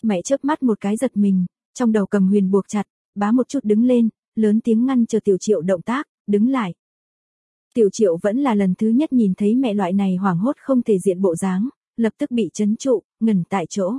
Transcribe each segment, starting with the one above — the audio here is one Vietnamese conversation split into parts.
Mẹ chớp mắt một cái giật mình, trong đầu cầm huyền buộc chặt, bá một chút đứng lên, lớn tiếng ngăn chờ Tiểu Triệu động tác, đứng lại. Tiểu Triệu vẫn là lần thứ nhất nhìn thấy mẹ loại này hoảng hốt không thể diện bộ dáng, lập tức bị trấn trụ, ngẩn tại chỗ.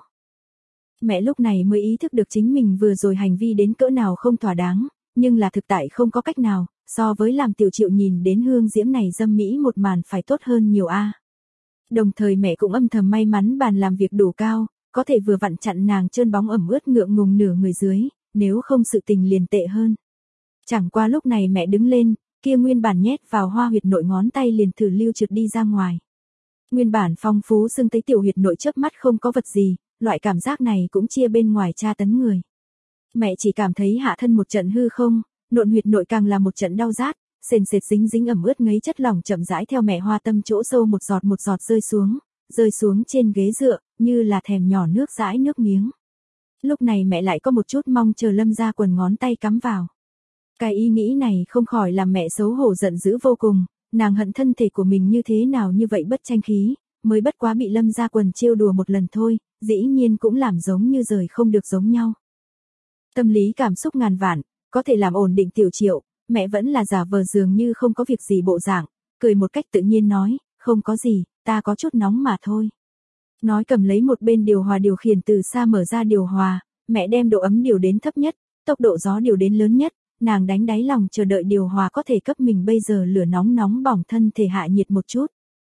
Mẹ lúc này mới ý thức được chính mình vừa rồi hành vi đến cỡ nào không thỏa đáng, nhưng là thực tại không có cách nào, so với làm Tiểu Triệu nhìn đến hương diễm này dâm mỹ một màn phải tốt hơn nhiều a. Đồng thời mẹ cũng âm thầm may mắn bàn làm việc đủ cao, có thể vừa vặn chặn nàng trơn bóng ẩm ướt ngượng ngùng nửa người dưới, nếu không sự tình liền tệ hơn. Chẳng qua lúc này mẹ đứng lên, kia nguyên bản nhét vào hoa huyệt nội ngón tay liền thử lưu trượt đi ra ngoài. Nguyên bản phong phú xưng thấy tiểu huyệt nội chớp mắt không có vật gì, loại cảm giác này cũng chia bên ngoài tra tấn người. Mẹ chỉ cảm thấy hạ thân một trận hư không, nộn huyệt nội càng là một trận đau rát, sền sệt dính dính ẩm ướt ngấy chất lỏng chậm rãi theo mẹ hoa tâm chỗ sâu một giọt rơi xuống trên ghế dựa, như là thèm nhỏ nước dãi nước miếng. Lúc này mẹ lại có một chút mong chờ Lâm Gia Quần ngón tay cắm vào. Cái ý nghĩ này không khỏi làm mẹ xấu hổ giận dữ vô cùng, nàng hận thân thể của mình như thế nào như vậy bất tranh khí, mới bất quá bị Lâm Gia Quần trêu đùa một lần thôi, dĩ nhiên cũng làm giống như rời không được giống nhau. Tâm lý cảm xúc ngàn vạn, có thể làm ổn định Tiểu Triệu, mẹ vẫn là giả vờ dường như không có việc gì bộ dạng, cười một cách tự nhiên nói, không có gì, ta có chút nóng mà thôi. Nói cầm lấy một bên điều hòa điều khiển từ xa mở ra điều hòa, mẹ đem độ ấm điều đến thấp nhất, tốc độ gió điều đến lớn nhất, nàng đánh đáy lòng chờ đợi điều hòa có thể cấp mình bây giờ lửa nóng bỏng thân thể hạ nhiệt một chút.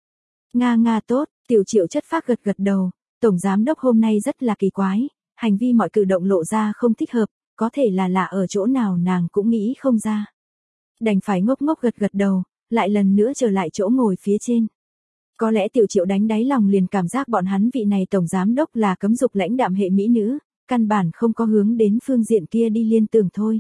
Nga tốt, Tiểu Triệu chất phác gật đầu, tổng giám đốc hôm nay rất là kỳ quái, hành vi mọi cử động lộ ra không thích hợp, có thể là lạ ở chỗ nào nàng cũng nghĩ không ra. Đành phải ngốc gật đầu, lại lần nữa trở lại chỗ ngồi phía trên. Có lẽ Tiểu Triệu đánh đáy lòng liền cảm giác bọn hắn vị này tổng giám đốc là cấm dục lãnh đạm hệ mỹ nữ, căn bản không có hướng đến phương diện kia đi liên tưởng thôi.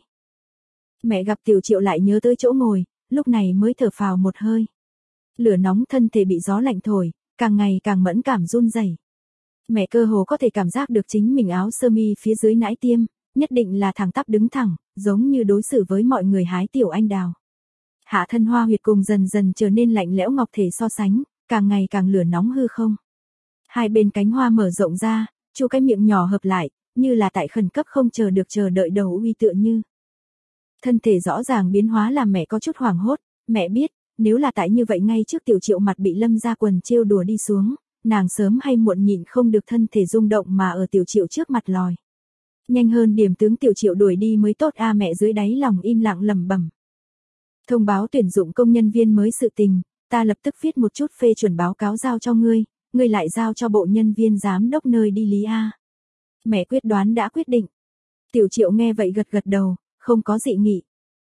Mẹ gặp Tiểu Triệu lại nhớ tới chỗ ngồi, lúc này mới thở phào một hơi. Lửa nóng thân thể bị gió lạnh thổi, càng ngày càng mẫn cảm run rẩy. Mẹ cơ hồ có thể cảm giác được chính mình áo sơ mi phía dưới nãi tiêm, nhất định là thẳng tắp đứng thẳng, giống như đối xử với mọi người hái tiểu anh đào. Hạ thân hoa huyệt cùng dần dần trở nên lạnh lẽo ngọc thể so sánh, càng ngày càng lửa nóng hư không. Hai bên cánh hoa mở rộng ra, chu cái miệng nhỏ hợp lại, như là tại khẩn cấp không chờ đợi đầu uy tựa như. Thân thể rõ ràng biến hóa làm mẹ có chút hoảng hốt, mẹ biết, nếu là tại như vậy ngay trước Tiểu Triệu mặt bị Lâm Gia Quần trêu đùa đi xuống, nàng sớm hay muộn nhịn không được thân thể rung động mà ở Tiểu Triệu trước mặt lòi. Nhanh hơn điểm tướng Tiểu Triệu đuổi đi mới tốt a, mẹ dưới đáy lòng im lặng lẩm bẩm. Thông báo tuyển dụng công nhân viên mới sự tình, ta lập tức viết một chút phê chuẩn báo cáo giao cho ngươi lại giao cho bộ nhân viên giám đốc nơi đi lý a. Mẹ quyết đoán đã quyết định. Tiểu Triệu nghe vậy gật đầu, không có dị nghị.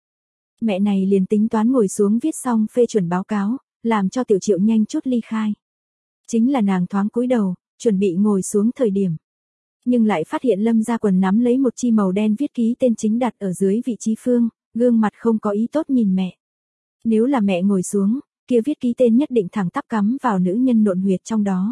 Mẹ này liền tính toán ngồi xuống viết xong phê chuẩn báo cáo, làm cho Tiểu Triệu nhanh chút ly khai. Chính là nàng thoáng cúi đầu, chuẩn bị ngồi xuống thời điểm. Nhưng lại phát hiện Lâm Gia Quần nắm lấy một chi màu đen viết ký tên chính đặt ở dưới vị trí phương, gương mặt không có ý tốt nhìn mẹ. Nếu là mẹ ngồi xuống, kia viết ký tên nhất định thẳng tắp cắm vào nữ nhân nộn huyệt trong đó.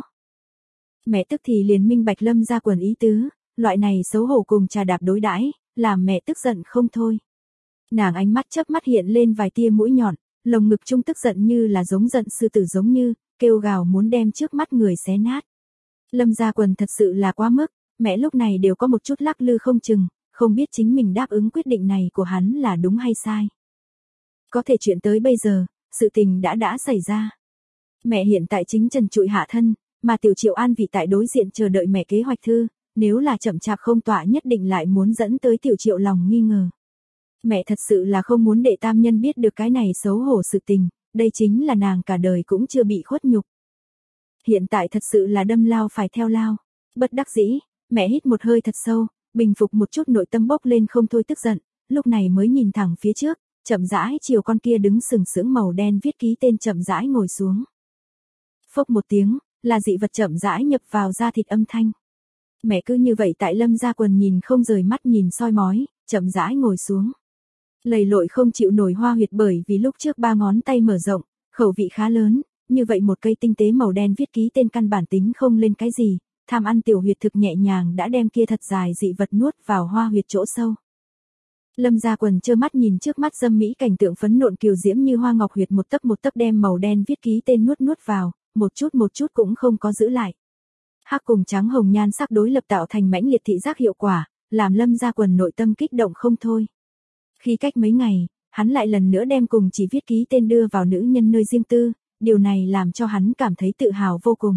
Mẹ tức thì liền minh bạch Lâm Gia Quần ý tứ, loại này xấu hổ cùng trà đạp đối đãi, làm mẹ tức giận không thôi. Nàng ánh mắt chớp mắt hiện lên vài tia mũi nhọn, lồng ngực trung tức giận như là giống giận sư tử giống như, kêu gào muốn đem trước mắt người xé nát. Lâm Gia Quần thật sự là quá mức, mẹ lúc này đều có một chút lắc lư không chừng, không biết chính mình đáp ứng quyết định này của hắn là đúng hay sai. Có thể chuyện tới bây giờ, sự tình đã xảy ra. Mẹ hiện tại chính trần trụi hạ thân, mà Tiểu Triệu an vị tại đối diện chờ đợi mẹ kế hoạch thư, nếu là chậm chạp không tọa nhất định lại muốn dẫn tới Tiểu Triệu lòng nghi ngờ. Mẹ thật sự là không muốn để tam nhân biết được cái này xấu hổ sự tình, đây chính là nàng cả đời cũng chưa bị khuất nhục. Hiện tại thật sự là đâm lao phải theo lao. Bất đắc dĩ, mẹ hít một hơi thật sâu, bình phục một chút nội tâm bốc lên không thôi tức giận, lúc này mới nhìn thẳng phía trước, chậm rãi chiều con kia đứng sừng sững màu đen viết ký tên chậm rãi ngồi xuống. Phốc một tiếng, là dị vật chậm rãi nhập vào da thịt âm thanh. Mẹ cứ như vậy tại Lâm Gia Quần nhìn không rời mắt nhìn soi mói, chậm rãi ngồi xuống. Lầy lội không chịu nổi hoa huyệt bởi vì lúc trước 3 ngón tay mở rộng, khẩu vị khá lớn, như vậy một cây tinh tế màu đen viết ký tên căn bản tính không lên cái gì, tham ăn tiểu huyệt thực nhẹ nhàng đã đem kia thật dài dị vật nuốt vào hoa huyệt chỗ sâu. Lâm Gia Quần trơ mắt nhìn trước mắt dâm mỹ cảnh tượng phấn nộn kiều diễm như hoa ngọc huyệt một tấc đem màu đen viết ký tên nuốt vào, một chút cũng không có giữ lại. Hắc cùng trắng hồng nhan sắc đối lập tạo thành mãnh liệt thị giác hiệu quả, làm Lâm Gia Quần nội tâm kích động không thôi. Khi cách mấy ngày, hắn lại lần nữa đem cùng chỉ viết ký tên đưa vào nữ nhân nơi riêng tư, điều này làm cho hắn cảm thấy tự hào vô cùng.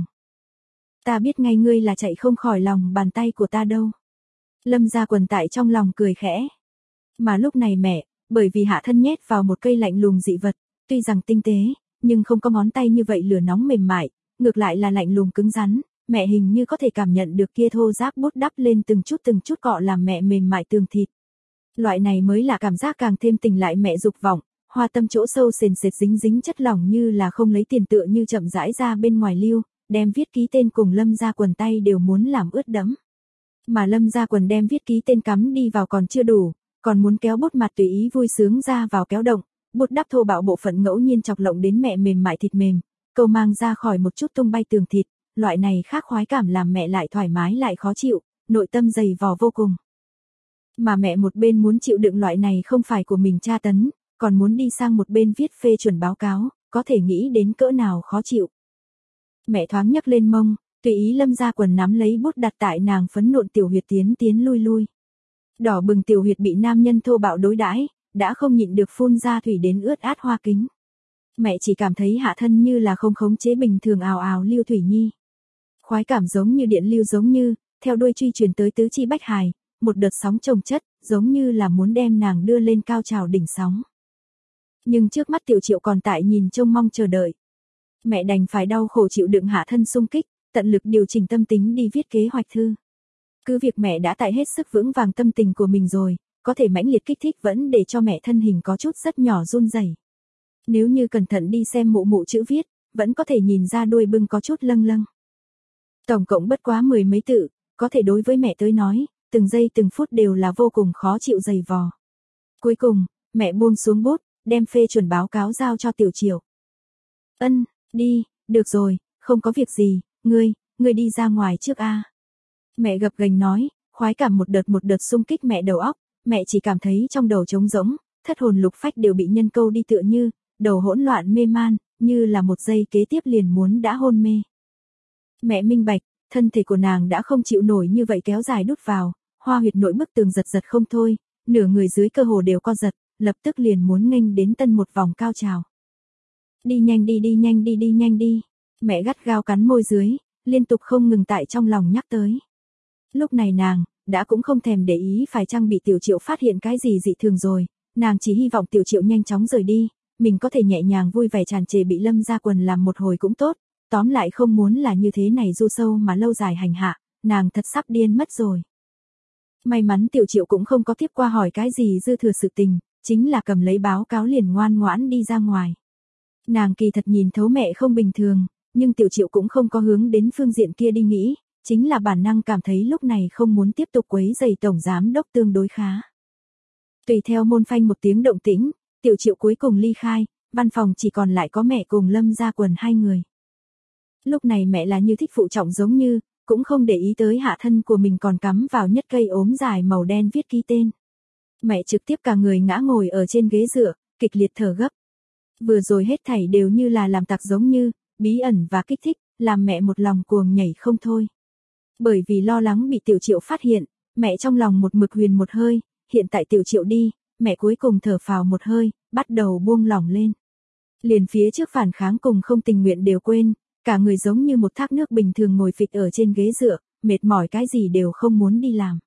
Ta biết ngay ngươi là chạy không khỏi lòng bàn tay của ta đâu. Lâm Gia Quần tại trong lòng cười khẽ. Mà lúc này mẹ, bởi vì Hạ Thân nhét vào một cây lạnh lùng dị vật, tuy rằng tinh tế, nhưng không có ngón tay như vậy lửa nóng mềm mại, ngược lại là lạnh lùng cứng rắn, mẹ hình như có thể cảm nhận được kia thô ráp bút đắp lên từng chút cọ làm mẹ mềm mại tường thịt. Loại này mới là cảm giác càng thêm tình lại mẹ dục vọng, hoa tâm chỗ sâu sền sệt dính dính chất lỏng như là không lấy tiền tựa như chậm rãi ra bên ngoài lưu, đem viết ký tên cùng Lâm Gia Quần tay đều muốn làm ướt đẫm. Mà Lâm Gia Quần đem viết ký tên cắm đi vào còn chưa đủ, còn muốn kéo bút mặt tùy ý vui sướng ra vào kéo động, bút đắp thô bạo bộ phận ngẫu nhiên chọc lộng đến mẹ mềm mại thịt mềm, câu mang ra khỏi một chút tung bay tường thịt, loại này khác khoái cảm làm mẹ lại thoải mái lại khó chịu, nội tâm dày vò vô cùng. Mà mẹ một bên muốn chịu đựng loại này không phải của mình tra tấn, còn muốn đi sang một bên viết phê chuẩn báo cáo, có thể nghĩ đến cỡ nào khó chịu. Mẹ thoáng nhấc lên mông, tùy ý Lâm Gia Quần nắm lấy bút đặt tại nàng phấn nộn tiểu huyệt tiến lui. Đỏ bừng tiểu huyệt bị nam nhân thô bạo đối đãi, đã không nhịn được phun ra thủy đến ướt át hoa kính. Mẹ chỉ cảm thấy Hạ Thân như là không khống chế bình thường ào ào lưu thủy nhi. Khoái cảm giống như điện lưu giống như, theo đuôi truy truyền tới tứ chi bách hài, một đợt sóng chồng chất, giống như là muốn đem nàng đưa lên cao trào đỉnh sóng. Nhưng trước mắt Tiểu Triệu còn tại nhìn trông mong chờ đợi. Mẹ đành phải đau khổ chịu đựng Hạ Thân xung kích, tận lực điều chỉnh tâm tính đi viết kế hoạch thư. Cứ việc mẹ đã tại hết sức vững vàng tâm tình của mình rồi, có thể mãnh liệt kích thích vẫn để cho mẹ thân hình có chút rất nhỏ run rẩy. Nếu như cẩn thận đi xem mụ chữ viết, vẫn có thể nhìn ra đuôi bưng có chút lâng lâng. Tổng cộng bất quá 10 mấy tự, có thể đối với mẹ tới nói, từng giây từng phút đều là vô cùng khó chịu dày vò. Cuối cùng, mẹ buông xuống bút, đem phê chuẩn báo cáo giao cho Tiểu Triệu. Đi, được rồi, không có việc gì, ngươi đi ra ngoài trước a. Mẹ gập ghềnh nói, khoái cảm một đợt xung kích mẹ đầu óc, mẹ chỉ cảm thấy trong đầu trống rỗng, thất hồn lục phách đều bị nhân câu đi tựa như, đầu hỗn loạn mê man, như là một giây kế tiếp liền muốn đã hôn mê. Mẹ minh bạch, thân thể của nàng đã không chịu nổi như vậy kéo dài đút vào, hoa huyệt nội bức tường giật không thôi, nửa người dưới cơ hồ đều co giật, lập tức liền muốn nghênh đến tân một vòng cao trào. Đi nhanh đi. Mẹ gắt gao cắn môi dưới, liên tục không ngừng tại trong lòng nhắc tới. Lúc này nàng, đã cũng không thèm để ý phải chăng bị Tiểu Triệu phát hiện cái gì dị thường rồi, nàng chỉ hy vọng Tiểu Triệu nhanh chóng rời đi, mình có thể nhẹ nhàng vui vẻ tràn trề bị Lâm Gia Quần làm một hồi cũng tốt, tóm lại không muốn là như thế này du sâu mà lâu dài hành hạ, nàng thật sắp điên mất rồi. May mắn Tiểu Triệu cũng không có tiếp qua hỏi cái gì dư thừa sự tình, chính là cầm lấy báo cáo liền ngoan ngoãn đi ra ngoài. Nàng kỳ thật nhìn thấu mẹ không bình thường, nhưng Tiểu Triệu cũng không có hướng đến phương diện kia đi nghĩ, chính là bản năng cảm thấy lúc này không muốn tiếp tục quấy rầy tổng giám đốc tương đối khá. Tùy theo môn phanh một tiếng động tĩnh, Tiểu Triệu cuối cùng ly khai, văn phòng chỉ còn lại có mẹ cùng Lâm Gia Quần hai người. Lúc này mẹ là như thích phụ trọng giống như, cũng không để ý tới Hạ Thân của mình còn cắm vào nhất cây ốm dài màu đen viết ký tên. Mẹ trực tiếp cả người ngã ngồi ở trên ghế dựa, kịch liệt thở gấp. Vừa rồi hết thảy đều như là làm tặc giống như, bí ẩn và kích thích, làm mẹ một lòng cuồng nhảy không thôi. Bởi vì lo lắng bị Tiểu Triệu phát hiện, mẹ trong lòng một mực huyền một hơi, hiện tại Tiểu Triệu đi, mẹ cuối cùng thở phào một hơi, bắt đầu buông lỏng lên. Liền phía trước phản kháng cùng không tình nguyện đều quên, cả người giống như một thác nước bình thường ngồi phịch ở trên ghế dựa, mệt mỏi cái gì đều không muốn đi làm.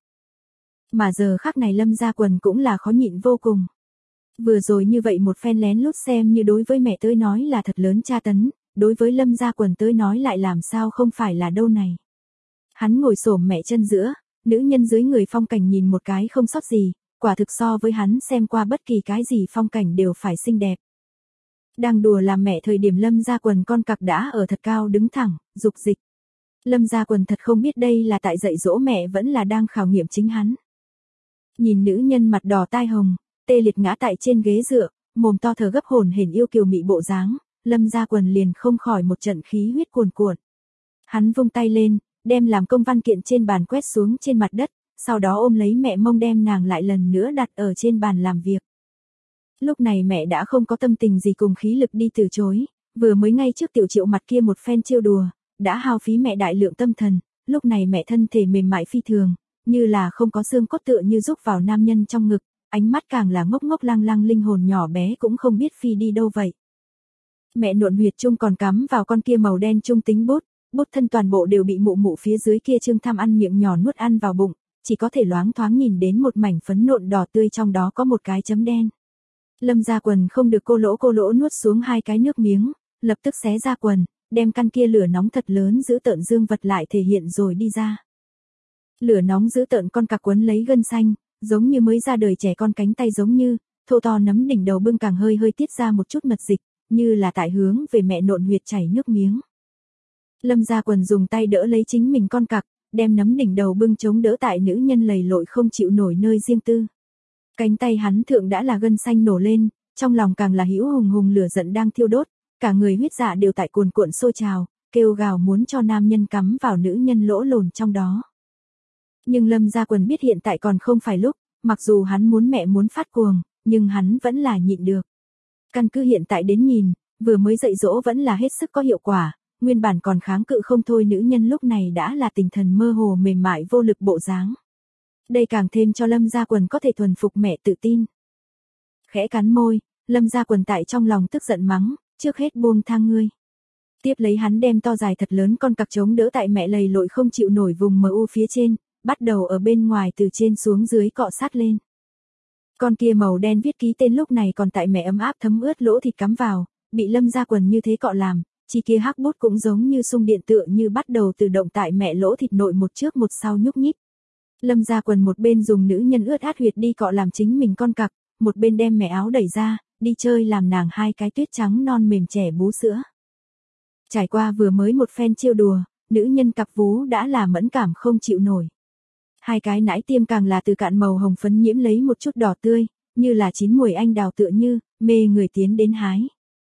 Mà giờ khắc này Lâm Gia Quần cũng là khó nhịn vô cùng. Vừa rồi như vậy một phen lén lút xem như đối với mẹ tới nói là thật lớn tra tấn, đối với Lâm Gia Quần tới nói lại làm sao không phải là đâu này. Hắn ngồi xổm mẹ chân giữa, nữ nhân dưới người phong cảnh nhìn một cái không sót gì, quả thực so với hắn xem qua bất kỳ cái gì phong cảnh đều phải xinh đẹp. Đang đùa làm mẹ thời điểm Lâm Gia Quần con cặc đã ở thật cao đứng thẳng, dục dịch. Lâm Gia Quần thật không biết đây là tại dạy dỗ mẹ vẫn là đang khảo nghiệm chính hắn. Nhìn nữ nhân mặt đỏ tai hồng, tê liệt ngã tại trên ghế dựa, mồm to thở gấp hổn hển yêu kiều mị bộ dáng, Lâm Gia Quần liền không khỏi một trận khí huyết cuồn cuộn. Hắn vung tay lên, đem làm công văn kiện trên bàn quét xuống trên mặt đất, sau đó ôm lấy mẹ mông đem nàng lại lần nữa đặt ở trên bàn làm việc. Lúc này mẹ đã không có tâm tình gì cùng khí lực đi từ chối, vừa mới ngay trước Tiểu Triệu mặt kia một phen trêu đùa, đã hao phí mẹ đại lượng tâm thần, lúc này mẹ thân thể mềm mại phi thường, như là không có xương cốt tựa như rúc vào nam nhân trong ngực, ánh mắt càng là ngốc ngốc lăng lăng, linh hồn nhỏ bé cũng không biết phi đi đâu vậy. Mẹ nộn huyệt trung còn cắm vào con kia màu đen trung tính bút, bút thân toàn bộ đều bị mụ mụ phía dưới kia trương tham ăn miệng nhỏ nuốt ăn vào bụng, chỉ có thể loáng thoáng nhìn đến một mảnh phấn nộn đỏ tươi, trong đó có một cái chấm đen. Lâm Gia Quần không được cô lỗ nuốt xuống 2 cái nước miếng, lập tức xé ra quần, đem căn kia lửa nóng thật lớn giữ tợn dương vật lại thể hiện rồi đi ra. Lửa nóng giữ tợn con cặc quấn lấy gân xanh, giống như mới ra đời trẻ con cánh tay giống như, thô to nắm đỉnh đầu bưng càng hơi tiết ra một chút mật dịch, như là tại hướng về mẹ nộn huyệt chảy nước miếng. Lâm Gia Quần dùng tay đỡ lấy chính mình con cặc, đem nắm đỉnh đầu bưng chống đỡ tại nữ nhân lầy lội không chịu nổi nơi riêng tư. Cánh tay hắn thượng đã là gân xanh nổ lên, trong lòng càng là hữu hùng hùng lửa giận đang thiêu đốt, cả người huyết dạ đều tại cuồn cuộn sôi trào, kêu gào muốn cho nam nhân cắm vào nữ nhân lỗ lồn trong đó. Nhưng Lâm Gia Quần biết hiện tại còn không phải lúc, mặc dù hắn muốn phát cuồng, nhưng hắn vẫn là nhịn được. Căn cứ hiện tại đến nhìn, vừa mới dạy dỗ vẫn là hết sức có hiệu quả, nguyên bản còn kháng cự không thôi nữ nhân lúc này đã là tinh thần mơ hồ mềm mại vô lực bộ dáng. Đây càng thêm cho Lâm Gia Quần có thể thuần phục mẹ tự tin. Khẽ cắn môi, Lâm Gia Quần tại trong lòng tức giận mắng, trước hết buông tha ngươi. Tiếp lấy hắn đem to dài thật lớn con cặc chống đỡ tại mẹ lầy lội không chịu nổi vùng MU phía trên, bắt đầu ở bên ngoài từ trên xuống dưới cọ sát lên. Con kia màu đen viết ký tên lúc này còn tại mẹ ấm áp thấm ướt lỗ thịt cắm vào, bị Lâm Gia Quần như thế cọ làm, chi kia hắc bút cũng giống như xung điện tựa như bắt đầu tự động tại mẹ lỗ thịt nội một trước một sau nhúc nhích. Lâm Gia Quần một bên dùng nữ nhân ướt át huyệt đi cọ làm chính mình con cặc, một bên đem mẹ áo đẩy ra, đi chơi làm nàng 2 cái tuyết trắng non mềm trẻ bú sữa. Trải qua vừa mới một phen trêu đùa, nữ nhân cặp vú đã là mẫn cảm không chịu nổi. 2 cái nãi tiêm càng là từ cạn màu hồng phấn nhiễm lấy một chút đỏ tươi, như là chín muồi anh đào tựa như, mê người tiến đến hái.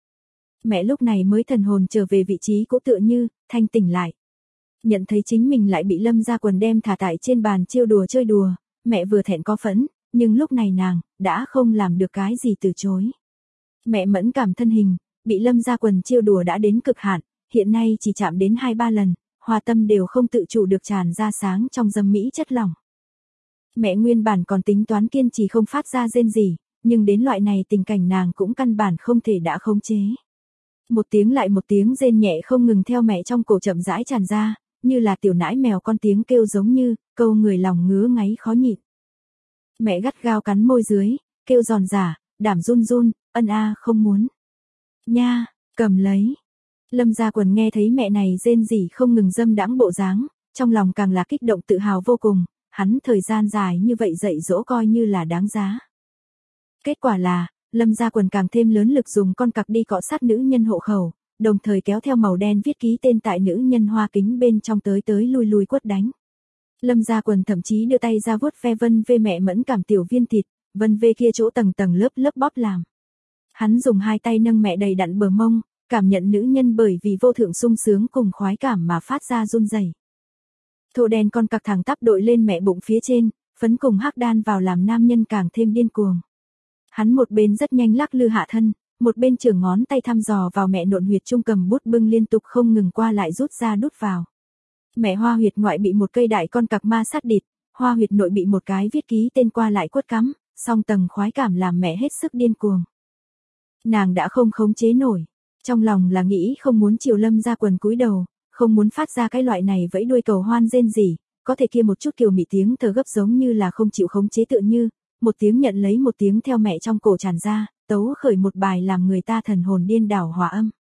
Mẹ lúc này mới thần hồn trở về vị trí cũ tựa như, thanh tỉnh lại. Nhận thấy chính mình lại bị Lâm Gia Quần đem thả tại trên bàn trêu đùa chơi đùa, mẹ vừa thẹn có phẫn, nhưng lúc này nàng, đã không làm được cái gì từ chối. Mẹ mẫn cảm thân hình, bị Lâm Gia Quần trêu đùa đã đến cực hạn, hiện nay chỉ chạm đến 2-3 lần, hoa tâm đều không tự chủ được tràn ra sáng trong dâm mỹ chất lỏng. Mẹ nguyên bản còn tính toán kiên trì không phát ra rên gì, nhưng đến loại này tình cảnh nàng cũng căn bản không thể đã khống chế. Một tiếng lại một tiếng rên nhẹ không ngừng theo mẹ trong cổ chậm rãi tràn ra, như là tiểu nãi mèo con tiếng kêu giống như, câu người lòng ngứa ngáy khó nhịn. Mẹ gắt gao cắn môi dưới, kêu giòn giả, đảm run run, ân a không muốn. Nha, cầm lấy. Lâm Gia Quần nghe thấy mẹ này rên rỉ không ngừng dâm đãng bộ dáng, trong lòng càng là kích động tự hào vô cùng, hắn thời gian dài như vậy dạy dỗ coi như là đáng giá. Kết quả là, Lâm Gia Quần càng thêm lớn lực dùng con cặc đi cọ sát nữ nhân hộ khẩu, đồng thời kéo theo màu đen viết ký tên tại nữ nhân hoa kính bên trong tới lui quất đánh. Lâm Gia Quần thậm chí đưa tay ra vuốt ve vân vê mẹ mẫn cảm tiểu viên thịt, vân vê kia chỗ tầng tầng lớp bóp làm. Hắn dùng 2 tay nâng mẹ đầy đặn bờ mông, cảm nhận nữ nhân bởi vì vô thượng sung sướng cùng khoái cảm mà phát ra run rẩy. Thô đen con cặc thẳng tắp đội lên mẹ bụng phía trên, phấn cùng hắc đan vào làm nam nhân càng thêm điên cuồng. Hắn một bên rất nhanh lắc lư hạ thân, một bên trưởng ngón tay thăm dò vào mẹ nộn huyệt trung cầm bút bưng liên tục không ngừng qua lại rút ra đút vào. Mẹ hoa huyệt ngoại bị một cây đại con cặc ma sát địt, hoa huyệt nội bị một cái viết ký tên qua lại quất cắm, song tầng khoái cảm làm mẹ hết sức điên cuồng. Nàng đã không khống chế nổi, trong lòng là nghĩ không muốn chiều Lâm Gia Quần cúi đầu, không muốn phát ra cái loại này vẫy đuôi cầu hoan rên rỉ, có thể kia một chút kiều mị tiếng thở gấp giống như là không chịu khống chế tựa như, một tiếng nhận lấy một tiếng theo mẹ trong cổ tràn ra, tấu khởi một bài làm người ta thần hồn điên đảo hòa âm.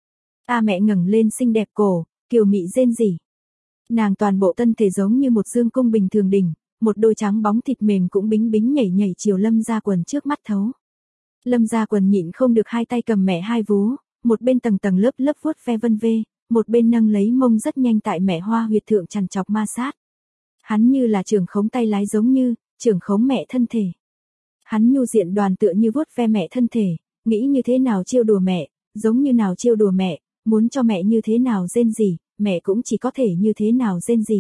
A mẹ ngẩng lên xinh đẹp cổ, kiều mị rên rỉ. Nàng toàn bộ thân thể giống như một dương cung bình thường đỉnh, một đôi trắng bóng thịt mềm cũng bính bính nhảy nhảy chiều Lâm Gia Quần trước mắt thấu. Lâm Gia Quần nhịn không được 2 tay cầm mẹ 2 vú, một bên tầng tầng lớp vuốt ve vân vê, một bên nâng lấy mông rất nhanh tại mẹ hoa huyệt thượng chằn chọc ma sát. Hắn như là trưởng khống tay lái giống như, trưởng khống mẹ thân thể. Hắn nhu diện đoàn tựa như vuốt ve mẹ thân thể, nghĩ như thế nào trêu đùa mẹ, giống như nào trêu đùa mẹ, muốn cho mẹ như thế nào rên rỉ, mẹ cũng chỉ có thể như thế nào rên rỉ.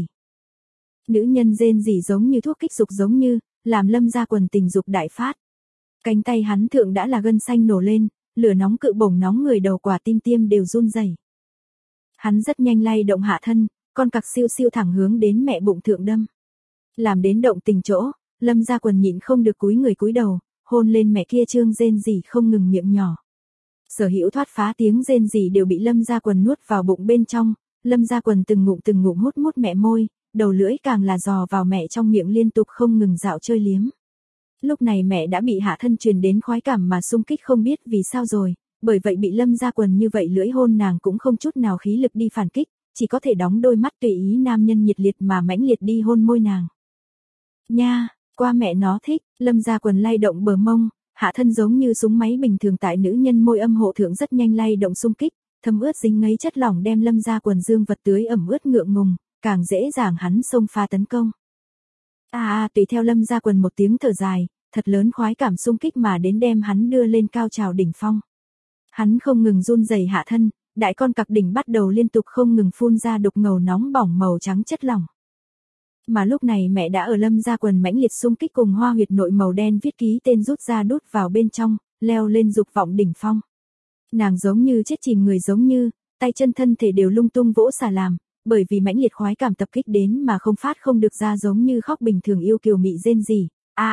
Nữ nhân rên rỉ giống như thuốc kích dục giống như, làm Lâm Gia Quần tình dục đại phát. Cánh tay hắn thượng đã là gân xanh nổ lên, lửa nóng cự bổng nóng người đầu quả tim tiêm đều run rẩy. Hắn rất nhanh lay động hạ thân, con cặc siêu siêu thẳng hướng đến mẹ bụng thượng đâm. Làm đến động tình chỗ, Lâm Gia Quần nhịn không được cúi người cúi đầu, hôn lên mẹ kia trương rên rỉ không ngừng miệng nhỏ. Sở hữu thoát phá tiếng rên rỉ đều bị Lâm Gia Quần nuốt vào bụng bên trong, Lâm Gia Quần từng ngụm hút mút mẹ môi, đầu lưỡi càng là dò vào mẹ trong miệng liên tục không ngừng dạo chơi liếm. Lúc này mẹ đã bị hạ thân truyền đến khoái cảm mà xung kích không biết vì sao rồi, bởi vậy bị Lâm Gia Quần như vậy lưỡi hôn nàng cũng không chút nào khí lực đi phản kích, chỉ có thể đóng đôi mắt tùy ý nam nhân nhiệt liệt mà mãnh liệt đi hôn môi nàng. Nha, qua mẹ nó thích, Lâm Gia Quần lay động bờ mông, hạ thân giống như súng máy bình thường tại nữ nhân môi âm hộ thượng rất nhanh lay động xung kích, thấm ướt dính ngấy chất lỏng đem Lâm Gia Quần dương vật tưới ẩm ướt ngượng ngùng, càng dễ dàng hắn xông pha tấn công. Tùy theo Lâm Gia Quần một tiếng thở dài, thật lớn khoái cảm xung kích mà đến đem hắn đưa lên cao trào đỉnh phong. Hắn không ngừng run rẩy hạ thân, đại con cặc đỉnh bắt đầu liên tục không ngừng phun ra đục ngầu nóng bỏng màu trắng chất lỏng. Mà lúc này mẹ đã ở Lâm Gia Quần mãnh liệt xung kích cùng hoa huyệt nội màu đen viết ký tên rút ra đút vào bên trong, leo lên dục vọng đỉnh phong. Nàng giống như chết chìm người giống như, tay chân thân thể đều lung tung vỗ xà làm, bởi vì mãnh liệt khoái cảm tập kích đến mà không phát không được ra giống như khóc bình thường yêu kiều mị rên rỉ.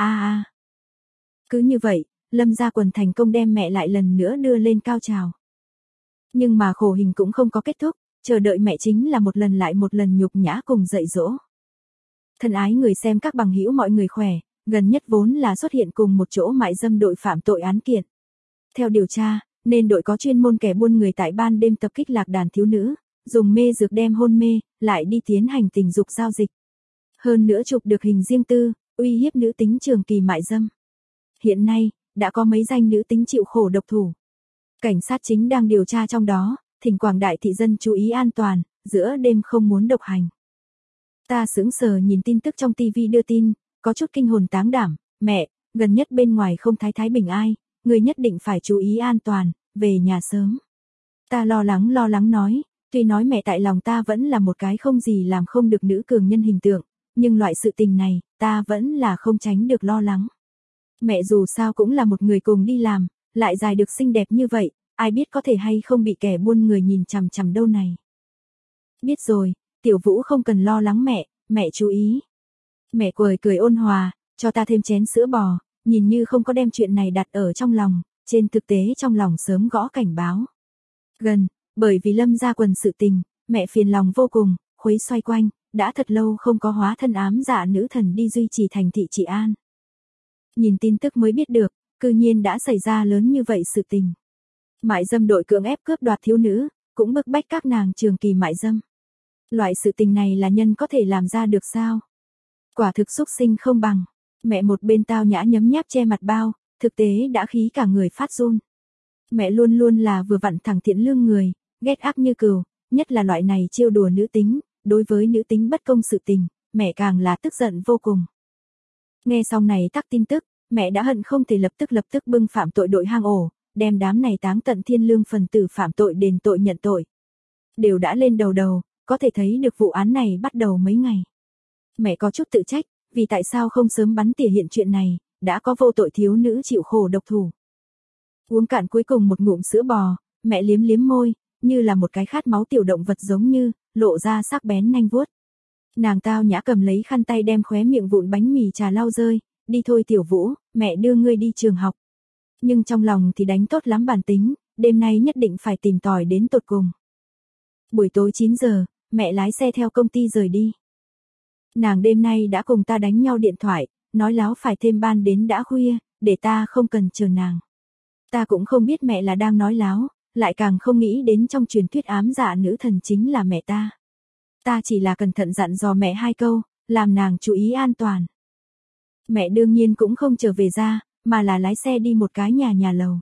Cứ như vậy, Lâm Gia Quần thành công đem mẹ lại lần nữa đưa lên cao trào. Nhưng mà khổ hình cũng không có kết thúc, chờ đợi mẹ chính là một lần lại một lần nhục nhã cùng dạy dỗ. Thân ái người xem các bằng hữu mọi người khỏe, gần nhất vốn là xuất hiện cùng một chỗ mại dâm đội phạm tội án kiện. Theo điều tra, nên đội có chuyên môn kẻ buôn người tại ban đêm tập kích lạc đàn thiếu nữ, dùng mê dược đem hôn mê, lại đi tiến hành tình dục giao dịch. Hơn nữa chụp được hình riêng tư, uy hiếp nữ tính trường kỳ mại dâm. Hiện nay, đã có mấy danh nữ tính chịu khổ độc thủ. Cảnh sát chính đang điều tra trong đó, thỉnh quảng đại thị dân chú ý an toàn, giữa đêm không muốn độc hành. Ta sững sờ nhìn tin tức trong TV đưa tin, có chút kinh hồn táng đảm, mẹ, gần nhất bên ngoài không thái bình ai, người nhất định phải chú ý an toàn, về nhà sớm. Ta lo lắng nói, tuy nói mẹ tại lòng ta vẫn là một cái không gì làm không được nữ cường nhân hình tượng, nhưng loại sự tình này, ta vẫn là không tránh được lo lắng. Mẹ dù sao cũng là một người cùng đi làm, lại dài được xinh đẹp như vậy, ai biết có thể hay không bị kẻ buôn người nhìn chằm chằm đâu này. Biết rồi, Tiểu Vũ không cần lo lắng mẹ chú ý. Mẹ cười ôn hòa, cho ta thêm chén sữa bò, nhìn như không có đem chuyện này đặt ở trong lòng, trên thực tế trong lòng sớm gõ cảnh báo. Bởi vì Lâm Gia Quần sự tình, mẹ phiền lòng vô cùng, khuấy xoay quanh, đã thật lâu không có hóa thân ám dạ nữ thần đi duy trì thành thị trị an. Nhìn tin tức mới biết được, cư nhiên đã xảy ra lớn như vậy sự tình. Mại dâm đội cưỡng ép cướp đoạt thiếu nữ, cũng bức bách các nàng trường kỳ mại dâm. Loại sự tình này là nhân có thể làm ra được sao? Quả thực xúc sinh không bằng. Mẹ một bên tao nhã nhấm nháp che mặt bao, thực tế đã khí cả người phát run. Mẹ luôn luôn là vừa vặn thẳng thiện lương người, ghét ác như cừu, nhất là loại này trêu đùa nữ tính, đối với nữ tính bất công sự tình, mẹ càng là tức giận vô cùng. Nghe xong này tắc tin tức, mẹ đã hận không thể lập tức bưng phạm tội đội hang ổ, đem đám này táng tận thiên lương phần tử phạm tội đền tội nhận tội. Đều đã lên đầu, có thể thấy được vụ án này bắt đầu mấy ngày. Mẹ có chút tự trách, vì tại sao không sớm bắn tỉa hiện chuyện này, đã có vô tội thiếu nữ chịu khổ độc thủ. Uống cạn cuối cùng một ngụm sữa bò, mẹ liếm môi, như là một cái khát máu tiểu động vật giống như, lộ ra sắc bén nanh vuốt. Nàng tao nhã cầm lấy khăn tay đem khóe miệng vụn bánh mì trà lau rơi, đi thôi Tiểu Vũ, mẹ đưa ngươi đi trường học. Nhưng trong lòng thì đánh tốt lắm bản tính, đêm nay nhất định phải tìm tòi đến tột cùng. Buổi tối 9 giờ, mẹ lái xe theo công ty rời đi. Nàng đêm nay đã cùng ta đánh nhau điện thoại, nói láo phải thêm ban đến đã khuya, để ta không cần chờ nàng. Ta cũng không biết mẹ là đang nói láo, lại càng không nghĩ đến trong truyền thuyết ám dạ nữ thần chính là mẹ ta. Ta chỉ là cẩn thận dặn dò mẹ 2 câu, làm nàng chú ý an toàn. Mẹ đương nhiên cũng không trở về ra, mà là lái xe đi một cái nhà lầu.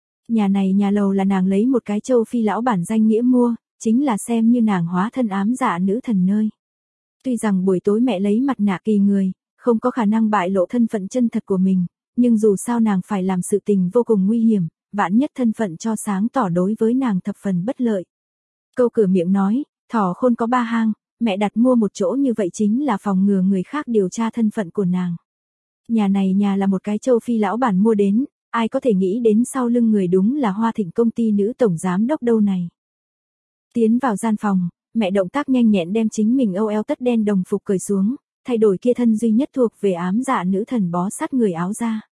Nhà lầu là nàng lấy một cái châu Phi lão bản danh nghĩa mua, chính là xem như nàng hóa thân ám dạ nữ thần nơi. Tuy rằng buổi tối mẹ lấy mặt nạ kỳ người, không có khả năng bại lộ thân phận chân thật của mình, nhưng dù sao nàng phải làm sự tình vô cùng nguy hiểm, vạn nhất thân phận cho sáng tỏ đối với nàng thập phần bất lợi. Câu cửa miệng nói, thỏ khôn có 3 hang, mẹ đặt mua một chỗ như vậy chính là phòng ngừa người khác điều tra thân phận của nàng. Nhà là một cái châu Phi lão bản mua đến, ai có thể nghĩ đến sau lưng người đúng là Hoa Thịnh công ty nữ tổng giám đốc đâu này. Tiến vào gian phòng, mẹ động tác nhanh nhẹn đem chính mình âu eo tất đen đồng phục cởi xuống, thay đổi kia thân duy nhất thuộc về ám dạ nữ thần bó sát người áo ra.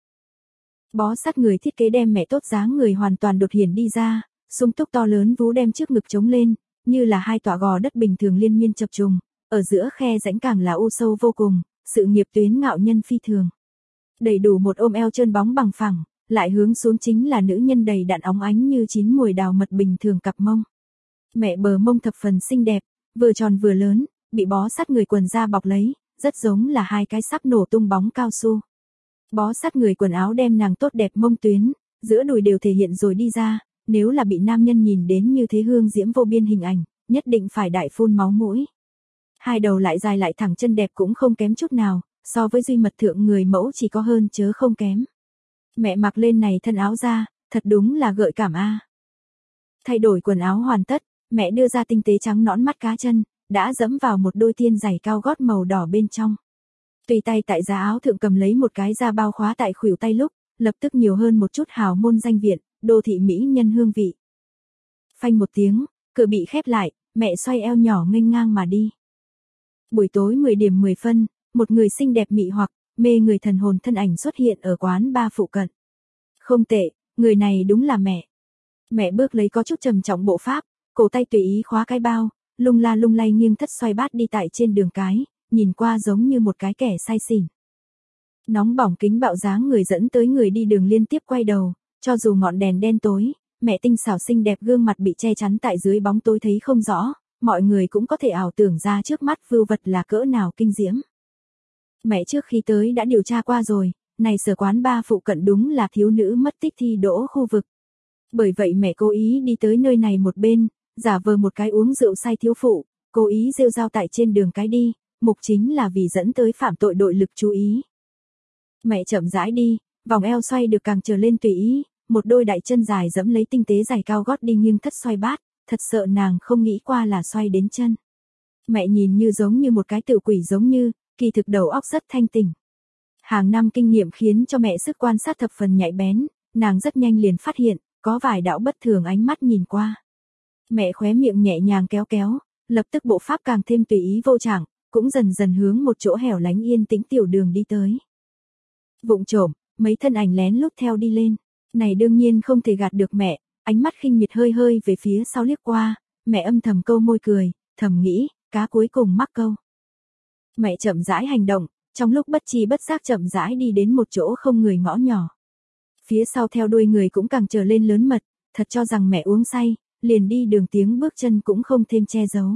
Bó sát người thiết kế đem mẹ tốt dáng người hoàn toàn đột hiển đi ra, sung túc to lớn vú đem trước ngực trống lên, như là hai tọa gò đất bình thường liên miên chập trùng, ở giữa khe rãnh càng là u sâu vô cùng, sự nghiệp tuyến ngạo nhân phi thường. Đầy đủ một ôm eo trơn bóng bằng phẳng, lại hướng xuống chính là nữ nhân đầy đặn óng ánh như chín mùi đào mật bình thường cặp mông. Mẹ bờ mông thập phần xinh đẹp, vừa tròn vừa lớn, bị bó sát người quần da bọc lấy, rất giống là hai cái sắp nổ tung bóng cao su. Bó sát người quần áo đem nàng tốt đẹp mông tuyến, giữa đùi đều thể hiện rồi đi ra, nếu là bị nam nhân nhìn đến như thế hương diễm vô biên hình ảnh, nhất định phải đại phun máu mũi. Hai đầu lại dài lại thẳng chân đẹp cũng không kém chút nào, so với duy mật thượng người mẫu chỉ có hơn chớ không kém. Mẹ mặc lên này thân áo ra, thật đúng là gợi cảm a. Thay đổi quần áo hoàn tất, mẹ đưa ra tinh tế trắng nõn mắt cá chân, đã dẫm vào một đôi tiên giày cao gót màu đỏ bên trong. Tùy tay tại giá áo thượng cầm lấy một cái da bao khóa tại khuỷu tay lúc, lập tức nhiều hơn một chút hào môn danh viện, đô thị mỹ nhân hương vị. Phanh một tiếng, cửa bị khép lại, mẹ xoay eo nhỏ nghênh ngang mà đi. Buổi tối 10 điểm 10 phân, một người xinh đẹp mị hoặc, mê người thần hồn thân ảnh xuất hiện ở quán bar phụ cận. Không tệ, người này đúng là mẹ. Mẹ bước lấy có chút trầm trọng bộ pháp, cổ tay tùy ý khóa cái bao, lung la lung lay nghiêng thất xoay bát đi tại trên đường cái, nhìn qua giống như một cái kẻ say xỉn. Nóng bỏng kính bạo dáng người dẫn tới người đi đường liên tiếp quay đầu, cho dù ngọn đèn đen tối, mẹ tinh xảo xinh đẹp gương mặt bị che chắn tại dưới bóng tối thấy không rõ, mọi người cũng có thể ảo tưởng ra trước mắt vưu vật là cỡ nào kinh diễm. Mẹ trước khi tới đã điều tra qua rồi, này sở quán bar phụ cận đúng là thiếu nữ mất tích thi đỗ khu vực. Bởi vậy mẹ cố ý đi tới nơi này một bên, giả vờ một cái uống rượu say thiếu phụ, cố ý rêu rao tại trên đường cái đi, mục chính là vì dẫn tới phạm tội đội lực chú ý. Mẹ chậm rãi đi, vòng eo xoay được càng trở lên tùy ý, một đôi đại chân dài dẫm lấy tinh tế giày cao gót đi nghiêng thất xoay bát, thật sợ nàng không nghĩ qua là xoay đến chân. Mẹ nhìn như giống như một cái tự quỷ giống như, kỳ thực đầu óc rất thanh tỉnh. Hàng năm kinh nghiệm khiến cho mẹ sức quan sát thập phần nhạy bén, nàng rất nhanh liền phát hiện, có vài đạo bất thường ánh mắt nhìn qua. Mẹ khóe miệng nhẹ nhàng kéo kéo, lập tức bộ pháp càng thêm tùy ý vô trạng, cũng dần dần hướng một chỗ hẻo lánh yên tĩnh tiểu đường đi tới. Vụng trộm, mấy thân ảnh lén lút theo đi lên, này đương nhiên không thể gạt được mẹ, ánh mắt khinh miệt hơi hơi về phía sau liếc qua, mẹ âm thầm câu môi cười, thầm nghĩ, cá cuối cùng mắc câu. Mẹ chậm rãi hành động, trong lúc bất tri bất giác chậm rãi đi đến một chỗ không người ngõ nhỏ. Phía sau theo đuôi người cũng càng trở lên lớn mật, thật cho rằng mẹ uống say, liền đi đường tiếng bước chân cũng không thêm che giấu.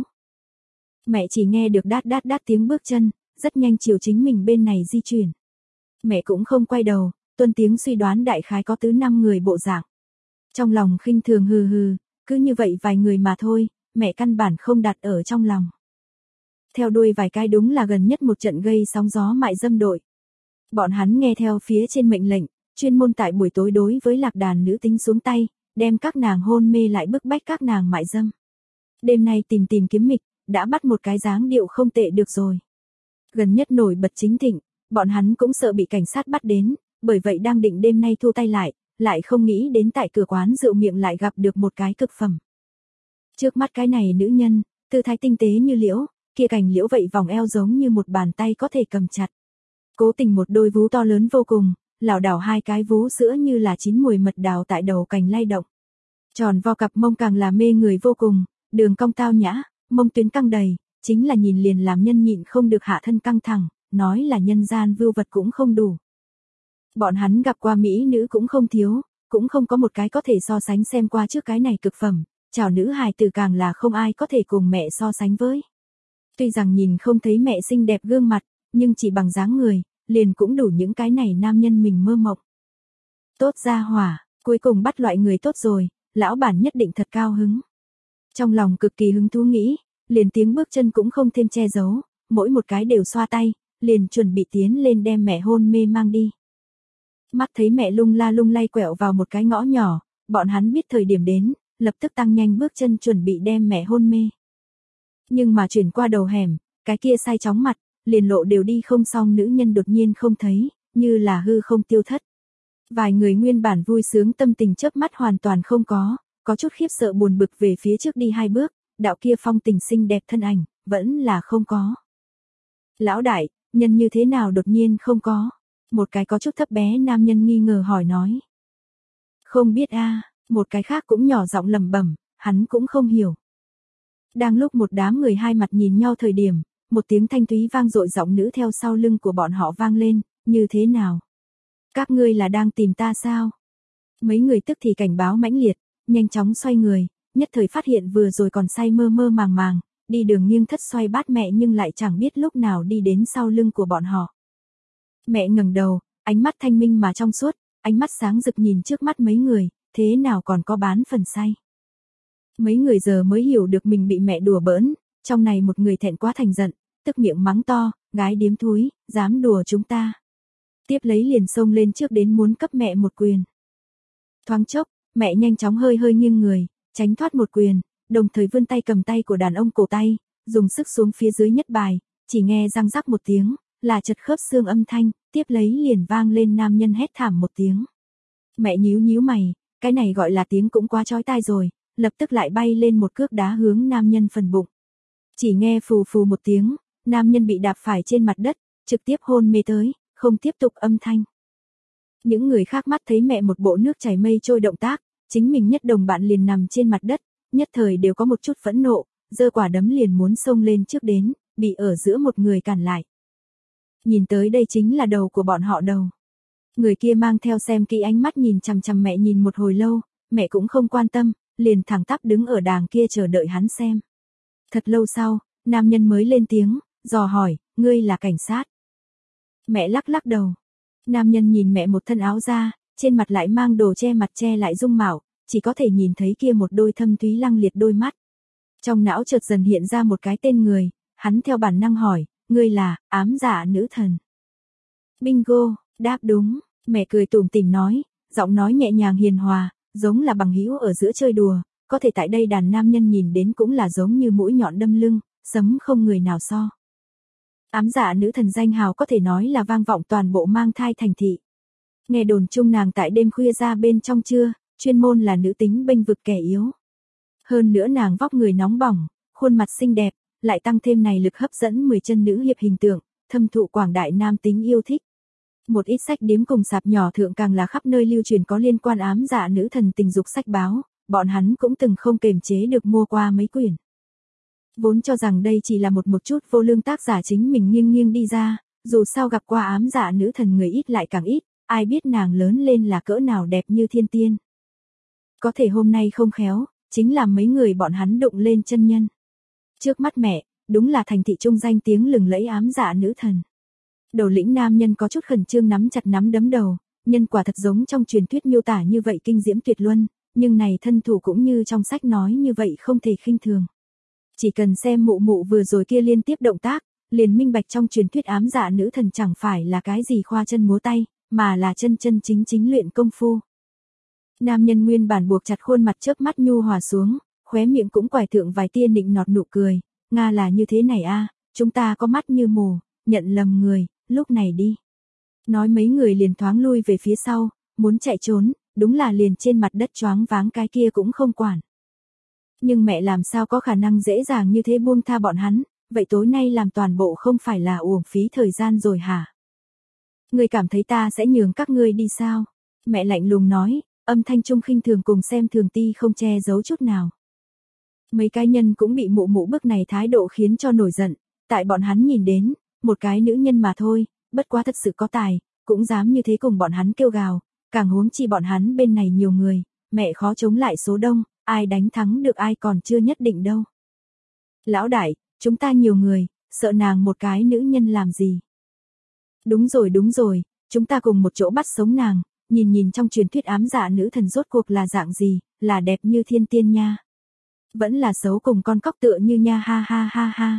Mẹ chỉ nghe được đát đát đát tiếng bước chân, rất nhanh chiều chính mình bên này di chuyển. Mẹ cũng không quay đầu, tuân tiếng suy đoán đại khái có 4-5 người bộ dạng. Trong lòng khinh thường hừ hừ, cứ như vậy vài người mà thôi, mẹ căn bản không đặt ở trong lòng. Theo đuôi vài cái đúng là gần nhất một trận gây sóng gió mại dâm đội. Bọn hắn nghe theo phía trên mệnh lệnh, chuyên môn tại buổi tối đối với lạc đàn nữ tính xuống tay, đem các nàng hôn mê lại bức bách các nàng mại dâm. Đêm nay tìm kiếm mịch, đã bắt một cái dáng điệu không tệ được rồi. Gần nhất nổi bật chính thịnh, bọn hắn cũng sợ bị cảnh sát bắt đến, bởi vậy đang định đêm nay thu tay lại không nghĩ đến tại cửa quán rượu miệng lại gặp được một cái cực phẩm. Trước mắt cái này nữ nhân, tư thái tinh tế như liễu, kia cành liễu vậy vòng eo giống như một bàn tay có thể cầm chặt. Cố tình một đôi vú to lớn vô cùng, lảo đảo hai cái vú sữa như là chín mùi mật đào tại đầu cành lay động. Tròn vo cặp mông càng là mê người vô cùng, đường cong tao nhã, mông tuyến căng đầy, chính là nhìn liền làm nhân nhịn không được hạ thân căng thẳng, nói là nhân gian vưu vật cũng không đủ. Bọn hắn gặp qua mỹ nữ cũng không thiếu, cũng không có một cái có thể so sánh xem qua trước cái này cực phẩm, chào nữ hài tử càng là không ai có thể cùng mẹ so sánh với. Tuy rằng nhìn không thấy mẹ xinh đẹp gương mặt, nhưng chỉ bằng dáng người, liền cũng đủ những cái này nam nhân mình mơ mộng. Tốt ra hỏa, cuối cùng bắt loại người tốt rồi, lão bản nhất định thật cao hứng. Trong lòng cực kỳ hứng thú nghĩ, liền tiếng bước chân cũng không thêm che giấu, mỗi một cái đều xoa tay, liền chuẩn bị tiến lên đem mẹ hôn mê mang đi. Mắt thấy mẹ lung la lung lay quẹo vào một cái ngõ nhỏ, bọn hắn biết thời điểm đến, lập tức tăng nhanh bước chân chuẩn bị đem mẹ hôn mê. Nhưng mà chuyển qua đầu hẻm, cái kia say chóng mặt, liền lộ đều đi không xong nữ nhân đột nhiên không thấy, như là hư không tiêu thất. Vài người nguyên bản vui sướng tâm tình chớp mắt hoàn toàn không có chút khiếp sợ buồn bực về phía trước đi hai bước, đạo kia phong tình xinh đẹp thân ảnh, vẫn là không có. Lão đại, nhân như thế nào đột nhiên không có? Một cái có chút thấp bé nam nhân nghi ngờ hỏi nói. Không biết a, một cái khác cũng nhỏ giọng lẩm bẩm, hắn cũng không hiểu. Đang lúc một đám người hai mặt nhìn nhau thời điểm, một tiếng thanh thúy vang dội giọng nữ theo sau lưng của bọn họ vang lên, như thế nào? Các ngươi là đang tìm ta sao? Mấy người tức thì cảnh báo mãnh liệt, nhanh chóng xoay người, nhất thời phát hiện vừa rồi còn say mơ mơ màng màng, đi đường nghiêng thất xoay bát mẹ nhưng lại chẳng biết lúc nào đi đến sau lưng của bọn họ. Mẹ ngẩng đầu, ánh mắt thanh minh mà trong suốt, ánh mắt sáng rực nhìn trước mắt mấy người, thế nào còn có bán phần say. Mấy người giờ mới hiểu được mình bị mẹ đùa bỡn, trong này một người thẹn quá thành giận, tức miệng mắng to, gái điếm thúi, dám đùa chúng ta. Tiếp lấy liền xông lên trước đến muốn cấp mẹ một quyền. Thoáng chốc, mẹ nhanh chóng hơi hơi nghiêng người, tránh thoát một quyền, đồng thời vươn tay cầm tay của đàn ông cổ tay, dùng sức xuống phía dưới nhất bài, chỉ nghe răng rắc một tiếng, là chật khớp xương âm thanh, tiếp lấy liền vang lên nam nhân hét thảm một tiếng. Mẹ nhíu nhíu mày, cái này gọi là tiếng cũng quá chói tai rồi, lập tức lại bay lên một cước đá hướng nam nhân phần bụng. Chỉ nghe phù phù một tiếng, nam nhân bị đạp phải trên mặt đất, trực tiếp hôn mê tới, không tiếp tục âm thanh. Những người khác mắt thấy mẹ một bộ nước chảy mây trôi động tác, chính mình nhất đồng bạn liền nằm trên mặt đất, nhất thời đều có một chút phẫn nộ, giơ quả đấm liền muốn xông lên trước đến, bị ở giữa một người cản lại. Nhìn tới đây chính là đầu của bọn họ đầu. Người kia mang theo xem kỹ ánh mắt nhìn chằm chằm mẹ nhìn một hồi lâu, mẹ cũng không quan tâm, liền thẳng tắp đứng ở đàng kia chờ đợi hắn xem. Thật lâu sau, nam nhân mới lên tiếng, dò hỏi, ngươi là cảnh sát. Mẹ lắc lắc đầu. Nam nhân nhìn mẹ một thân áo da, trên mặt lại mang đồ che mặt che lại dung mạo, chỉ có thể nhìn thấy kia một đôi thâm thúy lăng liệt đôi mắt. Trong não chợt dần hiện ra một cái tên người, hắn theo bản năng hỏi, ngươi là, ám dạ nữ thần. Bingo, đáp đúng, mẹ cười tủm tỉm nói, giọng nói nhẹ nhàng hiền hòa, giống là bằng hữu ở giữa chơi đùa, có thể tại đây đàn nam nhân nhìn đến cũng là giống như mũi nhọn đâm lưng, sấm không người nào so. Ám dạ nữ thần danh hào có thể nói là vang vọng toàn bộ mang thai thành thị. Nghe đồn chung nàng tại đêm khuya ra bên trong trưa, chuyên môn là nữ tính bênh vực kẻ yếu. Hơn nữa nàng vóc người nóng bỏng, khuôn mặt xinh đẹp, lại tăng thêm này lực hấp dẫn 10 chân nữ hiệp hình tượng, thâm thụ quảng đại nam tính yêu thích. Một ít sách điếm cùng sạp nhỏ thượng càng là khắp nơi lưu truyền có liên quan ám dạ nữ thần tình dục sách báo, bọn hắn cũng từng không kềm chế được mua qua mấy quyển. Vốn cho rằng đây chỉ là một chút vô lương tác giả chính mình nghiêng nghiêng đi ra, dù sao gặp qua ám dạ nữ thần người ít lại càng ít, ai biết nàng lớn lên là cỡ nào đẹp như thiên tiên. Có thể hôm nay không khéo, chính là mấy người bọn hắn đụng lên chân nhân. Trước mắt mẹ, đúng là thành thị trung danh tiếng lừng lẫy ám dạ nữ thần. Đầu lĩnh nam nhân có chút khẩn trương nắm chặt nắm đấm đầu, nhân quả thật giống trong truyền thuyết miêu tả như vậy kinh diễm tuyệt luân, nhưng này thân thủ cũng như trong sách nói như vậy không thể khinh thường. Chỉ cần xem mụ mụ vừa rồi kia liên tiếp động tác, liền minh bạch trong truyền thuyết ám dạ nữ thần chẳng phải là cái gì khoa chân múa tay, mà là chân chân chính chính luyện công phu. Nam nhân nguyên bản buộc chặt khuôn mặt chớp mắt nhu hòa xuống, khóe miệng cũng quải thượng vài tia nịnh nọt nụ cười, Nga là như thế này a, chúng ta có mắt như mù, nhận lầm người, lúc này đi. Nói mấy người liền thoáng lui về phía sau, muốn chạy trốn, đúng là liền trên mặt đất choáng váng cái kia cũng không quản. Nhưng mẹ làm sao có khả năng dễ dàng như thế buông tha bọn hắn, vậy tối nay làm toàn bộ không phải là uổng phí thời gian rồi hả? Ngươi cảm thấy ta sẽ nhường các ngươi đi sao? Mẹ lạnh lùng nói, âm thanh trung khinh thường cùng xem thường ti không che giấu chút nào. Mấy cái nhân cũng bị mụ mụ bức này thái độ khiến cho nổi giận, tại bọn hắn nhìn đến, một cái nữ nhân mà thôi, bất quá thật sự có tài, cũng dám như thế cùng bọn hắn kêu gào, càng huống chi bọn hắn bên này nhiều người, mẹ khó chống lại số đông, ai đánh thắng được ai còn chưa nhất định đâu. Lão đại, chúng ta nhiều người, sợ nàng một cái nữ nhân làm gì? Đúng rồi, chúng ta cùng một chỗ bắt sống nàng, nhìn nhìn trong truyền thuyết ám dạ nữ thần rốt cuộc là dạng gì, là đẹp như thiên tiên nha. Vẫn là xấu cùng con cóc tựa như nha ha ha ha ha.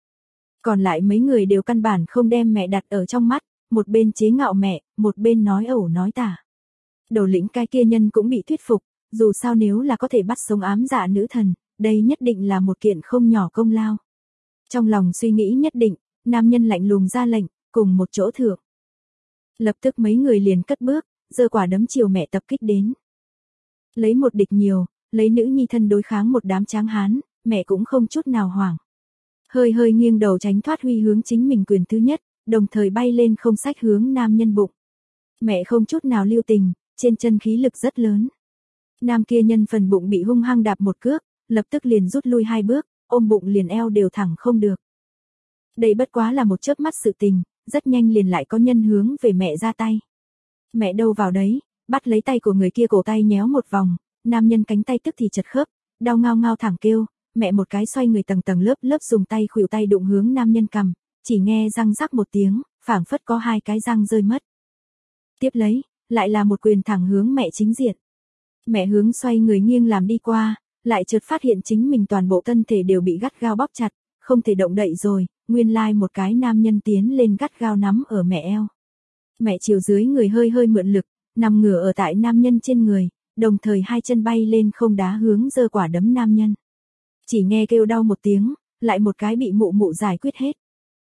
Còn lại mấy người đều căn bản không đem mẹ đặt ở trong mắt, một bên chế ngạo mẹ, một bên nói ẩu nói tả. Đầu lĩnh cái kia nhân cũng bị thuyết phục, dù sao nếu là có thể bắt sống ám dạ nữ thần, đây nhất định là một kiện không nhỏ công lao. Trong lòng suy nghĩ nhất định, nam nhân lạnh lùng ra lệnh, cùng một chỗ thượng. Lập tức mấy người liền cất bước, giơ quả đấm chiều mẹ tập kích đến. Lấy một địch nhiều, lấy nữ nhi thân đối kháng một đám tráng hán, mẹ cũng không chút nào hoảng. Hơi hơi nghiêng đầu tránh thoát Huy hướng chính mình quyền thứ nhất, đồng thời bay lên không xách hướng nam nhân bụng. Mẹ không chút nào lưu tình, trên chân khí lực rất lớn. Nam kia nhân phần bụng bị hung hăng đạp một cước, lập tức liền rút lui 2 bước, ôm bụng liền eo đều thẳng không được. Đây bất quá là một chớp mắt sự tình, rất nhanh liền lại có nhân hướng về mẹ ra tay. Mẹ đâu vào đấy, bắt lấy tay của người kia cổ tay nhéo một vòng, nam nhân cánh tay tức thì chật khớp, đau ngao ngao thẳng kêu, mẹ một cái xoay người tầng tầng lớp lớp dùng tay khuỷu tay đụng hướng nam nhân cằm, chỉ nghe răng rắc một tiếng, phảng phất có 2 cái răng rơi mất. Tiếp lấy, lại là một quyền thẳng hướng mẹ chính diện. Mẹ hướng xoay người nghiêng làm đi qua, lại chợt phát hiện chính mình toàn bộ thân thể đều bị gắt gao bóp chặt, không thể động đậy rồi, nguyên lai một cái nam nhân tiến lên gắt gao nắm ở mẹ eo. Mẹ chiều dưới người hơi hơi mượn lực, nằm ngửa ở tại nam nhân trên người, đồng thời 2 chân bay lên không đá hướng giơ quả đấm nam nhân. Chỉ nghe kêu đau một tiếng, lại một cái bị mụ mụ giải quyết hết.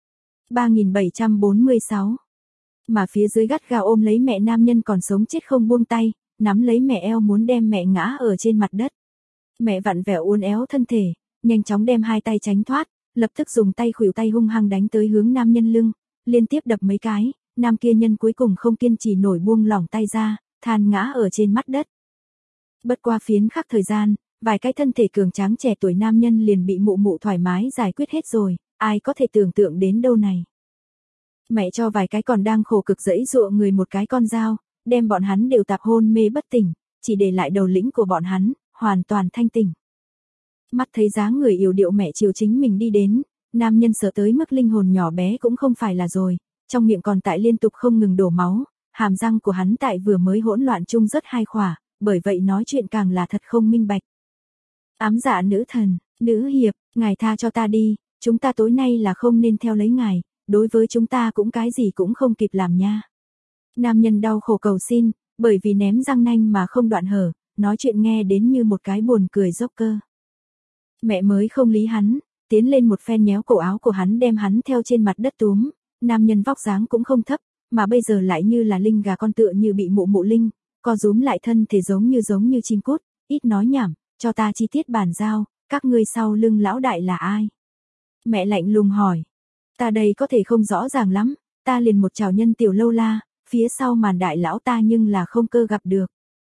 3746. Mà phía dưới gắt gao ôm lấy mẹ nam nhân còn sống chết không buông tay, nắm lấy mẹ eo muốn đem mẹ ngã ở trên mặt đất. Mẹ vặn vẹo uốn éo thân thể, nhanh chóng đem 2 tay tránh thoát, lập tức dùng tay khuỷu tay hung hăng đánh tới hướng nam nhân lưng, liên tiếp đập mấy cái, nam kia nhân cuối cùng không kiên trì nổi buông lỏng tay ra, than ngã ở trên mặt đất. Bất qua phiến khắc thời gian, vài cái thân thể cường tráng trẻ tuổi nam nhân liền bị mụ mụ thoải mái giải quyết hết rồi, ai có thể tưởng tượng đến đâu này. Mẹ cho vài cái còn đang khổ cực giãy giụa người một cái con dao, đem bọn hắn đều tạp hôn mê bất tỉnh, chỉ để lại đầu lĩnh của bọn hắn, hoàn toàn thanh tỉnh. Mắt thấy dáng người yểu điệu mẹ chiều chính mình đi đến, nam nhân sợ tới mức linh hồn nhỏ bé cũng không phải là rồi, trong miệng còn tại liên tục không ngừng đổ máu, hàm răng của hắn tại vừa mới hỗn loạn chung rất 2 khỏa, bởi vậy nói chuyện càng là thật không minh bạch. Ám dạ nữ thần, nữ hiệp, ngài tha cho ta đi, chúng ta tối nay là không nên theo lấy ngài, đối với chúng ta cũng cái gì cũng không kịp làm nha. Nam nhân đau khổ cầu xin, bởi vì ném răng nanh mà không đoạn hở, nói chuyện nghe đến như một cái buồn cười dốc cơ. Mẹ mới không lý hắn, tiến lên một phen nhéo cổ áo của hắn đem hắn theo trên mặt đất túm, nam nhân vóc dáng cũng không thấp, mà bây giờ lại như là linh gà con tựa như bị mụ mụ linh, co rúm lại thân thể giống như chim cút, ít nói nhảm, cho ta chi tiết bàn giao, các ngươi sau lưng lão đại là ai? Mẹ lạnh lùng hỏi, ta đây có thể không rõ ràng lắm, ta liền một trào nhân tiểu lâu la, phía sau màn đại lão ta nhưng là không cơ gặp được.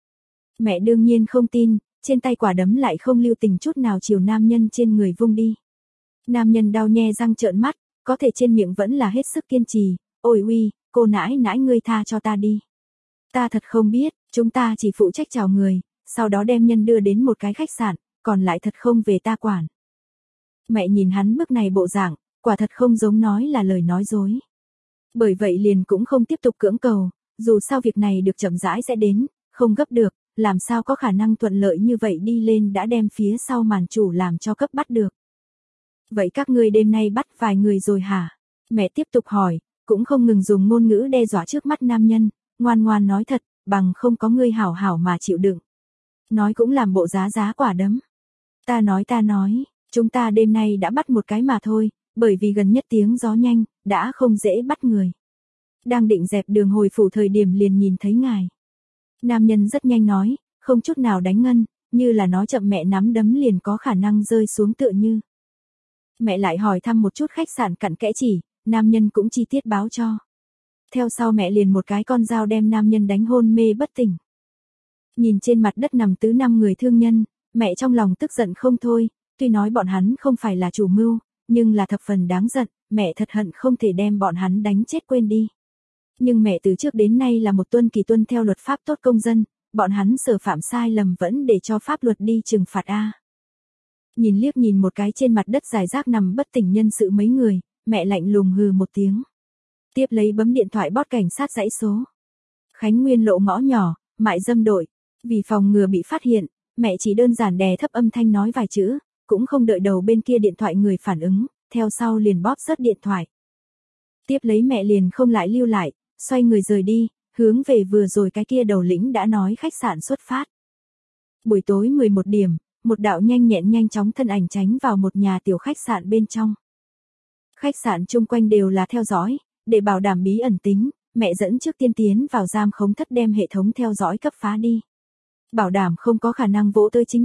Mẹ đương nhiên không tin, trên tay quả đấm lại không lưu tình chút nào chiều nam nhân trên người vung đi. Nam nhân đau nhe răng trợn mắt, có thể trên miệng vẫn là hết sức kiên trì, ôi uy, cô nãi nãi ngươi tha cho ta đi. Ta thật không biết, chúng ta chỉ phụ trách chào người, sau đó đem nhân đưa đến một cái khách sạn, còn lại thật không về ta quản. Mẹ nhìn hắn bức này bộ dạng, quả thật không giống nói là lời nói dối. Bởi vậy liền cũng không tiếp tục cưỡng cầu, dù sao việc này được chậm rãi sẽ đến, không gấp được, làm sao có khả năng thuận lợi như vậy đi lên đã đem phía sau màn chủ làm cho cấp bắt được. Vậy các ngươi đêm nay bắt vài người rồi hả? Mẹ tiếp tục hỏi, cũng không ngừng dùng ngôn ngữ đe dọa trước mắt nam nhân, ngoan ngoan nói thật, bằng không có ngươi hảo hảo mà chịu đựng. Nói cũng làm bộ giá quả đấm. Ta nói, chúng ta đêm nay đã bắt một cái mà thôi, bởi vì gần nhất tiếng gió nhanh, đã không dễ bắt người. Đang định dẹp đường hồi phủ thời điểm liền nhìn thấy ngài. Nam nhân rất nhanh nói, không chút nào đánh ngân, như là nói chậm mẹ nắm đấm liền có khả năng rơi xuống tựa như. Mẹ lại hỏi thăm một chút khách sạn cặn kẽ chỉ, nam nhân cũng chi tiết báo cho. Theo sau mẹ liền một cái con dao đem nam nhân đánh hôn mê bất tỉnh. Nhìn trên mặt đất nằm 4-5 người thương nhân, mẹ trong lòng tức giận không thôi, tuy nói bọn hắn không phải là chủ mưu, nhưng là thập phần đáng giận, mẹ thật hận không thể đem bọn hắn đánh chết quên đi. Nhưng mẹ từ trước đến nay là một tuân theo luật pháp tốt công dân, bọn hắn sở phạm sai lầm vẫn để cho pháp luật đi trừng phạt a. Nhìn liếc nhìn một cái trên mặt đất dài rác nằm bất tỉnh nhân sự mấy người, mẹ lạnh lùng hừ một tiếng. Tiếp lấy bấm điện thoại bót cảnh sát dãy số. Khánh Nguyên lộ ngõ nhỏ, mại dâm đội. Vì phòng ngừa bị phát hiện, mẹ chỉ đơn giản đè thấp âm thanh nói vài chữ, cũng không đợi đầu bên kia điện thoại người phản ứng, theo sau liền bóp rớt điện thoại. Tiếp lấy mẹ liền không lại lưu lại, xoay người rời đi, hướng về vừa rồi cái kia đầu lĩnh đã nói khách sạn xuất phát. Buổi tối 11 điểm, một đạo nhanh chóng thân ảnh tránh vào một nhà tiểu khách sạn bên trong. Khách sạn chung quanh đều là theo dõi, để bảo đảm bí ẩn tính, mẹ dẫn trước tiên tiến vào giam khống thất đem hệ thống theo dõi cấp phá đi. Bảo đảm không có khả năng vỗ tới chính mình,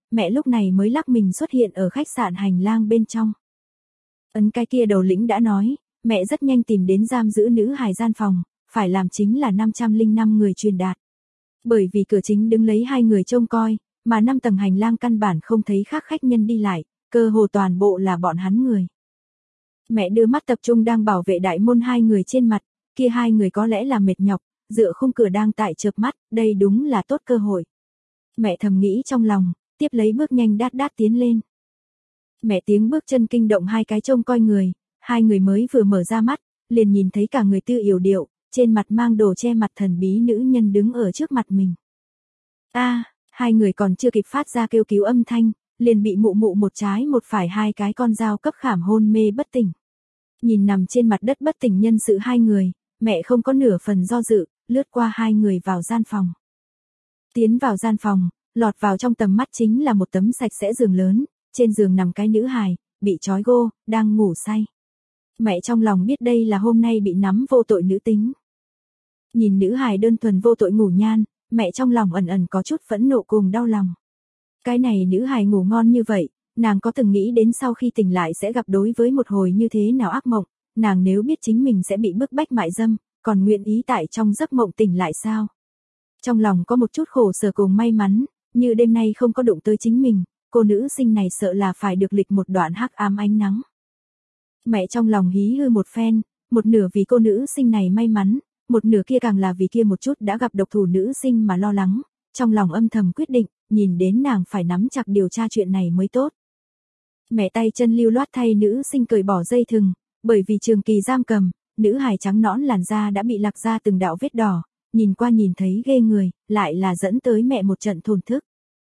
mẹ lúc này mới lắc mình xuất hiện ở khách sạn hành lang bên trong. Ấn cái kia đầu lĩnh đã nói, mẹ rất nhanh tìm đến giam giữ nữ hài gian phòng, phải làm chính là 505 người truyền đạt. Bởi vì cửa chính đứng lấy 2 người trông coi, mà 5 tầng hành lang căn bản không thấy khác khách nhân đi lại, cơ hồ toàn bộ là bọn hắn người. Mẹ đưa mắt tập trung đang bảo vệ đại môn 2 người trên mặt, kia 2 người có lẽ là mệt nhọc, dựa khung cửa đang tại chợp mắt, đây đúng là tốt cơ hội. Mẹ thầm nghĩ trong lòng, tiếp lấy bước nhanh đát đát tiến lên. Mẹ tiếng bước chân kinh động 2 cái trông coi người, 2 người mới vừa mở ra mắt, liền nhìn thấy cả người tư yểu điệu, trên mặt mang đồ che mặt thần bí nữ nhân đứng ở trước mặt mình. A, 2 người còn chưa kịp phát ra kêu cứu âm thanh, liền bị mụ mụ một trái một phải 2 cái con dao cấp khảm hôn mê bất tỉnh. Nhìn nằm trên mặt đất bất tỉnh nhân sự 2 người, mẹ không có nửa phần do dự, lướt qua 2 người vào gian phòng. Tiến vào gian phòng, lọt vào trong tầm mắt chính là một tấm sạch sẽ giường lớn, trên giường nằm cái nữ hài, bị trói gô, đang ngủ say. Mẹ trong lòng biết đây là hôm nay bị nắm vô tội nữ tính. Nhìn nữ hài đơn thuần vô tội ngủ nhan, mẹ trong lòng ẩn ẩn có chút phẫn nộ cùng đau lòng. Cái này nữ hài ngủ ngon như vậy, nàng có từng nghĩ đến sau khi tỉnh lại sẽ gặp đối với một hồi như thế nào ác mộng, nàng nếu biết chính mình sẽ bị bức bách mại dâm, còn nguyện ý tại trong giấc mộng tỉnh lại sao? Trong lòng có một chút khổ sở cùng may mắn, như đêm nay không có đụng tới chính mình, cô nữ sinh này sợ là phải được lịch một đoạn hắc ám ánh nắng. Mẹ trong lòng hí hư một phen, một nửa vì cô nữ sinh này may mắn, một nửa kia càng là vì kia một chút đã gặp độc thủ nữ sinh mà lo lắng, trong lòng âm thầm quyết định, nhìn đến nàng phải nắm chặt điều tra chuyện này mới tốt. Mẹ tay chân lưu loát thay nữ sinh cởi bỏ dây thừng, bởi vì trường kỳ giam cầm, nữ hài trắng nõn làn da đã bị lạc ra từng đạo vết đỏ, nhìn qua nhìn thấy ghê người, lại là dẫn tới mẹ một trận thổn thức.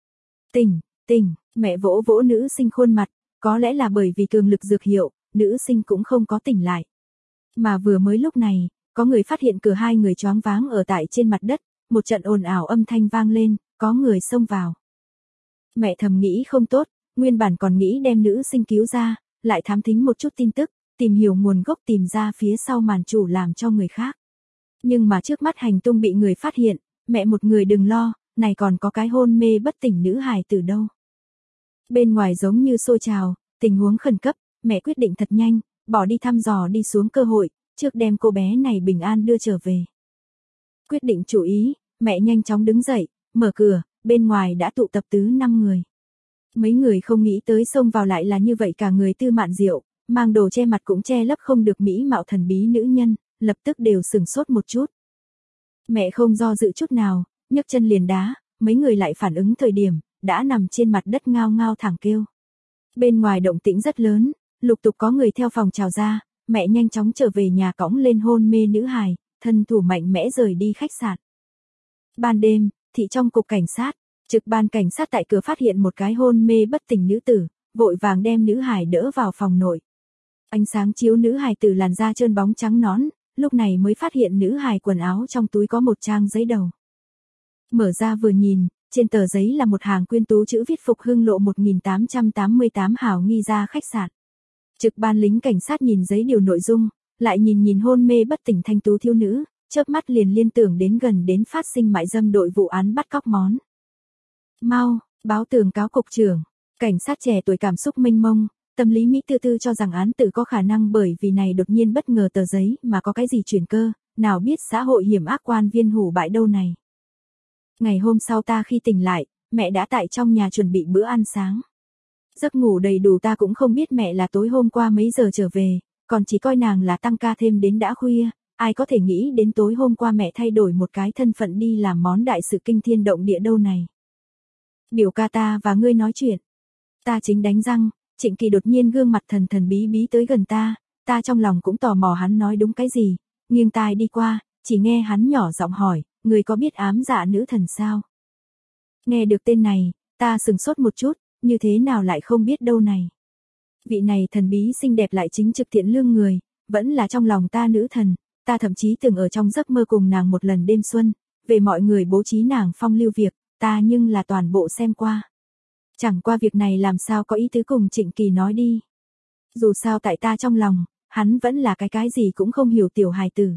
Tỉnh, mẹ vỗ vỗ nữ sinh khuôn mặt, có lẽ là bởi vì cường lực dược hiệu, nữ sinh cũng không có tỉnh lại. Mà vừa mới lúc này, có người phát hiện cửa 2 người choáng váng ở tại trên mặt đất, một trận ồn ào âm thanh vang lên, có người xông vào. Mẹ thầm nghĩ không tốt, nguyên bản còn nghĩ đem nữ sinh cứu ra, lại thám thính một chút tin tức, tìm hiểu nguồn gốc tìm ra phía sau màn chủ làm cho người khác. Nhưng mà trước mắt hành tung bị người phát hiện, mẹ một người đừng lo, này còn có cái hôn mê bất tỉnh nữ hài từ đâu. Bên ngoài giống như sôi trào, tình huống khẩn cấp, mẹ quyết định thật nhanh, bỏ đi thăm dò đi xuống cơ hội, trước đem cô bé này bình an đưa trở về. Quyết định chủ ý, mẹ nhanh chóng đứng dậy, mở cửa, bên ngoài đã tụ tập 4-5 người. Mấy người không nghĩ tới xông vào lại là như vậy cả người Tư Mạn Diệu, mang đồ che mặt cũng che lấp không được mỹ mạo thần bí nữ nhân, lập tức đều sửng sốt một chút. Mẹ không do dự chút nào, nhấc chân liền đá, mấy người lại phản ứng thời điểm, đã nằm trên mặt đất ngao ngao thẳng kêu. Bên ngoài động tĩnh rất lớn, lục tục có người theo phòng trào ra, mẹ nhanh chóng trở về nhà cõng lên hôn mê nữ hài, thân thủ mạnh mẽ rời đi khách sạn. Ban đêm, thị trong cục cảnh sát, trực ban cảnh sát tại cửa phát hiện một cái hôn mê bất tỉnh nữ tử, vội vàng đem nữ hài đỡ vào phòng nội. Ánh sáng chiếu nữ hài tử làn da trơn bóng trắng nõn, lúc này mới phát hiện nữ hài quần áo trong túi có một trang giấy đầu. Mở ra vừa nhìn, trên tờ giấy là một hàng quyên tú chữ viết Phục Hưng lộ 1888 hào nghi ra khách sạn. Trực ban lính cảnh sát nhìn giấy điều nội dung, lại nhìn hôn mê bất tỉnh thanh tú thiếu nữ, chớp mắt liền liên tưởng đến gần đến phát sinh mại dâm đội vụ án bắt cóc món. Mau, báo tường cáo cục trưởng. Cảnh sát trẻ tuổi cảm xúc mênh mông, tâm lý Mỹ tư cho rằng án tử có khả năng bởi vì này đột nhiên bất ngờ tờ giấy mà có cái gì chuyển cơ, nào biết xã hội hiểm ác quan viên hủ bại đâu này. Ngày hôm sau ta khi tỉnh lại, mẹ đã tại trong nhà chuẩn bị bữa ăn sáng. Giấc ngủ đầy đủ ta cũng không biết mẹ là tối hôm qua mấy giờ trở về, còn chỉ coi nàng là tăng ca thêm đến đã khuya, ai có thể nghĩ đến tối hôm qua mẹ thay đổi một cái thân phận đi làm món đại sự kinh thiên động địa đâu này. Biểu ca ta và ngươi nói chuyện. Ta chính đánh răng, Trịnh Kỳ đột nhiên gương mặt thần bí bí tới gần ta trong lòng cũng tò mò hắn nói đúng cái gì, nghiêng tai đi qua, chỉ nghe hắn nhỏ giọng hỏi, người có biết ám dạ nữ thần sao? Nghe được tên này, ta sừng sốt một chút, như thế nào lại không biết đâu này. Vị này thần bí xinh đẹp lại chính trực thiện lương người, vẫn là trong lòng ta nữ thần, ta thậm chí từng ở trong giấc mơ cùng nàng một lần đêm xuân, về mọi người bố trí nàng phong lưu việc, ta nhưng là toàn bộ xem qua. Chẳng qua việc này làm sao có ý tứ cùng Trịnh Kỳ nói đi. Dù sao tại ta trong lòng, hắn vẫn là cái gì cũng không hiểu tiểu hài tử.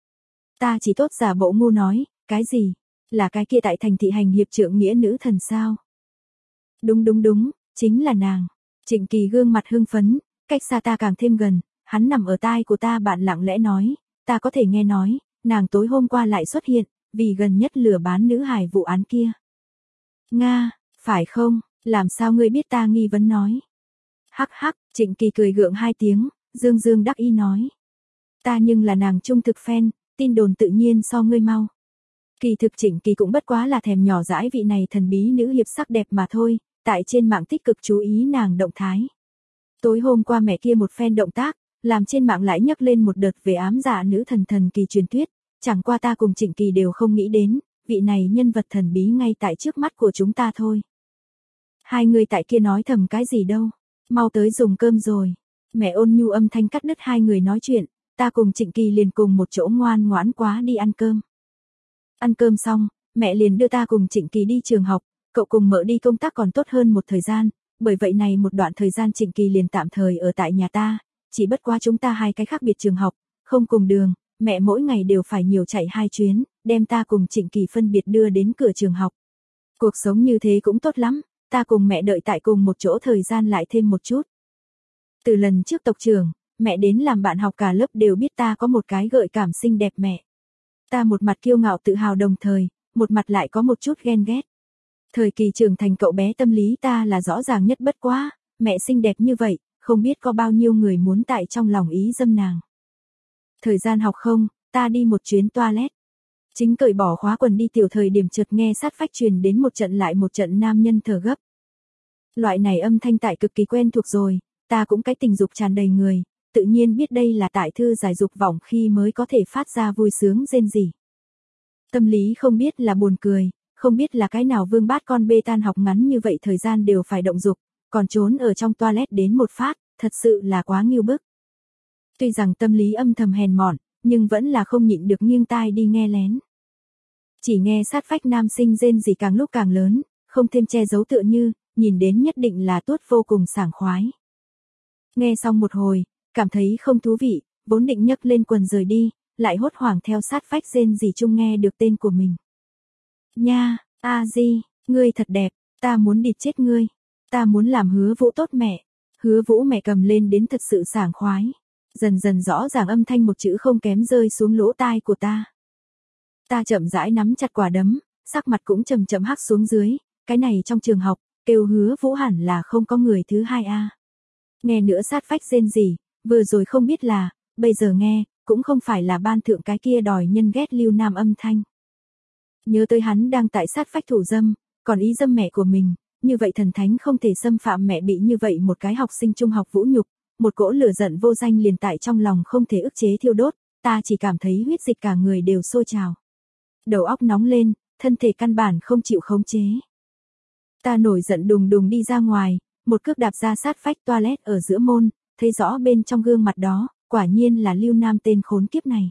Ta chỉ tốt giả bộ ngu nói, cái gì, là cái kia tại thành thị hành hiệp trượng nghĩa nữ thần sao. Đúng đúng đúng, chính là nàng. Trịnh Kỳ gương mặt hưng phấn, cách xa ta càng thêm gần, hắn nằm ở tai của ta bạn lặng lẽ nói, ta có thể nghe nói, nàng tối hôm qua lại xuất hiện, vì gần nhất lừa bán nữ hài vụ án kia. Nga, phải không, làm sao ngươi biết ta nghi vấn nói. Hắc hắc, Trịnh Kỳ cười gượng hai tiếng, dương dương đắc ý nói. Ta nhưng là nàng trung thực fan, tin đồn tự nhiên so ngươi mau. Kỳ thực Trịnh Kỳ cũng bất quá là thèm nhỏ dãi vị này thần bí nữ hiệp sắc đẹp mà thôi, tại trên mạng tích cực chú ý nàng động thái. Tối hôm qua mẹ kia một phen động tác, làm trên mạng lại nhắc lên một đợt về ám dạ nữ thần thần kỳ truyền thuyết, chẳng qua ta cùng Trịnh Kỳ đều không nghĩ đến, vị này nhân vật thần bí ngay tại trước mắt của chúng ta thôi. Hai người tại kia nói thầm cái gì đâu, mau tới dùng cơm rồi. Mẹ ôn nhu âm thanh cắt đứt hai người nói chuyện, ta cùng Trịnh Kỳ liền cùng một chỗ ngoan ngoãn quá đi ăn cơm. Ăn cơm xong, mẹ liền đưa ta cùng Trịnh Kỳ đi trường học, cậu cùng mợ đi công tác còn tốt hơn một thời gian, bởi vậy này một đoạn thời gian Trịnh Kỳ liền tạm thời ở tại nhà ta, chỉ bất quá chúng ta hai cái khác biệt trường học, không cùng đường, mẹ mỗi ngày đều phải nhiều chạy hai chuyến, đem ta cùng Trịnh Kỳ phân biệt đưa đến cửa trường học. Cuộc sống như thế cũng tốt lắm, ta cùng mẹ đợi tại cùng một chỗ thời gian lại thêm một chút. Từ lần trước tộc trưởng, mẹ đến làm bạn học cả lớp đều biết ta có một cái gợi cảm xinh đẹp mẹ. Ta một mặt kiêu ngạo tự hào đồng thời, một mặt lại có một chút ghen ghét. Thời kỳ trưởng thành cậu bé tâm lý ta là rõ ràng nhất bất quá, mẹ xinh đẹp như vậy, không biết có bao nhiêu người muốn tại trong lòng ý dâm nàng. Thời gian học không, ta đi một chuyến toilet. Chính cởi bỏ khóa quần đi tiểu thời điểm chợt nghe sát vách truyền đến một trận lại một trận nam nhân thở gấp. Loại này âm thanh tại cực kỳ quen thuộc rồi, ta cũng cái tình dục tràn đầy người, tự nhiên biết đây là tại thư giải dục vọng khi mới có thể phát ra vui sướng rên rỉ. Tâm lý không biết là buồn cười, không biết là cái nào vương bát con bê tan học ngắn như vậy thời gian đều phải động dục, còn trốn ở trong toilet đến một phát, thật sự là quá nghiêu bức. Tuy rằng tâm lý âm thầm hèn mọn, nhưng vẫn là không nhịn được nghiêng tai đi nghe lén. Chỉ nghe sát vách nam sinh rên rỉ càng lúc càng lớn, không thêm che giấu tựa như, nhìn đến nhất định là tuốt vô cùng sảng khoái. Nghe xong một hồi, cảm thấy không thú vị, vốn định nhấc lên quần rời đi, lại hốt hoảng theo sát vách rên rỉ chung nghe được tên của mình. Nha, a di, ngươi thật đẹp, ta muốn địt chết ngươi, ta muốn làm Hứa Vũ tốt mẹ. Hứa Vũ mẹ cầm lên đến thật sự sảng khoái. Dần dần rõ ràng âm thanh một chữ không kém rơi xuống lỗ tai của ta. Ta chậm rãi nắm chặt quả đấm, sắc mặt cũng chậm chậm hắc xuống dưới, cái này trong trường học, kêu Hứa Vũ hẳn là không có người thứ hai a. Nghe nữa sát vách rên rỉ, vừa rồi không biết là, bây giờ nghe, cũng không phải là ban thượng cái kia đòi nhân ghét lưu nam âm thanh. Nhớ tới hắn đang tại sát vách thủ dâm, còn ý dâm mẹ của mình, như vậy thần thánh không thể xâm phạm mẹ bị như vậy một cái học sinh trung học vũ nhục, một cỗ lửa giận vô danh liền tại trong lòng không thể ức chế thiêu đốt, ta chỉ cảm thấy huyết dịch cả người đều sôi trào. Đầu óc nóng lên, thân thể căn bản không chịu khống chế. Ta nổi giận đùng đùng đi ra ngoài, một cước đạp ra sát vách toilet ở giữa môn, thấy rõ bên trong gương mặt đó, quả nhiên là Lưu Nam tên khốn kiếp này.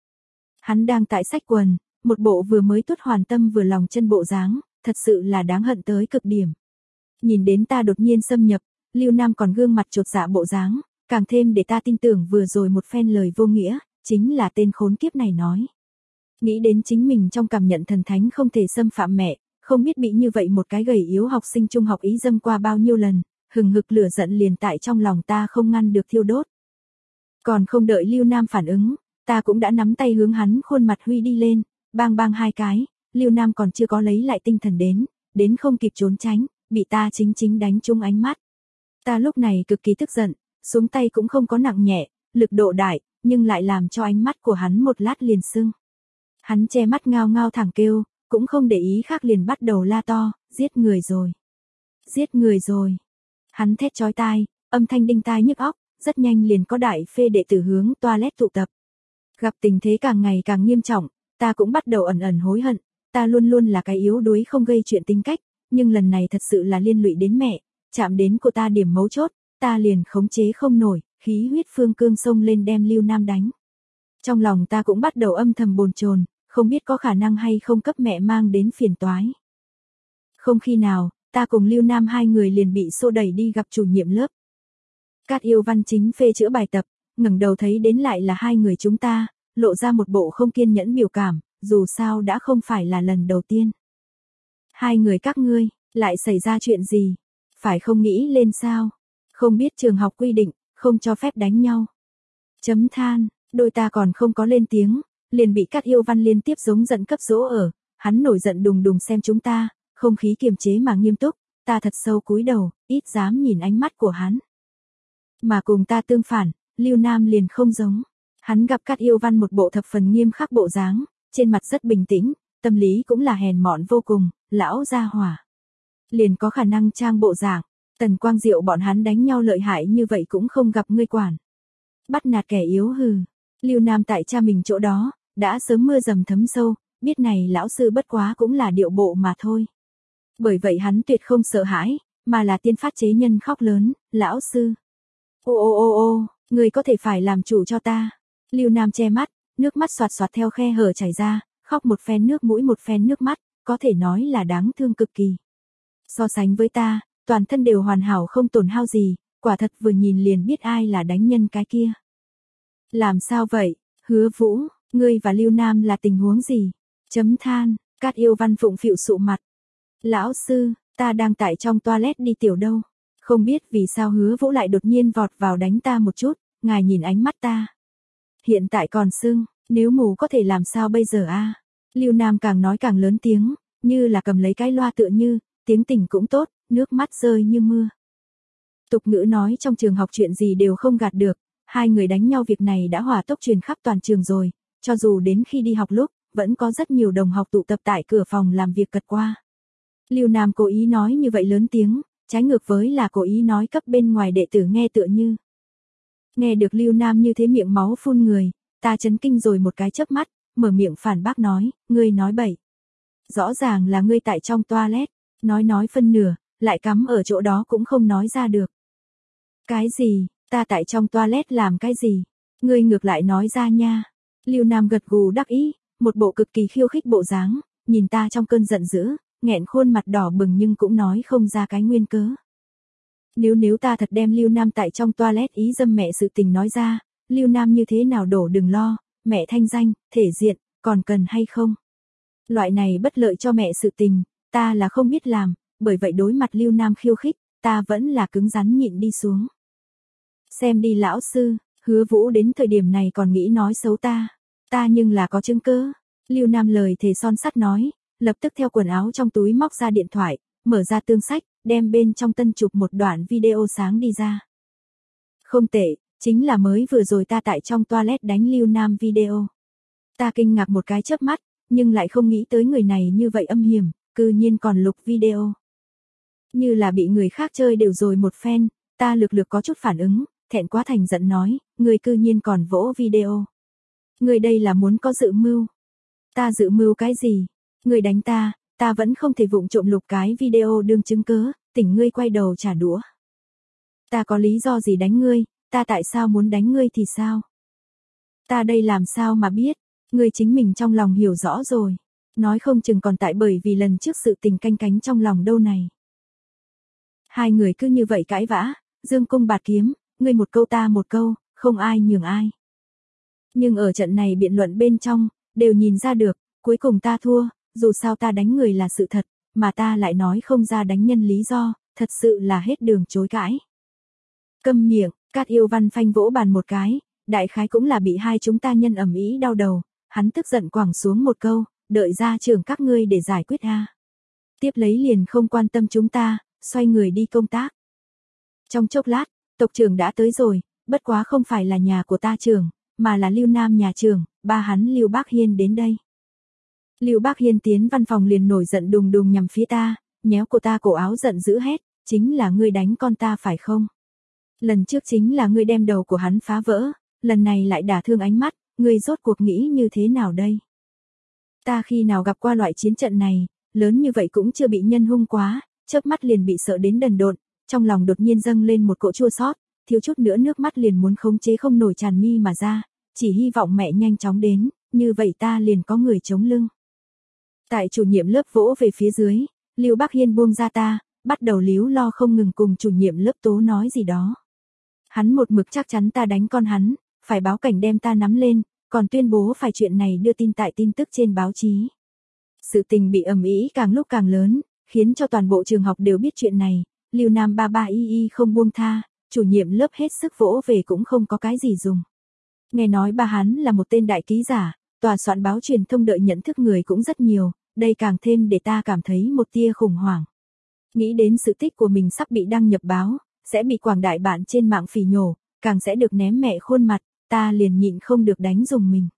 Hắn đang tại xách quần, một bộ vừa mới tuốt hoàn tâm vừa lòng chân bộ dáng, thật sự là đáng hận tới cực điểm. Nhìn đến ta đột nhiên xâm nhập, Lưu Nam còn gương mặt chột dạ bộ dáng, càng thêm để ta tin tưởng vừa rồi một phen lời vô nghĩa, chính là tên khốn kiếp này nói. Nghĩ đến chính mình trong cảm nhận thần thánh không thể xâm phạm mẹ, không biết bị như vậy một cái gầy yếu học sinh trung học ý dâm qua bao nhiêu lần, hừng hực lửa giận liền tại trong lòng ta không ngăn được thiêu đốt. Còn không đợi Lưu Nam phản ứng, ta cũng đã nắm tay hướng hắn khuôn mặt huy đi lên, bang bang hai cái, Lưu Nam còn chưa có lấy lại tinh thần đến không kịp trốn tránh, bị ta chính chính đánh trúng ánh mắt. Ta lúc này cực kỳ tức giận, xuống tay cũng không có nặng nhẹ, lực độ đại, nhưng lại làm cho ánh mắt của hắn một lát liền sưng. Hắn che mắt ngao ngao thẳng kêu, cũng không để ý khác liền bắt đầu la to, giết người rồi. Giết người rồi. Hắn thét chói tai, âm thanh đinh tai nhức óc, rất nhanh liền có đại phê đệ tử hướng toilet tụ tập. Gặp tình thế càng ngày càng nghiêm trọng, ta cũng bắt đầu ẩn ẩn hối hận, ta luôn luôn là cái yếu đuối không gây chuyện tính cách, nhưng lần này thật sự là liên lụy đến mẹ, chạm đến của ta điểm mấu chốt, ta liền khống chế không nổi, khí huyết phương cương xông lên đem Lưu Nam đánh. Trong lòng ta cũng bắt đầu âm thầm bồn chồn, không biết có khả năng hay không cấp mẹ mang đến phiền toái. Không khi nào, ta cùng Lưu Nam hai người liền bị xô đẩy đi gặp chủ nhiệm lớp. Cát Yêu Văn chính phê chữa bài tập, ngẩng đầu thấy đến lại là hai người chúng ta, lộ ra một bộ không kiên nhẫn biểu cảm, dù sao đã không phải là lần đầu tiên. Hai người các ngươi, Lại xảy ra chuyện gì? Phải không nghĩ lên sao? Không biết trường học quy định, không cho phép đánh nhau. Chấm than, đôi ta còn không có lên tiếng, liền bị Cát Yêu Văn liên tiếp giống giận cấp dỗ ở, hắn nổi giận đùng đùng xem chúng ta, không khí kiềm chế mà nghiêm túc, ta thật sâu cúi đầu, ít dám nhìn ánh mắt của hắn. Mà cùng ta tương phản, Lưu Nam liền không giống. Hắn gặp Cát Yêu Văn một bộ thập phần nghiêm khắc bộ dáng, trên mặt rất bình tĩnh, tâm lý cũng là hèn mọn vô cùng, lão gia hỏa. Liền có khả năng trang bộ dạng, Tần Quang Diệu bọn hắn đánh nhau lợi hại như vậy cũng không gặp ngươi quản. Bắt nạt kẻ yếu hừ. Lưu Nam tại cha mình chỗ đó, đã sớm mưa dầm thấm sâu, biết này lão sư bất quá cũng là điệu bộ mà thôi. Bởi vậy hắn tuyệt không sợ hãi, mà là tiên phát chế nhân khóc lớn, lão sư. Ô ô ô ô, người có thể phải làm chủ cho ta. Lưu Nam che mắt, nước mắt xoạt xoạt theo khe hở chảy ra, khóc một phen nước mũi một phen nước mắt, có thể nói là đáng thương cực kỳ. So sánh với ta, toàn thân đều hoàn hảo không tổn hao gì, quả thật vừa nhìn liền biết ai là đánh nhân cái kia. Làm sao vậy, Hứa Vũ, ngươi và Lưu Nam là tình huống gì? Chấm than, Cát Yêu Văn phụng phịu sụ mặt. Lão sư, ta đang tại trong toilet đi tiểu đâu. Không biết vì sao Hứa Vũ lại đột nhiên vọt vào đánh ta một chút, ngài nhìn ánh mắt ta. Hiện tại còn sưng, nếu mù có thể làm sao bây giờ a? Lưu Nam càng nói càng lớn tiếng, như là cầm lấy cái loa tựa như, tiếng tình cũng tốt, nước mắt rơi như mưa. Tục ngữ nói trong trường học chuyện gì đều không gạt được, hai người đánh nhau việc này đã hỏa tốc truyền khắp toàn trường rồi, cho dù đến khi đi học lúc, vẫn có rất nhiều đồng học tụ tập tại cửa phòng làm việc cật qua. Lưu Nam cố ý nói như vậy lớn tiếng, trái ngược với là cố ý nói cấp bên ngoài đệ tử nghe tựa như. Nghe được Lưu Nam như thế miệng máu phun người, ta chấn kinh rồi một cái chớp mắt, mở miệng phản bác nói, ngươi nói bậy. Rõ ràng là ngươi tại trong toilet, nói phân nửa, lại cắm ở chỗ đó cũng không nói ra được. Cái gì, ta tại trong toilet làm cái gì? Ngươi ngược lại nói ra nha. Lưu Nam gật gù đắc ý, một bộ cực kỳ khiêu khích bộ dáng, nhìn ta trong cơn giận dữ, nghẹn khuôn mặt đỏ bừng nhưng cũng nói không ra cái nguyên cớ. Nếu ta thật đem Lưu Nam tại trong toilet ý dâm mẹ sự tình nói ra, Lưu Nam như thế nào đổ đừng lo, mẹ thanh danh, thể diện, còn cần hay không? Loại này bất lợi cho mẹ sự tình, ta là không biết làm, bởi vậy đối mặt Lưu Nam khiêu khích, ta vẫn là cứng rắn nhịn đi xuống. Xem đi lão sư, Hứa Vũ đến thời điểm này còn nghĩ nói xấu ta nhưng là có chứng cứ. Lưu Nam lời thề son sắt nói, lập tức theo quần áo trong túi móc ra điện thoại, mở ra tương sách, đem bên trong tân chụp một đoạn video sáng đi ra. Không tệ, chính là mới vừa rồi ta tại trong toilet đánh Lưu Nam video. Ta kinh ngạc một cái chớp mắt, nhưng lại không nghĩ tới người này như vậy âm hiểm, cư nhiên còn lục video. Như là bị người khác chơi đều rồi một phen, ta lực có chút phản ứng, thẹn quá thành giận nói, người cư nhiên còn vỗ video. Người đây là muốn có dự mưu. Ta dự mưu cái gì? Người đánh ta vẫn không thể vụng trộm lục cái video đương chứng cớ, tỉnh ngươi quay đầu trả đũa. Ta có lý do gì đánh ngươi, ta tại sao muốn đánh ngươi thì sao? Ta đây làm sao mà biết, ngươi chính mình trong lòng hiểu rõ rồi. Nói không chừng còn tại bởi vì lần trước sự tình canh cánh trong lòng đâu này. Hai người cứ như vậy cãi vã, dương cung bạt kiếm, ngươi một câu ta một câu, không ai nhường ai. Nhưng ở trận này biện luận bên trong, đều nhìn ra được, cuối cùng ta thua, dù sao ta đánh người là sự thật, mà ta lại nói không ra đánh nhân lý do, thật sự là hết đường chối cãi. Câm miệng, Cát Yêu Văn phanh vỗ bàn một cái, đại khái cũng là bị hai chúng ta nhân ầm ĩ đau đầu, hắn tức giận quẳng xuống một câu, đợi ra trường các ngươi để giải quyết ha. Tiếp lấy liền không quan tâm chúng ta, xoay người đi công tác. Trong chốc lát, tộc trưởng đã tới rồi, bất quá không phải là nhà của ta trưởng, mà là Lưu Nam nhà trưởng, ba hắn Lưu Bác Hiên đến đây. Lưu Bác Hiên tiến văn phòng liền nổi giận đùng đùng nhằm phía ta, nhéo của ta cổ áo giận dữ hét, chính là ngươi đánh con ta phải không? Lần trước chính là ngươi đem đầu của hắn phá vỡ, lần này lại đả thương ánh mắt, ngươi rốt cuộc nghĩ như thế nào đây? Ta khi nào gặp qua loại chiến trận này, lớn như vậy cũng chưa bị nhân hung quá, chớp mắt liền bị sợ đến đần độn, trong lòng đột nhiên dâng lên một cỗ chua xót, thiếu chút nữa nước mắt liền muốn khống chế không nổi tràn mi mà ra, chỉ hy vọng mẹ nhanh chóng đến, như vậy ta liền có người chống lưng. Tại chủ nhiệm lớp vỗ về phía dưới, Lưu Bác Hiên buông ra ta, bắt đầu líu lo không ngừng cùng chủ nhiệm lớp tố nói gì đó. Hắn một mực chắc chắn ta đánh con hắn, phải báo cảnh đem ta nắm lên, còn tuyên bố phải chuyện này đưa tin tại tin tức trên báo chí. Sự tình bị ầm ĩ càng lúc càng lớn, khiến cho toàn bộ trường học đều biết chuyện này, Lưu Nam ba ba y không buông tha, chủ nhiệm lớp hết sức vỗ về cũng không có cái gì dùng. Nghe nói ba hắn là một tên đại ký giả, tòa soạn báo truyền thông đợi nhận thức người cũng rất nhiều, đây càng thêm để ta cảm thấy một tia khủng hoảng. Nghĩ đến sự tích của mình sắp bị đăng nhập báo, sẽ bị quảng đại bạn trên mạng phỉ nhổ, càng sẽ được ném mẹ khuôn mặt, ta liền nhịn không được đánh dùng mình.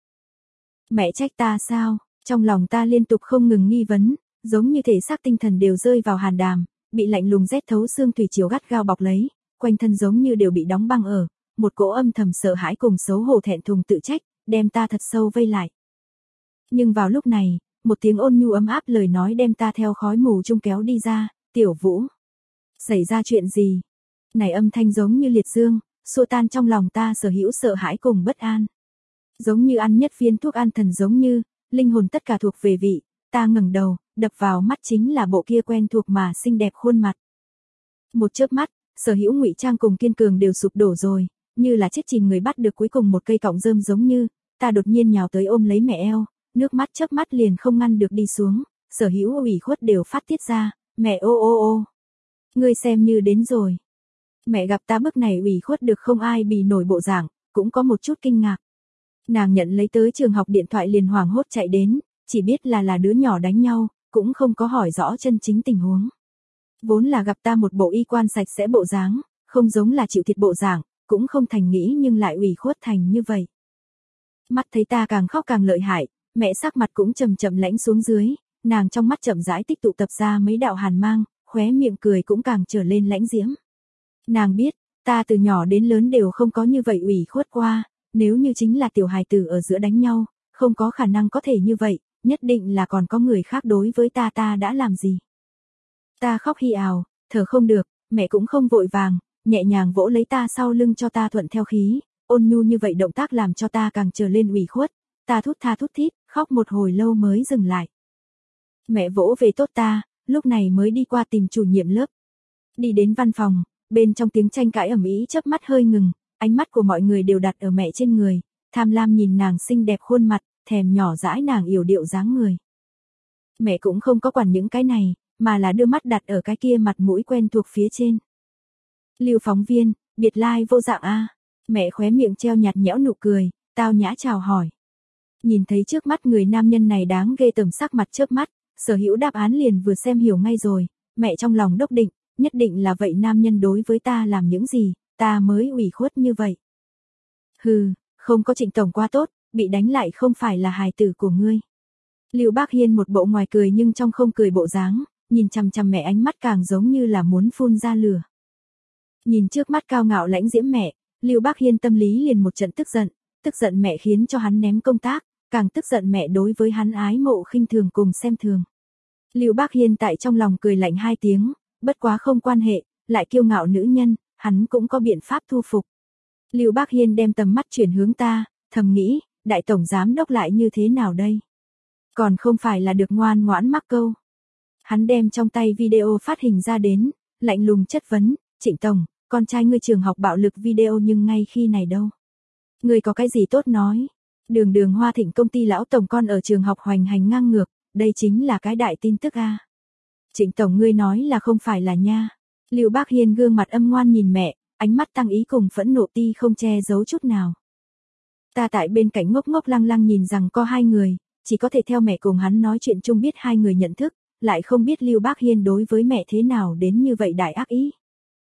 Mẹ trách ta sao? Trong lòng ta liên tục không ngừng nghi vấn, giống như thể xác tinh thần đều rơi vào hàn đàm, bị lạnh lùng rét thấu xương thủy chiều gắt gao bọc lấy, quanh thân giống như đều bị đóng băng ở, một cỗ âm thầm sợ hãi cùng xấu hổ thẹn thùng tự trách, đem ta thật sâu vây lại. Nhưng vào lúc này, một tiếng ôn nhu ấm áp lời nói đem ta theo khói mù chung kéo đi ra, Tiểu Vũ. Xảy ra chuyện gì? Này âm thanh giống như liệt dương, xua tan trong lòng ta sở hữu sợ hãi cùng bất an. Giống như ăn nhất viên thuốc an thần giống như, linh hồn tất cả thuộc về vị, ta ngẩng đầu, đập vào mắt chính là bộ kia quen thuộc mà xinh đẹp khuôn mặt. Một chớp mắt, sở hữu ngụy trang cùng kiên cường đều sụp đổ rồi, như là chết chìm người bắt được cuối cùng một cây cọng rơm giống như, ta đột nhiên nhào tới ôm lấy mẹ eo, nước mắt chớp mắt liền không ngăn được đi xuống, sở hữu ủy khuất đều phát tiết ra, mẹ ô ô ô. Ngươi xem như đến rồi. Mẹ gặp ta bức này ủy khuất được không ai bì nổi bộ dạng, cũng có một chút kinh ngạc. Nàng nhận lấy tới trường học điện thoại liền hoảng hốt chạy đến, chỉ biết là đứa nhỏ đánh nhau, cũng không có hỏi rõ chân chính tình huống. Vốn là gặp ta một bộ y quan sạch sẽ bộ dáng, không giống là chịu thiệt bộ dạng, cũng không thành nghĩ nhưng lại ủy khuất thành như vậy. Mắt thấy ta càng khóc càng lợi hại, mẹ sắc mặt cũng chậm chậm lãnh xuống dưới, nàng trong mắt chậm rãi tích tụ tập ra mấy đạo hàn mang, khóe miệng cười cũng càng trở lên lãnh diễm. Nàng biết, ta từ nhỏ đến lớn đều không có như vậy ủy khuất qua, nếu như chính là tiểu hài tử ở giữa đánh nhau, không có khả năng có thể như vậy, nhất định là còn có người khác đối với ta đã làm gì. Ta khóc hi ào, thở không được, mẹ cũng không vội vàng, nhẹ nhàng vỗ lấy ta sau lưng cho ta thuận theo khí, ôn nhu như vậy động tác làm cho ta càng trở lên ủy khuất, ta thút tha thút thít, khóc một hồi lâu mới dừng lại. Mẹ vỗ về tốt ta, lúc này mới đi qua tìm chủ nhiệm lớp. Đi đến văn phòng, bên trong tiếng tranh cãi ầm ĩ chớp mắt hơi ngừng, ánh mắt của mọi người đều đặt ở mẹ trên người, tham lam nhìn nàng xinh đẹp khuôn mặt, thèm nhỏ dãi nàng yểu điệu dáng người. Mẹ cũng không có quản những cái này, mà là đưa mắt đặt ở cái kia mặt mũi quen thuộc phía trên. Lưu phóng viên, biệt lai vô dạng a. Mẹ khóe miệng treo nhạt nhẽo nụ cười, tao nhã chào hỏi. Nhìn thấy trước mắt người nam nhân này đáng ghê tởm sắc mặt chớp mắt, sở hữu đáp án liền vừa xem hiểu ngay rồi, mẹ trong lòng đốc định, nhất định là vậy nam nhân đối với ta làm những gì, ta mới ủy khuất như vậy. Hừ, không có Trịnh tổng qua tốt, bị đánh lại không phải là hài tử của ngươi. Lưu Bác Hiên một bộ ngoài cười nhưng trong không cười bộ dáng, nhìn chằm chằm mẹ ánh mắt càng giống như là muốn phun ra lửa. Nhìn trước mắt cao ngạo lãnh diễm mẹ, Lưu Bác Hiên tâm lý liền một trận tức giận mẹ khiến cho hắn ném công tác, càng tức giận mẹ đối với hắn ái mộ khinh thường cùng xem thường. Lưu Bác Hiên tại trong lòng cười lạnh hai tiếng, bất quá không quan hệ, lại kiêu ngạo nữ nhân, hắn cũng có biện pháp thu phục. Lưu Bác Hiên đem tầm mắt chuyển hướng ta, thầm nghĩ, đại tổng giám đốc lại như thế nào đây? Còn không phải là được ngoan ngoãn mắc câu. Hắn đem trong tay video phát hình ra đến, lạnh lùng chất vấn, Trịnh tổng, con trai ngươi trường học bạo lực video nhưng ngay khi này đâu? Ngươi có cái gì tốt nói? Đường Hoa Thịnh công ty lão tổng con ở trường học hoành hành ngang ngược, đây chính là cái đại tin tức a. Trịnh tổng ngươi nói là không phải là nha. Lưu Bác Hiên gương mặt âm ngoan nhìn mẹ, ánh mắt tăng ý cùng phẫn nộ ti không che giấu chút nào. Ta tại bên cạnh ngốc ngốc lăng lăng nhìn rằng có hai người, chỉ có thể theo mẹ cùng hắn nói chuyện chung biết hai người nhận thức, lại không biết Lưu Bác Hiên đối với mẹ thế nào đến như vậy đại ác ý.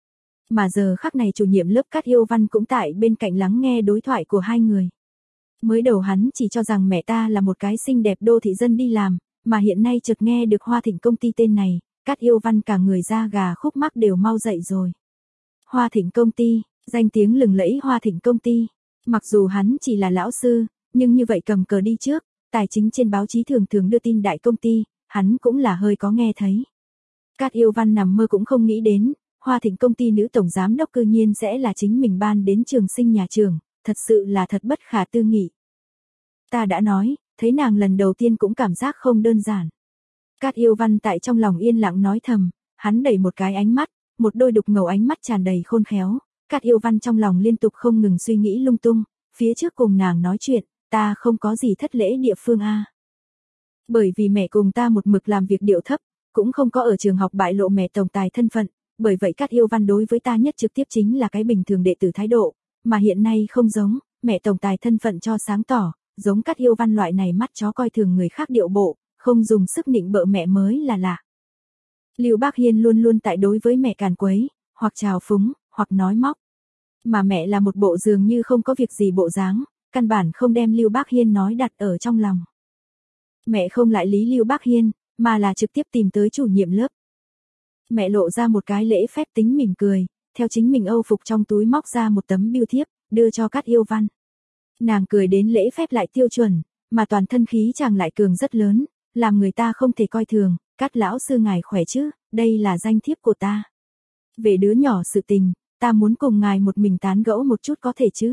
Mà giờ khắc này chủ nhiệm lớp Cát Yêu Văn cũng tại bên cạnh lắng nghe đối thoại của hai người. Mới đầu hắn chỉ cho rằng mẹ ta là một cái xinh đẹp đô thị dân đi làm, mà hiện nay chợt nghe được Hoa Thịnh công ty tên này, Cát Yêu Văn cả người da gà khúc mắc đều mau dậy rồi. Hoa Thịnh công ty, danh tiếng lừng lẫy Hoa Thịnh công ty. Mặc dù hắn chỉ là lão sư, nhưng như vậy cầm cờ đi trước, tài chính trên báo chí thường thường đưa tin đại công ty, hắn cũng là hơi có nghe thấy. Cát Yêu Văn nằm mơ cũng không nghĩ đến, Hoa Thịnh công ty nữ tổng giám đốc cư nhiên sẽ là chính mình ban đến trường sinh nhà trường, thật sự là thật bất khả tư nghị. Ta đã nói, thấy nàng lần đầu tiên cũng cảm giác không đơn giản. Cát Yêu Văn tại trong lòng yên lặng nói thầm, hắn đẩy một cái ánh mắt, một đôi đục ngầu ánh mắt tràn đầy khôn khéo. Cát Yêu Văn trong lòng liên tục không ngừng suy nghĩ lung tung, phía trước cùng nàng nói chuyện, ta không có gì thất lễ địa phương a. Bởi vì mẹ cùng ta một mực làm việc điệu thấp, cũng không có ở trường học bại lộ mẹ tổng tài thân phận, bởi vậy Cát Yêu Văn đối với ta nhất trực tiếp chính là cái bình thường đệ tử thái độ, mà hiện nay không giống, mẹ tổng tài thân phận cho sáng tỏ, giống Cát Yêu Văn loại này mắt chó coi thường người khác điệu bộ, không dùng sức nịnh bợ mẹ mới là lạ. Lưu Bác Hiên luôn luôn tại đối với mẹ càn quấy, hoặc trào phúng, hoặc nói móc. Mà mẹ là một bộ dường như không có việc gì bộ dáng, căn bản không đem Lưu Bác Hiên nói đặt ở trong lòng. Mẹ không lại lý Lưu Bác Hiên, mà là trực tiếp tìm tới chủ nhiệm lớp. Mẹ lộ ra một cái lễ phép tính mỉm cười, theo chính mình âu phục trong túi móc ra một tấm bưu thiếp, đưa cho Cát Yêu Văn. Nàng cười đến lễ phép lại tiêu chuẩn, mà toàn thân khí chàng lại cường rất lớn, làm người ta không thể coi thường. Cát lão sư ngài khỏe chứ, đây là danh thiếp của ta. Về đứa nhỏ sự tình, ta muốn cùng ngài một mình tán gẫu một chút có thể chứ?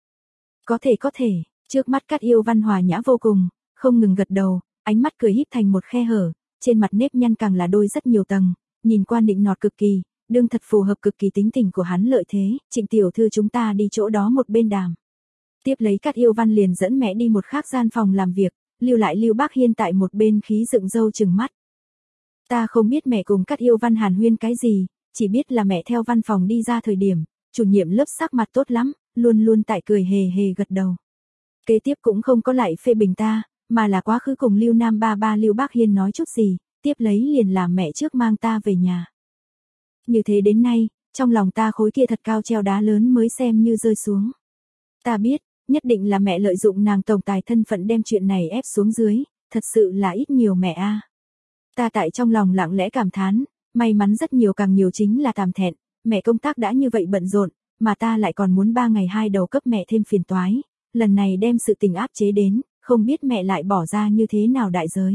Có thể, trước mắt Cát Yêu Văn hòa nhã vô cùng, không ngừng gật đầu, ánh mắt cười híp thành một khe hở, trên mặt nếp nhăn càng là đôi rất nhiều tầng, nhìn qua nịnh nọt cực kỳ, đương thật phù hợp cực kỳ tính tình của hắn lợi thế, Trịnh tiểu thư chúng ta đi chỗ đó một bên đàm. Tiếp lấy Cát Yêu Văn liền dẫn mẹ đi một khác gian phòng làm việc, lưu lại Lưu Bác Hiên tại một bên khí dựng râu trừng mắt. Ta không biết mẹ cùng Cát Yêu Văn hàn huyên cái gì, chỉ biết là mẹ theo văn phòng đi ra thời điểm, chủ nhiệm lớp sắc mặt tốt lắm, luôn luôn tại cười hề hề gật đầu. Kế tiếp cũng không có lại phê bình ta, mà là quá khứ cùng Lưu Nam ba ba Lưu Bác Hiên nói chút gì, tiếp lấy liền làm mẹ trước mang ta về nhà. Như thế đến nay, trong lòng ta khối kia thật cao treo đá lớn mới xem như rơi xuống. Ta biết, nhất định là mẹ lợi dụng nàng tổng tài thân phận đem chuyện này ép xuống dưới, thật sự là ít nhiều mẹ a. Ta tại trong lòng lặng lẽ cảm thán, may mắn rất nhiều càng nhiều chính là tàm thẹn, mẹ công tác đã như vậy bận rộn, mà ta lại còn muốn 3 ngày 2 đầu cấp mẹ thêm phiền toái, lần này đem sự tình áp chế đến, không biết mẹ lại bỏ ra như thế nào đại giới.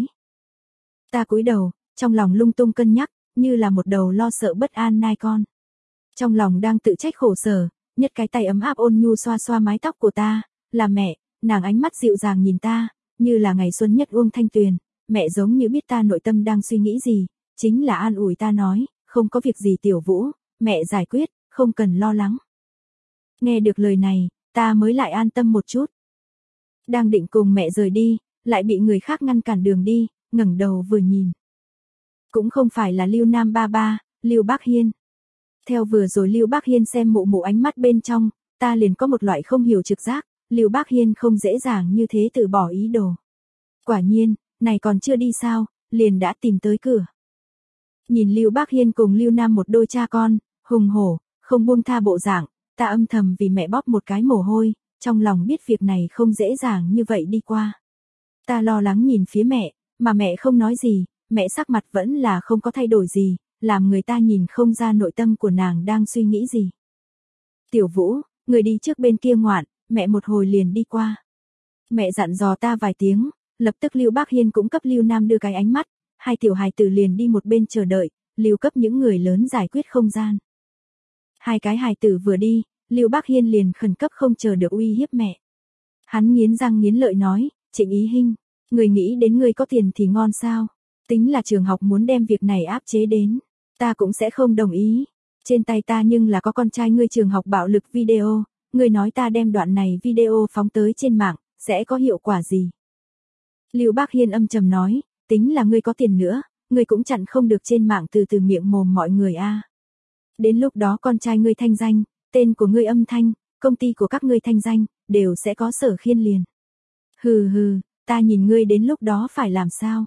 Ta cúi đầu, trong lòng lung tung cân nhắc, như là một đầu lo sợ bất an nai con. Trong lòng đang tự trách khổ sở, nhất cái tay ấm áp ôn nhu xoa xoa mái tóc của ta, là mẹ, nàng ánh mắt dịu dàng nhìn ta, như là ngày xuân nhất uông thanh tuyền, mẹ giống như biết ta nội tâm đang suy nghĩ gì, chính là an ủi ta nói, không có việc gì Tiểu Vũ, mẹ giải quyết, không cần lo lắng. Nghe được lời này, ta mới lại an tâm một chút. Đang định cùng mẹ rời đi, lại bị người khác ngăn cản đường đi, ngẩng đầu vừa nhìn. Cũng không phải là Lưu Nam ba ba, Lưu Bác Hiên. Theo vừa rồi Lưu Bác Hiên xem mụ mụ ánh mắt bên trong, ta liền có một loại không hiểu trực giác, Lưu Bác Hiên không dễ dàng như thế từ bỏ ý đồ. Quả nhiên, này còn chưa đi sao, liền đã tìm tới cửa. Nhìn Lưu Bác Hiên cùng Lưu Nam một đôi cha con, hùng hổ, không buông tha bộ dạng, ta âm thầm vì mẹ bóp một cái mồ hôi, trong lòng biết việc này không dễ dàng như vậy đi qua. Ta lo lắng nhìn phía mẹ, mà mẹ không nói gì, mẹ sắc mặt vẫn là không có thay đổi gì, làm người ta nhìn không ra nội tâm của nàng đang suy nghĩ gì. Tiểu Vũ, người đi trước bên kia ngoạn, mẹ một hồi liền đi qua. Mẹ dặn dò ta vài tiếng, lập tức Lưu Bác Hiên cũng cấp Lưu Nam đưa cái ánh mắt, hai tiểu hài tử liền đi một bên chờ đợi, Lưu cấp những người lớn giải quyết không gian. Hai cái hài tử vừa đi, Lưu Bác Hiên liền khẩn cấp không chờ được uy hiếp mẹ. Hắn nghiến răng nghiến lợi nói, Trịnh Ý Hinh, người nghĩ đến người có tiền thì ngon sao? Tính là trường học muốn đem việc này áp chế đến, ta cũng sẽ không đồng ý. Trên tay ta nhưng là có con trai ngươi trường học bạo lực video, ngươi nói ta đem đoạn này video phóng tới trên mạng, sẽ có hiệu quả gì? Lưu Bác Hiên âm trầm nói, tính là ngươi có tiền nữa, ngươi cũng chặn không được trên mạng từ miệng mồm mọi người a. Đến lúc đó con trai ngươi thanh danh, tên của ngươi âm thanh, công ty của các ngươi thanh danh, đều sẽ có Sở Khiên liền. Hừ hừ, ta nhìn ngươi đến lúc đó phải làm sao?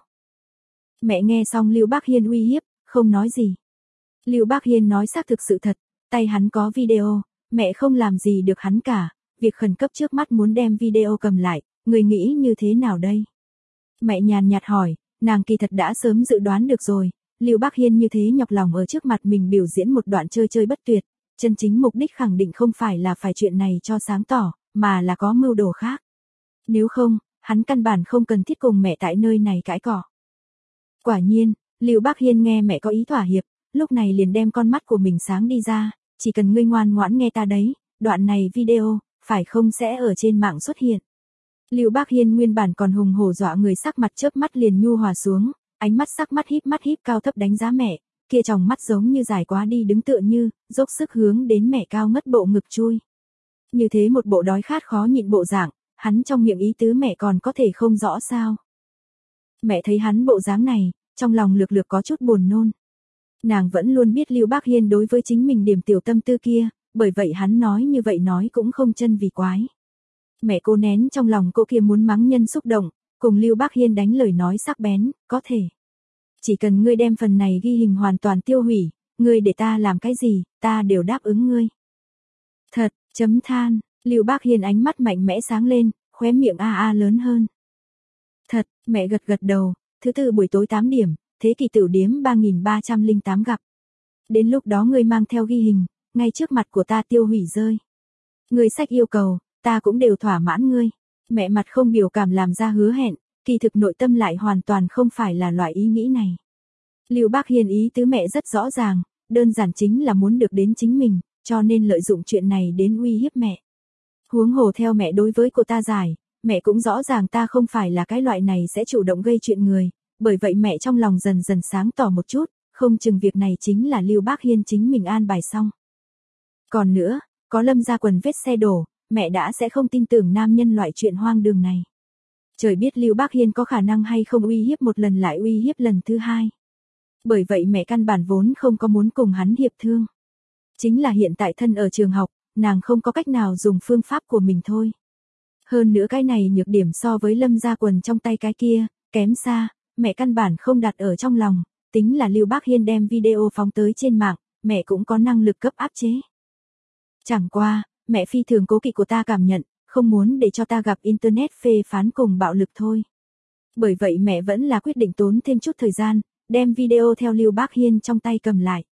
Mẹ nghe xong Lưu Bác Hiên uy hiếp, không nói gì. Lưu Bác Hiên nói xác thực sự thật, tay hắn có video, mẹ không làm gì được hắn cả, việc khẩn cấp trước mắt muốn đem video cầm lại, người nghĩ như thế nào đây? Mẹ nhàn nhạt hỏi, nàng kỳ thật đã sớm dự đoán được rồi, Lưu Bác Hiên như thế nhọc lòng ở trước mặt mình biểu diễn một đoạn chơi bất tuyệt, chân chính mục đích khẳng định không phải là phải chuyện này cho sáng tỏ, mà là có mưu đồ khác. Nếu không, hắn căn bản không cần thiết cùng mẹ tại nơi này cãi cọ. Quả nhiên, Lưu Bác Hiên nghe mẹ có ý thỏa hiệp, lúc này liền đem con mắt của mình sáng đi ra, chỉ cần ngươi ngoan ngoãn nghe ta đấy, đoạn này video, phải không sẽ ở trên mạng xuất hiện. Lưu Bác Hiên nguyên bản còn hùng hổ dọa người sắc mặt chớp mắt liền nhu hòa xuống, ánh mắt sắc mắt híp cao thấp đánh giá mẹ, kia tròng mắt giống như dài quá đi đứng tựa như, dốc sức hướng đến mẹ cao ngất bộ ngực chui. Như thế một bộ đói khát khó nhịn bộ dạng, hắn trong miệng ý tứ mẹ còn có thể không rõ sao. Mẹ thấy hắn bộ dáng này, trong lòng lược lược có chút buồn nôn. Nàng vẫn luôn biết Lưu Bác Hiên đối với chính mình điểm tiểu tâm tư kia, bởi vậy hắn nói như vậy nói cũng không chân vì quái. Mẹ cô nén trong lòng cô kia muốn mắng nhân xúc động, cùng Lưu Bác Hiên đánh lời nói sắc bén, có thể. Chỉ cần ngươi đem phần này ghi hình hoàn toàn tiêu hủy, ngươi để ta làm cái gì, ta đều đáp ứng ngươi. Thật, chấm than, Lưu Bác Hiên ánh mắt mạnh mẽ sáng lên, khóe miệng a lớn hơn. Thật, mẹ gật gật đầu, thứ tư buổi tối 8 điểm, Thế Kỷ Tửu Điếm 3308 gặp. Đến lúc đó ngươi mang theo ghi hình, ngay trước mặt của ta tiêu hủy rơi. Ngươi sách yêu cầu, ta cũng đều thỏa mãn ngươi. Mẹ mặt không biểu cảm làm ra hứa hẹn, kỳ thực nội tâm lại hoàn toàn không phải là loại ý nghĩ này. Lưu Bác Hiên ý tứ mẹ rất rõ ràng, đơn giản chính là muốn được đến chính mình, cho nên lợi dụng chuyện này đến uy hiếp mẹ. Huống hồ theo mẹ đối với cô ta giải, mẹ cũng rõ ràng ta không phải là cái loại này sẽ chủ động gây chuyện người, bởi vậy mẹ trong lòng dần dần sáng tỏ một chút, không chừng việc này chính là Lưu Bác Hiên chính mình an bài xong. Còn nữa, có Lâm Gia Quần vết xe đổ, mẹ đã sẽ không tin tưởng nam nhân loại chuyện hoang đường này. Trời biết Lưu Bác Hiên có khả năng hay không uy hiếp một lần lại uy hiếp lần thứ hai. Bởi vậy mẹ căn bản vốn không có muốn cùng hắn hiệp thương. Chính là hiện tại thân ở trường học, nàng không có cách nào dùng phương pháp của mình thôi. Hơn nữa cái này nhược điểm so với Lâm Gia Quần trong tay cái kia, kém xa, mẹ căn bản không đặt ở trong lòng, tính là Lưu Bác Hiên đem video phóng tới trên mạng, mẹ cũng có năng lực cấp áp chế. Chẳng qua, mẹ phi thường cố kỵ của ta cảm nhận, không muốn để cho ta gặp Internet phê phán cùng bạo lực thôi. Bởi vậy mẹ vẫn là quyết định tốn thêm chút thời gian, đem video theo Lưu Bác Hiên trong tay cầm lại.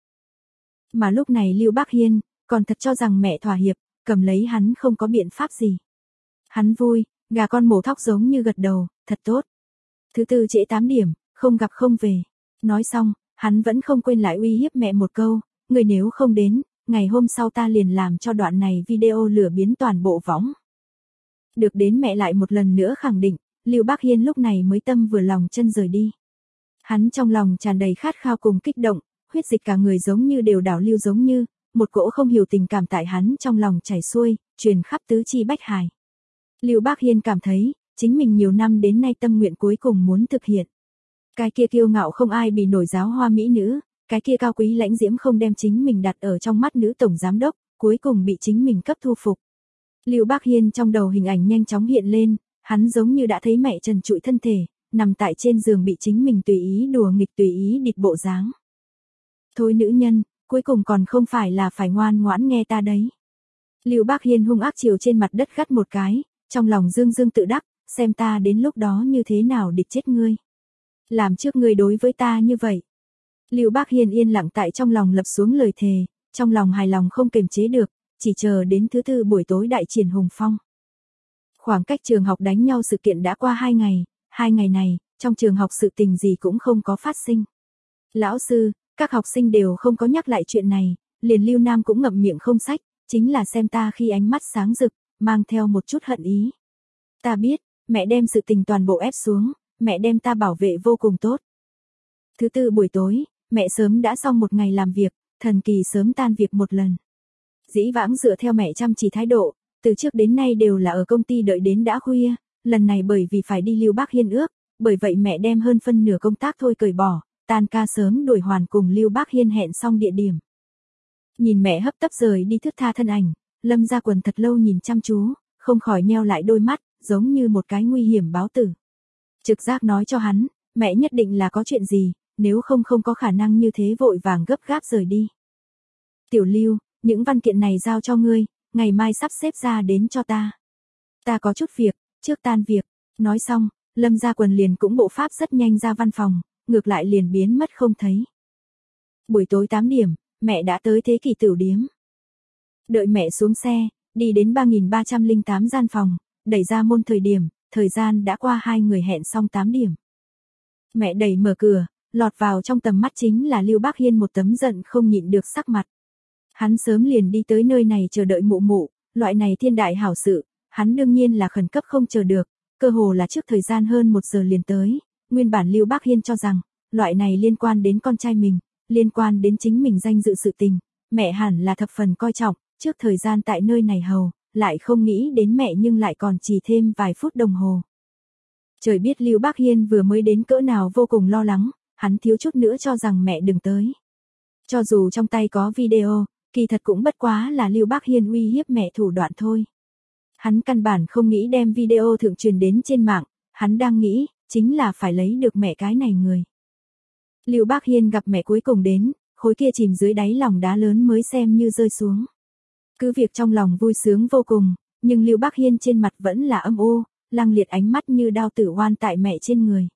Mà lúc này Lưu Bác Hiên, còn thật cho rằng mẹ thỏa hiệp, cầm lấy hắn không có biện pháp gì. Hắn vui, gà con mổ thóc giống như gật đầu, thật tốt. Thứ tư trễ 8 điểm, không gặp không về. Nói xong, hắn vẫn không quên lại uy hiếp mẹ một câu, người nếu không đến, ngày hôm sau ta liền làm cho đoạn này video lửa biến toàn bộ võng. Được đến mẹ lại một lần nữa khẳng định, Lưu Bác Hiên lúc này mới tâm vừa lòng chân rời đi. Hắn trong lòng tràn đầy khát khao cùng kích động, huyết dịch cả người giống như đều đảo lưu giống như, một cỗ không hiểu tình cảm tại hắn trong lòng chảy xuôi, truyền khắp tứ chi bách hài. Lưu Bác Hiên cảm thấy, chính mình nhiều năm đến nay tâm nguyện cuối cùng muốn thực hiện. Cái kia kiêu ngạo không ai bì nổi giáo hoa mỹ nữ, cái kia cao quý lãnh diễm không đem chính mình đặt ở trong mắt nữ tổng giám đốc, cuối cùng bị chính mình cấp thu phục. Lưu Bác Hiên trong đầu hình ảnh nhanh chóng hiện lên, hắn giống như đã thấy mẹ trần trụi thân thể, nằm tại trên giường bị chính mình tùy ý đùa nghịch tùy ý địt bộ dáng. Thôi nữ nhân, cuối cùng còn không phải là phải ngoan ngoãn nghe ta đấy. Lưu Bác Hiên hung ác chiều trên mặt đất gắt một cái, trong lòng dương dương tự đắc, xem ta đến lúc đó như thế nào địch chết ngươi. Làm trước ngươi đối với ta như vậy. Lưu Bác Hiên yên lặng tại trong lòng lập xuống lời thề, trong lòng hài lòng không kềm chế được, chỉ chờ đến thứ tư buổi tối đại triển hùng phong. Khoảng cách trường học đánh nhau sự kiện đã qua 2 ngày, 2 ngày này, trong trường học sự tình gì cũng không có phát sinh. Lão sư, các học sinh đều không có nhắc lại chuyện này, liền Lưu Nam cũng ngậm miệng không sách, chính là xem ta khi ánh mắt sáng rực, mang theo một chút hận ý. Ta biết, mẹ đem sự tình toàn bộ ép xuống, mẹ đem ta bảo vệ vô cùng tốt. Thứ tư buổi tối, mẹ sớm đã xong một ngày làm việc, thần kỳ sớm tan việc một lần. Dĩ vãng dựa theo mẹ chăm chỉ thái độ, từ trước đến nay đều là ở công ty đợi đến đã khuya, lần này bởi vì phải đi Lưu Bác Hiên ước, bởi vậy mẹ đem hơn phân nửa công tác thôi cởi bỏ, tan ca sớm đuổi hoàn cùng Lưu Bác Hiên hẹn xong địa điểm. Nhìn mẹ hấp tấp rời đi thướt tha thân ảnh, Lâm Gia Quần thật lâu nhìn chăm chú, không khỏi nheo lại đôi mắt, giống như một cái nguy hiểm báo tử. Trực giác nói cho hắn, mẹ nhất định là có chuyện gì, nếu không không có khả năng như thế vội vàng gấp gáp rời đi. Tiểu Lưu, những văn kiện này giao cho ngươi, ngày mai sắp xếp ra đến cho ta. Ta có chút việc, trước tan việc. Nói xong, Lâm Gia Quần liền cũng bộ pháp rất nhanh ra văn phòng, ngược lại liền biến mất không thấy. Buổi tối 8 điểm, mẹ đã tới Thế Kỷ Tửu Điếm. Đợi mẹ xuống xe, đi đến 3308 gian phòng, đẩy ra môn thời gian đã qua 2 người hẹn xong 8 điểm. Mẹ đẩy mở cửa, lọt vào trong tầm mắt chính là Lưu Bác Hiên một tấm giận không nhịn được sắc mặt. Hắn sớm liền đi tới nơi này chờ đợi mụ mụ, loại này thiên đại hảo sự, hắn đương nhiên là khẩn cấp không chờ được, cơ hồ là trước thời gian hơn 1 giờ liền tới. Nguyên bản Lưu Bác Hiên cho rằng, loại này liên quan đến con trai mình, liên quan đến chính mình danh dự sự tình, mẹ hẳn là thập phần coi trọng, trước thời gian tại nơi này hầu, lại không nghĩ đến mẹ nhưng lại còn chỉ thêm vài phút đồng hồ. Trời biết Lưu Bác Hiên vừa mới đến cỡ nào vô cùng lo lắng, hắn thiếu chút nữa cho rằng mẹ đừng tới. Cho dù trong tay có video, kỳ thật cũng bất quá là Lưu Bác Hiên uy hiếp mẹ thủ đoạn thôi. Hắn căn bản không nghĩ đem video thượng truyền đến trên mạng, hắn đang nghĩ, chính là phải lấy được mẹ cái này người. Lưu Bác Hiên gặp mẹ cuối cùng đến, khối kia chìm dưới đáy lòng đá lớn mới xem như rơi xuống. Cứ việc trong lòng vui sướng vô cùng, nhưng Lưu Bác Hiên trên mặt vẫn là âm u, lăng liệt ánh mắt như đao tử oan tại mẹ trên người.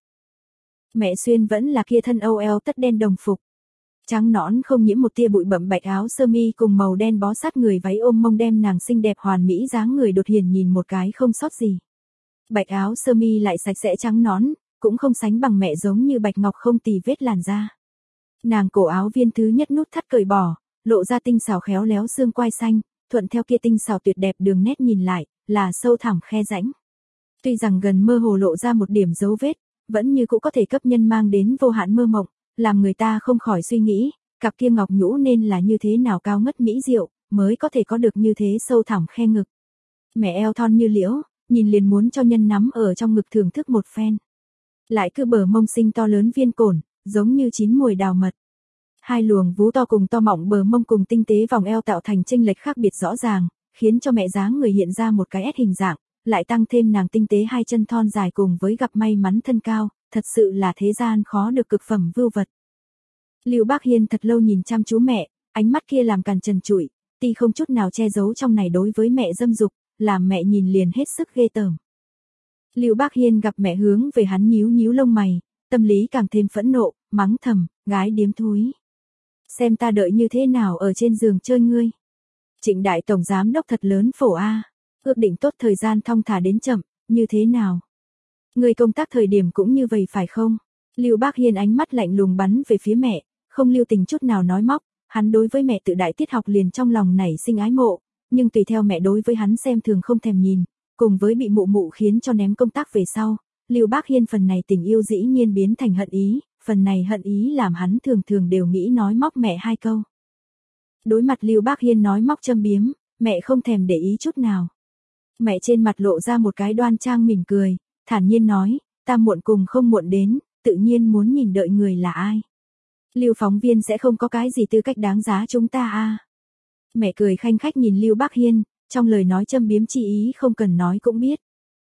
Mẹ xuyên vẫn là kia thân âu eo tất đen đồng phục. Trắng nõn không nhiễm một tia bụi bặm bạch áo sơ mi cùng màu đen bó sát người váy ôm mông đem nàng xinh đẹp hoàn mỹ dáng người đột hiển nhìn một cái không sót gì. Bạch áo sơ mi lại sạch sẽ trắng nõn, cũng không sánh bằng mẹ giống như bạch ngọc không tì vết làn da. Nàng cổ áo viên thứ nhất nút thắt cởi bỏ, lộ ra tinh xảo khéo léo xương quai xanh, thuận theo kia tinh xảo tuyệt đẹp đường nét nhìn lại, là sâu thẳm khe rãnh. Tuy rằng gần mơ hồ lộ ra một điểm dấu vết, vẫn như cũng có thể cấp nhân mang đến vô hạn mơ mộng, làm người ta không khỏi suy nghĩ, cặp kia ngọc nhũ nên là như thế nào cao ngất mỹ diệu, mới có thể có được như thế sâu thẳm khe ngực. Mẹ eo thon như liễu, nhìn liền muốn cho nhân nắm ở trong ngực thưởng thức một phen. Lại cứ bờ mông xinh to lớn viên cổn, giống như chín mùi đào mật. Hai luồng vú to cùng to mọng bờ mông cùng tinh tế vòng eo tạo thành chênh lệch khác biệt rõ ràng, khiến cho mẹ dáng người hiện ra một cái S hình dạng, lại tăng thêm nàng tinh tế hai chân thon dài cùng với gặp may mắn thân cao, thật sự là thế gian khó được cực phẩm vưu vật. Lưu Bác Hiên thật lâu nhìn chăm chú mẹ, ánh mắt kia làm càn trần trụi, ti không chút nào che giấu trong này đối với mẹ dâm dục, làm mẹ nhìn liền hết sức ghê tởm. Lưu Bác Hiên gặp mẹ hướng về hắn nhíu nhíu lông mày, tâm lý càng thêm phẫn nộ, mắng thầm, gái điếm thúi. Xem ta đợi như thế nào ở trên giường chơi ngươi. Trịnh đại tổng giám đốc thật lớn phổ a, ước định tốt thời gian thong thả đến chậm, như thế nào? Người công tác thời điểm cũng như vậy phải không? Lưu Bác Hiên ánh mắt lạnh lùng bắn về phía mẹ, không lưu tình chút nào nói móc, hắn đối với mẹ tự đại tiết học liền trong lòng nảy sinh ái mộ, nhưng tùy theo mẹ đối với hắn xem thường không thèm nhìn, cùng với bị mụ mụ khiến cho ném công tác về sau, Lưu Bác Hiên phần này tình yêu dĩ nhiên biến thành hận ý, phần này hận ý làm hắn thường thường đều nghĩ nói móc mẹ hai câu. Đối mặt Lưu Bác Hiên nói móc châm biếm, mẹ không thèm để ý chút nào. Mẹ trên mặt lộ ra một cái đoan trang mỉm cười, thản nhiên nói, ta muộn cùng không muộn đến, tự nhiên muốn nhìn đợi người là ai. Lưu phóng viên sẽ không có cái gì tư cách đáng giá chúng ta a. Mẹ cười khanh khách nhìn Lưu Bác Hiên, trong lời nói châm biếm chi ý không cần nói cũng biết.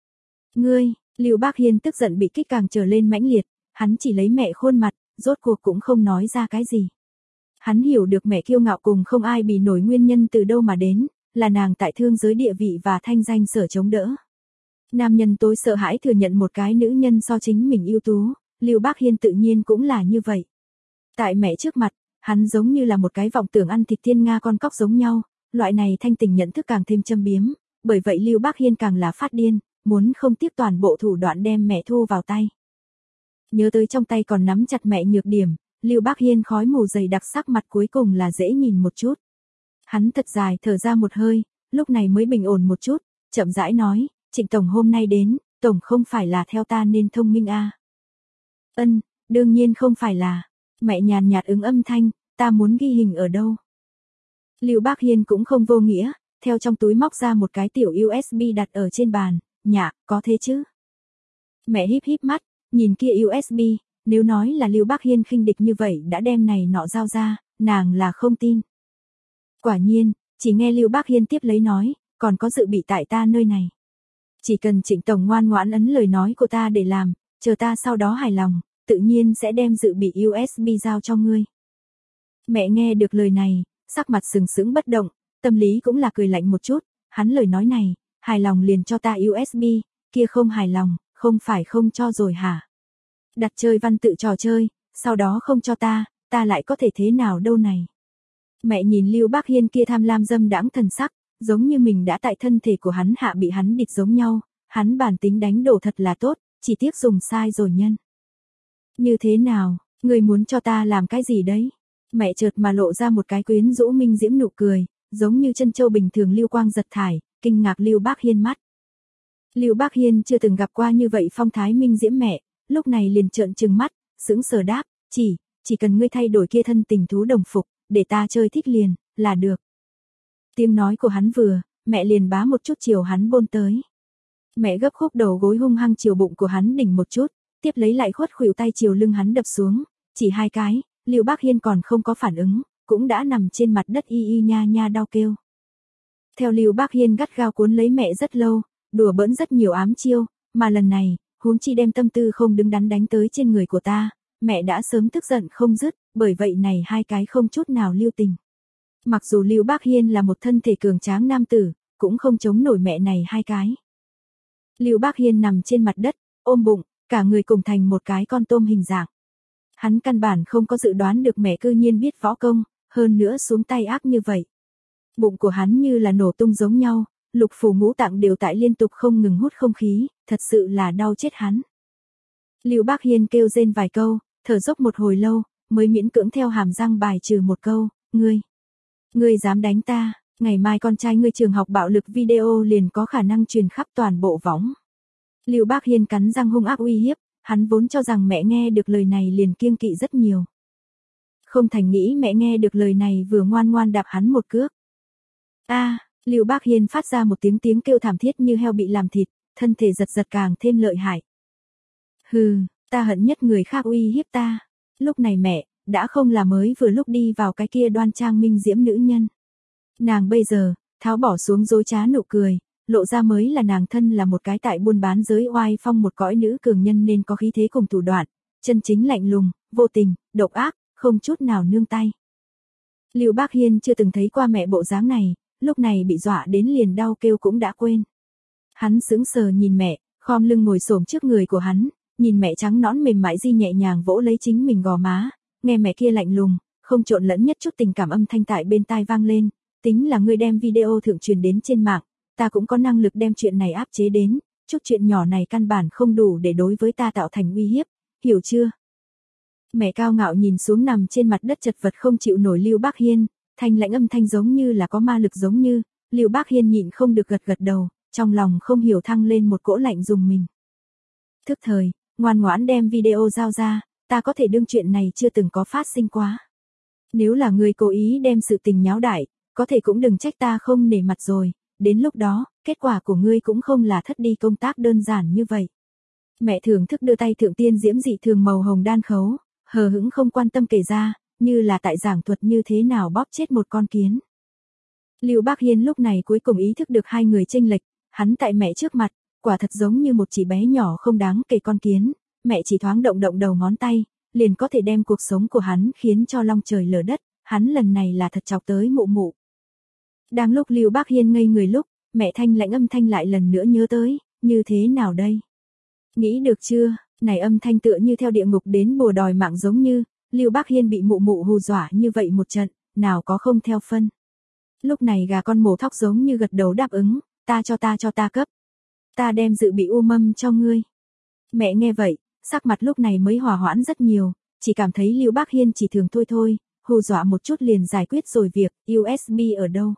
Ngươi, Lưu Bác Hiên tức giận bị kích càng trở lên mãnh liệt, hắn chỉ lấy mẹ khuôn mặt, rốt cuộc cũng không nói ra cái gì. Hắn hiểu được mẹ kiêu ngạo cùng không ai bì nổi nguyên nhân từ đâu mà đến, là nàng tại thương giới địa vị và thanh danh sở chống đỡ. Nam nhân tối sợ hãi thừa nhận một cái nữ nhân so chính mình ưu tú, Lưu Bác Hiên tự nhiên cũng là như vậy. Tại mẹ trước mặt, hắn giống như là một cái vọng tưởng ăn thịt thiên nga con cóc giống nhau, loại này thanh tình nhận thức càng thêm châm biếm, bởi vậy Lưu Bác Hiên càng là phát điên, muốn không tiếp toàn bộ thủ đoạn đem mẹ thu vào tay. Nhớ tới trong tay còn nắm chặt mẹ nhược điểm, Lưu Bác Hiên khói mù dày đặc sắc mặt cuối cùng là dễ nhìn một chút. Hắn thật dài thở ra một hơi, lúc này mới bình ổn một chút, chậm rãi nói, Trịnh Tổng hôm nay đến, Tổng không phải là theo ta nên thông minh a. Đương nhiên không phải là. Mẹ nhàn nhạt ứng âm thanh, ta muốn ghi hình ở đâu. Lưu Bác Hiên cũng không vô nghĩa, theo trong túi móc ra một cái tiểu USB đặt ở trên bàn, nhạ, có thế chứ. Mẹ híp híp mắt, nhìn kia USB, nếu nói là Lưu Bác Hiên khinh địch như vậy đã đem này nọ giao ra, nàng là không tin. Quả nhiên, chỉ nghe Lưu Bác Hiên tiếp lấy nói, còn có dự bị tại ta nơi này. Chỉ cần Trịnh Tổng ngoan ngoãn ấn lời nói của ta để làm, chờ ta sau đó hài lòng, tự nhiên sẽ đem dự bị USB giao cho ngươi. Mẹ nghe được lời này, sắc mặt sừng sững bất động, tâm lý cũng là cười lạnh một chút, hắn lời nói này, hài lòng liền cho ta USB, kia không hài lòng, không phải không cho rồi hả? Đặt chơi văn tự trò chơi, sau đó không cho ta lại có thể thế nào đâu này? Mẹ nhìn Lưu Bác Hiên kia tham lam dâm đãng thần sắc, giống như mình đã tại thân thể của hắn hạ bị hắn địch giống nhau, hắn bản tính đánh đổ thật là tốt, chỉ tiếc dùng sai rồi nhân. Như thế nào, người muốn cho ta làm cái gì đấy? Mẹ chợt mà lộ ra một cái quyến rũ minh diễm nụ cười, giống như chân châu bình thường lưu quang giật thải, kinh ngạc Lưu Bác Hiên mắt. Lưu Bác Hiên chưa từng gặp qua như vậy phong thái minh diễm mẹ, lúc này liền trợn trừng mắt, sững sờ đáp, chỉ cần ngươi thay đổi kia thân tình thú đồng phục, để ta chơi thích liền, là được. Tiếng nói của hắn vừa, mẹ liền bá một chút chiều hắn bôn tới. Mẹ gấp khúc đầu gối hung hăng chiều bụng của hắn đỉnh một chút, tiếp lấy lại khuất khuỷu tay chiều lưng hắn đập xuống, chỉ 2 cái, Lưu Bác Hiên còn không có phản ứng, cũng đã nằm trên mặt đất y y nha nha đau kêu. Theo Lưu Bác Hiên gắt gao cuốn lấy mẹ rất lâu, đùa bỡn rất nhiều ám chiêu, mà lần này, huống chi đem tâm tư không đứng đắn đánh tới trên người của ta, mẹ đã sớm tức giận không dứt, bởi vậy này 2 cái không chút nào lưu tình. Mặc dù Lưu Bác Hiên là một thân thể cường tráng nam tử, cũng không chống nổi mẹ này 2 cái. Lưu Bác Hiên nằm trên mặt đất, ôm bụng, cả người cùng thành một cái con tôm hình dạng. Hắn căn bản không có dự đoán được mẹ cư nhiên biết võ công, hơn nữa xuống tay ác như vậy. Bụng của hắn như là nổ tung giống nhau, lục phủ ngũ tạng đều tại liên tục không ngừng hút không khí, thật sự là đau chết hắn. Lưu Bác Hiên kêu rên vài câu, thở dốc một hồi lâu, mới miễn cưỡng theo hàm răng bài trừ một câu, ngươi dám đánh ta, ngày mai con trai ngươi trường học bạo lực video liền có khả năng truyền khắp toàn bộ võng. Lưu Bác Hiên cắn răng hung ác uy hiếp, hắn vốn cho rằng mẹ nghe được lời này liền kiêng kỵ rất nhiều. Không thành nghĩ mẹ nghe được lời này vừa ngoan ngoan đạp hắn một cước. Lưu Bác Hiên phát ra một tiếng kêu thảm thiết như heo bị làm thịt, thân thể giật giật càng thêm lợi hại. Hừ, ta hận nhất người khác uy hiếp ta. Lúc này mẹ, đã không là mới vừa lúc đi vào cái kia đoan trang minh diễm nữ nhân. Nàng bây giờ, tháo bỏ xuống dối trá nụ cười, lộ ra mới là nàng thân là một cái tại buôn bán giới oai phong một cõi nữ cường nhân nên có khí thế cùng thủ đoạn, chân chính lạnh lùng, vô tình, độc ác, không chút nào nương tay. Lưu Bác Hiên chưa từng thấy qua mẹ bộ dáng này, lúc này bị dọa đến liền đau kêu cũng đã quên. Hắn sững sờ nhìn mẹ, khom lưng ngồi xổm trước người của hắn, nhìn mẹ trắng nõn mềm mại di nhẹ nhàng vỗ lấy chính mình gò má, nghe mẹ kia lạnh lùng, không trộn lẫn nhất chút tình cảm âm thanh tại bên tai vang lên, tính là ngươi đem video thượng truyền đến trên mạng, ta cũng có năng lực đem chuyện này áp chế đến, chút chuyện nhỏ này căn bản không đủ để đối với ta tạo thành uy hiếp, hiểu chưa? Mẹ cao ngạo nhìn xuống nằm trên mặt đất chật vật không chịu nổi Lưu Bác Hiên, thanh lãnh âm thanh giống như là có ma lực giống như, Lưu Bác Hiên nhịn không được gật đầu, trong lòng không hiểu thăng lên một cỗ lạnh dùng mình. Thức thời, ngoan ngoãn đem video giao ra, ta có thể đương chuyện này chưa từng có phát sinh quá. Nếu là ngươi cố ý đem sự tình nháo đại, có thể cũng đừng trách ta không nể mặt rồi, đến lúc đó, kết quả của ngươi cũng không là thất đi công tác đơn giản như vậy. Mẹ thưởng thức đưa tay thượng tiên diễm dị thường màu hồng đan khấu, hờ hững không quan tâm kể ra, như là tại giảng thuật như thế nào bóp chết một con kiến. Lưu Bác Hiên lúc này cuối cùng ý thức được 2 người chênh lệch, hắn tại mẹ trước mặt, quả thật giống như một chỉ bé nhỏ không đáng kể con kiến, mẹ chỉ thoáng động đầu ngón tay, liền có thể đem cuộc sống của hắn khiến cho long trời lở đất, hắn lần này là thật chọc tới mụ mụ. Đang lúc Lưu Bác Hiên ngây người lúc, mẹ thanh lãnh âm thanh lại lần nữa nhớ tới, như thế nào đây? Nghĩ được chưa, này âm thanh tựa như theo địa ngục đến bùa đòi mạng giống như, Lưu Bác Hiên bị mụ mụ hù dọa như vậy một trận, nào có không theo phân. Lúc này gà con mổ thóc giống như gật đầu đáp ứng, ta cho ta cấp. Ta đem dự bị u mâm cho ngươi. Mẹ nghe vậy, sắc mặt lúc này mới hòa hoãn rất nhiều, chỉ cảm thấy Lưu Bác Hiên chỉ thường thôi, hù dọa một chút liền giải quyết rồi việc, USB ở đâu?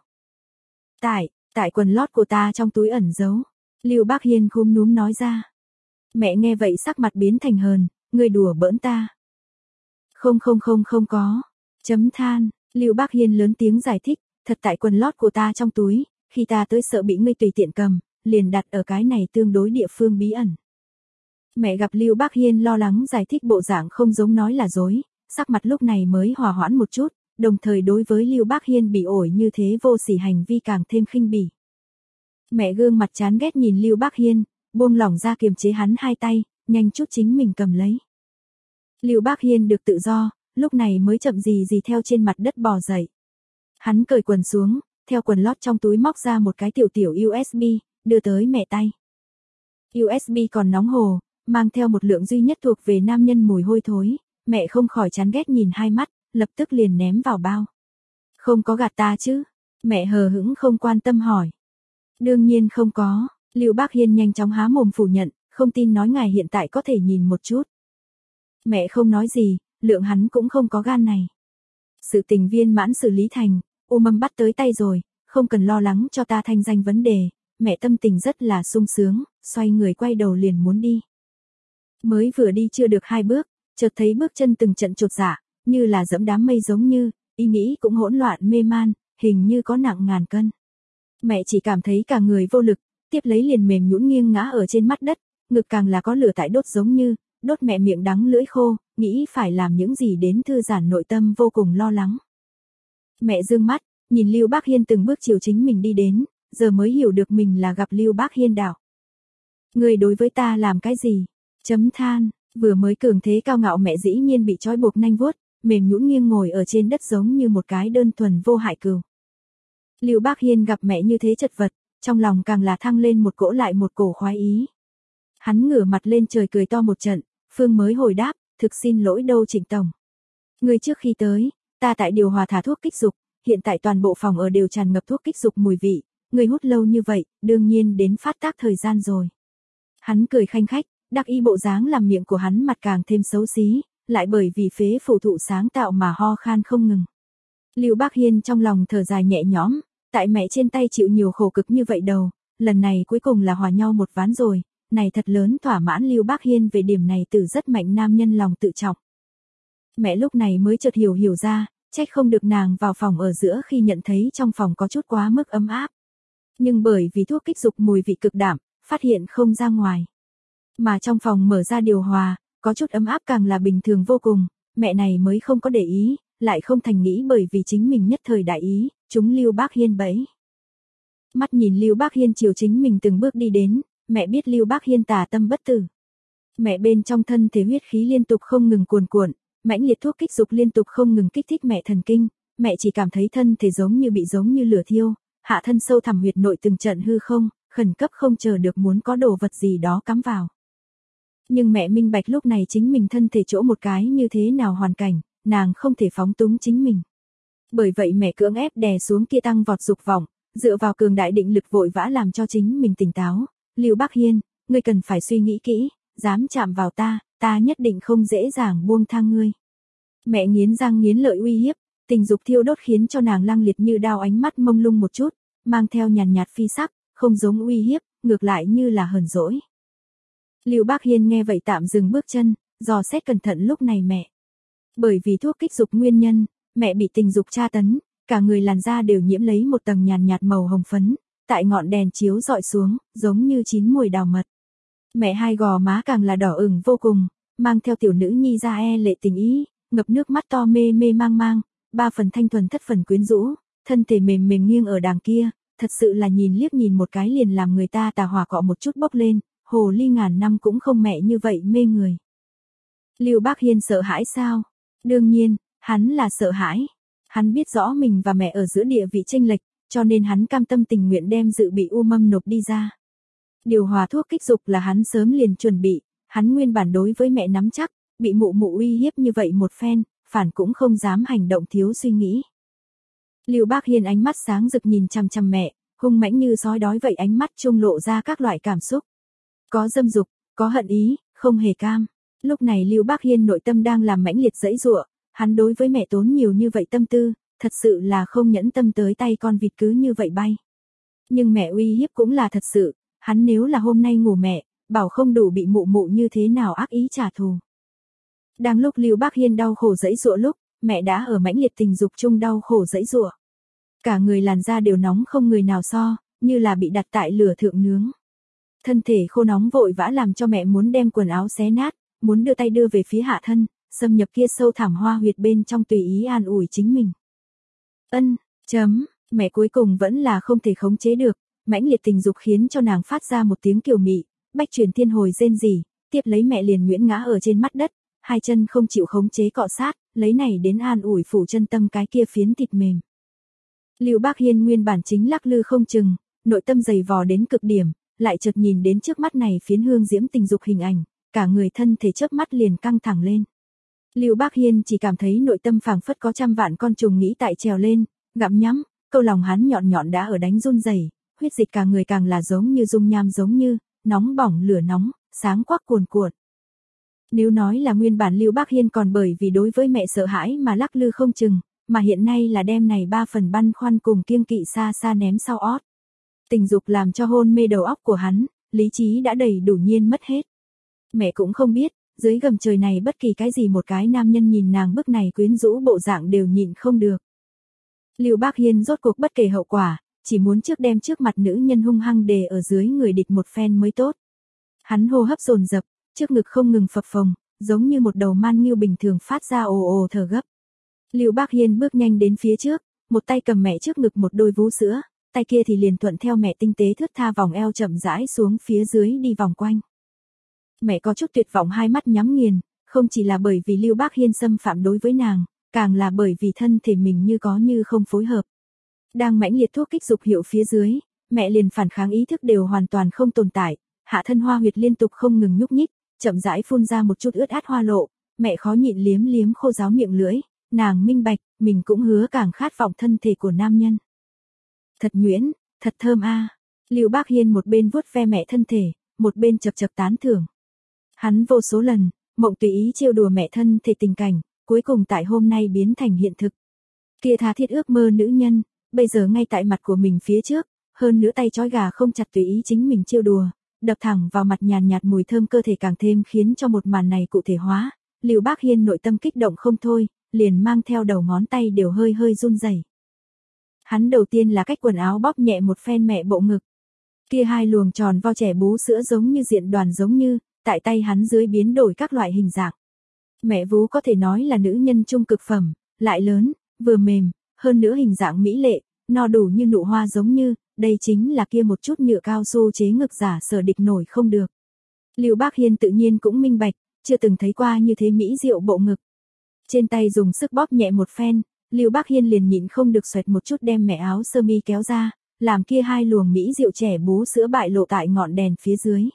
Tại quần lót của ta trong túi ẩn giấu. Lưu Bác Hiên khúm núm nói ra. Mẹ nghe vậy sắc mặt biến thành hờn, ngươi đùa bỡn ta. Không có. Chấm than, Lưu Bác Hiên lớn tiếng giải thích, thật tại quần lót của ta trong túi, khi ta tới sợ bị ngươi tùy tiện cầm, liền đặt ở cái này tương đối địa phương bí ẩn. Mẹ gặp Lưu Bác Hiên lo lắng giải thích bộ dạng không giống nói là dối, sắc mặt lúc này mới hòa hoãn một chút, đồng thời đối với Lưu Bác Hiên bị ổi như thế vô sỉ hành vi càng thêm khinh bỉ. Mẹ gương mặt chán ghét nhìn Lưu Bác Hiên, buông lỏng ra kiềm chế hắn 2 tay, nhanh chút chính mình cầm lấy. Lưu Bác Hiên được tự do, lúc này mới chậm gì theo trên mặt đất bò dậy. Hắn cởi quần xuống, theo quần lót trong túi móc ra một cái tiểu USB, đưa tới mẹ tay. USB còn nóng hồ, mang theo một lượng duy nhất thuộc về nam nhân mùi hôi thối, mẹ không khỏi chán ghét nhìn 2 mắt, lập tức liền ném vào bao. Không có gạt ta chứ? Mẹ hờ hững không quan tâm hỏi. Đương nhiên không có, Lưu Bác Hiên nhanh chóng há mồm phủ nhận, không tin nói ngài hiện tại có thể nhìn một chút. Mẹ không nói gì, lượng hắn cũng không có gan này. Sự tình viên mãn xử lý thành, u mâm bắt tới tay rồi, không cần lo lắng cho ta thanh danh vấn đề, mẹ tâm tình rất là sung sướng, xoay người quay đầu liền muốn đi. Mới vừa đi chưa được 2 bước, chợt thấy bước chân từng trận chột dạ, như là dẫm đám mây giống như, ý nghĩ cũng hỗn loạn mê man, hình như có nặng ngàn cân. Mẹ chỉ cảm thấy cả người vô lực, tiếp lấy liền mềm nhũn nghiêng ngã ở trên mặt đất, ngực càng là có lửa tại đốt giống như, đốt mẹ miệng đắng lưỡi khô, nghĩ phải làm những gì đến thư giãn nội tâm vô cùng lo lắng. Mẹ dương mắt, nhìn Lưu Bác Hiên từng bước chiều chính mình đi đến, giờ mới hiểu được mình là gặp Lưu Bác Hiên đạo. Người đối với ta làm cái gì? Chấm than, vừa mới cường thế cao ngạo mẹ dĩ nhiên bị trói buộc nanh vuốt, mềm nhũn nghiêng ngồi ở trên đất giống như một cái đơn thuần vô hại cừu. Lưu Bác Hiên gặp mẹ như thế chật vật, trong lòng càng là thăng lên một cỗ lại một cổ khoái ý. Hắn ngửa mặt lên trời cười to một trận, Phương mới hồi đáp, thực xin lỗi đâu Trịnh tổng. Người trước khi tới, ta tại điều hòa thả thuốc kích dục, hiện tại toàn bộ phòng ở đều tràn ngập thuốc kích dục mùi vị, người hút lâu như vậy, đương nhiên đến phát tác thời gian rồi. Hắn cười khanh khách, đắc ý bộ dáng làm miệng của hắn mặt càng thêm xấu xí, lại bởi vì phế phủ thụ sáng tạo mà ho khan không ngừng. Lưu Bác Hiên trong lòng thở dài nhẹ nhõm, tại mẹ trên tay chịu nhiều khổ cực như vậy đâu, lần này cuối cùng là hòa nhau một ván rồi, này thật lớn thỏa mãn Lưu Bác Hiên về điểm này từ rất mạnh nam nhân lòng tự trọng. Mẹ lúc này mới chợt hiểu ra, trách không được nàng vào phòng ở giữa khi nhận thấy trong phòng có chút quá mức ấm áp. Nhưng bởi vì thuốc kích dục mùi vị cực đạm, phát hiện không ra ngoài. Mà trong phòng mở ra điều hòa, có chút ấm áp càng là bình thường vô cùng, mẹ này mới không có để ý, lại không thành nghĩ bởi vì chính mình nhất thời đại ý, chúng Lưu Bác Hiên bẫy. Mắt nhìn Lưu Bác Hiên chiều chính mình từng bước đi đến, mẹ biết Lưu Bác Hiên tà tâm bất tử. Mẹ bên trong thân thể huyết khí liên tục không ngừng cuồn cuộn, mãnh liệt thuốc kích dục liên tục không ngừng kích thích mẹ thần kinh, mẹ chỉ cảm thấy thân thể giống như lửa thiêu, hạ thân sâu thẳm huyệt nội từng trận hư không, khẩn cấp không chờ được muốn có đồ vật gì đó cắm vào. Nhưng mẹ minh bạch lúc này chính mình thân thể chỗ một cái như thế nào hoàn cảnh, nàng không thể phóng túng chính mình. Bởi vậy mẹ cưỡng ép đè xuống kia tăng vọt dục vọng, dựa vào cường đại định lực vội vã làm cho chính mình tỉnh táo. Lưu Bác Hiên, ngươi cần phải suy nghĩ kỹ, dám chạm vào ta, ta nhất định không dễ dàng buông tha ngươi. Mẹ nghiến răng nghiến lợi uy hiếp, tình dục thiêu đốt khiến cho nàng lăng liệt như đao, ánh mắt mông lung một chút, mang theo nhàn nhạt phi sắc, không giống uy hiếp, ngược lại như là hờn dỗi. Lưu Bác Hiên nghe vậy tạm dừng bước chân, dò xét cẩn thận lúc này mẹ. Bởi vì thuốc kích dục nguyên nhân, mẹ bị tình dục tra tấn, cả người làn da đều nhiễm lấy một tầng nhàn nhạt màu hồng phấn, tại ngọn đèn chiếu dọi xuống, giống như chín mùi đào mật. Mẹ hai gò má càng là đỏ ửng vô cùng, mang theo tiểu nữ nhi ra lệ tình ý, ngập nước mắt to mê mê mang mang, 3 phần thanh thuần thất phần quyến rũ, thân thể mềm mềm nghiêng ở đàng kia, thật sự là nhìn liếc nhìn một cái liền làm người ta tà hỏa cọ một chút bốc lên, hồ ly ngàn năm cũng không mẹ như vậy mê người. Lưu Bác Hiên sợ hãi sao? Đương nhiên, hắn là sợ hãi. Hắn biết rõ mình và mẹ ở giữa địa vị chênh lệch, cho nên hắn cam tâm tình nguyện đem dự bị u mâm nộp đi ra. Điều hòa thuốc kích dục là hắn sớm liền chuẩn bị, hắn nguyên bản đối với mẹ nắm chắc, bị mụ mụ uy hiếp như vậy một phen, phản cũng không dám hành động thiếu suy nghĩ. Lưu Bác Hiên ánh mắt sáng rực nhìn chằm chằm mẹ, hung mãnh như sói đói vậy, ánh mắt trung lộ ra các loại cảm xúc. Có dâm dục, có hận ý, không hề cam. Lúc này Lưu Bác Hiên nội tâm đang làm mãnh liệt giãy giụa, hắn đối với mẹ tốn nhiều như vậy tâm tư, thật sự là không nhẫn tâm tới tay con vịt cứ như vậy bay. Nhưng mẹ uy hiếp cũng là thật sự, hắn nếu là hôm nay ngủ mẹ, bảo không đủ bị mụ mụ như thế nào ác ý trả thù. Đang lúc Lưu Bác Hiên đau khổ giãy giụa lúc, mẹ đã ở mãnh liệt tình dục chung đau khổ giãy giụa. Cả người làn da đều nóng không người nào so, như là bị đặt tại lửa thượng nướng. Thân thể khô nóng vội vã làm cho mẹ muốn đem quần áo xé nát, muốn đưa tay đưa về phía hạ thân, xâm nhập kia sâu thẳm hoa huyệt bên trong tùy ý an ủi chính mình. Mẹ cuối cùng vẫn là không thể khống chế được, mãnh liệt tình dục khiến cho nàng phát ra một tiếng kiều mị, bách truyền thiên hồi rên rỉ, tiếp lấy mẹ liền nhuyễn ngã ở trên mặt đất, hai chân không chịu khống chế cọ sát, lấy này đến an ủi phủ chân tâm cái kia phiến thịt mềm. Lưu Bác Hiên nguyên bản chính lắc lư không chừng, nội tâm dày vò đến cực điểm, lại chợt nhìn đến trước mắt này phiến hương diễm tình dục hình ảnh, cả người thân thể chớp mắt liền căng thẳng lên. Lưu Bác Hiên chỉ cảm thấy nội tâm phảng phất có trăm vạn con trùng nghĩ tại trèo lên, gặm nhắm, câu lòng hắn nhọn nhọn đã ở đánh run rẩy, huyết dịch cả người càng là giống như dung nham, giống như nóng bỏng lửa nóng, sáng quắc cuồn cuộn. Nếu nói là nguyên bản Lưu Bác Hiên còn bởi vì đối với mẹ sợ hãi mà lắc lư không chừng, mà hiện nay là đem này 3 phần băn khoăn cùng kiêng kỵ xa xa ném sau ót. Tình dục làm cho hôn mê đầu óc của hắn, lý trí đã đầy đủ nhiên mất hết. Mẹ cũng không biết, dưới gầm trời này bất kỳ cái gì một cái nam nhân nhìn nàng bức này quyến rũ bộ dạng đều nhịn không được. Lưu Bác Hiên rốt cuộc bất kể hậu quả, chỉ muốn trước đem trước mặt nữ nhân hung hăng đề ở dưới người địch một phen mới tốt. Hắn hô hấp dồn dập, trước ngực không ngừng phập phồng, giống như một đầu man ngưu bình thường phát ra ồ ồ thở gấp. Lưu Bác Hiên bước nhanh đến phía trước, một tay cầm mẹ trước ngực một đôi vú sữa, tay kia thì liền thuận theo mẹ tinh tế thướt tha vòng eo chậm rãi xuống phía dưới đi vòng quanh. Mẹ có chút tuyệt vọng hai mắt nhắm nghiền, không chỉ là bởi vì Lưu Bác Hiên xâm phạm đối với nàng, càng là bởi vì thân thể mình như có như không phối hợp. Đang mãnh liệt thuốc kích dục hiệu phía dưới, mẹ liền phản kháng ý thức đều hoàn toàn không tồn tại, hạ thân hoa huyệt liên tục không ngừng nhúc nhích, chậm rãi phun ra một chút ướt át hoa lộ, mẹ khó nhịn liếm liếm khô ráo miệng lưỡi, nàng minh bạch, mình cũng hứa càng khát vọng thân thể của nam nhân. Thật nhuyễn, thật thơm a. Lưu Bác Hiên một bên vuốt ve mẹ thân thể, một bên chập chập tán thưởng. Hắn vô số lần, mộng tùy ý trêu đùa mẹ thân thể tình cảnh, cuối cùng tại hôm nay biến thành hiện thực. Kia tha thiết ước mơ nữ nhân, bây giờ ngay tại mặt của mình phía trước, hơn nữa tay trói gà không chặt tùy ý chính mình trêu đùa, đập thẳng vào mặt nhàn nhạt mùi thơm cơ thể càng thêm khiến cho một màn này cụ thể hóa. Lưu Bác Hiên nội tâm kích động không thôi, liền mang theo đầu ngón tay đều hơi hơi run rẩy. Hắn đầu tiên là cách quần áo bóp nhẹ một phen mẹ bộ ngực. Kia hai luồng tròn vo trẻ bú sữa giống như diện đoàn giống như, tại tay hắn dưới biến đổi các loại hình dạng. Mẹ vú có thể nói là nữ nhân trung cực phẩm, lại lớn, vừa mềm, hơn nữa hình dạng mỹ lệ, no đủ như nụ hoa giống như, đây chính là kia một chút nhựa cao su chế ngực giả sở địch nổi không được. Lưu Bác Hiên tự nhiên cũng minh bạch, chưa từng thấy qua như thế mỹ diệu bộ ngực. Trên tay dùng sức bóp nhẹ một phen, Lưu Bác Hiên liền nhịn không được xoẹt một chút đem mẹ áo sơ mi kéo ra, làm kia hai luồng mỹ diệu trẻ bú sữa bại lộ tại ngọn đèn phía dưới.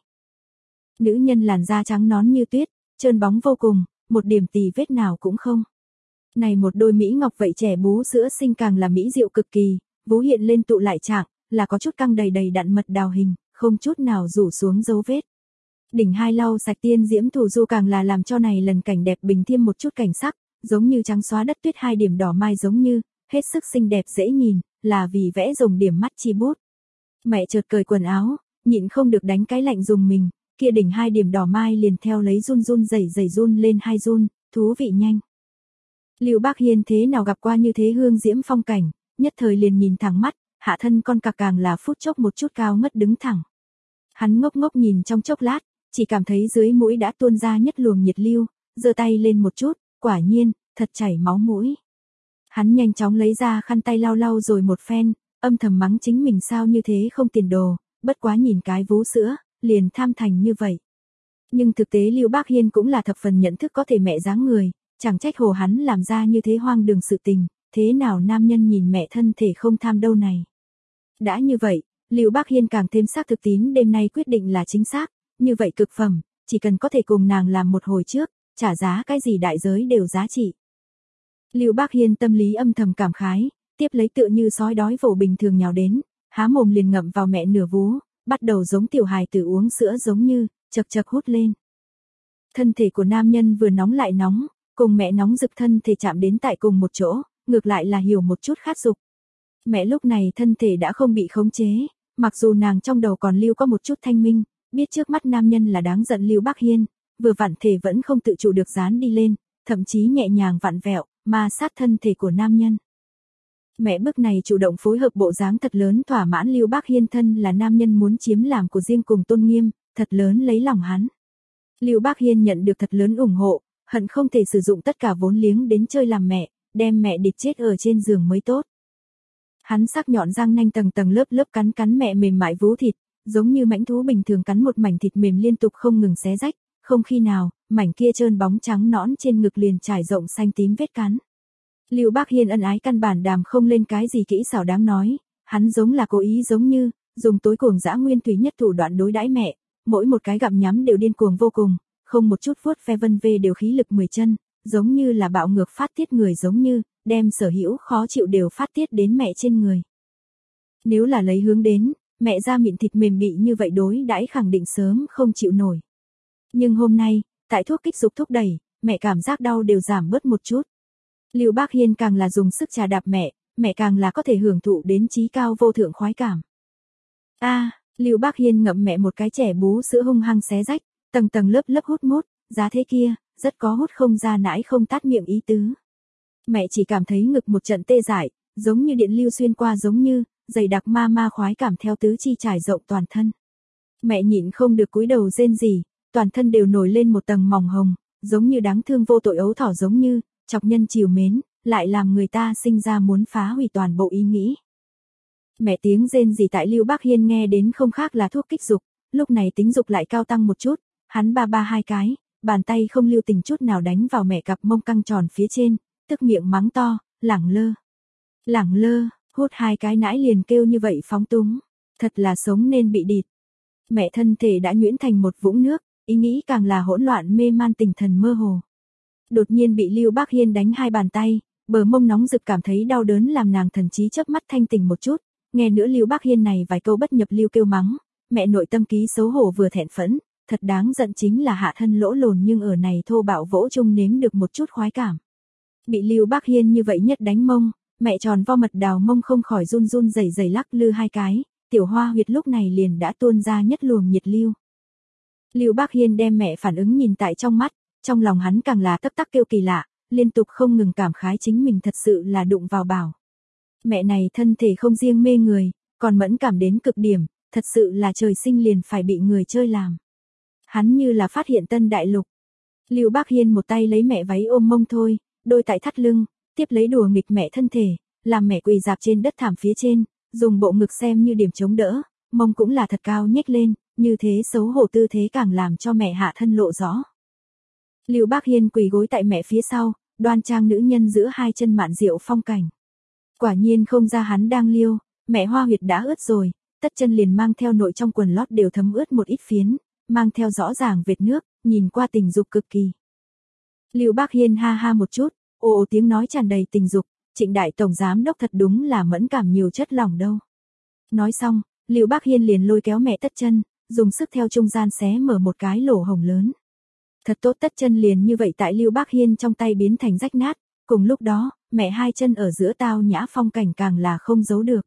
Nữ nhân làn da trắng nõn như tuyết, trơn bóng vô cùng, một điểm tì vết nào cũng không. Này một đôi mỹ ngọc vậy trẻ bú sữa sinh càng là mỹ diệu cực kỳ, vú hiện lên tụ lại trạng, là có chút căng đầy đầy đặn mật đào hình, không chút nào rủ xuống dấu vết. Đỉnh hai lau sạch tiên diễm thủ du càng là làm cho này lần cảnh đẹp bình thêm một chút cảnh sắc, giống như trắng xóa đất tuyết hai điểm đỏ mai giống như, hết sức xinh đẹp dễ nhìn, là vì vẽ rồng điểm mắt chi bút. Mẹ chợt cởi quần áo, nhịn không được đánh cái lạnh dùng mình, kia đỉnh hai điểm đỏ mai liền theo lấy run run rẩy run lên hai run, thú vị nhanh. Lưu Bác Hiên thế nào gặp qua như thế hương diễm phong cảnh, nhất thời liền nhìn thẳng mắt, hạ thân con cặc càng là phút chốc một chút cao ngất đứng thẳng. Hắn ngốc ngốc nhìn trong chốc lát, chỉ cảm thấy dưới mũi đã tuôn ra nhất luồng nhiệt lưu, giơ tay lên một chút, quả nhiên, thật chảy máu mũi. Hắn nhanh chóng lấy ra khăn tay lau lau rồi một phen, âm thầm mắng chính mình sao như thế không tiền đồ, bất quá nhìn cái vú sữa, liền tham thành như vậy. Nhưng thực tế Lưu Bác Hiên cũng là thập phần nhận thức có thể mẹ dáng người, chẳng trách hồ hắn làm ra như thế hoang đường sự tình, thế nào nam nhân nhìn mẹ thân thể không tham đâu này. Đã như vậy, Lưu Bác Hiên càng thêm xác thực tín đêm nay quyết định là chính xác, như vậy cực phẩm, chỉ cần có thể cùng nàng làm một hồi trước, trả giá cái gì đại giới đều giá trị. Lưu Bác Hiên tâm lý âm thầm cảm khái, tiếp lấy tựa như sói đói vồ bình thường nhào đến, há mồm liền ngậm vào mẹ nửa vú, bắt đầu giống tiểu hài tử uống sữa giống như, chật chật hút lên. Thân thể của nam nhân vừa nóng lại nóng, cùng mẹ nóng rực thân thể chạm đến tại cùng một chỗ, ngược lại là hiểu một chút khát dục. Mẹ lúc này thân thể đã không bị khống chế, mặc dù nàng trong đầu còn lưu có một chút thanh minh, biết trước mắt nam nhân là đáng giận Lưu Bác Hiên, vừa vặn thể vẫn không tự chủ được dán đi lên, thậm chí nhẹ nhàng vặn vẹo, ma sát thân thể của nam nhân. Mẹ bước này chủ động phối hợp bộ dáng thật lớn thỏa mãn Lưu Bác Hiên thân là nam nhân muốn chiếm làm của riêng cùng tôn nghiêm, thật lớn lấy lòng hắn. Lưu Bác Hiên nhận được thật lớn ủng hộ, hận không thể sử dụng tất cả vốn liếng đến chơi làm mẹ, đem mẹ địch chết ở trên giường mới tốt. Hắn sắc nhọn răng nanh tầng tầng lớp lớp cắn mẹ mềm mại vú thịt, giống như mãnh thú bình thường cắn một mảnh thịt mềm liên tục không ngừng xé rách, không khi nào, mảnh kia trơn bóng trắng nõn trên ngực liền trải rộng xanh tím vết cắn. Lưu Bác Hiên ân ái căn bản đàm không lên cái gì kỹ xảo đáng nói, hắn giống là cố ý giống như, dùng tối cuồng dã nguyên thủy nhất thủ đoạn đối đãi mẹ, mỗi một cái gặm nhắm đều điên cuồng vô cùng, không một chút vuốt ve vân vê đều khí lực 10 chân, giống như là bạo ngược phát tiết người giống như, đem sở hữu khó chịu đều phát tiết đến mẹ trên người. Nếu là lấy hướng đến, mẹ da mịn thịt mềm bị như vậy đối đãi khẳng định sớm không chịu nổi. Nhưng hôm nay, tại thuốc kích dục thúc đẩy, mẹ cảm giác đau đều giảm bớt một chút. Lưu Bác Hiên càng là dùng sức trà đạp mẹ càng là có thể hưởng thụ đến trí cao vô thượng khoái cảm. Lưu Bác Hiên ngậm mẹ một cái trẻ bú sữa hung hăng xé rách, tầng tầng lớp lớp hút mút, giá thế kia, rất có hút không ra nãi không tát miệng ý tứ. Mẹ chỉ cảm thấy ngực một trận tê dại, giống như điện lưu xuyên qua giống như, dày đặc ma khoái cảm theo tứ chi trải rộng toàn thân. Mẹ nhịn không được cúi đầu rên rỉ, toàn thân đều nổi lên một tầng mỏng hồng, giống như đáng thương vô tội ấu thỏ, giống như chọc nhân trìu mến, lại làm người ta sinh ra muốn phá hủy toàn bộ ý nghĩ. Mẹ tiếng rên rỉ tại Lưu Bác Hiên nghe đến không khác là thuốc kích dục, lúc này tính dục lại cao tăng một chút, hắn ba ba hai cái, bàn tay không lưu tình chút nào đánh vào mẹ cặp mông căng tròn phía trên, tức miệng mắng to, lẳng lơ, hút hai cái nãi liền kêu như vậy phóng túng, thật là sống nên bị địt. Mẹ thân thể đã nhuyễn thành một vũng nước, ý nghĩ càng là hỗn loạn mê man, tinh thần mơ hồ. Đột nhiên bị Lưu Bác Hiên đánh hai bàn tay, bờ mông nóng rực, cảm thấy đau đớn làm nàng thần trí chớp mắt thanh tỉnh một chút, nghe nữa Lưu Bác Hiên này vài câu bất nhập lưu kêu mắng, mẹ nội tâm ký xấu hổ vừa thẹn phẫn, thật đáng giận chính là hạ thân lỗ lồn nhưng ở này thô bạo vỗ chung nếm được một chút khoái cảm. Bị Lưu Bác Hiên như vậy nhất đánh mông, mẹ tròn vo mật đào mông không khỏi run run rẩy rẩy lắc lư hai cái, tiểu hoa huyệt lúc này liền đã tuôn ra nhất luồng nhiệt lưu. Lưu Bác Hiên đem mẹ phản ứng nhìn tại trong mắt, trong lòng hắn càng là tấp tắc kêu kỳ lạ, liên tục không ngừng cảm khái chính mình thật sự là đụng vào bảo. Mẹ này thân thể không riêng mê người, còn mẫn cảm đến cực điểm, thật sự là trời sinh liền phải bị người chơi làm. Hắn như là phát hiện tân đại lục. Lưu Bác Hiên một tay lấy mẹ váy ôm mông thôi, đôi tại thắt lưng, tiếp lấy đùa nghịch mẹ thân thể, làm mẹ quỳ dạp trên đất thảm phía trên, dùng bộ ngực xem như điểm chống đỡ, mông cũng là thật cao nhếch lên, như thế xấu hổ tư thế càng làm cho mẹ hạ thân lộ rõ. Lưu Bác Hiên quỳ gối tại mẹ phía sau, đoan trang nữ nhân giữa hai chân mạn diệu phong cảnh. Quả nhiên không ra hắn đang liêu, mẹ hoa huyệt đã ướt rồi, tất chân liền mang theo nội trong quần lót đều thấm ướt một ít phiến, mang theo rõ ràng vệt nước, nhìn qua tình dục cực kỳ. Lưu Bác Hiên ha ha một chút, ồ tiếng nói tràn đầy tình dục, Trịnh đại tổng giám đốc thật đúng là mẫn cảm nhiều chất lỏng đâu. Nói xong, Lưu Bác Hiên liền lôi kéo mẹ tất chân, dùng sức theo trung gian xé mở một cái lỗ hổng lớn. Thật tốt, tất chân liền như vậy tại Lưu Bác Hiên trong tay biến thành rách nát, cùng lúc đó, mẹ hai chân ở giữa tao nhã phong cảnh càng là không giấu được.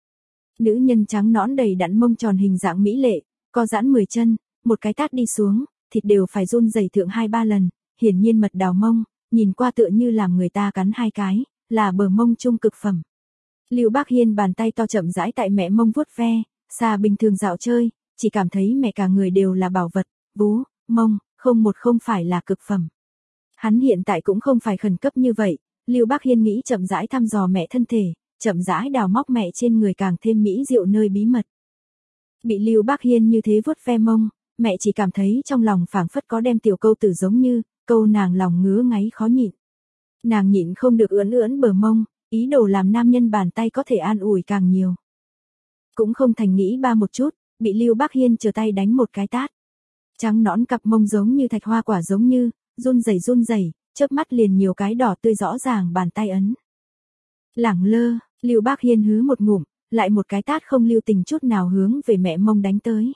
Nữ nhân trắng nõn đầy đặn mông tròn hình dạng mỹ lệ, co giãn 10 chân, một cái tát đi xuống, thịt đều phải run rẩy thượng 2-3 lần, hiển nhiên mật đào mông, nhìn qua tựa như làm người ta cắn hai cái, là bờ mông trung cực phẩm. Lưu Bác Hiên bàn tay to chậm rãi tại mẹ mông vuốt ve, xa bình thường dạo chơi, chỉ cảm thấy mẹ cả người đều là bảo vật, vú, mông, không phải là cực phẩm. Hắn hiện tại cũng không phải khẩn cấp như vậy, Lưu Bác Hiên nghĩ chậm rãi thăm dò mẹ thân thể, chậm rãi đào móc mẹ trên người càng thêm mỹ diệu nơi bí mật. Bị Lưu Bác Hiên như thế vuốt ve mông, mẹ chỉ cảm thấy trong lòng phảng phất có đem tiểu câu tử giống như, câu nàng lòng ngứa ngáy khó nhịn. Nàng nhịn không được ưỡn ưỡn bờ mông, ý đồ làm nam nhân bàn tay có thể an ủi càng nhiều. Cũng không thành nghĩ ba một chút, bị Lưu Bác Hiên trở tay đánh một cái tát. Trắng nõn cặp mông giống như thạch hoa quả giống như, run rẩy, chớp mắt liền nhiều cái đỏ tươi rõ ràng bàn tay ấn. Lẳng lơ, Lưu Bác Hiên hứ một ngụm, lại một cái tát không lưu tình chút nào hướng về mẹ mông đánh tới.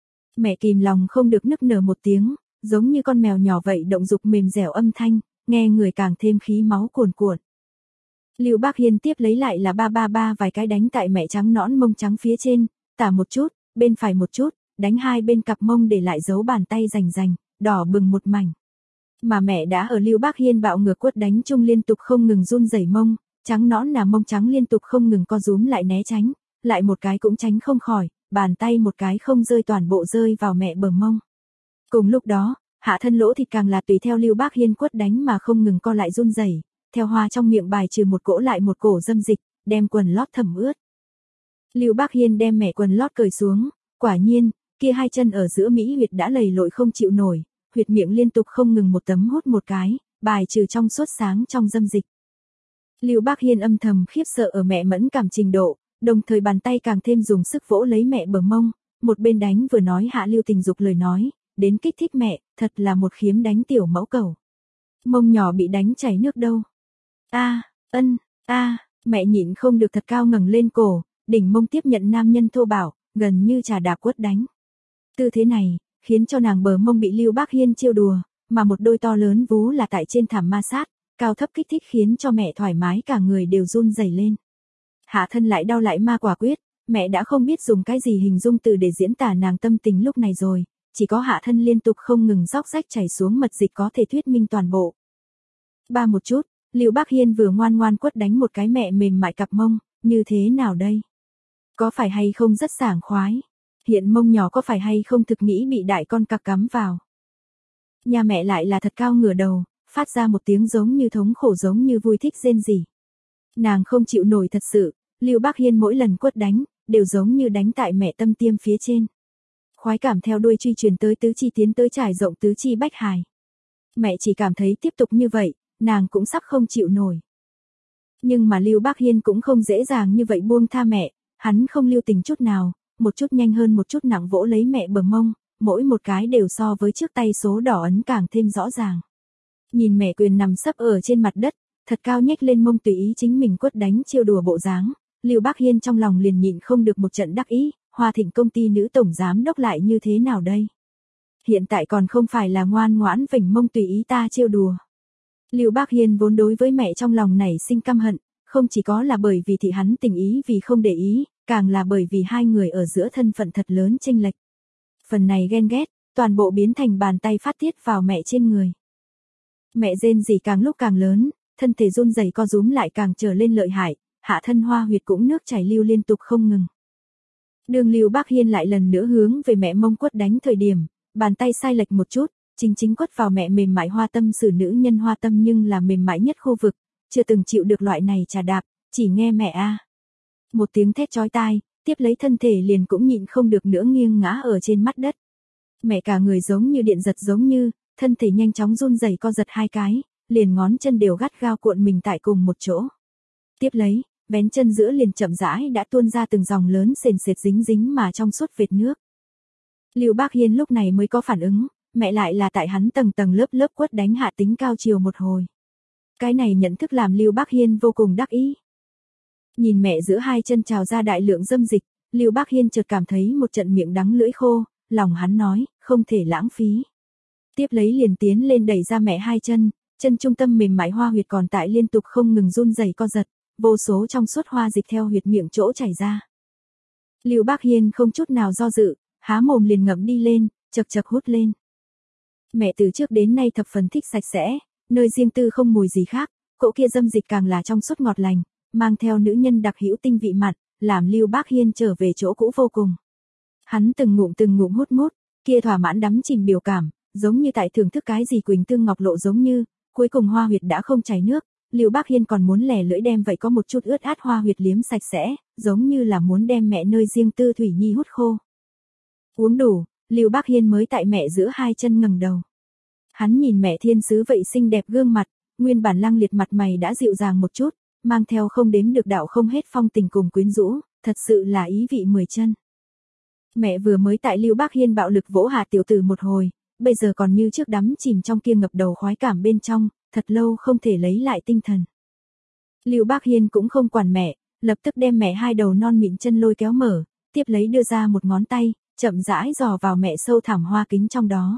Mẹ kìm lòng không được nức nở một tiếng, giống như con mèo nhỏ vậy động dục mềm dẻo âm thanh, nghe người càng thêm khí máu cuồn cuộn. Lưu Bác Hiên tiếp lấy lại là ba vài cái đánh tại mẹ trắng nõn mông trắng phía trên, tả một chút, bên phải một chút, đánh hai bên cặp mông để lại dấu bàn tay rành, đỏ bừng một mảnh. Mà mẹ đã ở Lưu Bác Hiên bạo ngược quất đánh chung liên tục không ngừng run rẩy mông, trắng nõn là mông trắng liên tục không ngừng co rúm lại né tránh, lại một cái cũng tránh không khỏi, bàn tay một cái không rơi toàn bộ rơi vào mẹ bờ mông. Cùng lúc đó, hạ thân lỗ thịt càng là tùy theo Lưu Bác Hiên quất đánh mà không ngừng co lại run rẩy, theo hoa trong miệng bài trừ một cỗ lại một cổ dâm dịch, đem quần lót thẩm ướt. Lưu Bác Hiên đem mẹ quần lót cởi xuống, quả nhiên, kia hai chân ở giữa mỹ huyệt đã lầy lội không chịu nổi, huyệt miệng liên tục không ngừng một tấm hút một cái, bài trừ trong suốt sáng trong dâm dịch. Lưu Bác Hiên âm thầm khiếp sợ ở mẹ mẫn cảm trình độ, đồng thời bàn tay càng thêm dùng sức vỗ lấy mẹ bờ mông, một bên đánh vừa nói hạ lưu tình dục lời nói, đến kích thích mẹ, thật là một khiếm đánh tiểu mẫu cầu. Mông nhỏ bị đánh chảy nước đâu. Mẹ nhịn không được thật cao ngẩng lên cổ, đỉnh mông tiếp nhận nam nhân thô bạo, gần như trà đạp quất đánh. Tư thế này, khiến cho nàng bờ mông bị Lưu Bác Hiên trêu đùa, mà một đôi to lớn vú là tại trên thảm ma sát, cao thấp kích thích khiến cho mẹ thoải mái cả người đều run rẩy lên. Hạ thân lại đau lại ma quả quyết, mẹ đã không biết dùng cái gì hình dung từ để diễn tả nàng tâm tình lúc này rồi, chỉ có hạ thân liên tục không ngừng róc rách chảy xuống mật dịch có thể thuyết minh toàn bộ. Ba một chút, Lưu Bác Hiên vừa ngoan ngoan quất đánh một cái mẹ mềm mại cặp mông, như thế nào đây? Có phải hay không rất sảng khoái? Hiện mông nhỏ có phải hay không thực nghĩ bị đại con cặc cắm vào? Nhà mẹ lại là thật cao ngửa đầu, phát ra một tiếng giống như thống khổ giống như vui thích rên rỉ. Nàng không chịu nổi thật sự, Lưu Bác Hiên mỗi lần quất đánh, đều giống như đánh tại mẹ tâm tiêm phía trên. Khoái cảm theo đuôi truy truyền tới tứ chi tiến tới trải rộng tứ chi bách hài. Mẹ chỉ cảm thấy tiếp tục như vậy, nàng cũng sắp không chịu nổi. Nhưng mà Lưu Bác Hiên cũng không dễ dàng như vậy buông tha mẹ, hắn không lưu tình chút nào, một chút nhanh hơn một chút nặng vỗ lấy mẹ bờ mông, mỗi một cái đều so với trước tay số đỏ ấn càng thêm rõ ràng. Nhìn mẹ quyền nằm sấp ở trên mặt đất, thật cao nhếch lên mông tùy ý chính mình quất đánh trêu đùa bộ dáng, Lưu Bác Hiên trong lòng liền nhịn không được một trận đắc ý, Hoa Thịnh công ty nữ tổng giám đốc lại như thế nào đây? Hiện tại còn không phải là ngoan ngoãn vểnh mông tùy ý ta trêu đùa. Lưu Bác Hiên vốn đối với mẹ trong lòng nảy sinh căm hận, không chỉ có là bởi vì thị hắn tình ý vì không để ý, càng là bởi vì hai người ở giữa thân phận thật lớn chênh lệch. Phần này ghen ghét, toàn bộ biến thành bàn tay phát tiết vào mẹ trên người. Mẹ rên rỉ càng lúc càng lớn, thân thể run rẩy co rúm lại càng trở lên lợi hại, hạ thân hoa huyệt cũng nước chảy lưu liên tục không ngừng. Đường Lưu Bác Hiên lại lần nữa hướng về mẹ mông quất đánh thời điểm, bàn tay sai lệch một chút, chính quất vào mẹ mềm mại hoa tâm sử nữ nhân hoa tâm nhưng là mềm mại nhất khu vực, chưa từng chịu được loại này trà đạp, chỉ nghe mẹ a. Một tiếng thét chói tai, tiếp lấy thân thể liền cũng nhịn không được nữa nghiêng ngã ở trên mặt đất. Mẹ cả người giống như điện giật giống như, thân thể nhanh chóng run rẩy co giật hai cái, liền ngón chân đều gắt gao cuộn mình tại cùng một chỗ. Tiếp lấy, vén chân giữa liền chậm rãi đã tuôn ra từng dòng lớn sền sệt dính dính mà trong suốt vệt nước. Lưu Bác Hiên lúc này mới có phản ứng, mẹ lại là tại hắn tầng tầng lớp lớp quất đánh hạ tính cao chiều một hồi. Cái này nhận thức làm Lưu Bác Hiên vô cùng đắc ý. Nhìn mẹ giữa hai chân trào ra đại lượng dâm dịch, Lưu Bác Hiên chợt cảm thấy một trận miệng đắng lưỡi khô, lòng hắn nói, không thể lãng phí. Tiếp lấy liền tiến lên đẩy ra mẹ hai chân, chân trung tâm mềm mại hoa huyệt còn tại liên tục không ngừng run rẩy co giật, vô số trong suốt hoa dịch theo huyệt miệng chỗ chảy ra. Lưu Bác Hiên không chút nào do dự, há mồm liền ngậm đi lên, chậc chậc hút lên. Mẹ từ trước đến nay thập phần thích sạch sẽ, nơi riêng tư không mùi gì khác, cỗ kia dâm dịch càng là trong suốt ngọt lành, mang theo nữ nhân đặc hữu tinh vị mặn, làm Lưu Bác Hiên trở về chỗ cũ vô cùng. Hắn từng ngụm hút mút, kia thỏa mãn đắm chìm biểu cảm, giống như tại thưởng thức cái gì quỳnh tương ngọc lộ giống như, cuối cùng hoa huyệt đã không chảy nước, Lưu Bác Hiên còn muốn lẻ lưỡi đem vậy có một chút ướt át hoa huyệt liếm sạch sẽ, giống như là muốn đem mẹ nơi riêng tư thủy nhi hút khô. Uống đủ, Lưu Bác Hiên mới tại mẹ giữa hai chân ngẩng đầu. Hắn nhìn mẹ thiên sứ vậy xinh đẹp gương mặt, nguyên bản lăng liệt mặt mày đã dịu dàng một chút, mang theo không đếm được đạo không hết phong tình cùng quyến rũ, thật sự là ý vị mười chân. Mẹ vừa mới tại Lưu Bác Hiên bạo lực vỗ hạ tiểu tử một hồi, bây giờ còn như trước đắm chìm trong kia ngập đầu khoái cảm bên trong, thật lâu không thể lấy lại tinh thần. Lưu Bác Hiên cũng không quản mẹ, lập tức đem mẹ hai đầu non mịn chân lôi kéo mở, tiếp lấy đưa ra một ngón tay, chậm rãi dò vào mẹ sâu thẳm hoa kính trong đó.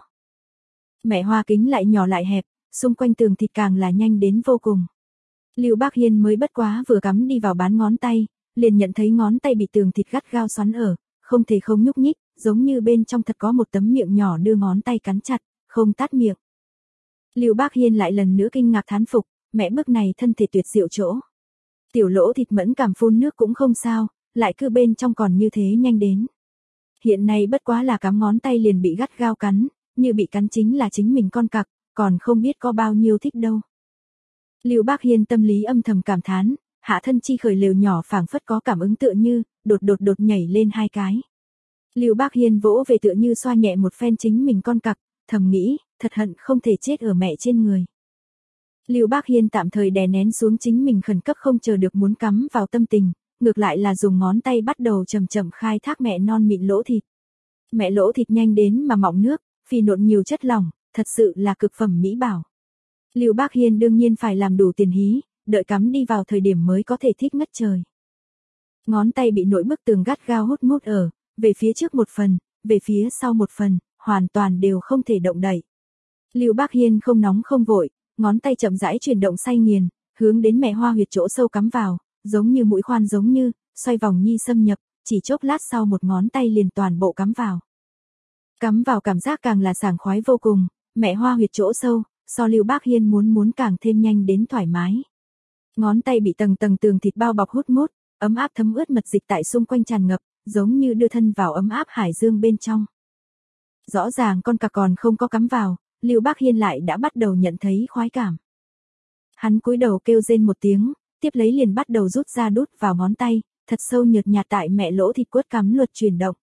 Mẹ hoa kính lại nhỏ lại hẹp, xung quanh tường thịt càng là nhanh đến vô cùng. Lưu Bác Hiên mới bất quá vừa cắm đi vào bán ngón tay, liền nhận thấy ngón tay bị tường thịt gắt gao xoắn ở, không thể không nhúc nhích, giống như bên trong thật có một tấm miệng nhỏ đưa ngón tay cắn chặt, không tát miệng. Lưu Bác Hiên lại lần nữa kinh ngạc thán phục, mẹ bước này thân thể tuyệt diệu chỗ. Tiểu lỗ thịt mẫn cảm phun nước cũng không sao, lại cứ bên trong còn như thế nhanh đến. Hiện nay bất quá là cắm ngón tay liền bị gắt gao cắn, như bị cắn chính là chính mình con cặc, còn không biết có bao nhiêu thích đâu. Lưu Bác Hiên tâm lý âm thầm cảm thán, hạ thân chi khởi lều nhỏ phảng phất có cảm ứng tựa như, đột nhảy lên hai cái. Lưu Bác Hiên vỗ về tựa như xoa nhẹ một phen chính mình con cặc, thầm nghĩ, thật hận không thể chết ở mẹ trên người. Lưu Bác Hiên tạm thời đè nén xuống chính mình khẩn cấp không chờ được muốn cắm vào tâm tình, ngược lại là dùng ngón tay bắt đầu chậm chậm khai thác mẹ non mịn lỗ thịt. Mẹ lỗ thịt nhanh đến mà mọng nước, phì nộn nhiều chất lỏng, thật sự là cực phẩm mỹ bảo. Lưu Bác Hiên đương nhiên phải làm đủ tiền hí, đợi cắm đi vào thời điểm mới có thể thích ngất trời. Ngón tay bị nội bức tường gắt gao hút mút ở, về phía trước một phần, về phía sau một phần, hoàn toàn đều không thể động đậy. Lưu Bác Hiên không nóng không vội, ngón tay chậm rãi chuyển động say nghiền, hướng đến mẹ hoa huyệt chỗ sâu cắm vào, giống như mũi khoan giống như, xoay vòng nhi xâm nhập, chỉ chốc lát sau một ngón tay liền toàn bộ cắm vào. Cắm vào cảm giác càng là sảng khoái vô cùng, mẹ hoa huyệt chỗ sâu, so Lưu Bác Hiên muốn càng thêm nhanh đến thoải mái. Ngón tay bị tầng tường thịt bao bọc hút mút, ấm áp thấm ướt mật dịch tại xung quanh tràn ngập, giống như đưa thân vào ấm áp hải dương bên trong. Rõ ràng con cặc còn không có cắm vào, Lưu Bác Hiên lại đã bắt đầu nhận thấy khoái cảm. Hắn cúi đầu kêu rên một tiếng, tiếp lấy liền bắt đầu rút ra đút vào ngón tay, thật sâu nhợt nhạt tại mẹ lỗ thịt quất cắm luật chuyển động.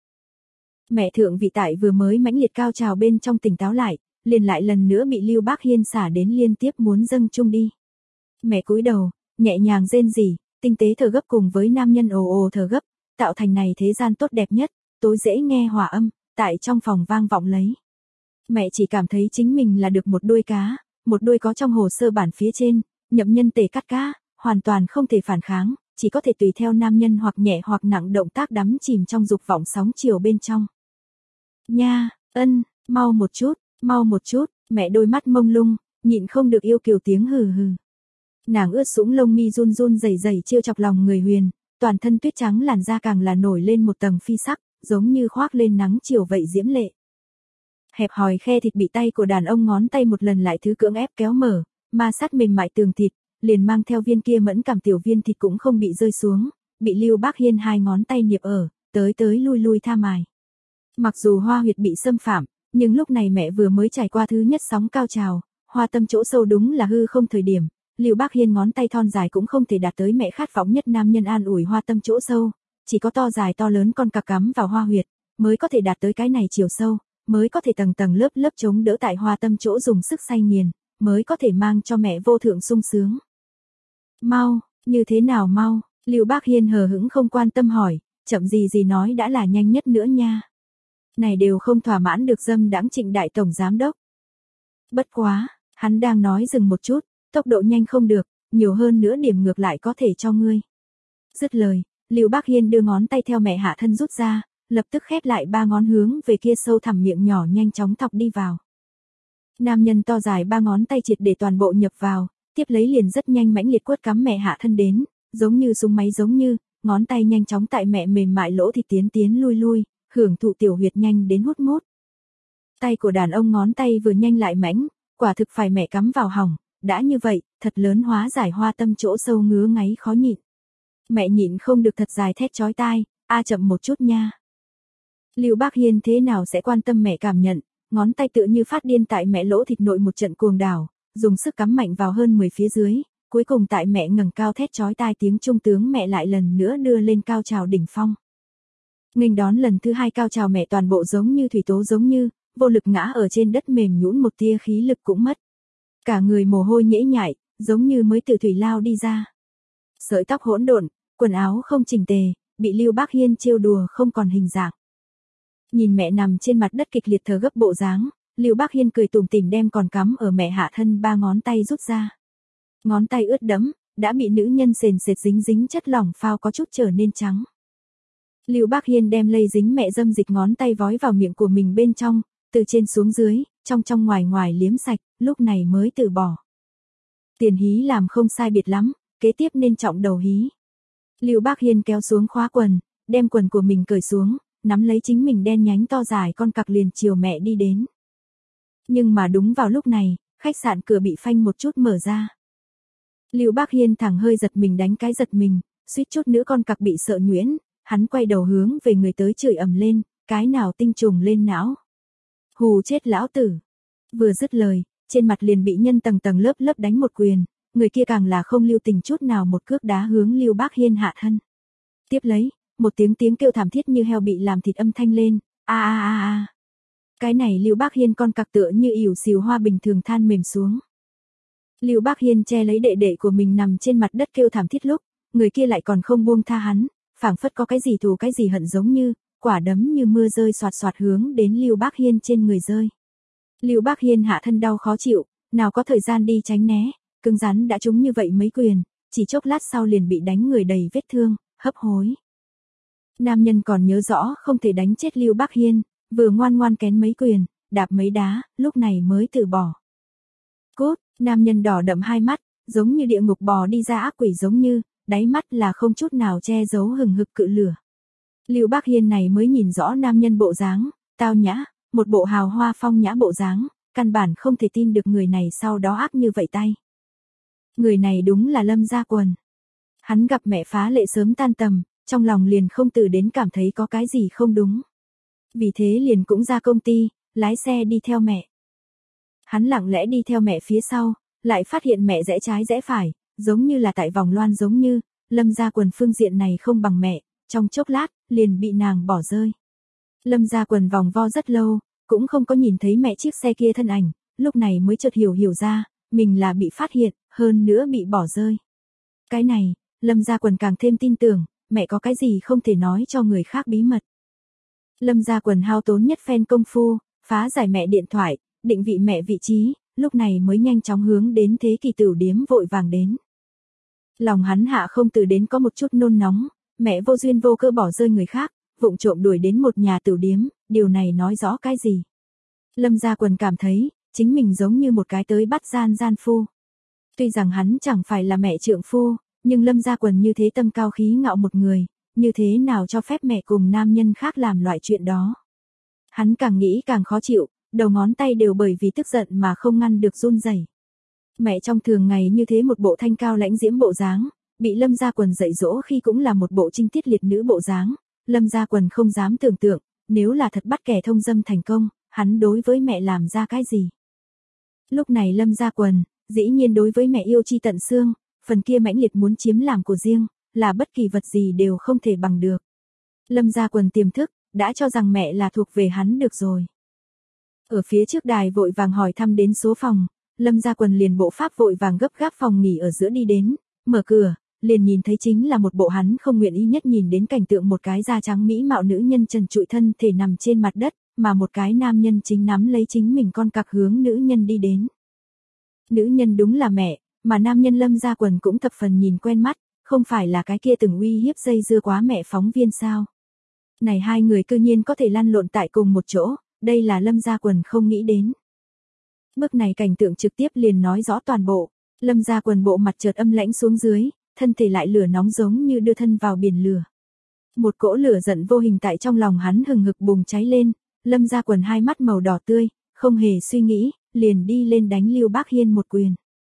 Mẹ thượng vị tại vừa mới mãnh liệt cao trào bên trong tỉnh táo lại, liền lại lần nữa bị Lưu Bác Hiên xả đến liên tiếp muốn dâng chung đi. Mẹ cúi đầu, nhẹ nhàng rên rỉ, tinh tế thở gấp cùng với nam nhân ồ ồ thở gấp, tạo thành này thế gian tốt đẹp nhất, tối dễ nghe hòa âm, tại trong phòng vang vọng lấy. Mẹ chỉ cảm thấy chính mình là được một đuôi cá, một đuôi có trong hồ sơ bản phía trên, nhậm nhân tề cắt cá, hoàn toàn không thể phản kháng, chỉ có thể tùy theo nam nhân hoặc nhẹ hoặc nặng động tác đắm chìm trong dục vọng sóng chiều bên trong. Nha, ân, mau một chút, mẹ đôi mắt mông lung, nhịn không được yêu kiều tiếng hừ hừ. Nàng ướt sũng lông mi run run rẩy rẩy trêu chọc lòng người Huyền, toàn thân tuyết trắng làn da càng là nổi lên một tầng phi sắc, giống như khoác lên nắng chiều vậy diễm lệ. Hẹp hòi khe thịt bị tay của đàn ông ngón tay một lần lại thứ cưỡng ép kéo mở, ma sát mềm mại tường thịt, liền mang theo viên kia mẫn cảm tiểu viên thịt cũng không bị rơi xuống, bị Lưu Bác Hiên hai ngón tay niệp ở, tới lui tha mài. Mặc dù hoa huyệt bị xâm phạm, nhưng lúc này mẹ vừa mới trải qua thứ nhất sóng cao trào, hoa tâm chỗ sâu đúng là hư không thời điểm, Lưu Bác Hiên ngón tay thon dài cũng không thể đạt tới mẹ khát vọng nhất nam nhân an ủi hoa tâm chỗ sâu, chỉ có to dài to lớn con cặc cắm vào hoa huyệt, mới có thể đạt tới cái này chiều sâu, mới có thể tầng tầng lớp lớp chống đỡ tại hoa tâm chỗ dùng sức say nghiền, mới có thể mang cho mẹ vô thượng sung sướng. Mau, như thế nào mau, Lưu Bác Hiên hờ hững không quan tâm hỏi, chậm gì nói đã là nhanh nhất nữa nha. Này đều không thỏa mãn được dâm đãng Trịnh đại tổng giám đốc. Bất quá, hắn đang nói dừng một chút, tốc độ nhanh không được, nhiều hơn nữa điểm ngược lại có thể cho ngươi. Dứt lời, Lưu Bác Hiên đưa ngón tay theo mẹ hạ thân rút ra, lập tức khép lại ba ngón hướng về kia sâu thẳm miệng nhỏ nhanh chóng thọc đi vào. Nam nhân to dài ba ngón tay triệt để toàn bộ nhập vào, tiếp lấy liền rất nhanh mãnh liệt quất cắm mẹ hạ thân đến, giống như súng máy giống như, ngón tay nhanh chóng tại mẹ mềm mại lỗ thịt tiến lui, hưởng thụ tiểu huyệt nhanh đến hút mút. Tay của đàn ông ngón tay vừa nhanh lại mãnh, quả thực phải mẹ cắm vào hỏng, đã như vậy, thật lớn hóa giải hoa tâm chỗ sâu ngứa ngáy khó nhịn. Mẹ nhịn không được thật dài thét chói tai, chậm một chút nha. Lưu Bác Hiên thế nào sẽ quan tâm mẹ cảm nhận, ngón tay tựa như phát điên tại mẹ lỗ thịt nội một trận cuồng đảo, dùng sức cắm mạnh vào hơn 10 phía dưới, cuối cùng tại mẹ ngẩng cao thét chói tai tiếng trung tướng mẹ lại lần nữa đưa lên cao trào đỉnh phong. Nghênh đón lần thứ hai cao trào mẹ toàn bộ giống như thủy tố giống như, vô lực ngã ở trên đất mềm nhũn một tia khí lực cũng mất. Cả người mồ hôi nhễ nhại, giống như mới từ thủy lao đi ra. Sợi tóc hỗn độn, quần áo không chỉnh tề, bị Lưu Bác Hiên trêu đùa không còn hình dạng. Nhìn mẹ nằm trên mặt đất kịch liệt thở gấp bộ dáng, Lưu Bác Hiên cười tủm tỉm đem còn cắm ở mẹ hạ thân ba ngón tay rút ra. Ngón tay ướt đẫm, đã bị nữ nhân sền sệt dính chất lỏng phao có chút trở nên trắng. Lưu Bác Hiên đem lây dính mẹ dâm dịch ngón tay vói vào miệng của mình bên trong, từ trên xuống dưới, trong ngoài liếm sạch, lúc này mới từ bỏ. Tiền hí làm không sai biệt lắm, kế tiếp nên trọng đầu hí. Lưu Bác Hiên kéo xuống khóa quần, đem quần của mình cởi xuống, nắm lấy chính mình đen nhánh to dài con cặc liền chiều mẹ đi đến. Nhưng mà đúng vào lúc này, khách sạn cửa bị phanh một chút mở ra. Lưu Bác Hiên thẳng hơi giật mình đánh cái giật mình, suýt chút nữa con cặc bị sợ nhuyễn, hắn quay đầu hướng về người tới chửi ầm lên, cái nào tinh trùng lên não. Hù chết lão tử. Vừa dứt lời, trên mặt liền bị nhân tầng lớp đánh một quyền, người kia càng là không lưu tình chút nào một cước đá hướng Lưu Bác Hiên hạ thân. Tiếp lấy, một tiếng kêu thảm thiết như heo bị làm thịt âm thanh lên, a. Cái này Lưu Bác Hiên con cặc tựa như ỉu xìu hoa bình thường than mềm xuống. Lưu Bác Hiên che lấy đệ đệ của mình nằm trên mặt đất kêu thảm thiết lúc, người kia lại còn không buông tha hắn, phảng phất có cái gì thù cái gì hận giống như, quả đấm như mưa rơi xoạt hướng đến Lưu Bác Hiên trên người rơi. Lưu Bác Hiên hạ thân đau khó chịu, nào có thời gian đi tránh né, cứng rắn đã trúng như vậy mấy quyền, chỉ chốc lát sau liền bị đánh người đầy vết thương, hấp hối. Nam nhân còn nhớ rõ không thể đánh chết Lưu Bác Hiên, vừa ngoan kén mấy quyền, đạp mấy đá, lúc này mới từ bỏ. Cút, nam nhân đỏ đậm hai mắt, giống như địa ngục bò đi ra ác quỷ giống như, đáy mắt là không chút nào che giấu hừng hực cự lửa. Lưu Bác Hiên này mới nhìn rõ nam nhân bộ dáng, tao nhã, một bộ hào hoa phong nhã bộ dáng, căn bản không thể tin được người này sau đó ác như vậy tay. Người này đúng là Lâm Gia Quần. Hắn gặp mẹ phá lệ sớm tan tầm, trong lòng liền không từ đến cảm thấy có cái gì không đúng. Vì thế liền cũng ra công ty, lái xe đi theo mẹ. Hắn lặng lẽ đi theo mẹ phía sau, lại phát hiện mẹ rẽ trái rẽ phải, giống như là tại vòng loan giống như, Lâm Gia Quần phương diện này không bằng mẹ, trong chốc lát, liền bị nàng bỏ rơi. Lâm Gia Quần vòng vo rất lâu, cũng không có nhìn thấy mẹ chiếc xe kia thân ảnh, lúc này mới chợt hiểu ra, mình là bị phát hiện, hơn nữa bị bỏ rơi. Cái này, Lâm Gia Quần càng thêm tin tưởng, mẹ có cái gì không thể nói cho người khác bí mật. Lâm Gia Quần hao tốn nhất phen công phu, phá giải mẹ điện thoại, định vị mẹ vị trí, lúc này mới nhanh chóng hướng đến Thế Kỷ Tửu Điếm vội vàng đến. Lòng hắn hạ không từ đến có một chút nôn nóng, mẹ vô duyên vô cớ bỏ rơi người khác, vụng trộm đuổi đến một nhà tửu điếm, điều này nói rõ cái gì? Lâm Gia Quần cảm thấy, chính mình giống như một cái tới bắt gian phu. Tuy rằng hắn chẳng phải là mẹ trượng phu, nhưng Lâm Gia Quần như thế tâm cao khí ngạo một người, như thế nào cho phép mẹ cùng nam nhân khác làm loại chuyện đó. Hắn càng nghĩ càng khó chịu, đầu ngón tay đều bởi vì tức giận mà không ngăn được run rẩy. Mẹ trong thường ngày như thế một bộ thanh cao lãnh diễm bộ dáng, bị Lâm Gia Quần dạy dỗ khi cũng là một bộ trinh tiết liệt nữ bộ dáng, Lâm Gia Quần không dám tưởng tượng, nếu là thật bắt kẻ thông dâm thành công, hắn đối với mẹ làm ra cái gì. Lúc này Lâm Gia Quần, dĩ nhiên đối với mẹ yêu chi tận xương, phần kia mãnh liệt muốn chiếm làm của riêng, là bất kỳ vật gì đều không thể bằng được. Lâm Gia Quần tiềm thức, đã cho rằng mẹ là thuộc về hắn được rồi. Ở phía trước đài vội vàng hỏi thăm đến số phòng, Lâm Gia Quần liền bộ pháp vội vàng gấp gáp phòng nghỉ ở giữa đi đến, mở cửa, liền nhìn thấy chính là một bộ hắn không nguyện ý nhất nhìn đến cảnh tượng, một cái da trắng mỹ mạo nữ nhân trần trụi thân thể nằm trên mặt đất, mà một cái nam nhân chính nắm lấy chính mình con cặc hướng nữ nhân đi đến. Nữ nhân đúng là mẹ, mà nam nhân Lâm Gia Quần cũng thập phần nhìn quen mắt, không phải là cái kia từng uy hiếp dây dưa quá mẹ phóng viên sao. Này hai người cư nhiên có thể lăn lộn tại cùng một chỗ, đây là Lâm Gia Quần không nghĩ đến. Bước này cảnh tượng trực tiếp liền nói rõ toàn bộ, Lâm Gia Quần bộ mặt chợt âm lãnh xuống dưới, thân thể lại lửa nóng giống như đưa thân vào biển lửa. Một cỗ lửa giận vô hình tại trong lòng hắn hừng hực bùng cháy lên, Lâm Gia Quần hai mắt màu đỏ tươi, không hề suy nghĩ, liền đi lên đánh Lưu Bác Hiên một quyền.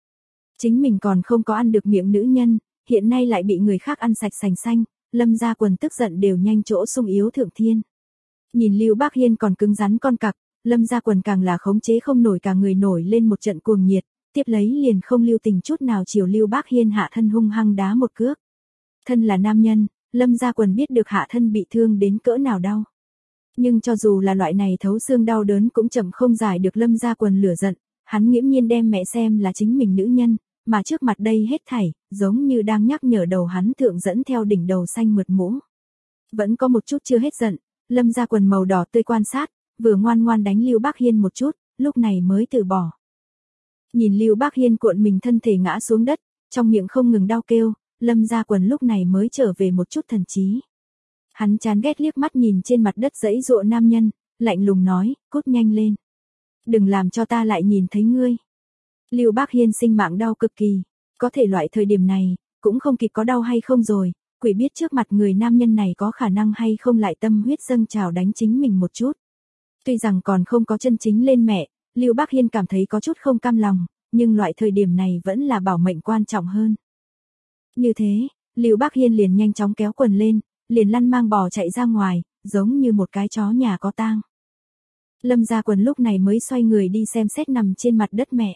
Chính mình còn không có ăn được miệng nữ nhân, hiện nay lại bị người khác ăn sạch sành xanh, Lâm Gia Quần tức giận đều nhanh chỗ sung yếu thượng thiên. Nhìn Lưu Bác Hiên còn cứng rắn con cặc, Lâm Gia Quần càng là khống chế không nổi, cả người nổi lên một trận cuồng nhiệt, tiếp lấy liền không lưu tình chút nào chiều Lưu Bác Hiên hạ thân hung hăng đá một cước. Thân là nam nhân, Lâm Gia Quần biết được hạ thân bị thương đến cỡ nào đau. Nhưng cho dù là loại này thấu xương đau đớn cũng chậm không giải được Lâm Gia Quần lửa giận, hắn nghiễm nhiên đem mẹ xem là chính mình nữ nhân, mà trước mặt đây hết thảy, giống như đang nhắc nhở đầu hắn thượng dẫn theo đỉnh đầu xanh mượt mũ. Vẫn có một chút chưa hết giận, Lâm Gia Quần màu đỏ tươi quan sát, vừa ngoan ngoan đánh Lưu Bác Hiên một chút, lúc này mới từ bỏ. Nhìn Lưu Bác Hiên cuộn mình thân thể ngã xuống đất, trong miệng không ngừng đau kêu, Lâm Gia Quần lúc này mới trở về một chút thần trí. Hắn chán ghét liếc mắt nhìn trên mặt đất giãy giụa nam nhân, lạnh lùng nói, cút nhanh lên. Đừng làm cho ta lại nhìn thấy ngươi. Lưu Bác Hiên sinh mạng đau cực kỳ, có thể loại thời điểm này, cũng không kịp có đau hay không rồi, quỷ biết trước mặt người nam nhân này có khả năng hay không lại tâm huyết dâng trào đánh chính mình một chút. Tuy rằng còn không có chân chính lên mẹ, Lưu Bác Hiên cảm thấy có chút không cam lòng, nhưng loại thời điểm này vẫn là bảo mệnh quan trọng hơn. Như thế, Lưu Bác Hiên liền nhanh chóng kéo quần lên, liền lăn mang bò chạy ra ngoài, giống như một cái chó nhà có tang. Lâm Gia Quần lúc này mới xoay người đi xem xét nằm trên mặt đất mẹ.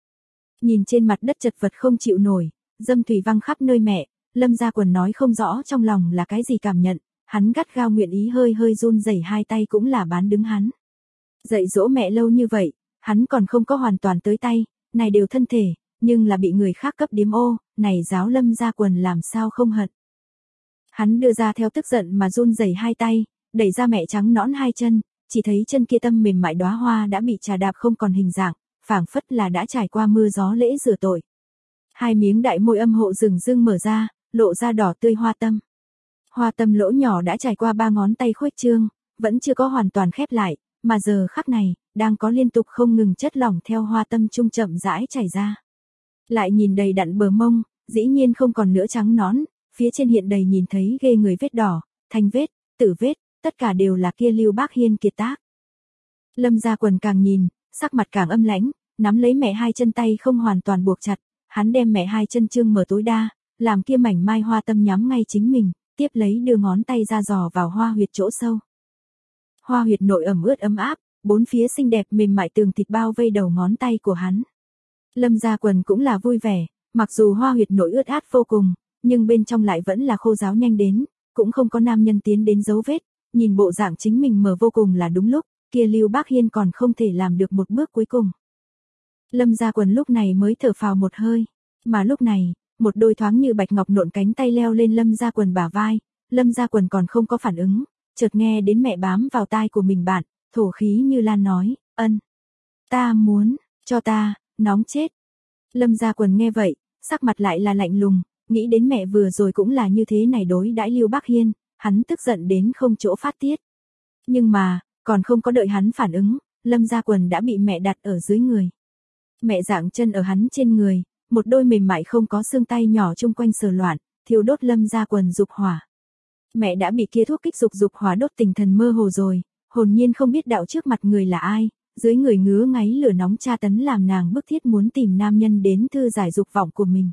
Nhìn trên mặt đất chật vật không chịu nổi, dâm thủy văng khắp nơi mẹ, Lâm Gia Quần nói không rõ trong lòng là cái gì cảm nhận, hắn gắt gao nguyện ý hơi hơi run rẩy hai tay cũng là bán đứng hắn. Dạy dỗ mẹ lâu như vậy, hắn còn không có hoàn toàn tới tay, này đều thân thể, nhưng là bị người khác cấp điếm ô, này giáo Lâm Gia Quần làm sao không hận. Hắn đưa ra theo tức giận mà run rẩy hai tay, đẩy ra mẹ trắng nõn hai chân, chỉ thấy chân kia tâm mềm mại đóa hoa đã bị trà đạp không còn hình dạng, phảng phất là đã trải qua mưa gió lễ rửa tội. Hai miếng đại môi âm hộ rừng rưng mở ra, lộ ra đỏ tươi hoa tâm. Hoa tâm lỗ nhỏ đã trải qua 3 ngón tay khuếch trương, vẫn chưa có hoàn toàn khép lại, mà giờ khắc này, đang có liên tục không ngừng chất lỏng theo hoa tâm trung chậm rãi chảy ra. Lại nhìn đầy đặn bờ mông, dĩ nhiên không còn nữa trắng nõn, phía trên hiện đầy nhìn thấy ghê người vết đỏ, thanh vết, tử vết, tất cả đều là kia Lưu Bác Hiên kiệt tác. Lâm Gia Quần càng nhìn, sắc mặt càng âm lãnh, nắm lấy mẹ hai chân tay không hoàn toàn buộc chặt, hắn đem mẹ hai chân trương mở tối đa, làm kia mảnh mai hoa tâm nhắm ngay chính mình, tiếp lấy đưa ngón tay ra dò vào hoa huyệt chỗ sâu. Hoa huyệt nội ẩm ướt ấm áp, bốn phía xinh đẹp mềm mại tường thịt bao vây đầu ngón tay của hắn. Lâm Gia Quần cũng là vui vẻ, mặc dù hoa huyệt nội ướt át vô cùng, nhưng bên trong lại vẫn là khô ráo nhanh đến, cũng không có nam nhân tiến đến dấu vết, nhìn bộ dạng chính mình mở vô cùng là đúng lúc, kia Lưu Bác Hiên còn không thể làm được một bước cuối cùng. Lâm Gia Quần lúc này mới thở phào một hơi, mà lúc này, một đôi thoáng như bạch ngọc nộn cánh tay leo lên Lâm Gia Quần bả vai, Lâm Gia Quần còn không có phản ứng, chợt nghe đến mẹ bám vào tai của mình bạn, thổ khí như lan nói, ân, ta muốn, cho ta, nóng chết. Lâm Gia Quần nghe vậy, sắc mặt lại là lạnh lùng, nghĩ đến mẹ vừa rồi cũng là như thế này đối đãi Lưu Bác Hiên, hắn tức giận đến không chỗ phát tiết. Nhưng mà, còn không có đợi hắn phản ứng, Lâm Gia Quần đã bị mẹ đặt ở dưới người. Mẹ dạng chân ở hắn trên người, một đôi mềm mại không có xương tay nhỏ chung quanh sờ loạn, thiêu đốt Lâm Gia Quần dục hỏa. Mẹ đã bị kia thuốc kích dục hỏa đốt tình thần mơ hồ rồi, hồn nhiên không biết đạo trước mặt người là ai, dưới người ngứa ngáy lửa nóng tra tấn làm nàng bức thiết muốn tìm nam nhân đến thư giải dục vọng của mình.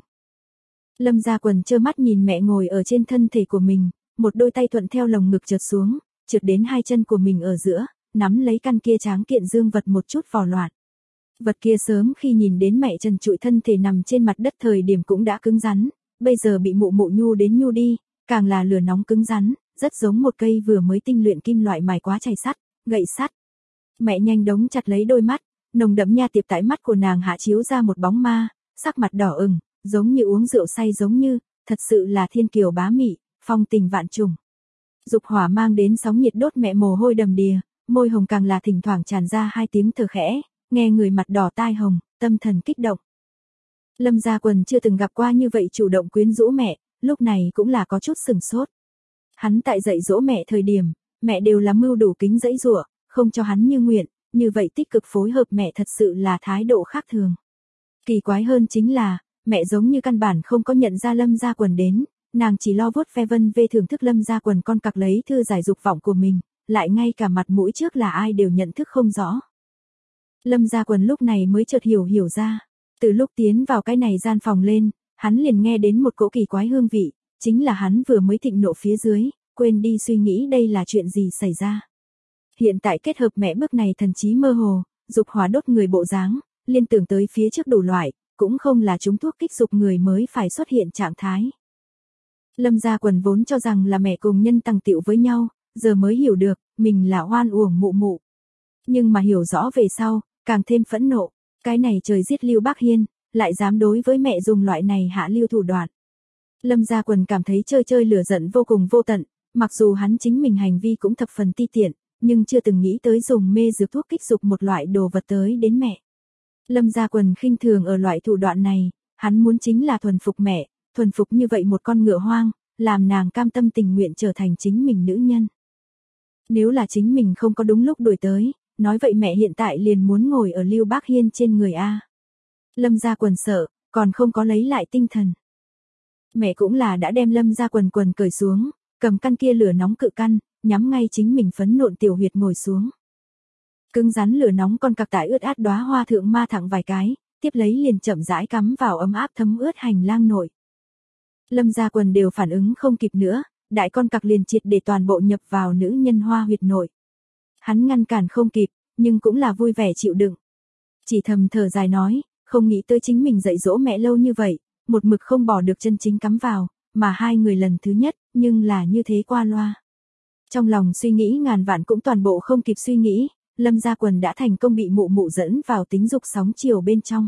Lâm Gia Quần trơ mắt nhìn mẹ ngồi ở trên thân thể của mình, một đôi tay thuận theo lồng ngực trượt xuống, trượt đến hai chân của mình ở giữa, nắm lấy căn kia tráng kiện dương vật một chút vò loạn. Vật kia sớm khi nhìn đến mẹ trần trụi thân thể nằm trên mặt đất thời điểm cũng đã cứng rắn, bây giờ bị mụ mụ nhu đến nhu đi, càng là lửa nóng cứng rắn, rất giống một cây vừa mới tinh luyện kim loại mài quá chày sắt, gậy sắt. Mẹ nhanh đống chặt lấy đôi mắt, nồng đậm nha tiệp tại mắt của nàng hạ chiếu ra một bóng ma, sắc mặt đỏ ửng, giống như uống rượu say giống như, thật sự là thiên kiều bá mị, phong tình vạn trùng. Dục hỏa mang đến sóng nhiệt đốt mẹ mồ hôi đầm đìa, môi hồng càng là thỉnh thoảng tràn ra hai tiếng thở khẽ, nghe người mặt đỏ tai hồng, tâm thần kích động. Lâm Gia Quần chưa từng gặp qua như vậy chủ động quyến rũ mẹ, lúc này cũng là có chút sừng sốt. Hắn tại dạy dỗ mẹ thời điểm, mẹ đều là mưu đủ kính dãy giụa, không cho hắn như nguyện, như vậy tích cực phối hợp mẹ thật sự là thái độ khác thường. Kỳ quái hơn chính là, mẹ giống như căn bản không có nhận ra Lâm Gia Quần đến, nàng chỉ lo vuốt ve vân vê thưởng thức Lâm Gia Quần con cặc lấy thư giải dục vọng của mình, lại ngay cả mặt mũi trước là ai đều nhận thức không rõ. Lâm Gia Quần lúc này mới chợt hiểu ra, từ lúc tiến vào cái này gian phòng lên, hắn liền nghe đến một cỗ kỳ quái hương vị, chính là hắn vừa mới thịnh nộ phía dưới, quên đi suy nghĩ đây là chuyện gì xảy ra. Hiện tại kết hợp mẹ bước này thần trí mơ hồ, dục hỏa đốt người bộ dáng, liên tưởng tới phía trước đủ loại, cũng không là chúng thuốc kích dục người mới phải xuất hiện trạng thái. Lâm Gia Quần vốn cho rằng là mẹ cùng nhân tăng tiệu với nhau, giờ mới hiểu được, mình là oan uổng mụ mụ. Nhưng mà hiểu rõ về sau, càng thêm phẫn nộ, cái này trời giết Lưu Bác Hiên, lại dám đối với mẹ dùng loại này hạ lưu thủ đoạn. Lâm Gia Quần cảm thấy chơi lửa giận vô cùng vô tận, mặc dù hắn chính mình hành vi cũng thập phần ti tiện, nhưng chưa từng nghĩ tới dùng mê dược thuốc kích dục một loại đồ vật tới đến mẹ. Lâm Gia Quần khinh thường ở loại thủ đoạn này, hắn muốn chính là thuần phục mẹ, thuần phục như vậy một con ngựa hoang, làm nàng cam tâm tình nguyện trở thành chính mình nữ nhân. Nếu là chính mình không có đúng lúc đuổi tới, nói vậy mẹ hiện tại liền muốn ngồi ở Lưu Bác Hiên trên người a. Lâm Gia Quần sợ, còn không có lấy lại tinh thần. Mẹ cũng là đã đem Lâm Gia Quần cởi xuống, cầm căn kia lửa nóng cự căn, nhắm ngay chính mình phấn nộn tiểu huyệt ngồi xuống. Cứng rắn lửa nóng con cặc tại ướt át đóa hoa thượng ma thẳng vài cái, tiếp lấy liền chậm rãi cắm vào ấm áp thấm ướt hành lang nội. Lâm Gia Quần đều phản ứng không kịp nữa, đại con cặc liền triệt để toàn bộ nhập vào nữ nhân hoa huyệt nội. Hắn ngăn cản không kịp, nhưng cũng là vui vẻ chịu đựng. Chỉ thầm thở dài nói, không nghĩ tới chính mình dạy dỗ mẹ lâu như vậy, một mực không bỏ được chân chính cắm vào, mà hai người lần thứ nhất, nhưng là như thế qua loa. Trong lòng suy nghĩ ngàn vạn cũng toàn bộ không kịp suy nghĩ, Lâm Gia Quần đã thành công bị mụ mụ dẫn vào tính dục sóng chiều bên trong.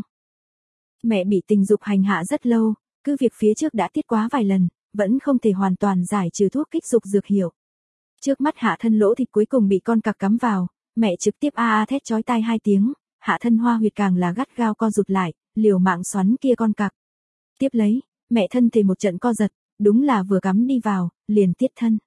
Mẹ bị tình dục hành hạ rất lâu, cứ việc phía trước đã tiết quá vài lần, vẫn không thể hoàn toàn giải trừ thuốc kích dục dược hiệu. Trước mắt hạ thân lỗ thịt cuối cùng bị con cặc cắm vào, mẹ trực tiếp a thét chói tai hai tiếng, hạ thân hoa huyệt càng là gắt gao co rụt lại, liều mạng xoắn kia con cặc. Tiếp lấy, mẹ thân thể một trận co giật, đúng là vừa cắm đi vào, liền tiết thân.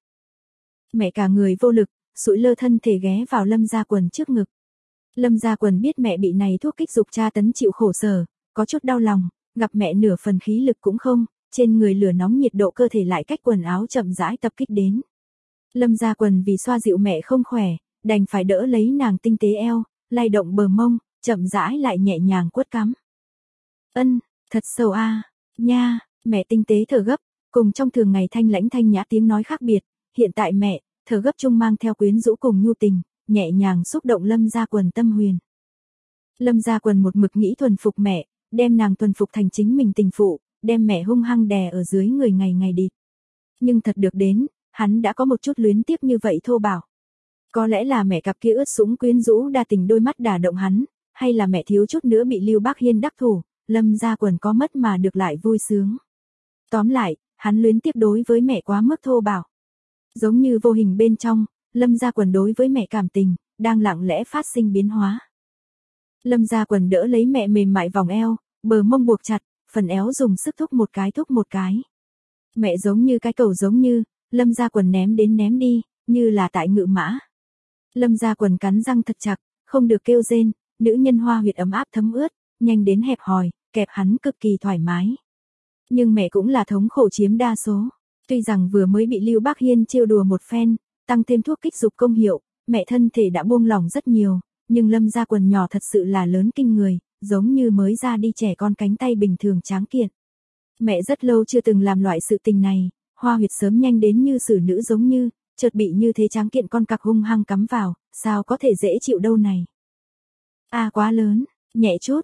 Mẹ cả người vô lực, sụi lơ thân thể ghé vào Lâm Gia Quần trước ngực. Lâm Gia Quần biết mẹ bị này thuốc kích dục tra tấn chịu khổ sở, có chút đau lòng, gặp mẹ nửa phần khí lực cũng không, trên người lửa nóng nhiệt độ cơ thể lại cách quần áo chậm rãi tập kích đến. Lâm Gia Quần vì xoa dịu mẹ không khỏe, đành phải đỡ lấy nàng tinh tế eo, lay động bờ mông, chậm rãi lại nhẹ nhàng quất cắm. Ân, thật sâu a, nha, mẹ tinh tế thở gấp, cùng trong thường ngày thanh lãnh thanh nhã tiếng nói khác biệt, hiện tại mẹ, thở gấp chung mang theo quyến rũ cùng nhu tình, nhẹ nhàng xúc động Lâm Gia Quần tâm huyền. Lâm Gia Quần một mực nghĩ thuần phục mẹ, đem nàng thuần phục thành chính mình tình phụ, đem mẹ hung hăng đè ở dưới người ngày ngày địt. Nhưng thật được đến, hắn đã có một chút luyến tiếc như vậy thô bạo. Có lẽ là mẹ cặp kia ướt sũng quyến rũ đa tình đôi mắt đả động hắn, hay là mẹ thiếu chút nữa bị Lưu Bác Hiên đắc thủ, Lâm Gia Quần có mất mà được lại vui sướng. Tóm lại, hắn luyến tiếc đối với mẹ quá mức thô bạo. Giống như vô hình bên trong, Lâm Gia Quần đối với mẹ cảm tình, đang lặng lẽ phát sinh biến hóa. Lâm Gia Quần đỡ lấy mẹ mềm mại vòng eo, bờ mông buộc chặt, phần éo dùng sức thúc một cái. Mẹ giống như cái cầu giống như, Lâm Gia Quần ném đến ném đi, như là tại ngự mã. Lâm Gia Quần cắn răng thật chặt, không được kêu rên, nữ nhân hoa huyệt ấm áp thấm ướt, nhanh đến hẹp hòi, kẹp hắn cực kỳ thoải mái. Nhưng mẹ cũng là thống khổ chiếm đa số. Tuy rằng vừa mới bị Lưu Bác Hiên trêu đùa một phen, tăng thêm thuốc kích dục công hiệu, mẹ thân thể đã buông lỏng rất nhiều, nhưng Lâm Gia Quần nhỏ thật sự là lớn kinh người, giống như mới ra đi trẻ con cánh tay bình thường tráng kiện. Mẹ rất lâu chưa từng làm loại sự tình này, hoa huyệt sớm nhanh đến như xử nữ giống như, chợt bị như thế tráng kiện con cặc hung hăng cắm vào, sao có thể dễ chịu đâu này. Quá lớn, nhẹ chút,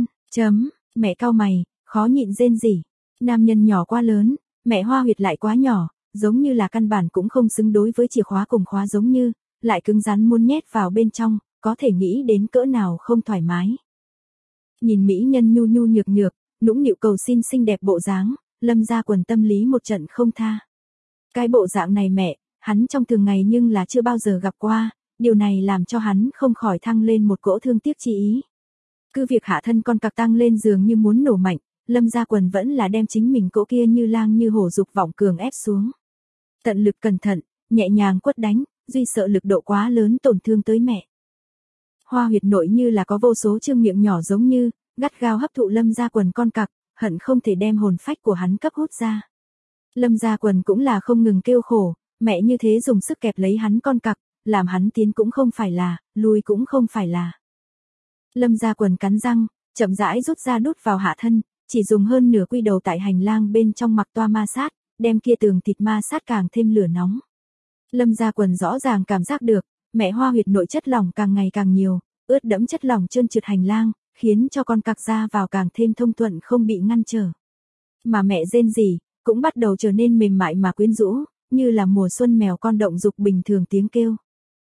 mẹ cau mày, khó nhịn rên rỉ. Nam nhân nhỏ quá lớn, mẹ hoa huyệt lại quá nhỏ, giống như là căn bản cũng không xứng đối với chìa khóa cùng khóa giống như, lại cứng rắn muốn nhét vào bên trong, có thể nghĩ đến cỡ nào không thoải mái. Nhìn mỹ nhân nhu nhu nhược nhược, nũng nịu cầu xin xinh đẹp bộ dáng, Lâm Gia Quần tâm lý một trận không tha. Cái bộ dạng này mẹ, hắn trong thường ngày nhưng là chưa bao giờ gặp qua, điều này làm cho hắn không khỏi thăng lên một cỗ thương tiếc chi ý. Cứ việc hạ thân con cặc tăng lên giường như muốn nổ mạnh, Lâm Gia Quần vẫn là đem chính mình cỗ kia như lang như hổ dục vọng cường ép xuống. Tận lực cẩn thận, nhẹ nhàng quất đánh, duy sợ lực độ quá lớn tổn thương tới mẹ. Hoa huyệt nội như là có vô số chương miệng nhỏ giống như, gắt gao hấp thụ Lâm Gia Quần con cặc, hận không thể đem hồn phách của hắn cấp hút ra. Lâm Gia Quần cũng là không ngừng kêu khổ, mẹ như thế dùng sức kẹp lấy hắn con cặc, làm hắn tiến cũng không phải là, lui cũng không phải là. Lâm Gia Quần cắn răng, chậm rãi rút ra đút vào hạ thân, chỉ dùng hơn nửa quy đầu tại hành lang bên trong mặc toa ma sát, đem kia tường thịt ma sát càng thêm lửa nóng. Lâm Gia Quần rõ ràng cảm giác được, mẹ hoa huyệt nội chất lỏng càng ngày càng nhiều, ướt đẫm chất lỏng trơn trượt hành lang, khiến cho con cặc ra vào càng thêm thông thuận không bị ngăn trở. Mà mẹ rên rỉ, cũng bắt đầu trở nên mềm mại mà quyến rũ, như là mùa xuân mèo con động dục bình thường tiếng kêu.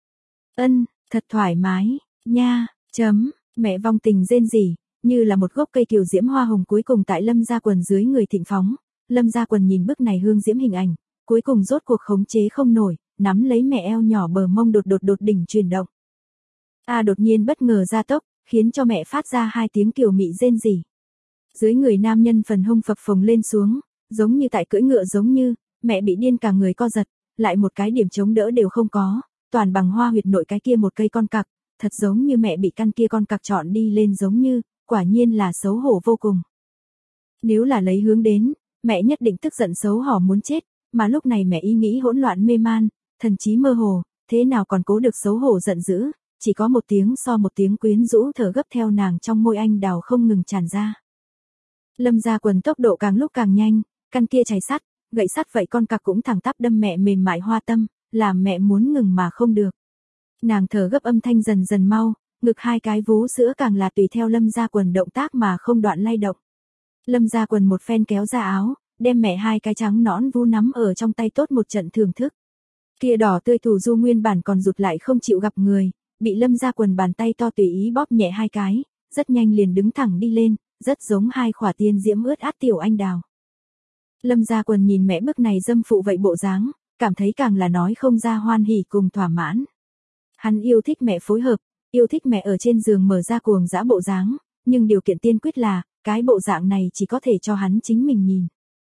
Thật thoải mái, nha, mẹ vong tình rên rỉ, như là một gốc cây kiều diễm hoa hồng cuối cùng tại Lâm Gia Quần dưới người thịnh phóng. Lâm Gia Quần nhìn bức này hương diễm hình ảnh, cuối cùng rốt cuộc khống chế không nổi, nắm lấy mẹ eo nhỏ bờ mông đột đỉnh chuyển động. Đột nhiên bất ngờ gia tốc, khiến cho mẹ phát ra hai tiếng kiều mị rên rỉ. Dưới người nam nhân phần hông phập phồng lên xuống, giống như tại cưỡi ngựa giống như, mẹ bị điên cả người co giật, lại một cái điểm chống đỡ đều không có, toàn bằng hoa huyệt nội cái kia một cây con cặc, thật giống như mẹ bị căn kia con cặc chọn đi lên giống như, quả nhiên là xấu hổ vô cùng. Nếu là lấy hướng đến, mẹ nhất định tức giận xấu hổ muốn chết, mà lúc này mẹ ý nghĩ hỗn loạn mê man, thần trí mơ hồ, thế nào còn cố được xấu hổ giận dữ, chỉ có một tiếng so một tiếng quyến rũ thở gấp theo nàng trong môi anh đào không ngừng tràn ra. Lâm Gia Quần tốc độ càng lúc càng nhanh, căn kia chày sắt, gậy sắt vậy con cặc cũng thẳng tắp đâm mẹ mềm mại hoa tâm, làm mẹ muốn ngừng mà không được. Nàng thở gấp âm thanh dần dần mau, ngực hai cái vú sữa càng là tùy theo Lâm Gia Quần động tác mà không đoạn lay động. Lâm Gia Quần một phen kéo ra áo, đem mẹ hai cái trắng nõn vú nắm ở trong tay tốt một trận thưởng thức. Kia đỏ tươi thủ du nguyên bản còn rụt lại không chịu gặp người, bị Lâm Gia Quần bàn tay to tùy ý bóp nhẹ hai cái, rất nhanh liền đứng thẳng đi lên, rất giống hai khỏa tiên diễm ướt át tiểu anh đào. Lâm Gia Quần nhìn mẹ bức này dâm phụ vậy bộ dáng, cảm thấy càng là nói không ra hoan hỉ cùng thỏa mãn. Hắn yêu thích mẹ phối hợp, yêu thích mẹ ở trên giường mở ra cuồng dã bộ dáng, nhưng điều kiện tiên quyết là, cái bộ dạng này chỉ có thể cho hắn chính mình nhìn.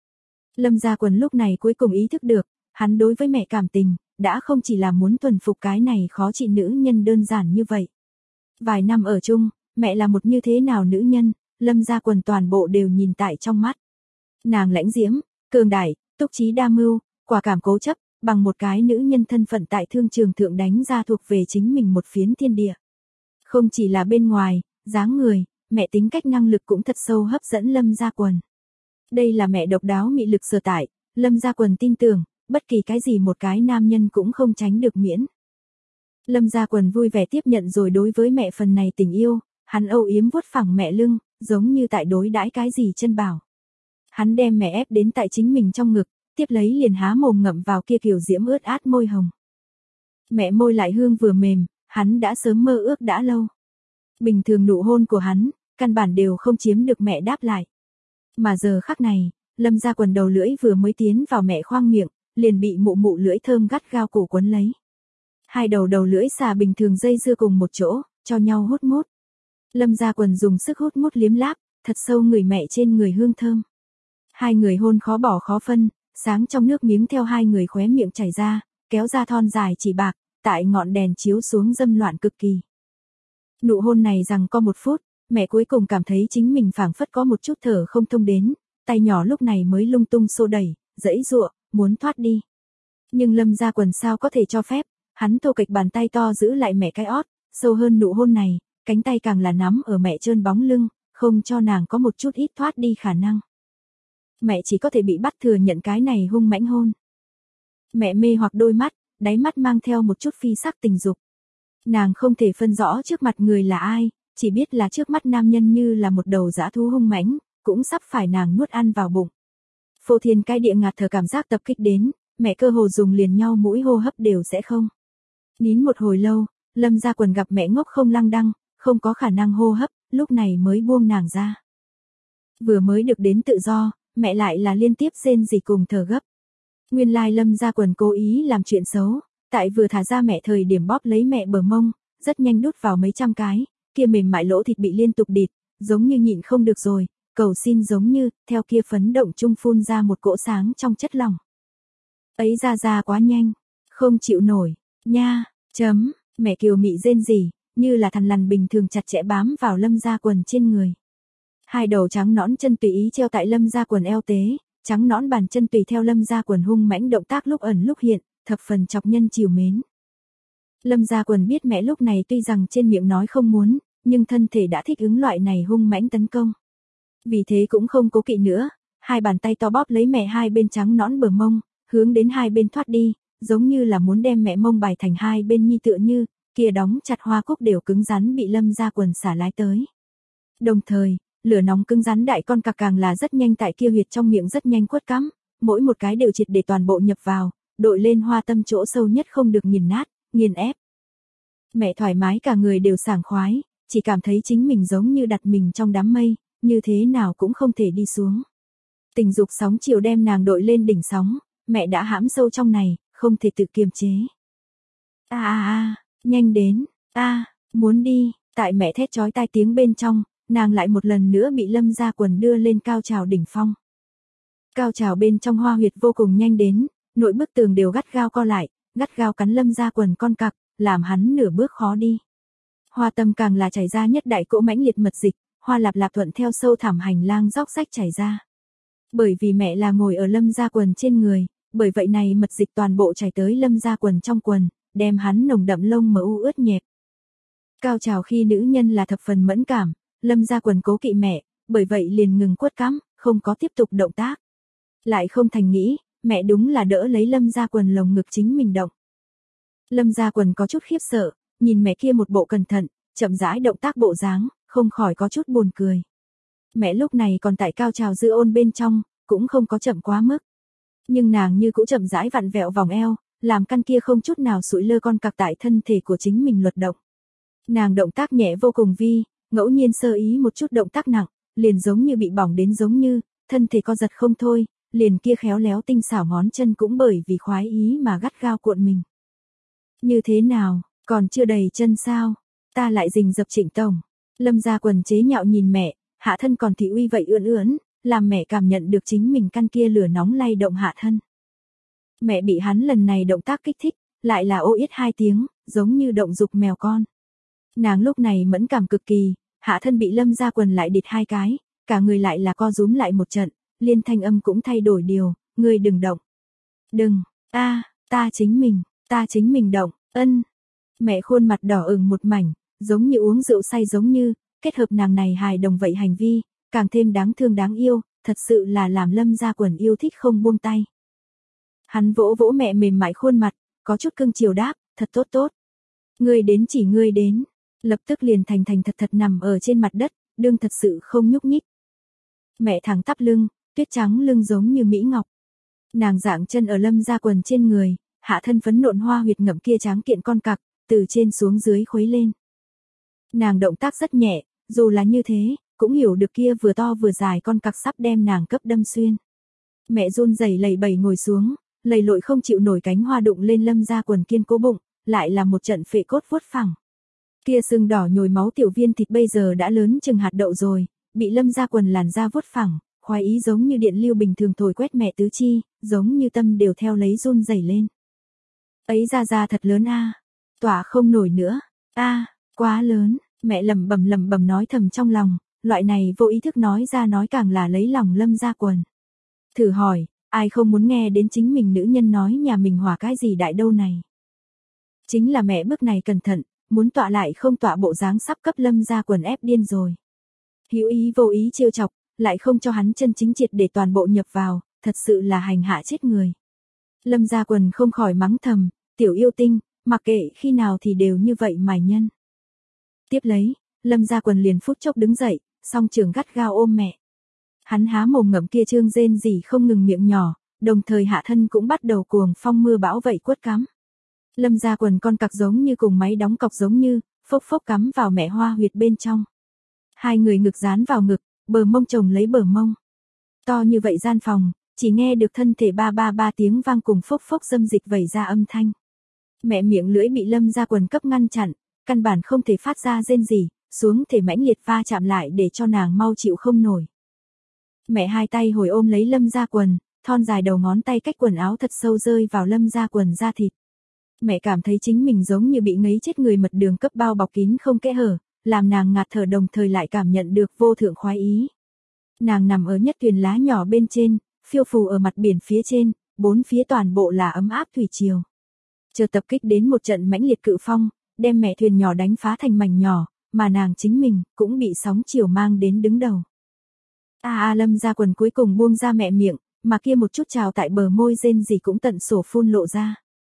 Lâm Gia Quần lúc này cuối cùng ý thức được, hắn đối với mẹ cảm tình, đã không chỉ là muốn thuần phục cái này khó trị nữ nhân đơn giản như vậy. Vài năm ở chung, mẹ là một như thế nào nữ nhân, Lâm Gia Quần toàn bộ đều nhìn tại trong mắt. Nàng lãnh diễm, cường đại, túc trí đa mưu, quả cảm cố chấp, bằng một cái nữ nhân thân phận tại thương trường thượng đánh ra thuộc về chính mình một phiến thiên địa. Không chỉ là bên ngoài, dáng người, mẹ tính cách năng lực cũng thật sâu hấp dẫn Lâm Gia Quần. Đây là mẹ độc đáo mị lực sở tại, Lâm Gia Quần tin tưởng, bất kỳ cái gì một cái nam nhân cũng không tránh được miễn. Lâm Gia Quần vui vẻ tiếp nhận rồi đối với mẹ phần này tình yêu, hắn âu yếm vuốt phẳng mẹ lưng, giống như tại đối đãi cái gì chân bảo. Hắn đem mẹ ép đến tại chính mình trong ngực, tiếp lấy liền há mồm ngậm vào kia kiểu diễm ướt át môi hồng. Mẹ môi lại hương vừa mềm, hắn đã sớm mơ ước đã lâu. Bình thường nụ hôn của hắn, căn bản đều không chiếm được mẹ đáp lại. Mà giờ khắc này, Lâm Gia Quần đầu lưỡi vừa mới tiến vào mẹ khoang miệng, liền bị mụ mụ lưỡi thơm gắt gao cổ quấn lấy. Hai đầu lưỡi xà bình thường dây dưa cùng một chỗ, cho nhau hút mút. Lâm Gia Quần dùng sức hút mút liếm láp, thật sâu ngửi mẹ trên người hương thơm. Hai người hôn khó bỏ khó phân, sáng trong nước miếng theo hai người khóe miệng chảy ra, kéo ra thon dài chỉ bạc, tại ngọn đèn chiếu xuống dâm loạn cực kỳ. Nụ hôn này rằng có 1 phút, mẹ cuối cùng cảm thấy chính mình phảng phất có một chút thở không thông đến, tay nhỏ lúc này mới lung tung xô đẩy, giãy giụa, muốn thoát đi. Nhưng Lâm Gia Quần sao có thể cho phép, hắn thô kệch bàn tay to giữ lại mẹ cái ót, sâu hơn nụ hôn này, cánh tay càng là nắm ở mẹ trơn bóng lưng, không cho nàng có một chút ít thoát đi khả năng. Mẹ chỉ có thể bị bắt thừa nhận cái này hung mãnh hôn. Mẹ mê hoặc đôi mắt, đáy mắt mang theo một chút phi sắc tình dục. Nàng không thể phân rõ trước mặt người là ai, chỉ biết là trước mắt nam nhân như là một đầu dã thú hung mãnh, cũng sắp phải nàng nuốt ăn vào bụng. Phô thiên cái địa ngạt thở cảm giác tập kích đến, mẹ cơ hồ dùng liền nhau mũi hô hấp đều sẽ không. Nín một hồi lâu, Lâm Gia Quần gặp mẹ ngốc không lăng đăng, không có khả năng hô hấp, lúc này mới buông nàng ra. Vừa mới được đến tự do, mẹ lại là liên tiếp rên rỉ cùng thở gấp. Nguyên lai Lâm Gia Quần cố ý làm chuyện xấu, tại vừa thả ra mẹ thời điểm bóp lấy mẹ bờ mông, rất nhanh đút vào mấy trăm cái, kia mềm mại lỗ thịt bị liên tục địt, giống như nhịn không được rồi, cầu xin giống như, theo kia phấn động chung phun ra một cỗ sáng trong chất lỏng. Ấy ra quá nhanh, không chịu nổi, nha, mẹ kiều mị rên rỉ, như là thằn lằn bình thường chặt chẽ bám vào Lâm Gia Quần trên người. Hai đầu trắng nõn chân tùy ý treo tại Lâm Gia Quần eo tế, trắng nõn bàn chân tùy theo Lâm Gia Quần hung mãnh động tác lúc ẩn lúc hiện, thập phần chọc nhân trìu mến. Lâm Gia Quần biết mẹ lúc này tuy rằng trên miệng nói không muốn, nhưng thân thể đã thích ứng loại này hung mãnh tấn công. Vì thế cũng không cố kỵ nữa, hai bàn tay to bóp lấy mẹ hai bên trắng nõn bờ mông, hướng đến hai bên thoát đi, giống như là muốn đem mẹ mông bài thành hai bên nhi tựa như, kia đóng chặt hoa cúc đều cứng rắn bị Lâm Gia Quần xả lái tới. Đồng thời, lửa nóng cứng rắn đại con cặc càng là rất nhanh tại kia huyệt trong miệng rất nhanh quất cắm, mỗi một cái đều triệt để toàn bộ nhập vào, đội lên hoa tâm chỗ sâu nhất không được nghiền nát, nghiền ép. Mẹ thoải mái cả người đều sảng khoái, chỉ cảm thấy chính mình giống như đặt mình trong đám mây, như thế nào cũng không thể đi xuống. Tình dục sóng chiều đem nàng đội lên đỉnh sóng, mẹ đã hãm sâu trong này, không thể tự kiềm chế. Nhanh đến, muốn đi, tại mẹ thét chói tai tiếng bên trong, nàng lại một lần nữa bị Lâm Gia Quần đưa lên cao trào đỉnh phong. Cao trào bên trong hoa huyệt vô cùng nhanh đến, nội bức tường đều gắt gao co lại, gắt gao cắn Lâm Gia Quần con cặc, làm hắn nửa bước khó đi. Hoa tâm càng là chảy ra nhất đại cỗ mãnh liệt mật dịch, hoa lạp lạp thuận theo sâu thẳm hành lang róc rách chảy ra. Bởi vì mẹ là ngồi ở Lâm Gia Quần trên người, bởi vậy này mật dịch toàn bộ chảy tới Lâm Gia Quần trong quần, đem hắn nồng đậm lông mờ u ướt nhẹp. Cao trào khi nữ nhân là thập phần mẫn cảm, Lâm Gia Quần cố kỵ mẹ, bởi vậy liền ngừng quất cắm, không có tiếp tục động tác. Lại không thành nghĩ, mẹ đúng là đỡ lấy Lâm Gia Quần lồng ngực chính mình động. Lâm Gia Quần có chút khiếp sợ, nhìn mẹ kia một bộ cẩn thận, chậm rãi động tác bộ dáng, không khỏi có chút buồn cười. Mẹ lúc này còn tại cao trào dư ôn bên trong, cũng không có chậm quá mức. Nhưng nàng như cũ chậm rãi vặn vẹo vòng eo, làm căn kia không chút nào sụi lơ con cặc tại thân thể của chính mình luật động. Nàng động tác nhẹ vô cùng vi, ngẫu nhiên sơ ý một chút động tác nặng, liền giống như bị bỏng đến giống như, thân thể co giật không thôi, liền kia khéo léo tinh xảo ngón chân cũng bởi vì khoái ý mà gắt gao cuộn mình. Như thế nào, còn chưa đầy chân sao, ta lại rình rập Trịnh tổng. Lâm Gia Quần chế nhạo nhìn mẹ, hạ thân còn thị uy vậy ưỡn, làm mẹ cảm nhận được chính mình căn kia lửa nóng lay động hạ thân. Mẹ bị hắn lần này động tác kích thích, lại là ô yết hai tiếng, giống như động dục mèo con. Nàng lúc này mẫn cảm cực kỳ, hạ thân bị Lâm Gia Quần lại địt hai cái, cả người lại là co rúm lại một trận, liên thanh âm cũng thay đổi điều, ngươi đừng động. Đừng, ta chính mình động, Mẹ khuôn mặt đỏ ửng một mảnh, giống như uống rượu say giống như, kết hợp nàng này hài đồng vậy hành vi, càng thêm đáng thương đáng yêu, thật sự là làm Lâm Gia Quần yêu thích không buông tay. Hắn vỗ vỗ mẹ mềm mại khuôn mặt, có chút cưng chiều đáp, thật tốt. Ngươi đến chỉ ngươi đến. Lập tức liền thành thành thật thật nằm ở trên mặt đất, đương thật sự không nhúc nhích. Mẹ thẳng tắp lưng, tuyết trắng lưng giống như mỹ ngọc. Nàng dạng chân ở Lâm Gia Quần trên người, hạ thân phấn nộn hoa huyệt ngậm kia tráng kiện con cặc, từ trên xuống dưới khuấy lên. Nàng động tác rất nhẹ, dù là như thế, cũng hiểu được kia vừa to vừa dài con cặc sắp đem nàng cấp đâm xuyên. Mẹ run rẩy lẩy bẩy ngồi xuống, lầy lội không chịu nổi cánh hoa đụng lên Lâm Gia Quần kiên cố bụng, lại là một trận phệ cốt vuốt phẳng. Kia sưng đỏ nhồi máu tiểu viên thịt bây giờ đã lớn chừng hạt đậu rồi, bị Lâm Gia Quần làn da vuốt phẳng, khoái ý giống như điện lưu bình thường thổi quét mẹ tứ chi, giống như tâm đều theo lấy run rẩy lên. Ấy ra thật lớn a, tỏa không nổi nữa, a, quá lớn, mẹ lẩm bẩm nói thầm trong lòng, loại này vô ý thức nói ra nói càng là lấy lòng Lâm Gia Quần. Thử hỏi, ai không muốn nghe đến chính mình nữ nhân nói nhà mình hòa cái gì đại đâu này. Chính là mẹ bước này cẩn thận, muốn tọa lại không tọa bộ dáng sắp cấp Lâm Gia Quần ép điên rồi. Hữu ý vô ý trêu chọc, lại không cho hắn chân chính triệt để toàn bộ nhập vào, thật sự là hành hạ chết người. Lâm Gia Quần không khỏi mắng thầm, tiểu yêu tinh, mặc kệ khi nào thì đều như vậy mài nhân. Tiếp lấy, Lâm Gia Quần liền phút chốc đứng dậy, song trường gắt gao ôm mẹ. Hắn há mồm ngậm kia trương rên gì không ngừng miệng nhỏ, đồng thời hạ thân cũng bắt đầu cuồng phong mưa bão vậy quất cắm. Lâm Gia Quần con cặc giống như cùng máy đóng cọc giống như, phốc phốc cắm vào mẹ hoa huyệt bên trong. Hai người ngực dán vào ngực, bờ mông chồng lấy bờ mông. To như vậy gian phòng, chỉ nghe được thân thể ba ba ba tiếng vang cùng phốc phốc dâm dịch vẩy ra âm thanh. Mẹ miệng lưỡi bị Lâm Gia Quần cấp ngăn chặn, căn bản không thể phát ra rên gì, xuống thể mãnh liệt va chạm lại để cho nàng mau chịu không nổi. Mẹ hai tay hồi ôm lấy Lâm Gia Quần, thon dài đầu ngón tay cách quần áo thật sâu rơi vào Lâm Gia Quần da thịt. Mẹ cảm thấy chính mình giống như bị ngấy chết người mật đường cấp bao bọc kín không kẽ hở, làm nàng ngạt thở đồng thời lại cảm nhận được vô thượng khoái ý. Nàng nằm ở nhất thuyền lá nhỏ bên trên, phiêu phù ở mặt biển phía trên, bốn phía toàn bộ là ấm áp thủy triều. Chờ tập kích đến một trận mãnh liệt cự phong, đem mẹ thuyền nhỏ đánh phá thành mảnh nhỏ, mà nàng chính mình cũng bị sóng chiều mang đến đứng đầu. Lâm Gia Quần cuối cùng buông ra mẹ miệng, mà kia một chút trào tại bờ môi rên gì cũng tận sổ phun lộ ra.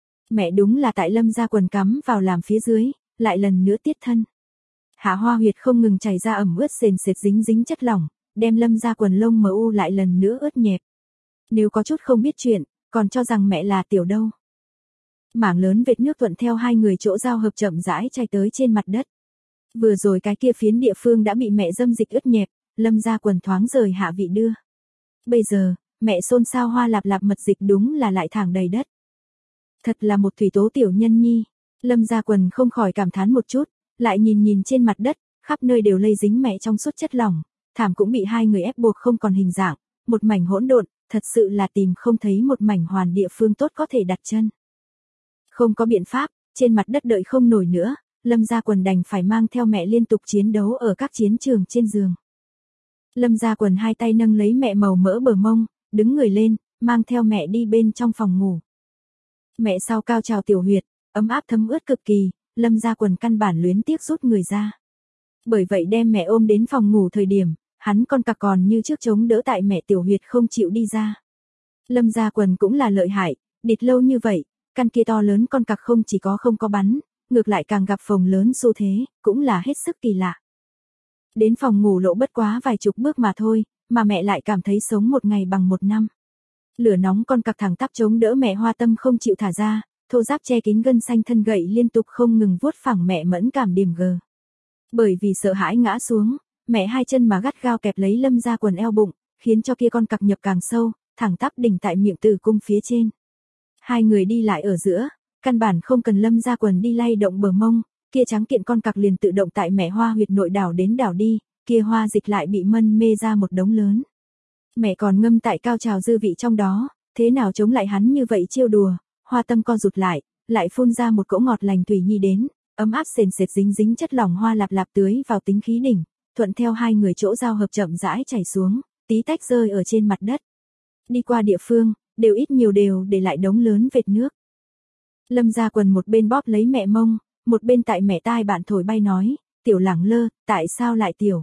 Mẹ đúng là tại Lâm Gia Quần cắm vào làm phía dưới, lại lần nữa tiết thân. Hạ hoa huyệt không ngừng chảy ra ẩm ướt sền sệt dính dính chất lỏng, đem Lâm Gia Quần lông mờ u lại lần nữa ướt nhẹp. Nếu có chút không biết chuyện, còn cho rằng mẹ là tiểu đâu. Mảng lớn vệt nước thuận theo hai người chỗ giao hợp chậm rãi chảy tới trên mặt đất. Vừa rồi cái kia phiến địa phương đã bị mẹ dâm dịch ướt nhẹp, Lâm Gia Quần thoáng rời hạ vị đưa. Bây giờ, mẹ xôn xao hoa lạp lạp mật dịch đúng là lại thẳng đầy đất. Thật là một thủy tố tiểu nhân nhi. Lâm Gia Quần không khỏi cảm thán một chút, lại nhìn trên mặt đất, khắp nơi đều lây dính mẹ trong suốt chất lỏng, thảm cũng bị hai người ép buộc không còn hình dạng, một mảnh hỗn độn, thật sự là tìm không thấy một mảnh hoàn địa phương tốt có thể đặt chân. Không có biện pháp, trên mặt đất đợi không nổi nữa, Lâm Gia Quần đành phải mang theo mẹ liên tục chiến đấu ở các chiến trường trên giường. Lâm Gia Quần hai tay nâng lấy mẹ màu mỡ bờ mông, đứng người lên, mang theo mẹ đi bên trong phòng ngủ. Mẹ sau cao trào tiểu huyệt, ấm áp thấm ướt cực kỳ, Lâm Gia Quần căn bản luyến tiếc rút người ra. Bởi vậy đem mẹ ôm đến phòng ngủ thời điểm, hắn con cặc còn như trước chống đỡ tại mẹ tiểu huyệt không chịu đi ra. Lâm Gia Quần cũng là lợi hại, địt lâu như vậy, căn kia to lớn con cặc không chỉ có không có bắn, ngược lại càng gặp phồng lớn xu thế, cũng là hết sức kỳ lạ. Đến phòng ngủ lộ bất quá vài chục bước mà thôi, mà mẹ lại cảm thấy sống một ngày bằng một năm. Lửa nóng con cặc thẳng tắp chống đỡ mẹ hoa tâm không chịu thả ra, thô giáp che kín gân xanh thân gậy liên tục không ngừng vuốt phẳng mẹ mẫn cảm điểm gờ. Bởi vì sợ hãi ngã xuống, mẹ hai chân mà gắt gao kẹp lấy Lâm Gia Quần eo bụng, khiến cho kia con cặc nhập càng sâu, thẳng tắp đỉnh tại miệng tử cung phía trên. Hai người đi lại ở giữa, căn bản không cần Lâm Gia Quần đi lay động bờ mông, kia trắng kiện con cặc liền tự động tại mẹ hoa huyệt nội đảo đến đảo đi, kia hoa dịch lại bị mân mê ra một đống lớn. Mẹ còn ngâm tại cao trào dư vị trong đó, thế nào chống lại hắn như vậy chiêu đùa, hoa tâm co rụt lại phun ra một cỗ ngọt lành thủy nhi đến, ấm áp sền sệt dính dính chất lỏng hoa lạp lạp tưới vào tính khí đỉnh, thuận theo hai người chỗ giao hợp chậm rãi chảy xuống, tí tách rơi ở trên mặt đất. Đi qua địa phương, đều ít nhiều đều để lại đống lớn vệt nước. Lâm Gia Quần một bên bóp lấy mẹ mông, một bên tại mẹ tai bạn thổi bay nói, tiểu lẳng lơ, tại sao lại tiểu?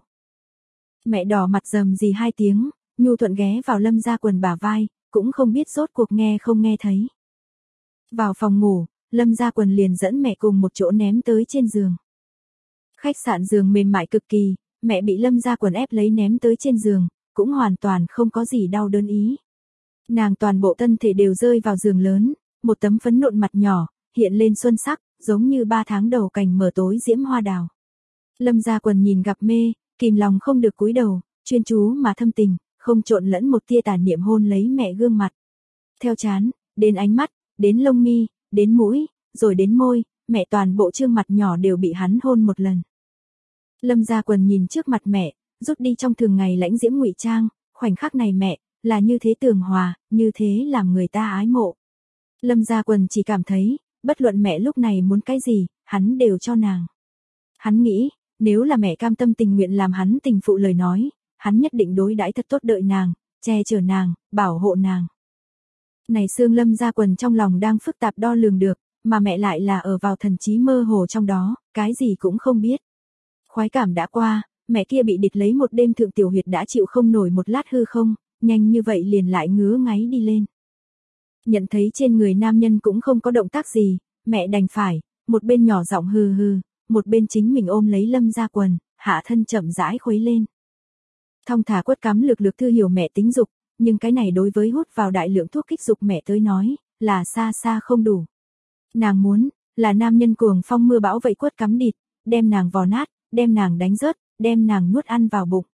Mẹ đỏ mặt rầm gì hai tiếng, nhu thuận ghé vào Lâm Gia Quần bả vai, cũng không biết rốt cuộc nghe không nghe thấy. Vào phòng ngủ, Lâm Gia Quần liền dẫn mẹ cùng một chỗ ném tới trên giường. Khách sạn giường mềm mại cực kỳ, mẹ bị Lâm Gia Quần ép lấy ném tới trên giường, cũng hoàn toàn không có gì đau đớn ý. Nàng toàn bộ thân thể đều rơi vào giường lớn, một tấm phấn nộn mặt nhỏ, hiện lên xuân sắc, giống như 3 tháng đầu cành mở tối diễm hoa đào. Lâm Gia Quần nhìn gặp mê, kìm lòng không được cúi đầu, chuyên chú mà thâm tình, không trộn lẫn một tia tà niệm hôn lấy mẹ gương mặt. Theo trán, đến ánh mắt, đến lông mi, đến mũi, rồi đến môi, mẹ toàn bộ trương mặt nhỏ đều bị hắn hôn một lần. Lâm Gia Quần nhìn trước mặt mẹ, rút đi trong thường ngày lãnh diễm ngụy trang, khoảnh khắc này mẹ, là như thế tường hòa, như thế làm người ta ái mộ. Lâm Gia Quần chỉ cảm thấy, bất luận mẹ lúc này muốn cái gì, hắn đều cho nàng. Hắn nghĩ, nếu là mẹ cam tâm tình nguyện làm hắn tình phụ lời nói, hắn nhất định đối đãi thật tốt đợi nàng, che chở nàng, bảo hộ nàng. Này xương Lâm Gia Quần trong lòng đang phức tạp đo lường được, mà mẹ lại là ở vào thần trí mơ hồ trong đó, cái gì cũng không biết. Khoái cảm đã qua, mẹ kia bị địch lấy một đêm thượng tiểu huyệt đã chịu không nổi một lát hư không, nhanh như vậy liền lại ngứa ngáy đi lên. Nhận thấy trên người nam nhân cũng không có động tác gì, mẹ đành phải, một bên nhỏ giọng hừ hừ, một bên chính mình ôm lấy Lâm Gia Quần, hạ thân chậm rãi khuấy lên. Thong thả quất cắm lực lực thư hiểu mẹ tính dục, nhưng cái này đối với hút vào đại lượng thuốc kích dục mẹ tới nói, là xa xa không đủ. Nàng muốn, là nam nhân cuồng phong mưa bão vậy quất cắm địt, đem nàng vò nát, đem nàng đánh rớt, đem nàng nuốt ăn vào bụng.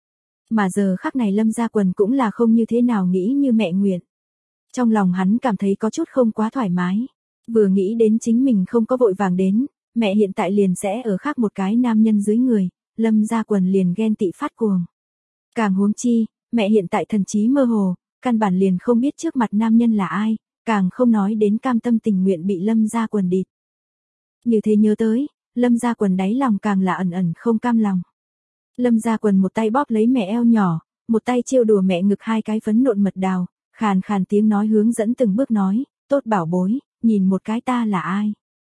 Mà giờ khắc này Lâm Gia Quần cũng là không như thế nào nghĩ như mẹ nguyện. Trong lòng hắn cảm thấy có chút không quá thoải mái. Vừa nghĩ đến chính mình không có vội vàng đến, mẹ hiện tại liền sẽ ở khác một cái nam nhân dưới người, Lâm Gia Quần liền ghen tị phát cuồng. Càng huống chi, mẹ hiện tại thần trí mơ hồ, căn bản liền không biết trước mặt nam nhân là ai, càng không nói đến cam tâm tình nguyện bị Lâm Gia Quần địt. Như thế nhớ tới, Lâm Gia Quần đáy lòng càng là ẩn ẩn không cam lòng. Lâm Gia Quần một tay bóp lấy mẹ eo nhỏ, một tay trêu đùa mẹ ngực hai cái phấn nộn mật đào, khàn khàn tiếng nói hướng dẫn từng bước nói, tốt bảo bối, nhìn một cái ta là ai.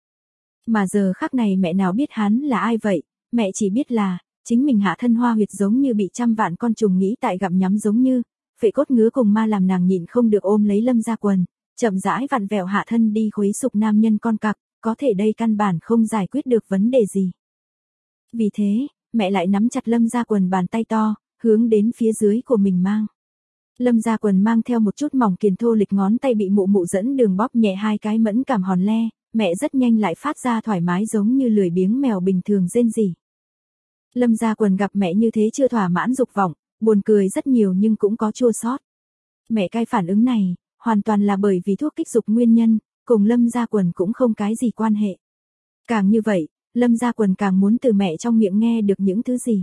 Mà giờ khắc này mẹ nào biết hắn là ai vậy, mẹ chỉ biết là, chính mình hạ thân hoa huyệt giống như bị trăm vạn con trùng nghĩ tại gặm nhắm giống như, phệ cốt ngứa cùng ma làm nàng nhịn không được ôm lấy Lâm Gia Quần, chậm rãi vặn vẹo hạ thân đi khuấy sục nam nhân con cặc, có thể đây căn bản không giải quyết được vấn đề gì. Vì thế, mẹ lại nắm chặt Lâm Gia Quần bàn tay to, hướng đến phía dưới của mình mang. Lâm Gia Quần mang theo một chút mỏng kiền thô lịch ngón tay bị mụ mụ dẫn đường bóp nhẹ hai cái mẫn cảm hòn le, mẹ rất nhanh lại phát ra thoải mái giống như lười biếng mèo bình thường rên rỉ. Lâm Gia Quần gặp mẹ như thế chưa thỏa mãn dục vọng, buồn cười rất nhiều nhưng cũng có chua xót. Mẹ cái phản ứng này, hoàn toàn là bởi vì thuốc kích dục nguyên nhân, cùng Lâm Gia Quần cũng không cái gì quan hệ. Càng như vậy, Lâm Gia Quần càng muốn từ mẹ trong miệng nghe được những thứ gì.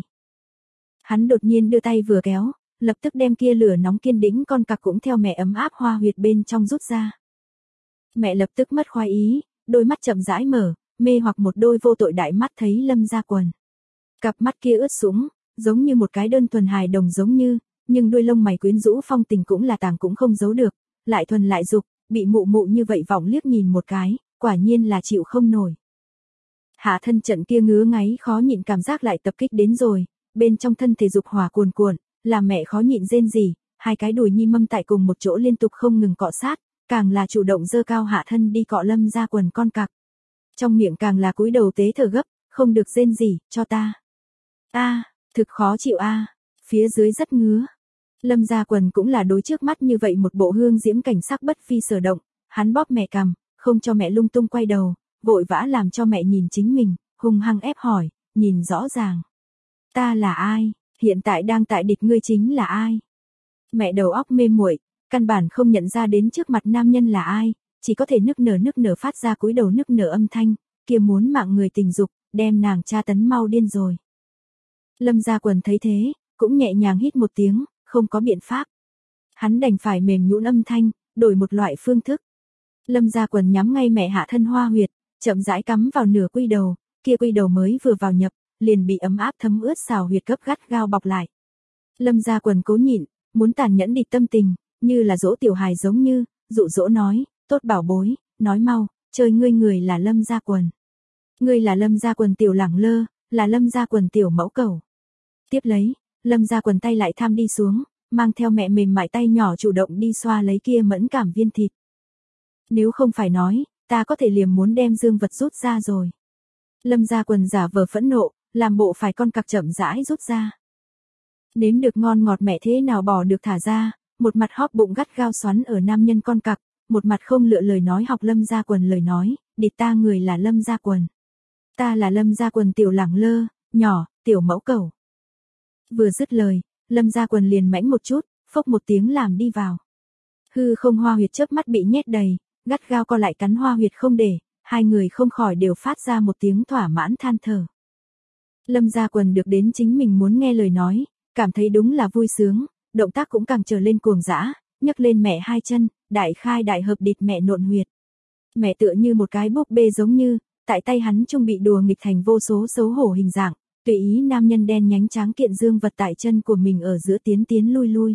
Hắn đột nhiên đưa tay vừa kéo, lập tức đem kia lửa nóng kiên đĩnh con cặc cũng theo mẹ ấm áp hoa huyệt bên trong rút ra. Mẹ lập tức mất khoái ý, đôi mắt chậm rãi mở, mê hoặc một đôi vô tội đại mắt thấy Lâm Gia Quần. Cặp mắt kia ướt sũng, giống như một cái đơn thuần hài đồng giống như, nhưng đuôi lông mày quyến rũ phong tình cũng là tàng cũng không giấu được, lại thuần lại dục, bị mụ mụ như vậy vọng liếc nhìn một cái, quả nhiên là chịu không nổi. Hạ thân trận kia ngứa ngáy khó nhịn cảm giác lại tập kích đến rồi, bên trong thân thể dục hỏa cuồn cuộn, làm mẹ khó nhịn rên rỉ, hai cái đùi nhi mâm tại cùng một chỗ liên tục không ngừng cọ sát, càng là chủ động dơ cao hạ thân đi cọ Lâm Gia Quần con cặc. Trong miệng càng là cúi đầu tế thở gấp, không được rên rỉ, cho ta. Thực khó chịu phía dưới rất ngứa. Lâm Gia Quần cũng là đối trước mắt như vậy một bộ hương diễm cảnh sắc bất phi sở động, hắn bóp mẹ cằm, không cho mẹ lung tung quay đầu, vội vã làm cho mẹ nhìn chính mình, hung hăng ép hỏi, nhìn rõ ràng. Ta là ai? Hiện tại đang tại địch ngươi chính là ai? Mẹ đầu óc mê muội, căn bản không nhận ra đến trước mặt nam nhân là ai, chỉ có thể nức nở phát ra cúi đầu nức nở âm thanh, kia muốn mạng người tình dục, đem nàng tra tấn mau điên rồi. Lâm Gia Quần thấy thế, cũng nhẹ nhàng hít một tiếng, không có biện pháp. Hắn đành phải mềm nhũn âm thanh, đổi một loại phương thức. Lâm Gia Quần nhắm ngay mẹ hạ thân hoa huyệt, chậm rãi cắm vào nửa quy đầu, kia quy đầu mới vừa vào nhập, liền bị ấm áp thấm ướt xào huyệt gấp gắt gao bọc lại. Lâm Gia Quần cố nhịn, muốn tàn nhẫn địt tâm tình, như là dỗ tiểu hài giống như, dụ dỗ nói, tốt bảo bối, nói mau, chơi ngươi người là Lâm Gia Quần. Ngươi là Lâm Gia Quần tiểu lẳng lơ, là Lâm Gia Quần tiểu mẫu cầu. Tiếp lấy, Lâm Gia Quần tay lại tham đi xuống, mang theo mẹ mềm mại tay nhỏ chủ động đi xoa lấy kia mẫn cảm viên thịt. Nếu không phải nói, ta có thể liềm muốn đem dương vật rút ra rồi. Lâm Gia Quần giả vờ phẫn nộ, làm bộ phải con cặc chậm rãi rút ra. Nếm được ngon ngọt mẹ thế nào bỏ được thả ra, một mặt hóp bụng gắt gao xoắn ở nam nhân con cặc, một mặt không lựa lời nói học Lâm Gia Quần lời nói, địt ta người là Lâm Gia Quần. Ta là Lâm Gia Quần tiểu lẳng lơ, nhỏ, tiểu mẫu cẩu. Vừa dứt lời, Lâm Gia Quần liền mãnh một chút, phốc một tiếng làm đi vào. Hư không hoa huyệt chớp mắt bị nhét đầy, gắt gao co lại cắn hoa huyệt không để, hai người không khỏi đều phát ra một tiếng thỏa mãn than thở. Lâm Gia Quần được đến chính mình muốn nghe lời nói, cảm thấy đúng là vui sướng, động tác cũng càng trở lên cuồng dã, nhấc lên mẹ hai chân, đại khai đại hợp địt mẹ nộn huyệt. Mẹ tựa như một cái búp bê giống như, tại tay hắn trung bị đùa nghịch thành vô số xấu hổ hình dạng, tùy ý nam nhân đen nhánh tráng kiện dương vật tại chân của mình ở giữa tiến tiến lui lui.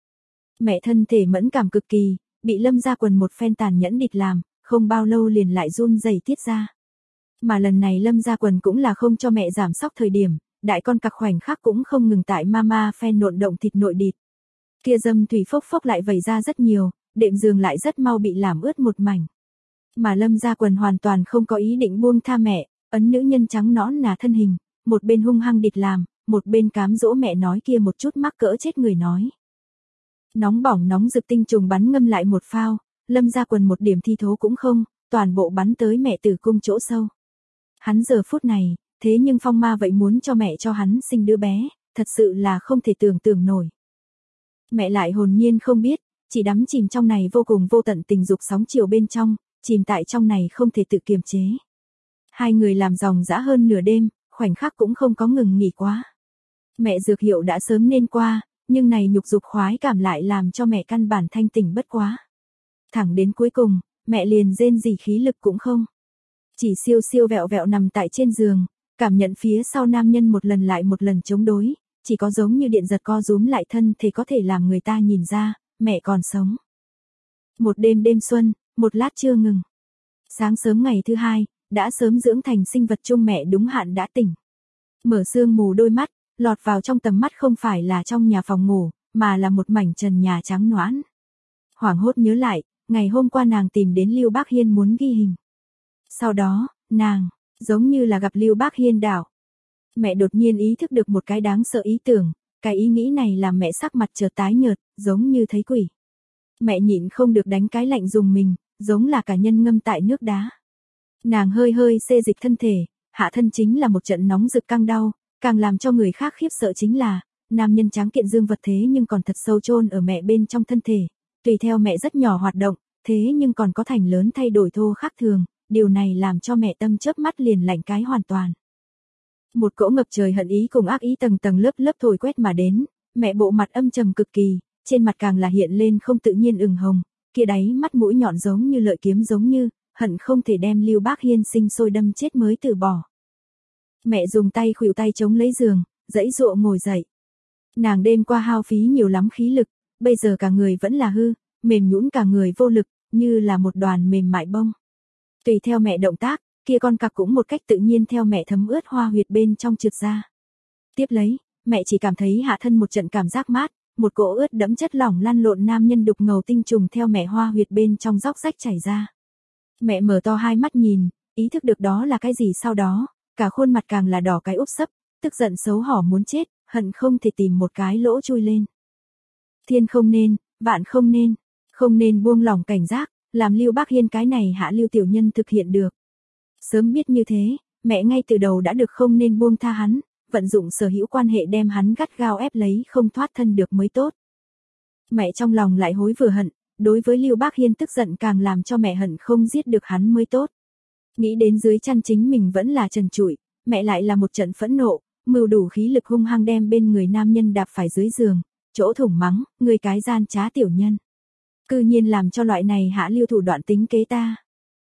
Mẹ thân thể mẫn cảm cực kỳ, bị Lâm Gia Quần một phen tàn nhẫn địt làm, không bao lâu liền lại run rẩy tiết ra. Mà lần này Lâm Gia Quần cũng là không cho mẹ giảm sóc thời điểm, đại con cặc khoảnh khắc cũng không ngừng tại mama phen nộn động thịt nội địt. Kia dâm thủy phốc phốc lại vẩy ra rất nhiều, đệm giường lại rất mau bị làm ướt một mảnh. Mà Lâm Gia Quần hoàn toàn không có ý định buông tha mẹ, ấn nữ nhân trắng nõn nà thân hình, một bên hung hăng địt làm, một bên cám dỗ mẹ nói kia một chút mắc cỡ chết người nói. Nóng bỏng nóng rực tinh trùng bắn ngâm lại một phao, Lâm Gia Quần một điểm thi thố cũng không, toàn bộ bắn tới mẹ tử cung chỗ sâu. Hắn giờ phút này, thế nhưng phong ma vậy muốn cho mẹ cho hắn sinh đứa bé, thật sự là không thể tưởng tượng nổi. Mẹ lại hồn nhiên không biết, chỉ đắm chìm trong này vô cùng vô tận tình dục sóng chiều bên trong, chìm tại trong này không thể tự kiềm chế. Hai người làm dòng dã hơn nửa đêm, khoảnh khắc cũng không có ngừng nghỉ quá. Mẹ dược hiệu đã sớm nên qua, nhưng này nhục dục khoái cảm lại làm cho mẹ căn bản thanh tỉnh bất quá. Thẳng đến cuối cùng, mẹ liền rên rỉ khí lực cũng không. Chỉ siêu siêu vẹo vẹo nằm tại trên giường, cảm nhận phía sau nam nhân một lần lại một lần chống đối, chỉ có giống như điện giật co rúm lại thân thì có thể làm người ta nhìn ra, mẹ còn sống. Một đêm đêm xuân, một lát chưa ngừng. Sáng sớm ngày thứ hai, đã sớm dưỡng thành sinh vật chung mẹ đúng hạn đã tỉnh. Mở sương mù đôi mắt, lọt vào trong tầm mắt không phải là trong nhà phòng ngủ, mà là một mảnh trần nhà trắng nõn. Hoảng hốt nhớ lại, ngày hôm qua nàng tìm đến Lưu Bác Hiên muốn ghi hình. Sau đó, nàng, giống như là gặp Lưu Bác Hiên đảo. Mẹ đột nhiên ý thức được một cái đáng sợ ý tưởng, cái ý nghĩ này làm mẹ sắc mặt chợt tái nhợt, giống như thấy quỷ. Mẹ nhịn không được đánh cái lạnh dùng mình, giống là cả nhân ngâm tại nước đá. Nàng hơi hơi xê dịch thân thể, hạ thân chính là một trận nóng rực căng đau, càng làm cho người khác khiếp sợ chính là, nam nhân tráng kiện dương vật thế nhưng còn thật sâu chôn ở mẹ bên trong thân thể, tùy theo mẹ rất nhỏ hoạt động, thế nhưng còn có thành lớn thay đổi thô khác thường, điều này làm cho mẹ tâm chớp mắt liền lạnh cái hoàn toàn. Một cỗ ngập trời hận ý cùng ác ý tầng tầng lớp lớp thổi quét mà đến, mẹ bộ mặt âm trầm cực kỳ, trên mặt càng là hiện lên không tự nhiên ửng hồng, kia đáy mắt mũi nhọn giống như lợi kiếm giống như, hận không thể đem Lưu Bác Hiên sinh sôi đâm chết mới từ bỏ. Mẹ dùng tay khuỷu tay chống lấy giường, dãy dụa ngồi dậy. Nàng đêm qua hao phí nhiều lắm khí lực, bây giờ cả người vẫn là hư, mềm nhũn cả người vô lực, như là một đoàn mềm mại bông. Tùy theo mẹ động tác, kia con cặc cũng một cách tự nhiên theo mẹ thấm ướt hoa huyệt bên trong trượt ra. Tiếp lấy, mẹ chỉ cảm thấy hạ thân một trận cảm giác mát, một cỗ ướt đẫm chất lỏng lăn lộn nam nhân đục ngầu tinh trùng theo mẹ hoa huyệt bên trong róc rách chảy ra. Mẹ mở to hai mắt nhìn, ý thức được đó là cái gì sau đó, cả khuôn mặt càng là đỏ cái úp sấp, tức giận xấu hổ muốn chết, hận không thể tìm một cái lỗ chui lên. Thiên không nên, vạn không nên buông lỏng cảnh giác, làm Lưu Bác Hiên cái này hạ lưu tiểu nhân thực hiện được. Sớm biết như thế, mẹ ngay từ đầu đã được không nên buông tha hắn, vận dụng sở hữu quan hệ đem hắn gắt gao ép lấy không thoát thân được mới tốt. Mẹ trong lòng lại hối vừa hận, đối với Lưu Bác Hiên tức giận càng làm cho mẹ hận không giết được hắn mới tốt. Nghĩ đến dưới chăn chính mình vẫn là trần trụi, mẹ lại là một trận phẫn nộ, mưu đủ khí lực hung hăng đem bên người nam nhân đạp phải dưới giường, chỗ thủng mắng, người cái gian trá tiểu nhân. Cư nhiên làm cho loại này hạ lưu thủ đoạn tính kế ta.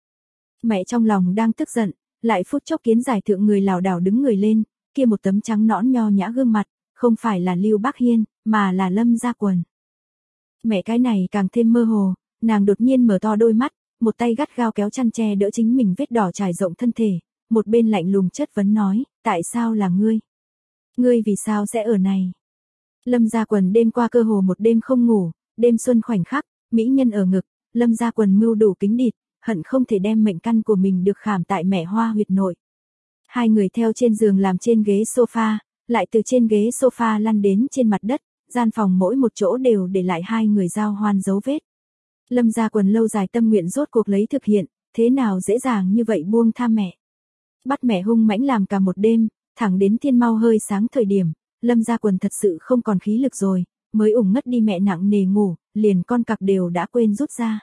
Mẹ trong lòng đang tức giận, lại phút chốc kiến giải thượng người lảo đảo đứng người lên, kia một tấm trắng nõn nho nhã gương mặt, không phải là Lưu Bác Hiên, mà là Lâm Gia Quần. Mẹ cái này càng thêm mơ hồ, nàng đột nhiên mở to đôi mắt, một tay gắt gao kéo chăn che đỡ chính mình vết đỏ trải rộng thân thể, một bên lạnh lùng chất vấn nói, tại sao là ngươi? Ngươi vì sao sẽ ở này? Lâm Gia Quần đêm qua cơ hồ một đêm không ngủ, đêm xuân khoảnh khắc, mỹ nhân ở ngực, Lâm Gia Quần mưu đủ kính địt, hận không thể đem mệnh căn của mình được khảm tại mẹ Hoa huyệt nội. Hai người theo trên giường làm trên ghế sofa, lại từ trên ghế sofa lăn đến trên mặt đất, gian phòng mỗi một chỗ đều để lại hai người giao hoan dấu vết. Lâm Gia Quần lâu dài tâm nguyện rốt cuộc lấy thực hiện, thế nào dễ dàng như vậy buông tha mẹ. Bắt mẹ hung mãnh làm cả một đêm, thẳng đến thiên mau hơi sáng thời điểm, Lâm Gia Quần thật sự không còn khí lực rồi, mới ủng ngất đi mẹ nặng nề ngủ, liền con cặc đều đã quên rút ra.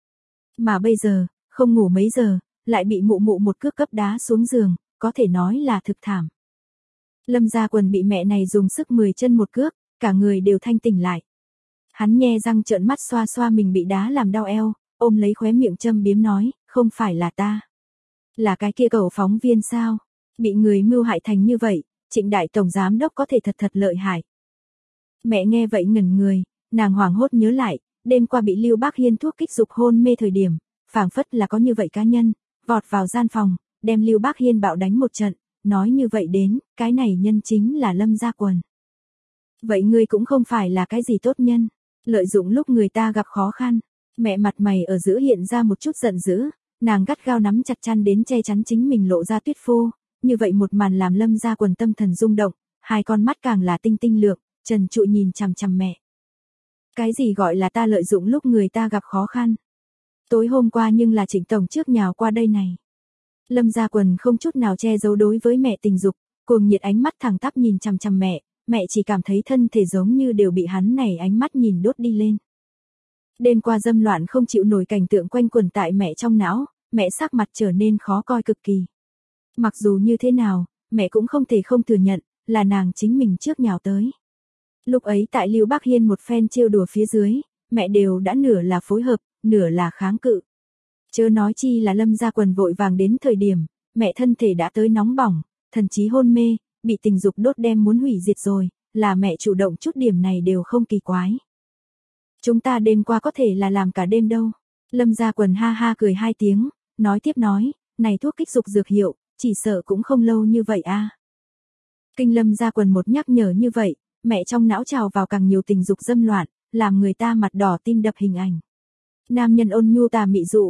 Mà bây giờ, không ngủ mấy giờ, lại bị mụ mụ một cước cấp đá xuống giường, có thể nói là thực thảm. Lâm Gia Quần bị mẹ này dùng sức 10 chân một cước, cả người đều thanh tỉnh lại. Hắn nhe răng trợn mắt xoa xoa mình bị đá làm đau eo, ôm lấy khóe miệng châm biếm nói, không phải là ta. Là cái kia cậu phóng viên sao? Bị người mưu hại thành như vậy, Trịnh đại tổng giám đốc có thể thật lợi hại. Mẹ nghe vậy ngẩn người, nàng hoảng hốt nhớ lại, đêm qua bị Lưu Bác Hiên thuốc kích dục hôn mê thời điểm, phảng phất là có như vậy cá nhân, vọt vào gian phòng, đem Lưu Bác Hiên bạo đánh một trận, nói như vậy đến, cái này nhân chính là Lâm Gia Quần. Vậy ngươi cũng không phải là cái gì tốt nhân, lợi dụng lúc người ta gặp khó khăn. Mẹ mặt mày ở giữa hiện ra một chút giận dữ, nàng gắt gao nắm chặt chăn đến che chắn chính mình lộ ra tuyết phô, như vậy một màn làm Lâm Gia Quần tâm thần rung động, hai con mắt càng là tinh tinh lượng, trần trụi nhìn chằm chằm mẹ. Cái gì gọi là ta lợi dụng lúc người ta gặp khó khăn? Tối hôm qua nhưng là Trịnh tổng trước nhào qua đây này. Lâm Gia Quần không chút nào che giấu đối với mẹ tình dục, cuồng nhiệt ánh mắt thẳng tắp nhìn chằm chằm mẹ chỉ cảm thấy thân thể giống như đều bị hắn này ánh mắt nhìn đốt đi lên. Đêm qua dâm loạn không chịu nổi cảnh tượng quanh quẩn tại mẹ trong não, mẹ sắc mặt trở nên khó coi cực kỳ. Mặc dù như thế nào, mẹ cũng không thể không thừa nhận, là nàng chính mình trước nhào tới. Lúc ấy tại Lưu Bác Hiên một phen trêu đùa phía dưới, mẹ đều đã nửa là phối hợp, nửa là kháng cự. Chớ nói chi là Lâm Gia Quần vội vàng đến thời điểm, mẹ thân thể đã tới nóng bỏng, thần trí hôn mê, bị tình dục đốt đem muốn hủy diệt rồi, là mẹ chủ động chút điểm này đều không kỳ quái. Chúng ta đêm qua có thể là làm cả đêm đâu. Lâm Gia Quần ha ha cười hai tiếng, nói tiếp nói, này thuốc kích dục dược hiệu, chỉ sợ cũng không lâu như vậy a. Kinh Lâm Gia Quần một nhắc nhở như vậy, mẹ trong não trào vào càng nhiều tình dục dâm loạn, làm người ta mặt đỏ tim đập hình ảnh. Nam nhân ôn nhu tà mị dụ.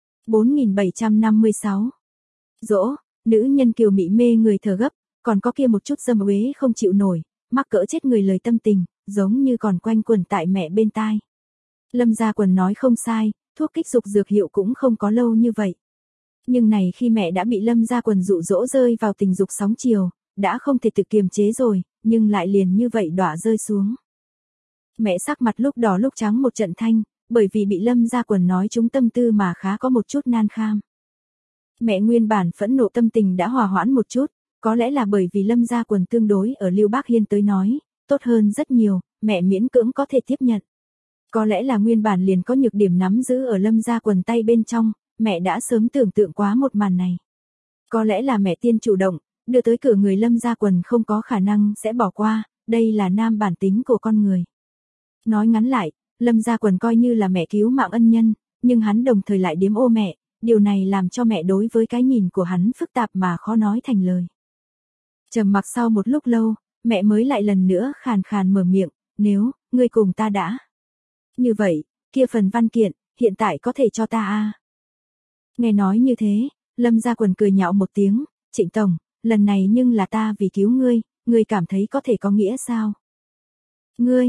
4756. Dỗ, nữ nhân kiều mị mê người thở gấp, còn có kia một chút dâm uế không chịu nổi, mắc cỡ chết người lời tâm tình, giống như còn quanh quẩn tại mẹ bên tai. Lâm Gia Quần nói không sai, thuốc kích dục dược hiệu cũng không có lâu như vậy. Nhưng này khi mẹ đã bị Lâm Gia Quần dụ dỗ rơi vào tình dục sóng chiều, đã không thể tự kiềm chế rồi, nhưng lại liền như vậy đọa rơi xuống. Mẹ sắc mặt lúc đỏ lúc trắng một trận thanh, bởi vì bị Lâm Gia Quần nói trúng tâm tư mà khá có một chút nan kham. Mẹ nguyên bản phẫn nộ tâm tình đã hòa hoãn một chút, có lẽ là bởi vì Lâm Gia Quần tương đối ở Lưu Bác Hiên tới nói, tốt hơn rất nhiều, mẹ miễn cưỡng có thể tiếp nhận. Có lẽ là nguyên bản liền có nhược điểm nắm giữ ở Lâm Gia Quần tay bên trong, mẹ đã sớm tưởng tượng quá một màn này. Có lẽ là mẹ tiên chủ động, đưa tới cửa người Lâm Gia Quần không có khả năng sẽ bỏ qua, đây là nam bản tính của con người. Nói ngắn lại, Lâm Gia Quần coi như là mẹ cứu mạng ân nhân, nhưng hắn đồng thời lại điếm ô mẹ, điều này làm cho mẹ đối với cái nhìn của hắn phức tạp mà khó nói thành lời. Trầm mặc sau một lúc lâu, mẹ mới lại lần nữa khàn khàn mở miệng, nếu, ngươi cùng ta đã. Như vậy, kia phần văn kiện, hiện tại có thể cho ta a. Nghe nói như thế, Lâm Gia Quần cười nhạo một tiếng, Trịnh tổng, lần này nhưng là ta vì cứu ngươi cảm thấy có thể có nghĩa sao? Ngươi,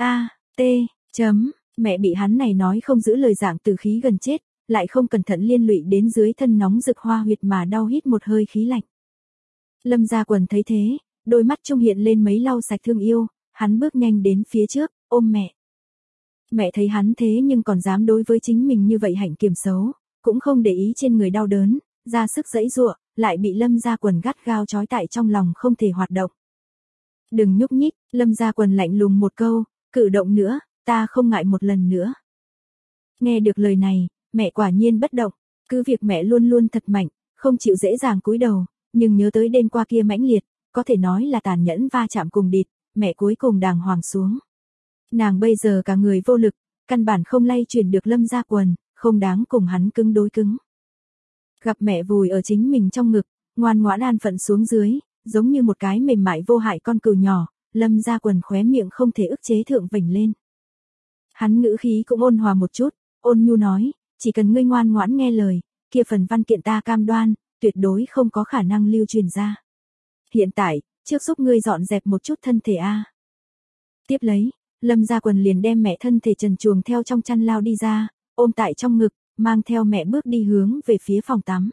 mẹ bị hắn này nói không giữ lời dạng từ khí gần chết, lại không cẩn thận liên lụy đến dưới thân nóng rực hoa huyệt mà đau hít một hơi khí lạnh. Lâm Gia Quần thấy thế, đôi mắt trung hiện lên mấy lau sạch thương yêu, hắn bước nhanh đến phía trước, ôm mẹ. Mẹ thấy hắn thế nhưng còn dám đối với chính mình như vậy hạnh kiểm xấu, cũng không để ý trên người đau đớn, ra sức giãy giụa, lại bị Lâm Gia Quần gắt gao trói tại trong lòng không thể hoạt động. Đừng nhúc nhích, Lâm Gia Quần lạnh lùng một câu, cử động nữa, ta không ngại một lần nữa. Nghe được lời này, mẹ quả nhiên bất động, cứ việc mẹ luôn luôn thật mạnh, không chịu dễ dàng cúi đầu, nhưng nhớ tới đêm qua kia mãnh liệt, có thể nói là tàn nhẫn va chạm cùng địch, mẹ cuối cùng đàng hoàng xuống. Nàng bây giờ cả người vô lực, căn bản không lay chuyển được Lâm Gia Quần, không đáng cùng hắn cứng đối cứng. Gặp mẹ vùi ở chính mình trong ngực, ngoan ngoãn an phận xuống dưới, giống như một cái mềm mại vô hại con cừu nhỏ, Lâm Gia Quần khóe miệng không thể ức chế thượng vểnh lên. Hắn ngữ khí cũng ôn hòa một chút, ôn nhu nói, chỉ cần ngươi ngoan ngoãn nghe lời, kia phần văn kiện ta cam đoan, tuyệt đối không có khả năng lưu truyền ra. Hiện tại, trước giúp ngươi dọn dẹp một chút thân thể a. Tiếp lấy, Lâm Gia Quần liền đem mẹ thân thể trần truồng theo trong chăn lao đi ra, ôm tại trong ngực, mang theo mẹ bước đi hướng về phía phòng tắm.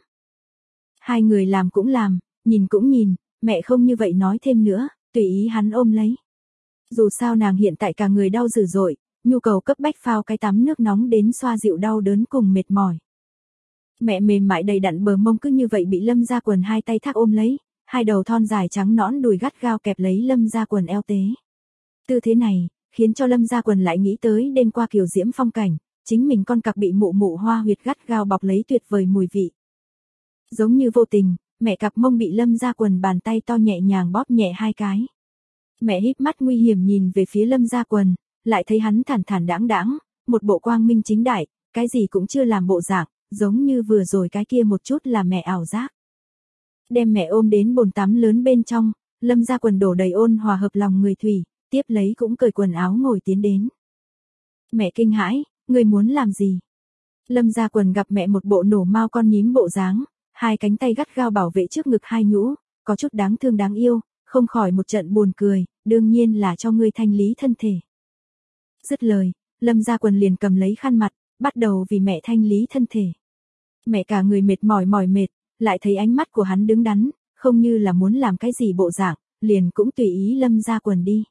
Hai người làm cũng làm, nhìn cũng nhìn, mẹ không như vậy nói thêm nữa, tùy ý hắn ôm lấy. Dù sao nàng hiện tại cả người đau dữ dội, nhu cầu cấp bách phao cái tắm nước nóng đến xoa dịu đau đớn cùng mệt mỏi. Mẹ mềm mại đầy đặn bờ mông cứ như vậy bị Lâm Gia Quần hai tay thác ôm lấy, hai đầu thon dài trắng nõn đùi gắt gao kẹp lấy Lâm Gia Quần eo tế. Tư thế này, khiến cho Lâm Gia Quần lại nghĩ tới đêm qua kiều diễm phong cảnh, chính mình con cặc bị mụ mụ hoa huyệt gắt gao bọc lấy tuyệt vời mùi vị. Giống như vô tình, mẹ cặp mông bị Lâm Gia Quần bàn tay to nhẹ nhàng bóp nhẹ hai cái. Mẹ híp mắt nguy hiểm nhìn về phía Lâm Gia Quần, lại thấy hắn thản thản đãng đãng, một bộ quang minh chính đại, cái gì cũng chưa làm bộ dạng, giống như vừa rồi cái kia một chút là mẹ ảo giác. Đem mẹ ôm đến bồn tắm lớn bên trong, Lâm Gia Quần đổ đầy ôn hòa hợp lòng người thủy, tiếp lấy cũng cởi quần áo ngồi tiến đến. Mẹ kinh hãi, người muốn làm gì? Lâm Gia Quần gặp mẹ một bộ nổ mao con nhím bộ dáng, hai cánh tay gắt gao bảo vệ trước ngực hai nhũ, có chút đáng thương đáng yêu, không khỏi một trận buồn cười, đương nhiên là cho ngươi thanh lý thân thể. Dứt lời, Lâm Gia Quần liền cầm lấy khăn mặt, bắt đầu vì mẹ thanh lý thân thể. Mẹ cả người mệt mỏi mệt, lại thấy ánh mắt của hắn đứng đắn, không như là muốn làm cái gì bộ dạng, liền cũng tùy ý Lâm Gia Quần đi.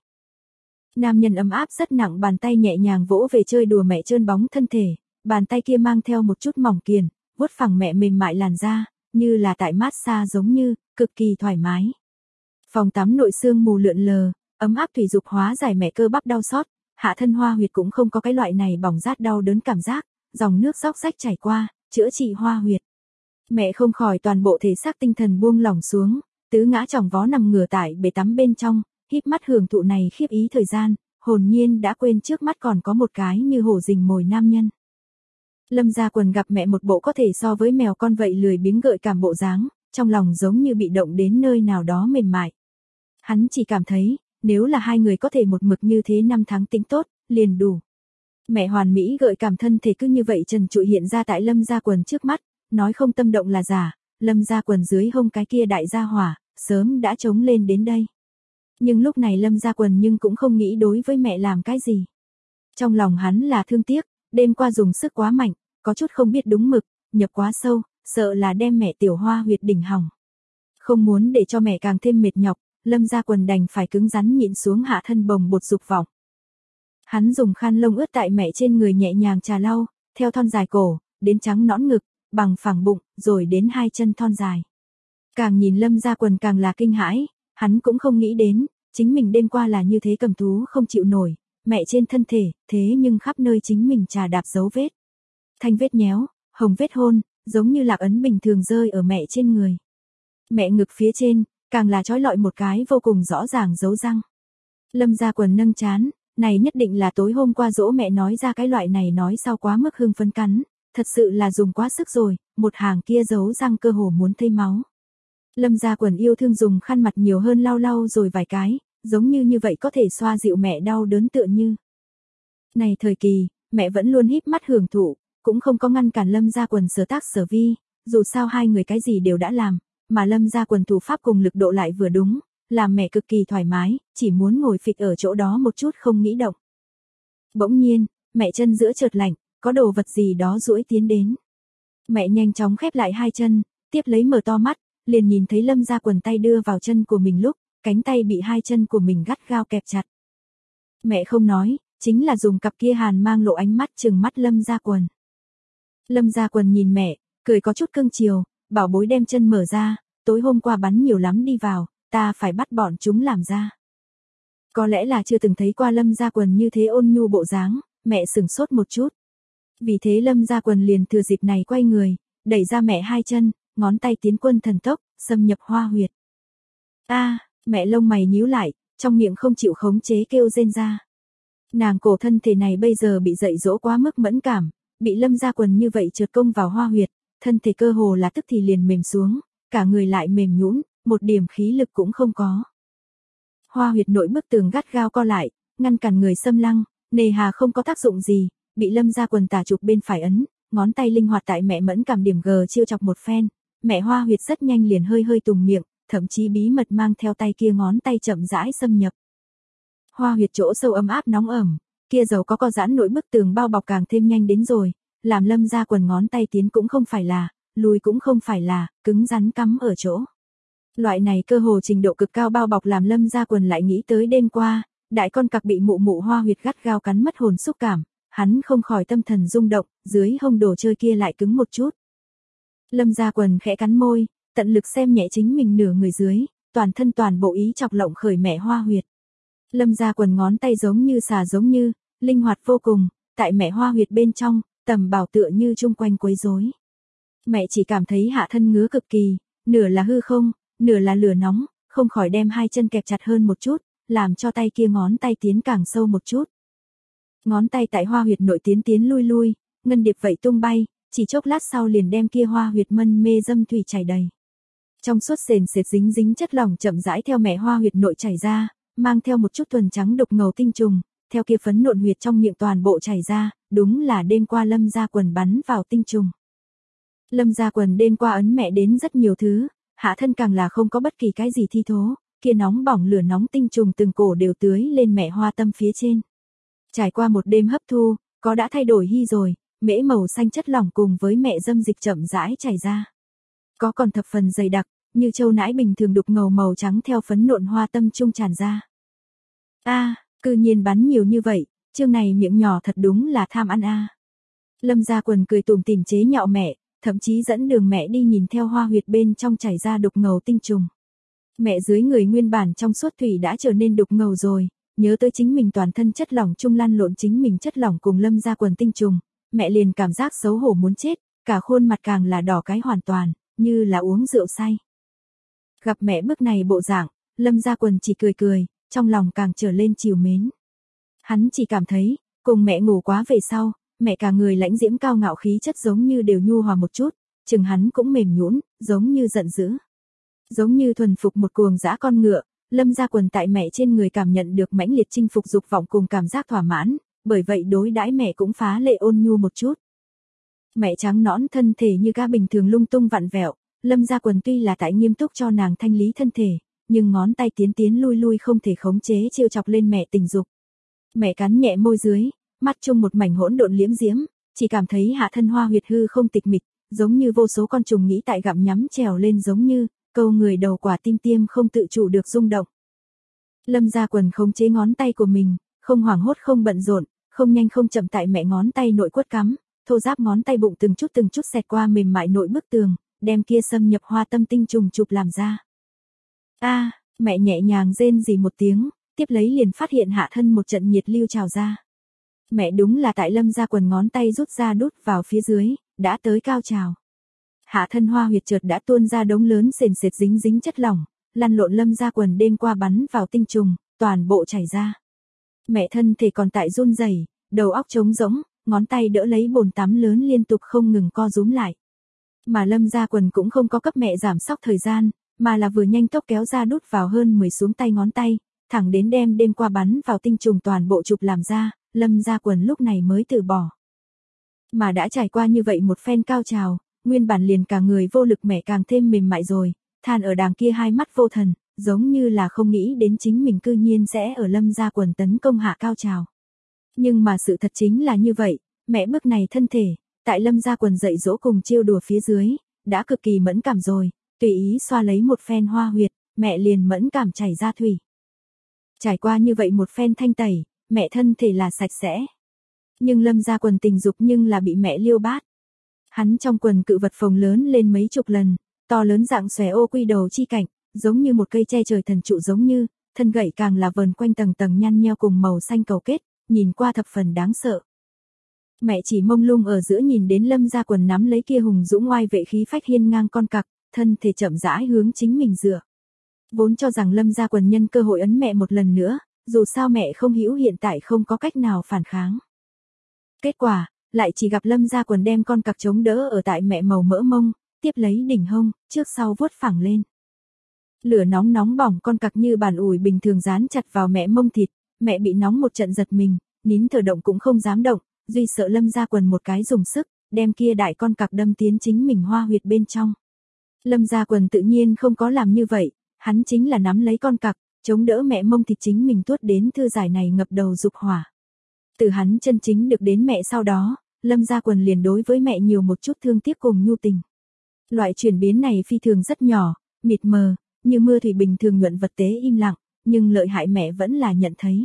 Nam nhân ấm áp rất nặng bàn tay nhẹ nhàng vỗ về chơi đùa mẹ trơn bóng thân thể, bàn tay kia mang theo một chút mỏng kiền, vuốt phẳng mẹ mềm mại làn da, như là tại massage giống như, cực kỳ thoải mái. Phòng tắm nội sương mù lượn lờ, ấm áp thủy dục hóa giải mẹ cơ bắp đau xót, hạ thân hoa huyệt cũng không có cái loại này bỏng rát đau đớn cảm giác, dòng nước róc rách chảy qua, chữa trị hoa huyệt. Mẹ không khỏi toàn bộ thể xác tinh thần buông lỏng xuống, tứ ngã chỏng vó nằm ngửa tại bể tắm bên trong, híp mắt hưởng thụ này khiếp ý thời gian, hồn nhiên đã quên trước mắt còn có một cái như hổ rình mồi nam nhân. Lâm Gia Quần gặp mẹ một bộ có thể so với mèo con vậy lười biếng gợi cảm bộ dáng, trong lòng giống như bị động đến nơi nào đó mềm mại. Hắn chỉ cảm thấy, nếu là hai người có thể một mực như thế 5 tháng tính tốt, liền đủ. Mẹ hoàn mỹ gợi cảm thân thể cứ như vậy trần trụi hiện ra tại Lâm Gia Quần trước mắt, nói không tâm động là giả, Lâm Gia Quần dưới hông cái kia đại gia hỏa, sớm đã trống lên đến đây. Nhưng lúc này Lâm Gia Quần nhưng cũng không nghĩ đối với mẹ làm cái gì. Trong lòng hắn là thương tiếc, đêm qua dùng sức quá mạnh, có chút không biết đúng mực, nhập quá sâu, sợ là đem mẹ tiểu hoa huyệt đỉnh hỏng. Không muốn để cho mẹ càng thêm mệt nhọc, Lâm Gia Quần đành phải cứng rắn nhịn xuống hạ thân bồng bột dục vọng. Hắn dùng khăn lông ướt tại mẹ trên người nhẹ nhàng trà lau, theo thon dài cổ, đến trắng nõn ngực, bằng phẳng bụng, rồi đến hai chân thon dài. Càng nhìn Lâm Gia Quần càng là kinh hãi, hắn cũng không nghĩ đến, chính mình đêm qua là như thế cầm thú không chịu nổi, mẹ trên thân thể, thế nhưng khắp nơi chính mình trà đạp dấu vết. Thanh vết nhéo, hồng vết hôn, giống như lạc ấn bình thường rơi ở mẹ trên người. Mẹ ngực phía trên, càng là trói lọi một cái vô cùng rõ ràng dấu răng. Lâm Gia Quần nâng chán, này nhất định là tối hôm qua dỗ mẹ nói ra cái loại này nói sau quá mức hưng phấn cắn, thật sự là dùng quá sức rồi, một hàng kia dấu răng cơ hồ muốn thây máu. Lâm Gia Quần yêu thương dùng khăn mặt nhiều hơn lau lau rồi vài cái, giống như vậy có thể xoa dịu mẹ đau đớn tựa như. Này thời kỳ, mẹ vẫn luôn híp mắt hưởng thụ, cũng không có ngăn cản Lâm Gia Quần sở tác sở vi, dù sao hai người cái gì đều đã làm, mà Lâm Gia Quần thủ pháp cùng lực độ lại vừa đúng, làm mẹ cực kỳ thoải mái, chỉ muốn ngồi phịch ở chỗ đó một chút không nghĩ động. Bỗng nhiên, mẹ chân giữa chợt lạnh, có đồ vật gì đó duỗi tiến đến. Mẹ nhanh chóng khép lại hai chân, tiếp lấy mở to mắt, liền nhìn thấy Lâm Gia Quần tay đưa vào chân của mình lúc, cánh tay bị hai chân của mình gắt gao kẹp chặt. Mẹ không nói, chính là dùng cặp kia hàn mang lộ ánh mắt trừng mắt Lâm Gia Quần. Lâm Gia Quần nhìn mẹ, cười có chút cưng chiều, bảo bối đem chân mở ra, tối hôm qua bắn nhiều lắm đi vào, ta phải bắt bọn chúng làm ra. Có lẽ là chưa từng thấy qua Lâm Gia Quần như thế ôn nhu bộ dáng, mẹ sửng sốt một chút. Vì thế Lâm Gia Quần liền thừa dịp này quay người, đẩy ra mẹ hai chân, ngón tay tiến quân thần tốc, xâm nhập hoa huyệt. Mẹ lông mày nhíu lại, trong miệng không chịu khống chế kêu rên ra. Nàng cổ thân thể này bây giờ bị dạy dỗ quá mức mẫn cảm, bị Lâm Gia Quần như vậy trượt công vào hoa huyệt, thân thể cơ hồ là tức thì liền mềm xuống, cả người lại mềm nhũn, một điểm khí lực cũng không có. Hoa huyệt nội bức tường gắt gao co lại, ngăn cản người xâm lăng, nề hà không có tác dụng gì, bị Lâm Gia Quần tả chụp bên phải ấn, ngón tay linh hoạt tại mẹ mẫn cảm điểm chiêu chọc một phen, mẹ Hoa Huyệt rất nhanh liền hơi hơi tùng miệng, thậm chí bí mật mang theo tay kia ngón tay chậm rãi xâm nhập. Hoa Huyệt chỗ sâu ấm áp nóng ẩm, kia dầu có co giãn nỗi bức tường bao bọc càng thêm nhanh đến rồi, làm Lâm Gia Quần ngón tay tiến cũng không phải là, lùi cũng không phải là, cứng rắn cắm ở chỗ. Loại này cơ hồ trình độ cực cao bao bọc làm Lâm Gia Quần lại nghĩ tới đêm qua, đại con cặc bị mụ mụ Hoa Huyệt gắt gao cắn mất hồn xúc cảm, hắn không khỏi tâm thần rung động, dưới hông đồ chơi kia lại cứng một chút. Lâm Gia Quần khẽ cắn môi, tận lực xem nhẹ chính mình nửa người dưới, toàn thân toàn bộ ý chọc lộng khởi mẹ Hoa Huyệt. Lâm Gia Quần ngón tay giống như xà giống như, linh hoạt vô cùng, tại mẹ Hoa Huyệt bên trong, tầm bảo tựa như chung quanh quấy rối. Mẹ chỉ cảm thấy hạ thân ngứa cực kỳ, nửa là hư không, nửa là lửa nóng, không khỏi đem hai chân kẹp chặt hơn một chút, làm cho tay kia ngón tay tiến càng sâu một chút. Ngón tay tại Hoa Huyệt nội tiến lui lui, ngân điệp vậy tung bay, chỉ chốc lát sau liền đem kia Hoa Huyệt mân mê dâm thủy chảy đầy. Trong suốt sền sệt dính dính chất lỏng chậm rãi theo mẹ Hoa Huyệt nội chảy ra, mang theo một chút thuần trắng đục ngầu tinh trùng, theo kia phấn nộn huyệt trong miệng toàn bộ chảy ra, đúng là đêm qua Lâm Gia Quần bắn vào tinh trùng. Lâm Gia Quần đêm qua ấn mẹ đến rất nhiều thứ, hạ thân càng là không có bất kỳ cái gì thi thố, kia nóng bỏng lửa nóng tinh trùng từng cổ đều tưới lên mẹ hoa tâm phía trên. Trải qua một đêm hấp thu, có đã thay đổi hy rồi, mễ màu xanh chất lỏng cùng với mẹ dâm dịch chậm rãi chảy ra. Có còn thập phần dày đặc, như châu nãi bình thường đục ngầu màu trắng theo phấn nộn hoa tâm trung tràn ra. Cư nhiên bắn nhiều như vậy, chương này miệng nhỏ thật đúng là tham ăn a. Lâm Gia Quần cười tủm tỉm chế nhạo mẹ, thậm chí dẫn đường mẹ đi nhìn theo Hoa Huyệt bên trong chảy ra đục ngầu tinh trùng. Mẹ dưới người nguyên bản trong suốt thủy đã trở nên đục ngầu rồi, nhớ tới chính mình toàn thân chất lỏng chung lăn lộn chính mình chất lỏng cùng Lâm Gia Quần tinh trùng, mẹ liền cảm giác xấu hổ muốn chết, cả khuôn mặt càng là đỏ cái hoàn toàn, như là uống rượu say. Gặp mẹ bước này bộ dạng, Lâm Gia Quần chỉ cười cười, trong lòng càng trở lên trìu mến. Hắn chỉ cảm thấy, cùng mẹ ngủ quá về sau, mẹ cả người lãnh diễm cao ngạo khí chất giống như đều nhu hòa một chút, chừng hắn cũng mềm nhũn, giống như giận dữ. Giống như thuần phục một cuồng dã con ngựa, Lâm Gia Quần tại mẹ trên người cảm nhận được mãnh liệt chinh phục dục vọng cùng cảm giác thỏa mãn, bởi vậy đối đãi mẹ cũng phá lệ ôn nhu một chút. Mẹ trắng nõn thân thể như ga bình thường lung tung vặn vẹo, Lâm Gia Quần tuy là tại nghiêm túc cho nàng thanh lý thân thể, nhưng ngón tay tiến lui lui không thể khống chế trêu chọc lên mẹ tình dục. Mẹ cắn nhẹ môi dưới, mắt chung một mảnh hỗn độn liễm diễm, chỉ cảm thấy hạ thân Hoa Huyệt hư không tịch mịch, giống như vô số con trùng nghĩ tại gặm nhắm trèo lên giống như, câu người đầu quả tim tiêm không tự chủ được rung động. Lâm Gia Quần khống chế ngón tay của mình, không hoảng hốt không bận rộn, không nhanh không chậm tại mẹ ngón tay nội quất cắm, thô ráp ngón tay bụng từng chút xẹt qua mềm mại nội bức tường, đem kia xâm nhập hoa tâm tinh trùng chụp làm ra. Mẹ nhẹ nhàng rên rỉ một tiếng, tiếp lấy liền phát hiện hạ thân một trận nhiệt lưu trào ra. Mẹ đúng là tại Lâm Gia Quần ngón tay rút ra đút vào phía dưới, đã tới cao trào. Hạ thân Hoa Huyệt chợt đã tuôn ra đống lớn sền sệt dính dính chất lỏng, lăn lộn Lâm Gia Quần đêm qua bắn vào tinh trùng, toàn bộ chảy ra. Mẹ thân thể còn tại run rẩy, đầu óc trống rỗng, ngón tay đỡ lấy bồn tắm lớn liên tục không ngừng co rúm lại. Mà Lâm Gia Quần cũng không có cấp mẹ giảm sóc thời gian, mà là vừa nhanh tốc kéo ra đút vào hơn 10 xuống tay ngón tay, thẳng đến đem đêm qua bắn vào tinh trùng toàn bộ chụp làm ra, Lâm Gia Quần lúc này mới từ bỏ. Mà đã trải qua như vậy một phen cao trào, nguyên bản liền cả người vô lực mẹ càng thêm mềm mại rồi, than ở đàng kia hai mắt vô thần, giống như là không nghĩ đến chính mình cư nhiên sẽ ở Lâm Gia Quần tấn công hạ cao trào. Nhưng mà sự thật chính là như vậy, mẹ bước này thân thể, tại Lâm Gia Quần dạy dỗ cùng chiêu đùa phía dưới, đã cực kỳ mẫn cảm rồi, tùy ý xoa lấy một phen Hoa Huyệt, mẹ liền mẫn cảm chảy ra thủy. Trải qua như vậy một phen thanh tẩy, mẹ thân thể là sạch sẽ. Nhưng Lâm Gia Quần tình dục nhưng là bị mẹ liêu bát. Hắn trong quần cự vật phồng lớn lên mấy chục lần, to lớn dạng xòe ô quy đầu chi cảnh, giống như một cây che trời thần trụ giống như, thân gậy càng là vờn quanh tầng tầng nhăn nheo cùng màu xanh cầu kết, nhìn qua thập phần đáng sợ. Mẹ chỉ mông lung ở giữa nhìn đến Lâm Gia Quần nắm lấy kia hùng dũng oai vệ khí phách hiên ngang con cặc, thân thể chậm rãi hướng chính mình dựa. Vốn cho rằng Lâm Gia Quần nhân cơ hội ấn mẹ một lần nữa, dù sao mẹ không hữu hiện tại không có cách nào phản kháng. Kết quả, lại chỉ gặp Lâm Gia Quần đem con cặc chống đỡ ở tại mẹ màu mỡ mông, tiếp lấy đỉnh hông, trước sau vuốt phẳng lên. Lửa nóng nóng bỏng con cặc như bàn ủi bình thường dán chặt vào mẹ mông thịt, mẹ bị nóng một trận giật mình, nín thở động cũng không dám động, duy sợ Lâm Gia Quần một cái dùng sức, đem kia đại con cặc đâm tiến chính mình hoa huyệt bên trong. Lâm Gia Quần tự nhiên không có làm như vậy, hắn chính là nắm lấy con cặc, chống đỡ mẹ mông thịt chính mình tuốt đến thư giải này ngập đầu dục hỏa. Từ hắn chân chính được đến mẹ sau đó, Lâm Gia Quần liền đối với mẹ nhiều một chút thương tiếc cùng nhu tình. Loại chuyển biến này phi thường rất nhỏ, mịt mờ, như mưa thủy bình thường nhuận vật tế im lặng, nhưng lợi hại mẹ vẫn là nhận thấy.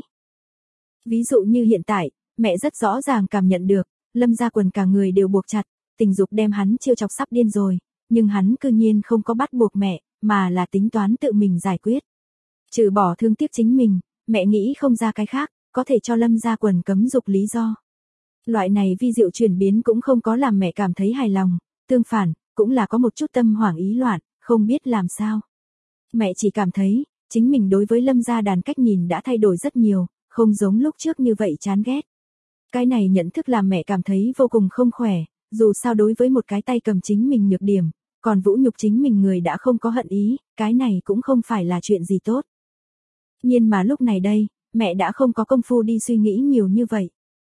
Ví dụ như hiện tại, mẹ rất rõ ràng cảm nhận được, Lâm Gia Quần cả người đều buộc chặt, tình dục đem hắn trêu chọc sắp điên rồi, nhưng hắn cư nhiên không có bắt buộc mẹ, mà là tính toán tự mình giải quyết. Trừ bỏ thương tiếc chính mình, mẹ nghĩ không ra cái khác, có thể cho Lâm Gia Quần cấm dục lý do. Loại này vi diệu chuyển biến cũng không có làm mẹ cảm thấy hài lòng, tương phản, cũng là có một chút tâm hoảng ý loạn, không biết làm sao. Mẹ chỉ cảm thấy, chính mình đối với Lâm Gia Đàn cách nhìn đã thay đổi rất nhiều, không giống lúc trước như vậy chán ghét. Cái này nhận thức làm mẹ cảm thấy vô cùng không khỏe, dù sao đối với một cái tay cầm chính mình nhược điểm, còn vũ nhục chính mình người đã không có hận ý, cái này cũng không phải là chuyện gì tốt. Nhưng mà lúc này đây, mẹ đã không có công phu đi suy nghĩ nhiều như vậy.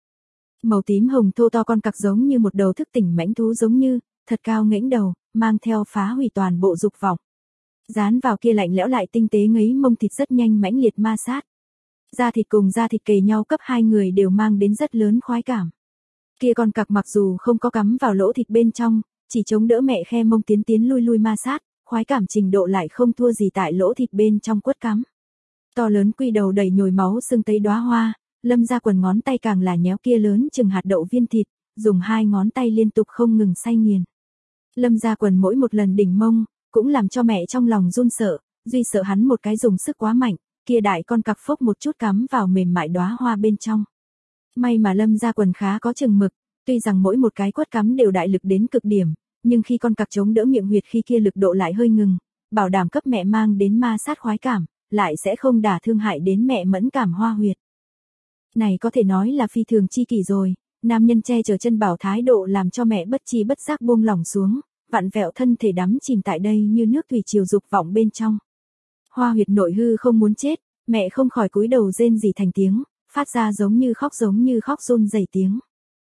Màu tím hồng thô to con cặc giống như một đầu thức tỉnh mãnh thú giống như, thật cao ngẩng đầu, mang theo phá hủy toàn bộ dục vọng. Dán vào kia lạnh lẽo lại tinh tế ngấy mông thịt rất nhanh mãnh liệt ma sát. Da thịt cùng da thịt kề nhau cấp hai người đều mang đến rất lớn khoái cảm. Kia con cặc mặc dù không có cắm vào lỗ thịt bên trong, chỉ chống đỡ mẹ khe mông tiến lui lui ma sát, khoái cảm trình độ lại không thua gì tại lỗ thịt bên trong quất cắm. To lớn quy đầu đầy nhồi máu sưng tấy đóa hoa, Lâm Gia Quần ngón tay càng là nhéo kia lớn chừng hạt đậu viên thịt, dùng hai ngón tay liên tục không ngừng xay nghiền. Lâm Gia Quần mỗi một lần đỉnh mông, cũng làm cho mẹ trong lòng run sợ, duy sợ hắn một cái dùng sức quá mạnh, kia đại con cặc phốc một chút cắm vào mềm mại đóa hoa bên trong. May mà Lâm Gia Quần khá có chừng mực, tuy rằng mỗi một cái quất cắm đều đại lực đến cực điểm, nhưng khi con cặc chống đỡ miệng huyệt khi kia lực độ lại hơi ngừng, bảo đảm cấp mẹ mang đến ma sát khoái cảm, lại sẽ không đả thương hại đến mẹ mẫn cảm hoa huyệt. Này có thể nói là phi thường chi kỷ rồi, nam nhân che chở chân bảo thái độ làm cho mẹ bất chi bất giác buông lỏng xuống, vặn vẹo thân thể đắm chìm tại đây như nước thủy triều dục vọng bên trong. Hoa huyệt nội hư không muốn chết, mẹ không khỏi cúi đầu rên rỉ thành tiếng, phát ra giống như khóc run rẩy tiếng.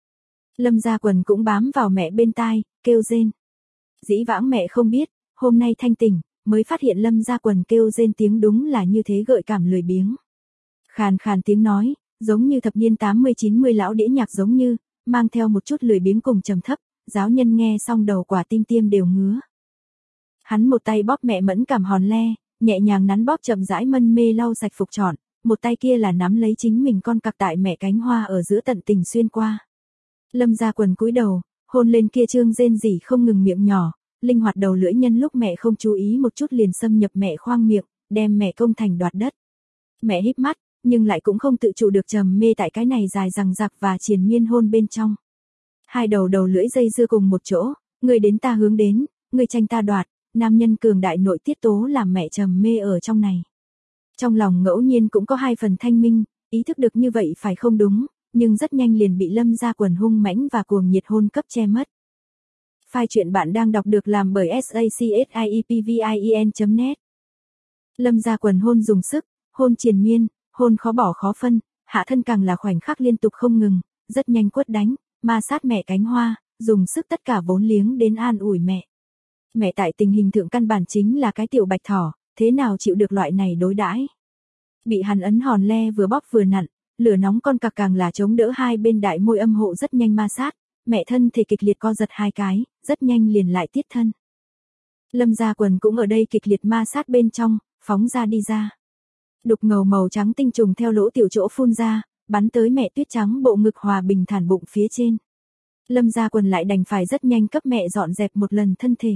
Lâm Gia Quần cũng bám vào mẹ bên tai, kêu rên. Dĩ vãng mẹ không biết, hôm nay thanh tỉnh, mới phát hiện Lâm Gia Quần kêu rên tiếng đúng là như thế gợi cảm lười biếng. Khàn khàn tiếng nói, giống như thập niên 80-90 lão đĩa nhạc giống như, mang theo một chút lười biếng cùng trầm thấp, giáo nhân nghe xong đầu quả tim tiêm đều ngứa. Hắn một tay bóp mẹ mẫn cảm hòn le, nhẹ nhàng nắn bóp chậm rãi mân mê lau sạch phục trọn, một tay kia là nắm lấy chính mình con cặc tại mẹ cánh hoa ở giữa tận tình xuyên qua. Lâm Gia Quần cúi đầu, hôn lên kia trương rên rỉ không ngừng miệng nhỏ, linh hoạt đầu lưỡi nhân lúc mẹ không chú ý một chút liền xâm nhập mẹ khoang miệng, đem mẹ công thành đoạt đất. Mẹ híp mắt, nhưng lại cũng không tự chủ được trầm mê tại cái này dài dằng dặc và triền miên hôn bên trong. Hai đầu lưỡi dây dưa cùng một chỗ, người đến ta hướng đến, người tranh ta đoạt, nam nhân cường đại nội tiết tố làm mẹ trầm mê ở trong này. Trong lòng ngẫu nhiên cũng có hai phần thanh minh, ý thức được như vậy phải không đúng, nhưng rất nhanh liền bị Lâm Gia Quần hung mãnh và cuồng nhiệt hôn cấp che mất. File truyện bạn đang đọc được làm bởi SACSIEPVIEN.net. Lâm Gia Quần hôn dùng sức, hôn triền miên, hôn khó bỏ khó phân, hạ thân càng là khoảnh khắc liên tục không ngừng, rất nhanh quất đánh, ma sát mẹ cánh hoa, dùng sức tất cả vốn liếng đến an ủi mẹ. Mẹ tại tình hình thượng căn bản chính là cái tiểu bạch thỏ, thế nào chịu được loại này đối đãi. Bị hắn ấn hòn le vừa bóp vừa nặn, lửa nóng con cặc càng là chống đỡ hai bên đại môi âm hộ rất nhanh ma sát, mẹ thân thể kịch liệt co giật hai cái, rất nhanh liền lại tiết thân. Lâm Gia Quần cũng ở đây kịch liệt ma sát bên trong, phóng ra đi ra. Đục ngầu màu trắng tinh trùng theo lỗ tiểu chỗ phun ra, bắn tới mẹ tuyết trắng bộ ngực hòa bình thản bụng phía trên. Lâm Gia Quần lại đành phải rất nhanh cấp mẹ dọn dẹp một lần thân thể.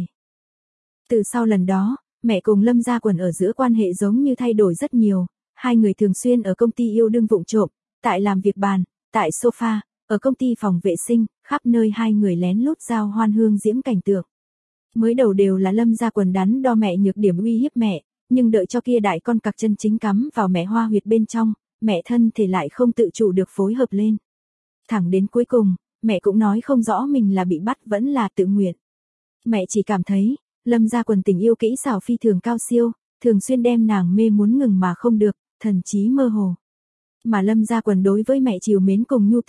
Từ sau lần đó, mẹ cùng Lâm Gia Quần ở giữa quan hệ giống như thay đổi rất nhiều, hai người thường xuyên ở công ty yêu đương vụng trộm, tại làm việc bàn, tại sofa, ở công ty phòng vệ sinh, khắp nơi hai người lén lút giao hoan hương diễm cảnh tượng. Mới đầu đều là Lâm Gia Quần đắn đo mẹ nhược điểm uy hiếp mẹ, nhưng đợi cho kia đại con cặc chân chính cắm vào mẹ hoa huyệt bên trong, mẹ thân thể lại không tự chủ được phối hợp lên. Thẳng đến cuối cùng, mẹ cũng nói không rõ mình là bị bắt vẫn là tự nguyện. Mẹ chỉ cảm thấy, Lâm Gia Quần tình yêu kỹ xảo phi thường cao siêu, thường xuyên đem nàng mê muốn ngừng mà không được, thần trí mơ hồ. Mà Lâm Gia Quần đối với mẹ trìu mến cùng nhu tình,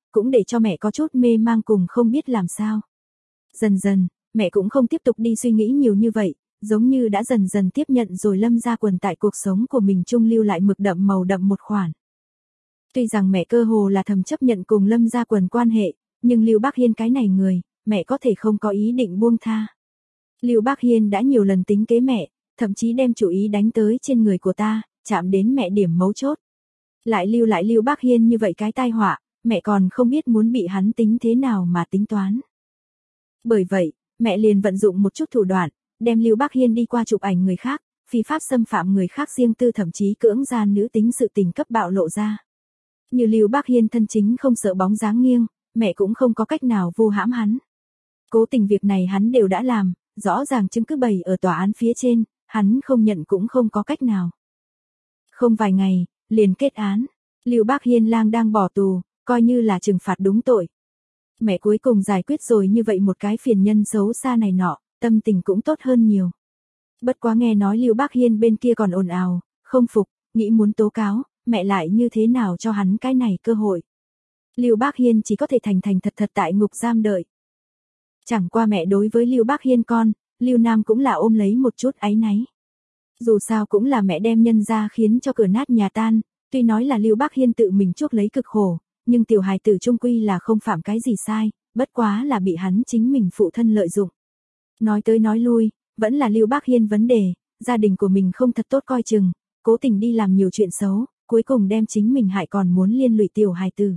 cũng để cho mẹ có chút mê mang cùng không biết làm sao. Dần dần, mẹ cũng không tiếp tục đi suy nghĩ nhiều như vậy, giống như đã dần dần tiếp nhận rồi Lâm Gia Quần tại cuộc sống của mình trung lưu lại mực đậm màu đậm một khoản. Tuy rằng mẹ cơ hồ là thầm chấp nhận cùng Lâm Gia Quần quan hệ, nhưng Lưu Bác Hiên cái này người, mẹ có thể không có ý định buông tha. Lưu Bác Hiên đã nhiều lần tính kế mẹ, thậm chí đem chủ ý đánh tới trên người của ta, chạm đến mẹ điểm mấu chốt. Lại Lưu Bác Hiên như vậy cái tai họa, mẹ còn không biết muốn bị hắn tính thế nào mà tính toán. Bởi vậy, mẹ liền vận dụng một chút thủ đoạn, đem Lưu Bác Hiên đi qua chụp ảnh người khác, phi pháp xâm phạm người khác riêng tư, thậm chí cưỡng gian nữ tính sự tình cấp bạo lộ ra. Như Lưu Bác Hiên thân chính không sợ bóng dáng nghiêng, mẹ cũng không có cách nào vu hãm hắn. Cố tình việc này hắn đều đã làm, rõ ràng chứng cứ bày ở tòa án phía trên, hắn không nhận cũng không có cách nào. Không vài ngày, liền kết án, Lưu Bác Hiên lang đang bỏ tù, coi như là trừng phạt đúng tội. Mẹ cuối cùng giải quyết rồi như vậy một cái phiền nhân xấu xa này nọ, tâm tình cũng tốt hơn nhiều. Bất quá nghe nói Lưu Bác Hiên bên kia còn ồn ào, không phục, nghĩ muốn tố cáo, mẹ lại như thế nào cho hắn cái này cơ hội. Lưu Bác Hiên chỉ có thể thành thật tại ngục giam đợi. Chẳng qua mẹ đối với Lưu Bác Hiên con, Lưu Nam cũng là ôm lấy một chút áy náy. Dù sao cũng là mẹ đem nhân ra khiến cho cửa nát nhà tan, tuy nói là Lưu Bác Hiên tự mình chuốc lấy cực khổ, nhưng tiểu hài tử trung quy là không phạm cái gì sai, bất quá là bị hắn chính mình phụ thân lợi dụng. Nói tới nói lui, vẫn là Lưu Bác Hiên vấn đề, gia đình của mình không thật tốt coi chừng, cố tình đi làm nhiều chuyện xấu, cuối cùng đem chính mình hại còn muốn liên lụy tiểu hài tử.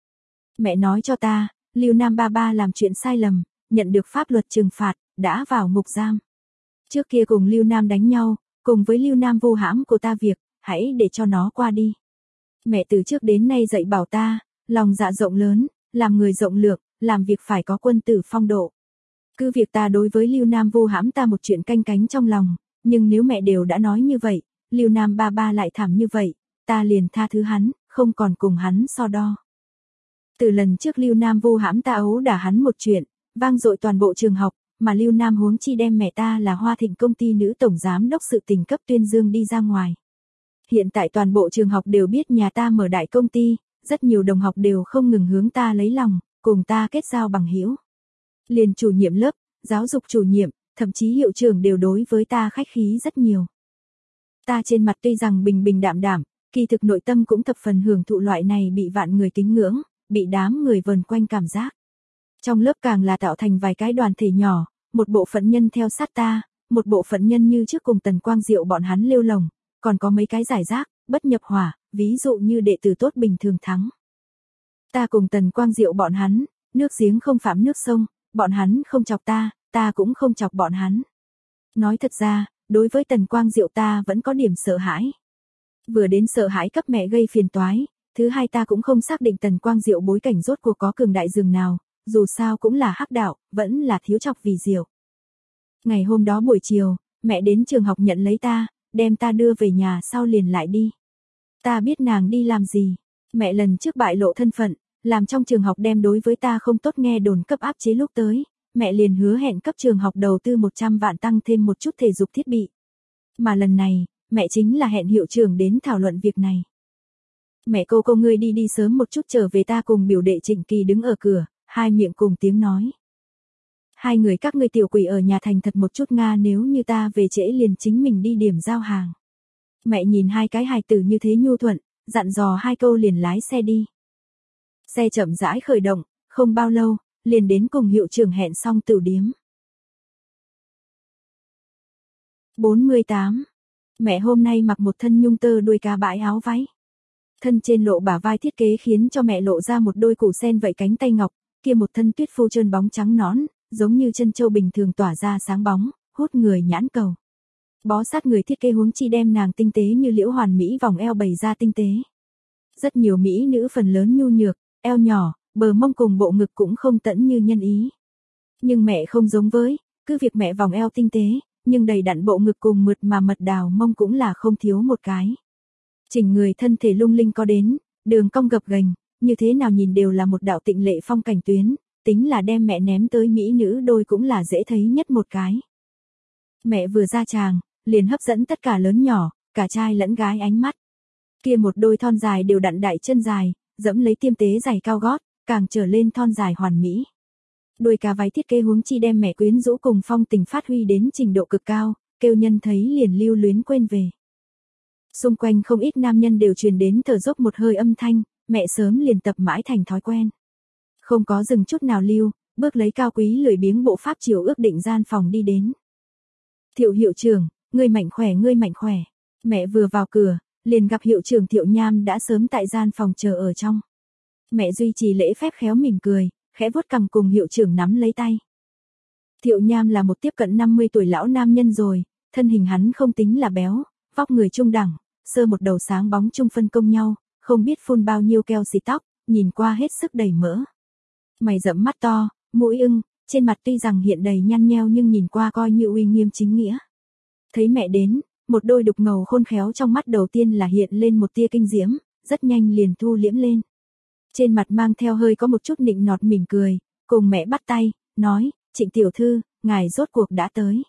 Mẹ nói cho ta, Lưu Nam ba ba làm chuyện sai lầm, nhận được pháp luật trừng phạt, đã vào ngục giam. Trước kia cùng Lưu Nam đánh nhau, cùng với Lưu Nam vô hãm của ta việc, hãy để cho nó qua đi. Mẹ từ trước đến nay dạy bảo ta, lòng dạ rộng lớn, làm người rộng lượng, làm việc phải có quân tử phong độ. Cứ việc ta đối với Lưu Nam vô hãm ta một chuyện canh cánh trong lòng, nhưng nếu mẹ đều đã nói như vậy, Lưu Nam ba ba lại thảm như vậy, ta liền tha thứ hắn, không còn cùng hắn so đo. Từ lần trước Lưu Nam vô hãm ta ấu đả hắn một chuyện, vang dội toàn bộ trường học, mà Lưu Nam huống chi đem mẹ ta là Hoa Thịnh công ty nữ tổng giám đốc sự tình cấp tuyên dương đi ra ngoài. Hiện tại toàn bộ trường học đều biết nhà ta mở đại công ty, rất nhiều đồng học đều không ngừng hướng ta lấy lòng, cùng ta kết giao bằng hữu. Liền chủ nhiệm lớp, giáo dục chủ nhiệm, thậm chí hiệu trưởng đều đối với ta khách khí rất nhiều. Ta trên mặt tuy rằng bình bình đạm đạm, kỳ thực nội tâm cũng thập phần hưởng thụ loại này bị vạn người kính ngưỡng, bị đám người vờn quanh cảm giác. Trong lớp càng là tạo thành vài cái đoàn thể nhỏ, một bộ phận nhân theo sát ta, một bộ phận nhân như trước cùng Tần Quang Diệu bọn hắn lêu lồng, còn có mấy cái giải rác, bất nhập hỏa, ví dụ như đệ tử tốt bình thường thắng. Ta cùng Tần Quang Diệu bọn hắn, nước giếng không phạm nước sông, bọn hắn không chọc ta, ta cũng không chọc bọn hắn. Nói thật ra, đối với Tần Quang Diệu ta vẫn có điểm sợ hãi. Vừa đến sợ hãi cấp mẹ gây phiền toái, thứ hai ta cũng không xác định Tần Quang Diệu bối cảnh rốt cuộc có cường đại dường nào, dù sao cũng là hắc đạo, vẫn là thiếu chọc vì Diệu. Ngày hôm đó buổi chiều, mẹ đến trường học nhận lấy ta, đem ta đưa về nhà sau liền lại đi. Ta biết nàng đi làm gì, mẹ lần trước bại lộ thân phận, làm trong trường học đem đối với ta không tốt nghe đồn cấp áp chế lúc tới, mẹ liền hứa hẹn cấp trường học đầu tư 100 vạn tăng thêm một chút thể dục thiết bị. Mà lần này, mẹ chính là hẹn hiệu trưởng đến thảo luận việc này. Mẹ cô ngươi đi sớm một chút trở về, ta cùng biểu đệ Trịnh Kỳ đứng ở cửa, hai miệng cùng tiếng nói. Hai người các ngươi tiểu quỷ ở nhà thành thật một chút Nga, nếu như ta về trễ liền chính mình đi điểm giao hàng. Mẹ nhìn hai cái hài tử như thế nhu thuận, dặn dò hai câu liền lái xe đi. Xe chậm rãi khởi động, không bao lâu, liền đến cùng hiệu trưởng hẹn xong tửu điếm. 48. Mẹ hôm nay mặc một thân nhung tơ đuôi cá bãi áo váy. Thân trên lộ bả vai thiết kế khiến cho mẹ lộ ra một đôi củ sen vậy cánh tay ngọc, kia một thân tuyết phô trơn bóng trắng nõn, giống như chân châu bình thường tỏa ra sáng bóng, hút người nhãn cầu. Bó sát người thiết kế huống chi đem nàng tinh tế như liễu hoàn mỹ vòng eo bày ra tinh tế. Rất nhiều mỹ nữ phần lớn nhu nhược, eo nhỏ, bờ mông cùng bộ ngực cũng không tẫn như nhân ý. Nhưng mẹ không giống với, cứ việc mẹ vòng eo tinh tế, nhưng đầy đặn bộ ngực cùng mượt mà mật đào mông cũng là không thiếu một cái. Chỉnh người thân thể lung linh có đến, đường cong gập ghềnh, như thế nào nhìn đều là một đạo tịnh lệ phong cảnh tuyến, tính là đem mẹ ném tới mỹ nữ đôi cũng là dễ thấy nhất một cái. Mẹ vừa ra tràng, liền hấp dẫn tất cả lớn nhỏ, cả trai lẫn gái ánh mắt. Kia một đôi thon dài đều đặn đại chân dài, dẫm lấy tiêm tế giày cao gót, càng trở lên thon dài hoàn mỹ. Đôi cá váy thiết kế huống chi đem mẹ quyến rũ cùng phong tình phát huy đến trình độ cực cao, kêu nhân thấy liền lưu luyến quên về. Xung quanh không ít nam nhân đều truyền đến thở dốc một hơi âm thanh, mẹ sớm liền tập mãi thành thói quen. Không có dừng chút nào lưu, bước lấy cao quý lười biếng bộ pháp chiều ước định gian phòng đi đến. Thiệu hiệu trưởng, ngươi mạnh khỏe ngươi mạnh khỏe. Mẹ vừa vào cửa, liền gặp hiệu trưởng Thiệu Nham đã sớm tại gian phòng chờ ở trong. Mẹ duy trì lễ phép khéo mỉm cười, khẽ vuốt cằm cùng hiệu trưởng nắm lấy tay. Thiệu Nham là một tiếp cận 50 tuổi lão nam nhân rồi, thân hình hắn không tính là béo, vóc người trung đẳng, sơ một đầu sáng bóng trung phân công nhau, không biết phun bao nhiêu keo xịt tóc, nhìn qua hết sức đầy mỡ. Mày rậm mắt to, mũi ưng, trên mặt tuy rằng hiện đầy nhăn nheo nhưng nhìn qua coi như uy nghiêm chính nghĩa. Thấy mẹ đến, một đôi đục ngầu khôn khéo trong mắt đầu tiên là hiện lên một tia kinh diễm, rất nhanh liền thu liễm lên. Trên mặt mang theo hơi có một chút nịnh nọt mỉm cười, cùng mẹ bắt tay, nói, Trịnh tiểu thư, ngài rốt cuộc đã tới.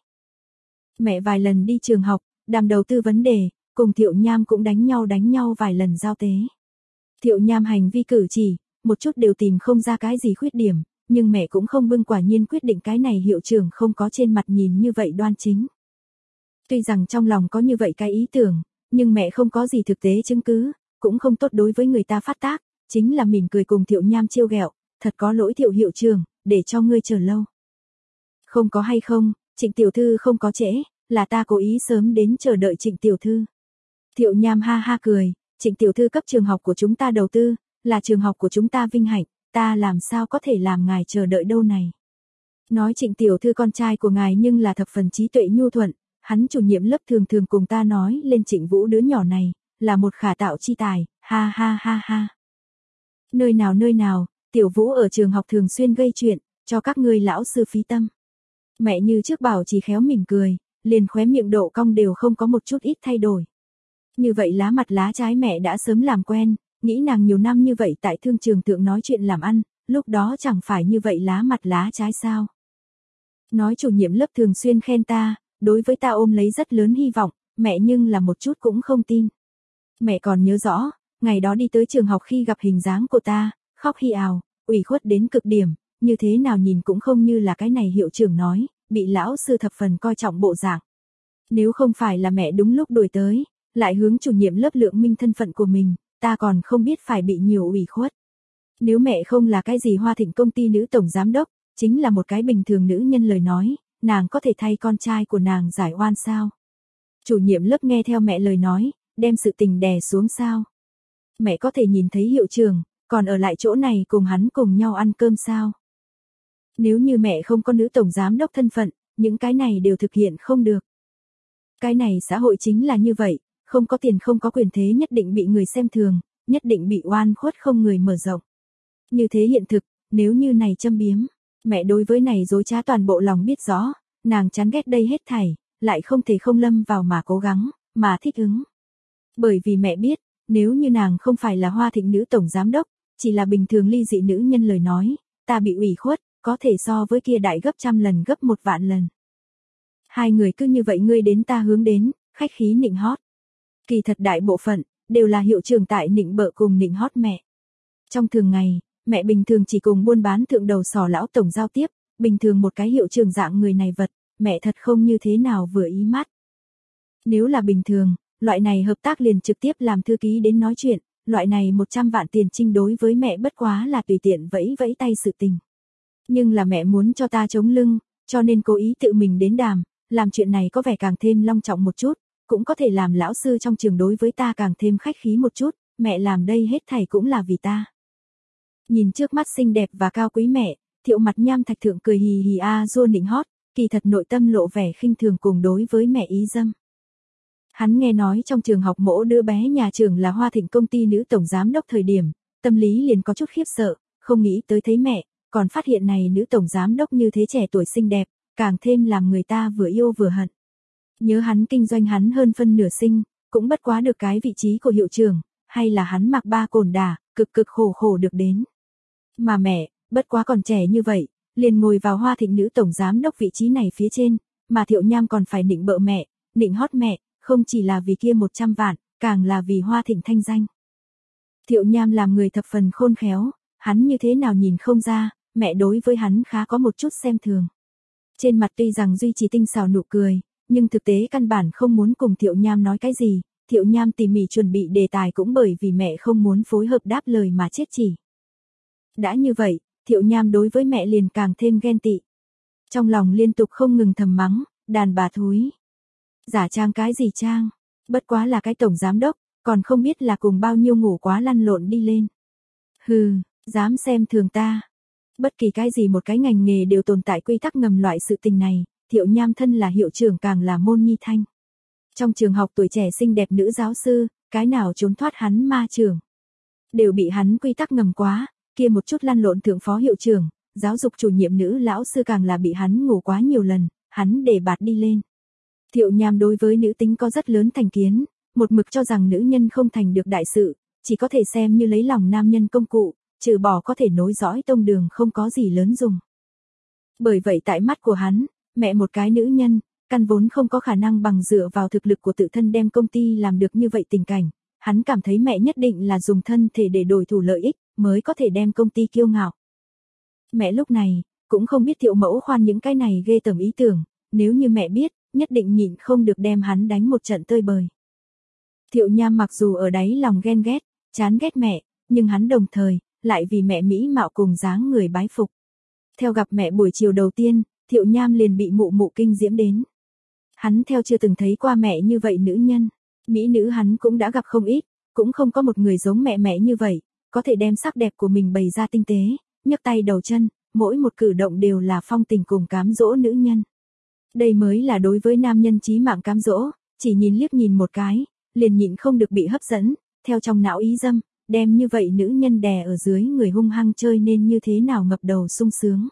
Mẹ vài lần đi trường học, đàm đầu tư vấn đề, cùng Thiệu Nham cũng đánh nhau vài lần giao tế. Thiệu Nham hành vi cử chỉ, một chút đều tìm không ra cái gì khuyết điểm, nhưng mẹ cũng không bưng quả nhiên quyết định cái này hiệu trưởng không có trên mặt nhìn như vậy đoan chính. Tuy rằng trong lòng có như vậy cái ý tưởng, nhưng mẹ không có gì thực tế chứng cứ, cũng không tốt đối với người ta phát tác, chính là mỉm cười cùng Thiệu Nham trêu ghẹo, thật có lỗi Thiệu hiệu trưởng, để cho ngươi chờ lâu. Không có hay không, Trịnh tiểu thư không có trễ, là ta cố ý sớm đến chờ đợi Trịnh tiểu thư. Thiệu Nham ha ha cười, Trịnh tiểu thư cấp trường học của chúng ta đầu tư, là trường học của chúng ta vinh hạnh, ta làm sao có thể làm ngài chờ đợi đâu này. Nói Trịnh tiểu thư con trai của ngài nhưng là thập phần trí tuệ nhu thuận, hắn chủ nhiệm lớp thường thường cùng ta nói lên Trịnh Vũ đứa nhỏ này, là một khả tạo chi tài, ha ha ha ha. Nơi nào, Tiểu Vũ ở trường học thường xuyên gây chuyện, cho các ngươi lão sư phí tâm. Mẹ như trước bảo chỉ khéo mỉm cười, liền khóe miệng độ cong đều không có một chút ít thay đổi. Như vậy lá mặt lá trái mẹ đã sớm làm quen, nghĩ nàng nhiều năm như vậy tại thương trường thượng nói chuyện làm ăn, lúc đó chẳng phải như vậy lá mặt lá trái sao. Nói chủ nhiệm lớp thường xuyên khen ta, đối với ta ôm lấy rất lớn hy vọng, mẹ nhưng là một chút cũng không tin. Mẹ còn nhớ rõ, ngày đó đi tới trường học khi gặp hình dáng của ta, khóc hi ào, ủy khuất đến cực điểm, như thế nào nhìn cũng không như là cái này hiệu trưởng nói, bị lão sư thập phần coi trọng bộ dạng. Nếu không phải là mẹ đúng lúc đuổi tới, lại hướng chủ nhiệm lớp lượng minh thân phận của mình, ta còn không biết phải bị nhiều ủy khuất. Nếu mẹ không là cái gì Hoa Thịnh công ty nữ tổng giám đốc, chính là một cái bình thường nữ nhân lời nói, nàng có thể thay con trai của nàng giải oan sao? Chủ nhiệm lớp nghe theo mẹ lời nói, đem sự tình đè xuống sao? Mẹ có thể nhìn thấy hiệu trưởng, còn ở lại chỗ này cùng hắn cùng nhau ăn cơm sao? Nếu như mẹ không có nữ tổng giám đốc thân phận, những cái này đều thực hiện không được. Cái này xã hội chính là như vậy, không có tiền không có quyền thế nhất định bị người xem thường, nhất định bị oan khuất không người mở rộng. Như thế hiện thực, nếu như này châm biếm, mẹ đối với này dối trá toàn bộ lòng biết rõ, nàng chán ghét đây hết thảy, lại không thể không lâm vào mà cố gắng, mà thích ứng. Bởi vì mẹ biết, nếu như nàng không phải là Hoa Thịnh nữ tổng giám đốc, chỉ là bình thường ly dị nữ nhân lời nói, ta bị ủy khuất, có thể so với kia đại gấp trăm lần gấp một vạn lần. Hai người cứ như vậy ngươi đến ta hướng đến, khách khí nịnh hót. Kỳ thật đại bộ phận, đều là hiệu trưởng tại nịnh bợ cùng nịnh hót mẹ. Trong thường ngày, mẹ bình thường chỉ cùng buôn bán thượng đầu sò lão tổng giao tiếp, bình thường một cái hiệu trưởng dạng người này vật, mẹ thật không như thế nào vừa ý mắt. Nếu là bình thường, loại này hợp tác liền trực tiếp làm thư ký đến nói chuyện, loại này 100 vạn tiền trinh đối với mẹ bất quá là tùy tiện vẫy vẫy tay sự tình. Nhưng là mẹ muốn cho ta chống lưng, cho nên cố ý tự mình đến đàm, làm chuyện này có vẻ càng thêm long trọng một chút, cũng có thể làm lão sư trong trường đối với ta càng thêm khách khí một chút, mẹ làm đây hết thảy cũng là vì ta. Nhìn trước mắt xinh đẹp và cao quý mẹ, Thiệu mặt nham thạch thượng cười hì hì rua nịnh hót, kỳ thật nội tâm lộ vẻ khinh thường cùng đối với mẹ ý dâm. Hắn nghe nói trong trường học mỗ đứa bé nhà trường là Hoa Thịnh công ty nữ tổng giám đốc thời điểm, tâm lý liền có chút khiếp sợ, không nghĩ tới thấy mẹ, còn phát hiện này nữ tổng giám đốc như thế trẻ tuổi xinh đẹp, càng thêm làm người ta vừa yêu vừa hận. Nhớ hắn kinh doanh hắn hơn phân nửa sinh, cũng bất quá được cái vị trí của hiệu trưởng, hay là hắn mặc ba cồn đà, cực khổ được đến. Mà mẹ, bất quá còn trẻ như vậy, liền ngồi vào Hoa Thịnh nữ tổng giám đốc vị trí này phía trên, mà Thiệu Nham còn phải nịnh bợ mẹ, nịnh hót mẹ, không chỉ là vì kia 100 vạn, càng là vì Hoa Thịnh thanh danh. Thiệu Nham làm người thập phần khôn khéo, hắn như thế nào nhìn không ra, mẹ đối với hắn khá có một chút xem thường. Trên mặt tuy rằng duy trì tinh xảo nụ cười, nhưng thực tế căn bản không muốn cùng Thiệu Nham nói cái gì, Thiệu Nham tỉ mỉ chuẩn bị đề tài cũng bởi vì mẹ không muốn phối hợp đáp lời mà chết chỉ. Đã như vậy, Thiệu Nham đối với mẹ liền càng thêm ghen tị. Trong lòng liên tục không ngừng thầm mắng, đàn bà thúi. Giả trang cái gì trang, bất quá là cái tổng giám đốc, còn không biết là cùng bao nhiêu ngủ quá lăn lộn đi lên. Hừ, dám xem thường ta. Bất kỳ cái gì một cái ngành nghề đều tồn tại quy tắc ngầm loại sự tình này, Thiệu Nham thân là hiệu trưởng càng là môn nhi thanh. Trong trường học tuổi trẻ xinh đẹp nữ giáo sư, cái nào trốn thoát hắn ma trưởng. Đều bị hắn quy tắc ngầm quá, kia một chút lăn lộn thượng phó hiệu trưởng, giáo dục chủ nhiệm nữ lão sư càng là bị hắn ngủ quá nhiều lần, hắn để bạt đi lên. Thiệu Nham đối với nữ tính có rất lớn thành kiến, một mực cho rằng nữ nhân không thành được đại sự, chỉ có thể xem như lấy lòng nam nhân công cụ, trừ bỏ có thể nối dõi tông đường không có gì lớn dùng. Bởi vậy tại mắt của hắn, mẹ một cái nữ nhân, căn vốn không có khả năng bằng dựa vào thực lực của tự thân đem công ty làm được như vậy tình cảnh, hắn cảm thấy mẹ nhất định là dùng thân thể để đổi thủ lợi ích, mới có thể đem công ty kiêu ngạo. Mẹ lúc này, cũng không biết Thiệu Mẫu Khoan những cái này ghê tởm ý tưởng, nếu như mẹ biết, nhất định nhịn không được đem hắn đánh một trận tơi bời. Thiệu Nham mặc dù ở đáy lòng ghen ghét, chán ghét mẹ, nhưng hắn đồng thời, lại vì mẹ mỹ mạo cùng dáng người bái phục. Theo gặp mẹ buổi chiều đầu tiên, Thiệu Nham liền bị mụ mụ kinh diễm đến. Hắn theo chưa từng thấy qua mẹ như vậy nữ nhân, mỹ nữ hắn cũng đã gặp không ít, cũng không có một người giống mẹ như vậy, có thể đem sắc đẹp của mình bày ra tinh tế, nhấc tay đầu chân, mỗi một cử động đều là phong tình cùng cám dỗ nữ nhân. Đây mới là đối với nam nhân chí mạng cám dỗ, chỉ nhìn liếc nhìn một cái, liền nhịn không được bị hấp dẫn, theo trong não ý dâm, đem như vậy nữ nhân đè ở dưới người hung hăng chơi nên như thế nào ngập đầu sung sướng.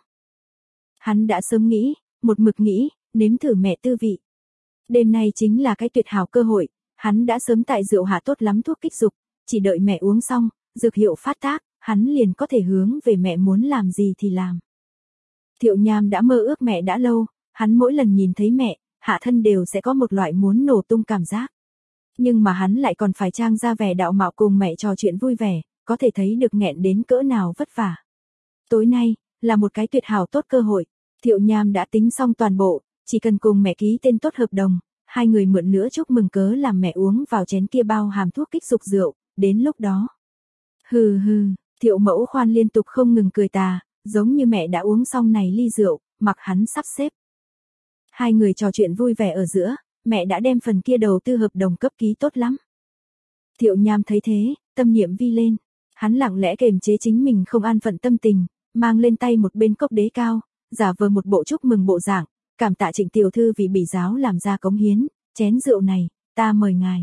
Hắn đã sớm nghĩ, một mực nghĩ, nếm thử mẹ tư vị. Đêm nay chính là cái tuyệt hảo cơ hội, hắn đã sớm tại rượu hạ tốt lắm thuốc kích dục, chỉ đợi mẹ uống xong, dược hiệu phát tác, hắn liền có thể hướng về mẹ muốn làm gì thì làm. Thiệu Nham đã mơ ước mẹ đã lâu, hắn mỗi lần nhìn thấy mẹ, hạ thân đều sẽ có một loại muốn nổ tung cảm giác. Nhưng mà hắn lại còn phải trang ra vẻ đạo mạo cùng mẹ trò chuyện vui vẻ, có thể thấy được nghẹn đến cỡ nào vất vả. Tối nay, là một cái tuyệt hảo tốt cơ hội, Thiệu Nham đã tính xong toàn bộ, chỉ cần cùng mẹ ký tên tốt hợp đồng, hai người mượn nữa chúc mừng cớ làm mẹ uống vào chén kia bao hàm thuốc kích dục rượu, đến lúc đó. Hừ hừ, Thiệu Mẫu Khoan liên tục không ngừng cười tà, giống như mẹ đã uống xong này ly rượu, mặc hắn sắp xếp. Hai người trò chuyện vui vẻ ở giữa, mẹ đã đem phần kia đầu tư hợp đồng cấp ký tốt lắm. Thiệu Nham thấy thế, tâm niệm vi lên, hắn lặng lẽ kềm chế chính mình không an phận tâm tình, mang lên tay một bên cốc đế cao, giả vờ một bộ chúc mừng bộ dạng, cảm tạ Trịnh tiểu thư vì bỉ giáo làm ra cống hiến, chén rượu này, ta mời ngài.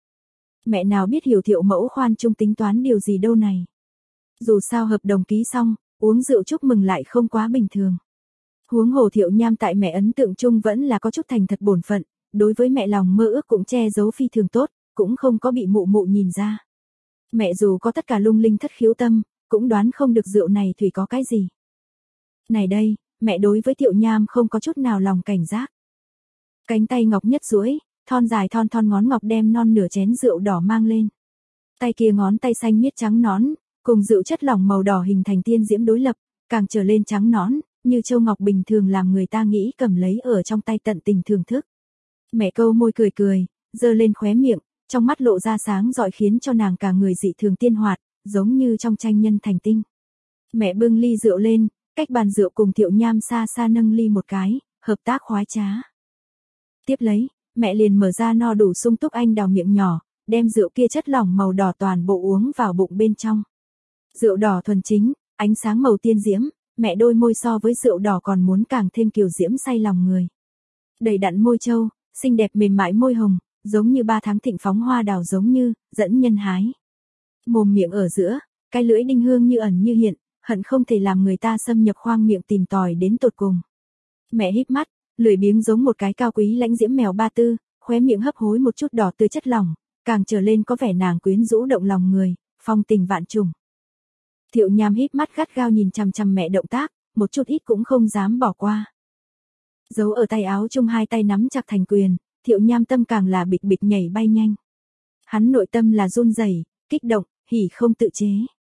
Mẹ nào biết hiểu Thiệu Mẫu Khoan chung tính toán điều gì đâu này. Dù sao hợp đồng ký xong, uống rượu chúc mừng lại không quá bình thường. Huống hồ Thiệu Nham tại mẹ ấn tượng chung vẫn là có chút thành thật bổn phận, đối với mẹ lòng mơ ước cũng che giấu phi thường tốt, cũng không có bị mụ mụ nhìn ra. Mẹ dù có tất cả lung linh thất khiếu tâm, cũng đoán không được rượu này thủy có cái gì. Này đây, mẹ đối với Thiệu Nham không có chút nào lòng cảnh giác. Cánh tay ngọc nhất duỗi, thon dài thon ngón ngọc đem non nửa chén rượu đỏ mang lên. Tay kia ngón tay xanh miết trắng nõn, cùng rượu chất lỏng màu đỏ hình thành tiên diễm đối lập, càng trở lên trắng nõn, như châu ngọc bình thường làm người ta nghĩ cầm lấy ở trong tay tận tình thưởng thức. Mẹ câu môi cười, giơ lên khóe miệng, trong mắt lộ ra sáng rọi khiến cho nàng cả người dị thường tiên hoạt, giống như trong tranh nhân thành tinh. Mẹ bưng ly rượu lên, cách bàn rượu cùng Thiệu Nham xa xa nâng ly một cái, hợp tác khoái trá. Tiếp lấy, mẹ liền mở ra no đủ sung túc anh đào miệng nhỏ, đem rượu kia chất lỏng màu đỏ toàn bộ uống vào bụng bên trong. Rượu đỏ thuần chính, ánh sáng màu tiên diễm, mẹ đôi môi so với rượu đỏ còn muốn càng thêm kiều diễm say lòng người. Đầy đặn môi trâu, xinh đẹp mềm mại môi hồng, giống như 3 tháng thịnh phóng hoa đào giống như, dẫn nhân hái. Mồm miệng ở giữa, cái lưỡi đinh hương như ẩn như hiện, hận không thể làm người ta xâm nhập khoang miệng tìm tòi đến tột cùng. Mẹ híp mắt, lười biếng giống một cái cao quý lãnh diễm mèo ba tư, khóe miệng hấp hối một chút đỏ tươi chất lỏng, càng trở lên có vẻ nàng quyến rũ động lòng người, phong tình vạn trùng. Thiệu Nham híp mắt gắt gao nhìn chằm chằm mẹ động tác, một chút ít cũng không dám bỏ qua. Giấu ở tay áo chung hai tay nắm chặt thành quyền, Thiệu Nham tâm càng là bịch bịch nhảy bay nhanh. Hắn nội tâm là run rẩy, kích động, hỉ không tự chế.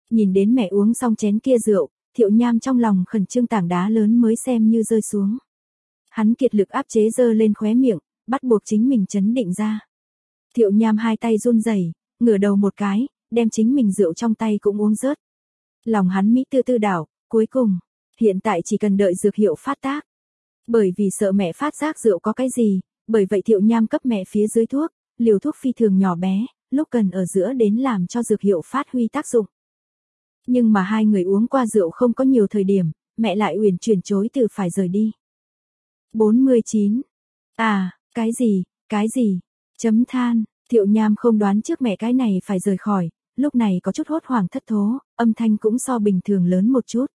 Nhìn đến mẹ uống xong chén kia rượu, Thiệu Nham trong lòng khẩn trương tảng đá lớn mới xem như rơi xuống. Hắn kiệt lực áp chế giơ lên khóe miệng, bắt buộc chính mình trấn định ra. Thiệu Nham hai tay run rẩy, ngửa đầu một cái, đem chính mình rượu trong tay cũng uống rớt. Lòng hắn mỹ tư tư đảo, cuối cùng, hiện tại chỉ cần đợi dược hiệu phát tác. Bởi vì sợ mẹ phát giác rượu có cái gì, bởi vậy Thiệu Nham cấp mẹ phía dưới thuốc, liều thuốc phi thường nhỏ bé, lúc cần ở giữa đến làm cho dược hiệu phát huy tác dụng. Nhưng mà hai người uống qua rượu không có nhiều thời điểm, mẹ lại uyển chuyển chối từ phải rời đi. 49. À, cái gì, chấm than, Thiệu Nham không đoán trước mẹ cái này phải rời khỏi, lúc này có chút hốt hoảng thất thố, âm thanh cũng so bình thường lớn một chút.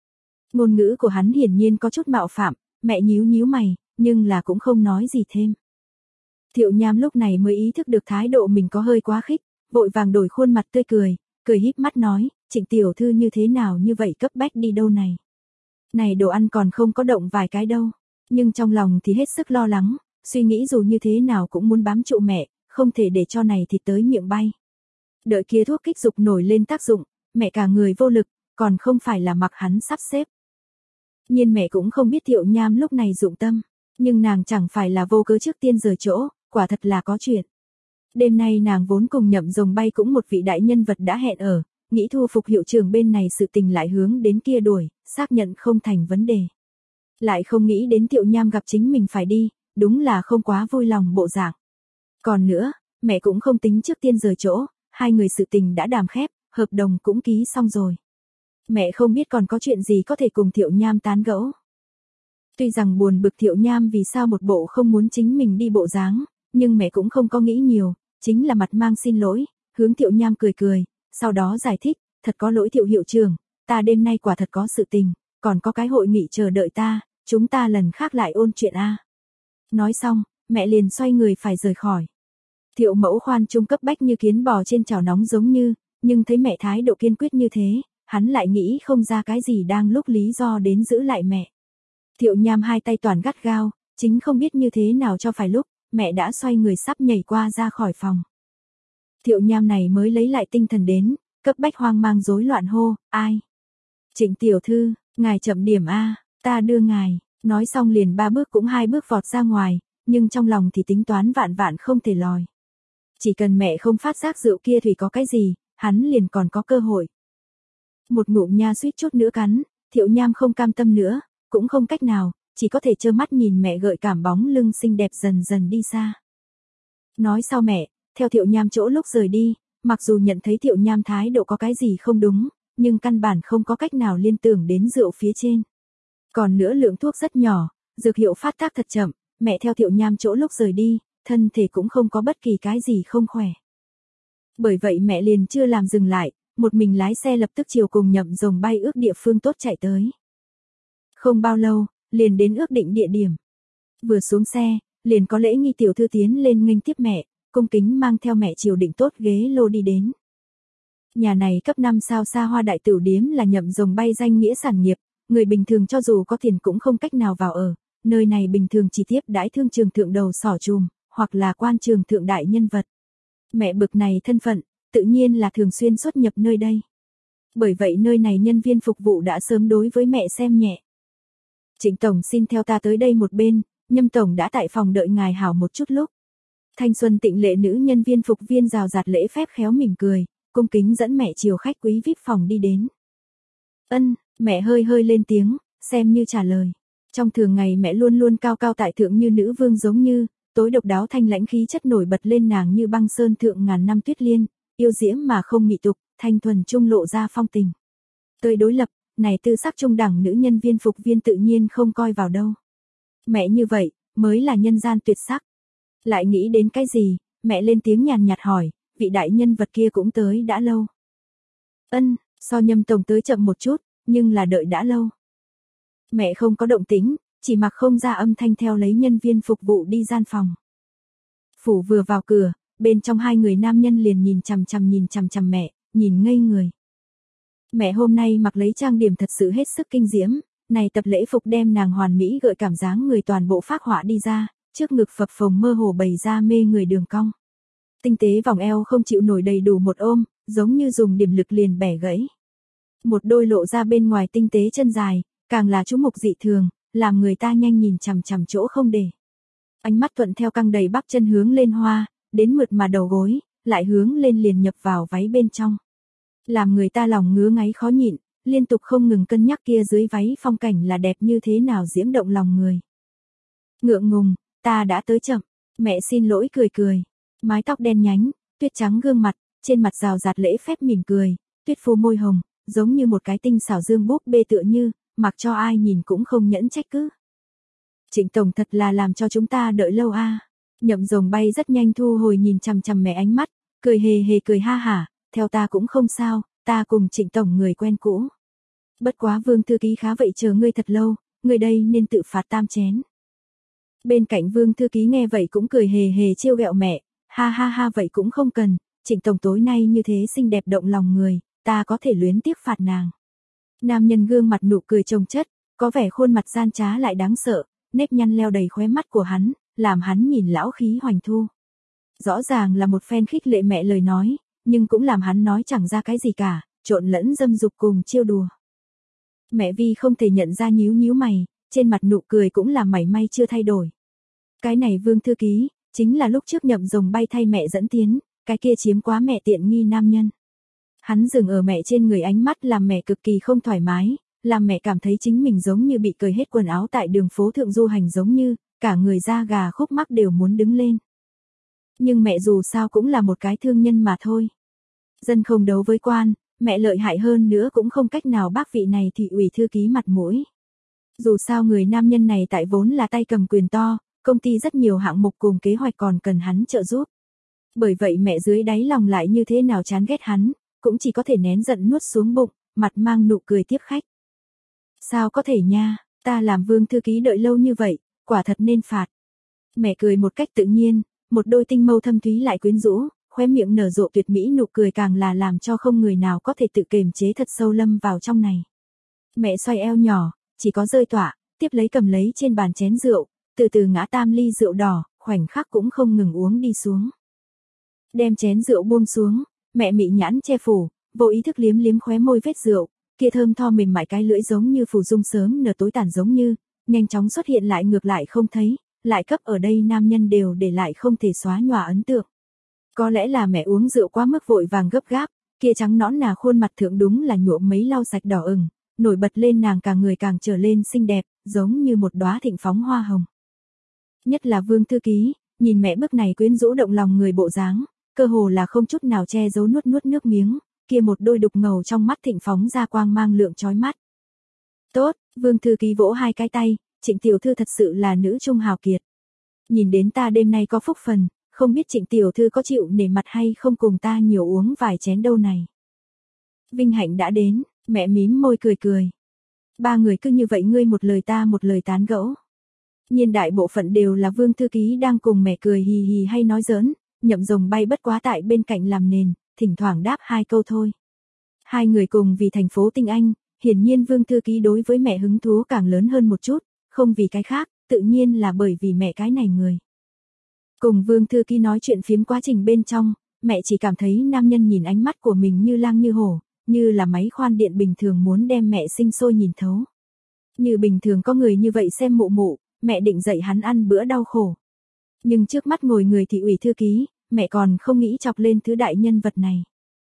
Ngôn ngữ của hắn hiển nhiên có chút mạo phạm, mẹ nhíu nhíu mày, nhưng là cũng không nói gì thêm. Thiệu Nham lúc này mới ý thức được thái độ mình có hơi quá khích, vội vàng đổi khuôn mặt tươi cười, híp mắt nói, Trịnh tiểu thư như thế nào như vậy cấp bách đi đâu này. Này đồ ăn còn không có động vài cái đâu, nhưng trong lòng thì hết sức lo lắng, suy nghĩ dù như thế nào cũng muốn bám trụ mẹ, không thể để cho này thịt tới miệng bay. Đợi kia thuốc kích dục nổi lên tác dụng, mẹ cả người vô lực, còn không phải là mặc hắn sắp xếp. Nhưng mẹ cũng không biết Thiệu Nham lúc này dụng tâm, nhưng nàng chẳng phải là vô cớ trước tiên rời chỗ, quả thật là có chuyện. Đêm nay nàng vốn cùng Nhậm Rồng Bay cũng một vị đại nhân vật đã hẹn ở, nghĩ thu phục hiệu trưởng bên này sự tình lại hướng đến kia đuổi, xác nhận không thành vấn đề. Lại không nghĩ đến Thiệu Nham gặp chính mình phải đi, đúng là không quá vui lòng bộ dạng. Còn nữa, mẹ cũng không tính trước tiên rời chỗ, hai người sự tình đã đàm khép, hợp đồng cũng ký xong rồi. Mẹ không biết còn có chuyện gì có thể cùng Thiệu Nham tán gẫu. Tuy rằng buồn bực Thiệu Nham vì sao một bộ không muốn chính mình đi bộ dáng, nhưng mẹ cũng không có nghĩ nhiều, chính là mặt mang xin lỗi, hướng Thiệu Nham cười, sau đó giải thích, thật có lỗi Thiệu hiệu trưởng, ta đêm nay quả thật có sự tình, còn có cái hội nghị chờ đợi ta, chúng ta lần khác lại ôn chuyện a. Nói xong, mẹ liền xoay người phải rời khỏi. Thiệu Mẫu khoan trung cấp bách như kiến bò trên chảo nóng giống như, nhưng thấy mẹ thái độ kiên quyết như thế, hắn lại nghĩ không ra cái gì đang lúc lý do đến giữ lại mẹ. Thiệu Nham hai tay toàn gắt gao, chính không biết như thế nào cho phải lúc, mẹ đã xoay người sắp nhảy qua ra khỏi phòng. Thiệu Nham này mới lấy lại tinh thần đến, cấp bách hoang mang rối loạn hô, ai? Trịnh tiểu thư, ngài chậm điểm a, ta đưa ngài, nói xong liền 3 bước cũng 2 bước vọt ra ngoài, nhưng trong lòng thì tính toán vạn vạn không thể lòi. Chỉ cần mẹ không phát giác rượu kia thủy có cái gì, hắn liền còn có cơ hội. Một ngụm nha suýt chút nữa cắn, Thiệu Nham không cam tâm nữa, cũng không cách nào, chỉ có thể trơ mắt nhìn mẹ gợi cảm bóng lưng xinh đẹp dần dần đi xa. Nói sau mẹ, theo Thiệu Nham chỗ lúc rời đi, mặc dù nhận thấy Thiệu Nham thái độ có cái gì không đúng, nhưng căn bản không có cách nào liên tưởng đến rượu phía trên. Còn nữa lượng thuốc rất nhỏ, dược hiệu phát tác thật chậm, mẹ theo Thiệu Nham chỗ lúc rời đi, thân thể cũng không có bất kỳ cái gì không khỏe. Bởi vậy mẹ liền chưa làm dừng lại, một mình lái xe lập tức chiều cùng Nhậm Rồng Bay ước địa phương tốt chạy tới. Không bao lâu, liền đến ước định địa điểm. Vừa xuống xe, liền có Lễ Nghi tiểu thư tiến lên nghênh tiếp mẹ, cung kính mang theo mẹ chiều định tốt ghế lô đi đến. Nhà này cấp 5 sao xa hoa đại tửu điếm là Nhậm Rồng Bay danh nghĩa sản nghiệp, người bình thường cho dù có tiền cũng không cách nào vào ở, nơi này bình thường chỉ tiếp đãi thương trường thượng đầu sỏ chùm, hoặc là quan trường thượng đại nhân vật. Mẹ bực này thân phận, tự nhiên là thường xuyên xuất nhập nơi đây. Bởi vậy nơi này nhân viên phục vụ đã sớm đối với mẹ xem nhẹ. Trịnh tổng xin theo ta tới đây một bên, Nhâm tổng đã tại phòng đợi ngài hảo một chút lúc. Thanh xuân tịnh lệ nữ nhân viên phục viên rào rạt lễ phép khéo mỉm cười, cung kính dẫn mẹ chiều khách quý VIP phòng đi đến. Ân, mẹ hơi hơi lên tiếng, xem như trả lời. Trong thường ngày mẹ luôn luôn cao cao tại thượng như nữ vương giống như, tối độc đáo thanh lãnh khí chất nổi bật lên nàng như băng sơn thượng ngàn năm tuyết liên, yêu diễm mà không mị tục, thanh thuần trung lộ ra phong tình. Tới đối lập, này tư sắc trung đẳng nữ nhân viên phục viên tự nhiên không coi vào đâu. Mẹ như vậy, mới là nhân gian tuyệt sắc. Lại nghĩ đến cái gì, mẹ lên tiếng nhàn nhạt hỏi, vị đại nhân vật kia cũng tới đã lâu. Ân, so Nhâm tổng tới chậm một chút, nhưng là đợi đã lâu. Mẹ không có động tĩnh, chỉ mặc không ra âm thanh theo lấy nhân viên phục vụ đi gian phòng. Phủ vừa vào cửa, bên trong hai người nam nhân liền nhìn chằm chằm mẹ, nhìn ngây người. Mẹ hôm nay mặc lấy trang điểm thật sự hết sức kinh diễm, này tập lễ phục đem nàng hoàn mỹ gợi cảm dáng người toàn bộ phác họa đi ra, trước ngực phập phồng mơ hồ bày ra mê người đường cong. Tinh tế vòng eo không chịu nổi đầy đủ một ôm, giống như dùng điểm lực liền bẻ gãy. Một đôi lộ ra bên ngoài tinh tế chân dài, càng là chú mục dị thường, làm người ta nhanh nhìn chằm chằm chỗ không để. Ánh mắt thuận theo căng đầy bắp chân hướng lên hoa, đến mượt mà đầu gối, lại hướng lên liền nhập vào váy bên trong. Làm người ta lòng ngứa ngáy khó nhịn, liên tục không ngừng cân nhắc kia dưới váy phong cảnh là đẹp như thế nào diễm động lòng người. Ngượng ngùng, ta đã tới chậm, mẹ xin lỗi cười cười. Mái tóc đen nhánh, tuyết trắng gương mặt, trên mặt rào rạt lễ phép mỉm cười, tuyết phô môi hồng, giống như một cái tinh xảo dương búp bê tựa như, mặc cho ai nhìn cũng không nhẫn trách cứ. Trịnh tổng thật là làm cho chúng ta đợi lâu a. Nhậm Rồng bay rất nhanh thu hồi nhìn chằm chằm mẹ ánh mắt, cười hề hề cười ha hả, theo ta cũng không sao, ta cùng Trịnh tổng người quen cũ. Bất quá Vương thư ký khá vậy chờ ngươi thật lâu, ngươi đây nên tự phạt tam chén. Bên cạnh Vương thư ký nghe vậy cũng cười hề hề trêu ghẹo mẹ, ha ha ha vậy cũng không cần, Trịnh tổng tối nay như thế xinh đẹp động lòng người, ta có thể luyến tiếc phạt nàng. Nam nhân gương mặt nụ cười chồng chất, có vẻ khuôn mặt gian trá lại đáng sợ, nếp nhăn leo đầy khóe mắt của hắn, làm hắn nhìn lão khí hoành thu. Rõ ràng là một phen khích lệ mẹ lời nói, nhưng cũng làm hắn nói chẳng ra cái gì cả, trộn lẫn dâm dục cùng trêu đùa. Mẹ Vi không thể nhận ra nhíu nhíu mày, trên mặt nụ cười cũng là mảy may chưa thay đổi. Cái này Vương thư ký, chính là lúc trước Nhậm Rồng bay thay mẹ dẫn tiến, cái kia chiếm quá mẹ tiện nghi nam nhân. Hắn dừng ở mẹ trên người ánh mắt làm mẹ cực kỳ không thoải mái, làm mẹ cảm thấy chính mình giống như bị cởi hết quần áo tại đường phố thượng du hành giống như, cả người da gà khúc mắc đều muốn đứng lên. Nhưng mẹ dù sao cũng là một cái thương nhân mà thôi. Dân không đấu với quan, mẹ lợi hại hơn nữa cũng không cách nào bác vị này thị ủy thư ký mặt mũi. Dù sao người nam nhân này tại vốn là tay cầm quyền to, công ty rất nhiều hạng mục cùng kế hoạch còn cần hắn trợ giúp. Bởi vậy mẹ dưới đáy lòng lại như thế nào chán ghét hắn, cũng chỉ có thể nén giận nuốt xuống bụng, mặt mang nụ cười tiếp khách. Sao có thể nha, ta làm Vương thư ký đợi lâu như vậy, quả thật nên phạt. Mẹ cười một cách tự nhiên, một đôi tinh mâu thâm thúy lại quyến rũ, khóe miệng nở rộ tuyệt mỹ nụ cười càng là làm cho không người nào có thể tự kiềm chế thật sâu lâm vào trong này. Mẹ xoay eo nhỏ, chỉ có rơi tọa, tiếp lấy cầm lấy trên bàn chén rượu, từ từ ngã tam ly rượu đỏ, khoảnh khắc cũng không ngừng uống đi xuống. Đem chén rượu buông xuống, mẹ mị nhãn che phủ, vô ý thức liếm liếm khóe môi vết rượu, kia thơm tho mềm mại cái lưỡi giống như phù dung sớm nở tối tàn giống như, nhanh chóng xuất hiện lại ngược lại không thấy, lại cấp ở đây nam nhân đều để lại không thể xóa nhòa ấn tượng. Có lẽ là mẹ uống rượu quá mức vội vàng gấp gáp, kia trắng nõn nà khuôn mặt thượng đúng là nhuộm mấy lau sạch đỏ ửng, nổi bật lên nàng càng người càng trở lên xinh đẹp, giống như một đóa thịnh phóng hoa hồng. Nhất là Vương thư ký, nhìn mẹ bức này quyến rũ động lòng người bộ dáng, cơ hồ là không chút nào che giấu nuốt nuốt nước miếng, kia một đôi đục ngầu trong mắt thịnh phóng ra quang mang lượng chói mắt. Tốt, Vương thư ký vỗ hai cái tay, Trịnh tiểu thư thật sự là nữ trung hào kiệt. Nhìn đến ta đêm nay có phúc phần, không biết Trịnh tiểu thư có chịu nể mặt hay không cùng ta nhiều uống vài chén đâu này. Vinh hạnh đã đến, mẹ mím môi cười cười. Ba người cứ như vậy ngươi một lời ta một lời tán gẫu. Nhiên đại bộ phận đều là Vương thư ký đang cùng mẹ cười hì hì hay nói giỡn, Nhậm Rồng bay bất quá tại bên cạnh làm nền, thỉnh thoảng đáp hai câu thôi. Hai người cùng vì thành phố tinh anh, hiển nhiên Vương thư ký đối với mẹ hứng thú càng lớn hơn một chút, không vì cái khác, tự nhiên là bởi vì mẹ cái này người. Cùng Vương thư ký nói chuyện phiếm quá trình bên trong, mẹ chỉ cảm thấy nam nhân nhìn ánh mắt của mình như lang như hổ, như là máy khoan điện bình thường muốn đem mẹ sinh sôi nhìn thấu. Như bình thường có người như vậy xem mụ mụ, mẹ định dạy hắn ăn bữa đau khổ. Nhưng trước mắt ngồi người thị ủy thư ký, mẹ còn không nghĩ chọc lên thứ đại nhân vật này.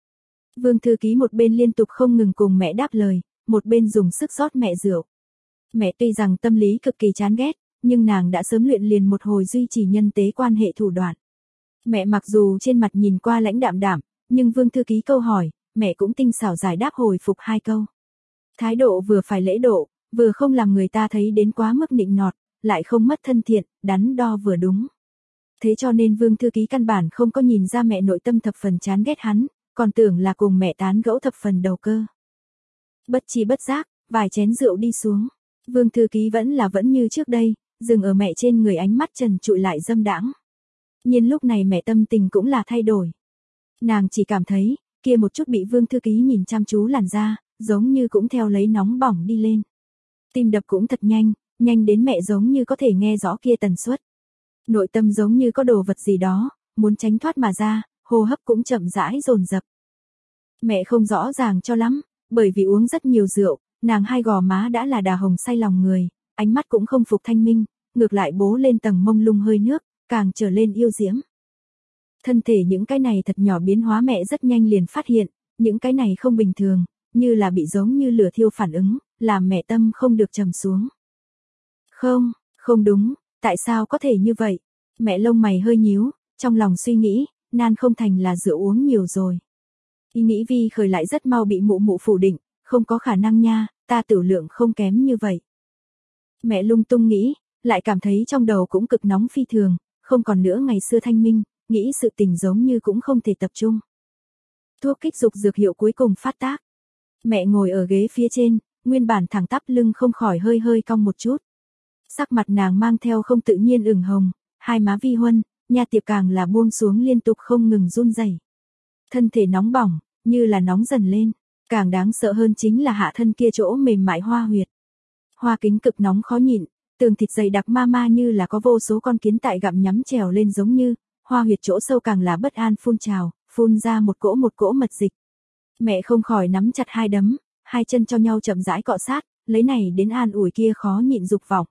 Vương thư ký một bên liên tục không ngừng cùng mẹ đáp lời, một bên dùng sức rót mẹ rượu. Mẹ tuy rằng tâm lý cực kỳ chán ghét, nhưng nàng đã sớm luyện liền một hồi duy trì nhân tế quan hệ thủ đoạn. Mẹ mặc dù trên mặt nhìn qua lãnh đạm đạm, nhưng Vương thư ký câu hỏi, mẹ cũng tinh xảo giải đáp hồi phục hai câu. Thái độ vừa phải lễ độ, vừa không làm người ta thấy đến quá mức nịnh nọt, lại không mất thân thiện, đắn đo vừa đúng. Thế cho nên Vương thư ký căn bản không có nhìn ra mẹ nội tâm thập phần chán ghét hắn, còn tưởng là cùng mẹ tán gẫu thập phần đầu cơ. Bất chi bất giác, vài chén rượu đi xuống, Vương thư ký vẫn như trước đây, dừng ở mẹ trên người ánh mắt trần trụi lại dâm đãng. Nhưng lúc này mẹ tâm tình cũng là thay đổi. Nàng chỉ cảm thấy, kia một chút bị Vương thư ký nhìn chăm chú làn da, giống như cũng theo lấy nóng bỏng đi lên. Tim đập cũng thật nhanh, nhanh đến mẹ giống như có thể nghe rõ kia tần suất. Nội tâm giống như có đồ vật gì đó, muốn tránh thoát mà ra, hô hấp cũng chậm rãi dồn dập. Mẹ không rõ ràng cho lắm, Bởi vì uống rất nhiều rượu, nàng hai gò má đã là đà hồng say lòng người, ánh mắt cũng không phục thanh minh, ngược lại bố lên tầng mông lung hơi nước, càng trở lên yêu diễm. Thân thể những cái này thật nhỏ biến hóa mẹ rất nhanh liền phát hiện, những cái này không bình thường, như là bị giống như lửa thiêu phản ứng, làm mẹ tâm không được trầm xuống. Không, không đúng, tại sao có thể như vậy? Mẹ lông mày hơi nhíu, trong lòng suy nghĩ, nan không thành là rượu uống nhiều rồi. Ý nghĩ vi khởi lại rất mau bị mụ mụ phủ định, không có khả năng nha, ta tiểu lượng không kém như vậy. Mẹ lung tung nghĩ, lại cảm thấy trong đầu cũng cực nóng phi thường, không còn nữa ngày xưa thanh minh, nghĩ sự tình giống như cũng không thể tập trung. Thuốc kích dục dược hiệu cuối cùng phát tác. Mẹ ngồi ở ghế phía trên, nguyên bản thẳng tắp lưng không khỏi hơi hơi cong một chút. Sắc mặt nàng mang theo không tự nhiên ửng hồng, hai má vi huân, nha tiệp càng là buông xuống liên tục không ngừng run rẩy. Thân thể nóng bỏng, như là nóng dần lên, càng đáng sợ hơn chính là hạ thân kia chỗ mềm mại hoa huyệt. Hoa kính cực nóng khó nhịn, tường thịt dày đặc ma ma như là có vô số con kiến tại gặm nhắm trèo lên giống như, hoa huyệt chỗ sâu càng là bất an phun trào, phun ra một cỗ mật dịch. Mẹ không khỏi nắm chặt hai đấm, hai chân cho nhau chậm rãi cọ sát, lấy này đến an ủi kia khó nhịn dục vọng.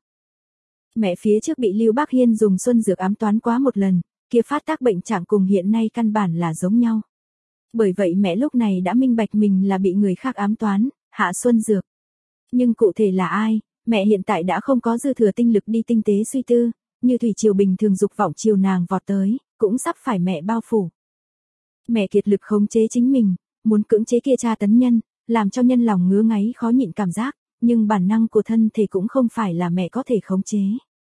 Mẹ phía trước bị Lưu Bác Hiên dùng xuân dược ám toán quá một lần, kia phát tác bệnh trạng cùng hiện nay căn bản là giống nhau. Bởi vậy mẹ lúc này đã minh bạch mình là bị người khác ám toán, hạ xuân dược. Nhưng cụ thể là ai, mẹ hiện tại đã không có dư thừa tinh lực đi tinh tế suy tư, như thủy triều bình thường dục vọng chiều nàng vọt tới, cũng sắp phải mẹ bao phủ. Mẹ kiệt lực khống chế chính mình, muốn cưỡng chế kia tra tấn nhân, làm cho nhân lòng ngứa ngáy khó nhịn cảm giác, nhưng bản năng của thân thể cũng không phải là mẹ có thể khống chế.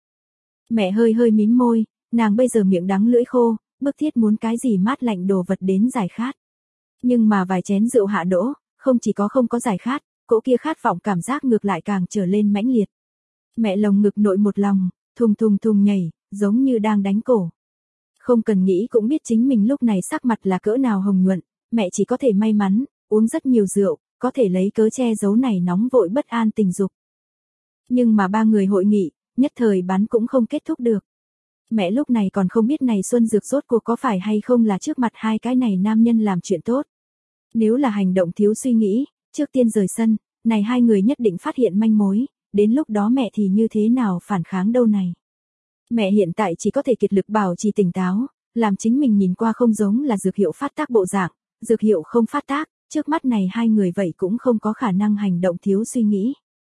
Mẹ hơi hơi mím môi, nàng bây giờ miệng đắng lưỡi khô, bức thiết muốn cái gì mát lạnh đồ vật đến giải khát. Nhưng mà vài chén rượu hạ đỗ, không chỉ có không có giải khát, cỗ kia khát vọng cảm giác ngược lại càng trở lên mãnh liệt. Mẹ lồng ngực nội một lòng, thùng thùng thùng nhảy, giống như đang đánh cổ. Không cần nghĩ cũng biết chính mình lúc này sắc mặt là cỡ nào hồng nhuận, mẹ chỉ có thể may mắn, uống rất nhiều rượu, có thể lấy cớ che giấu này nóng vội bất an tình dục. Nhưng mà ba người hội nghị, nhất thời bắn cũng không kết thúc được. Mẹ lúc này còn không biết này xuân dược rốt cuộc có phải hay không là trước mặt hai cái này nam nhân làm chuyện tốt. Nếu là hành động thiếu suy nghĩ, trước tiên rời sân, này hai người nhất định phát hiện manh mối, đến lúc đó mẹ thì như thế nào phản kháng đâu này. Mẹ hiện tại chỉ có thể kiệt lực bảo trì tỉnh táo, làm chính mình nhìn qua không giống là dược hiệu phát tác bộ dạng, dược hiệu không phát tác, trước mắt này hai người vậy cũng không có khả năng hành động thiếu suy nghĩ.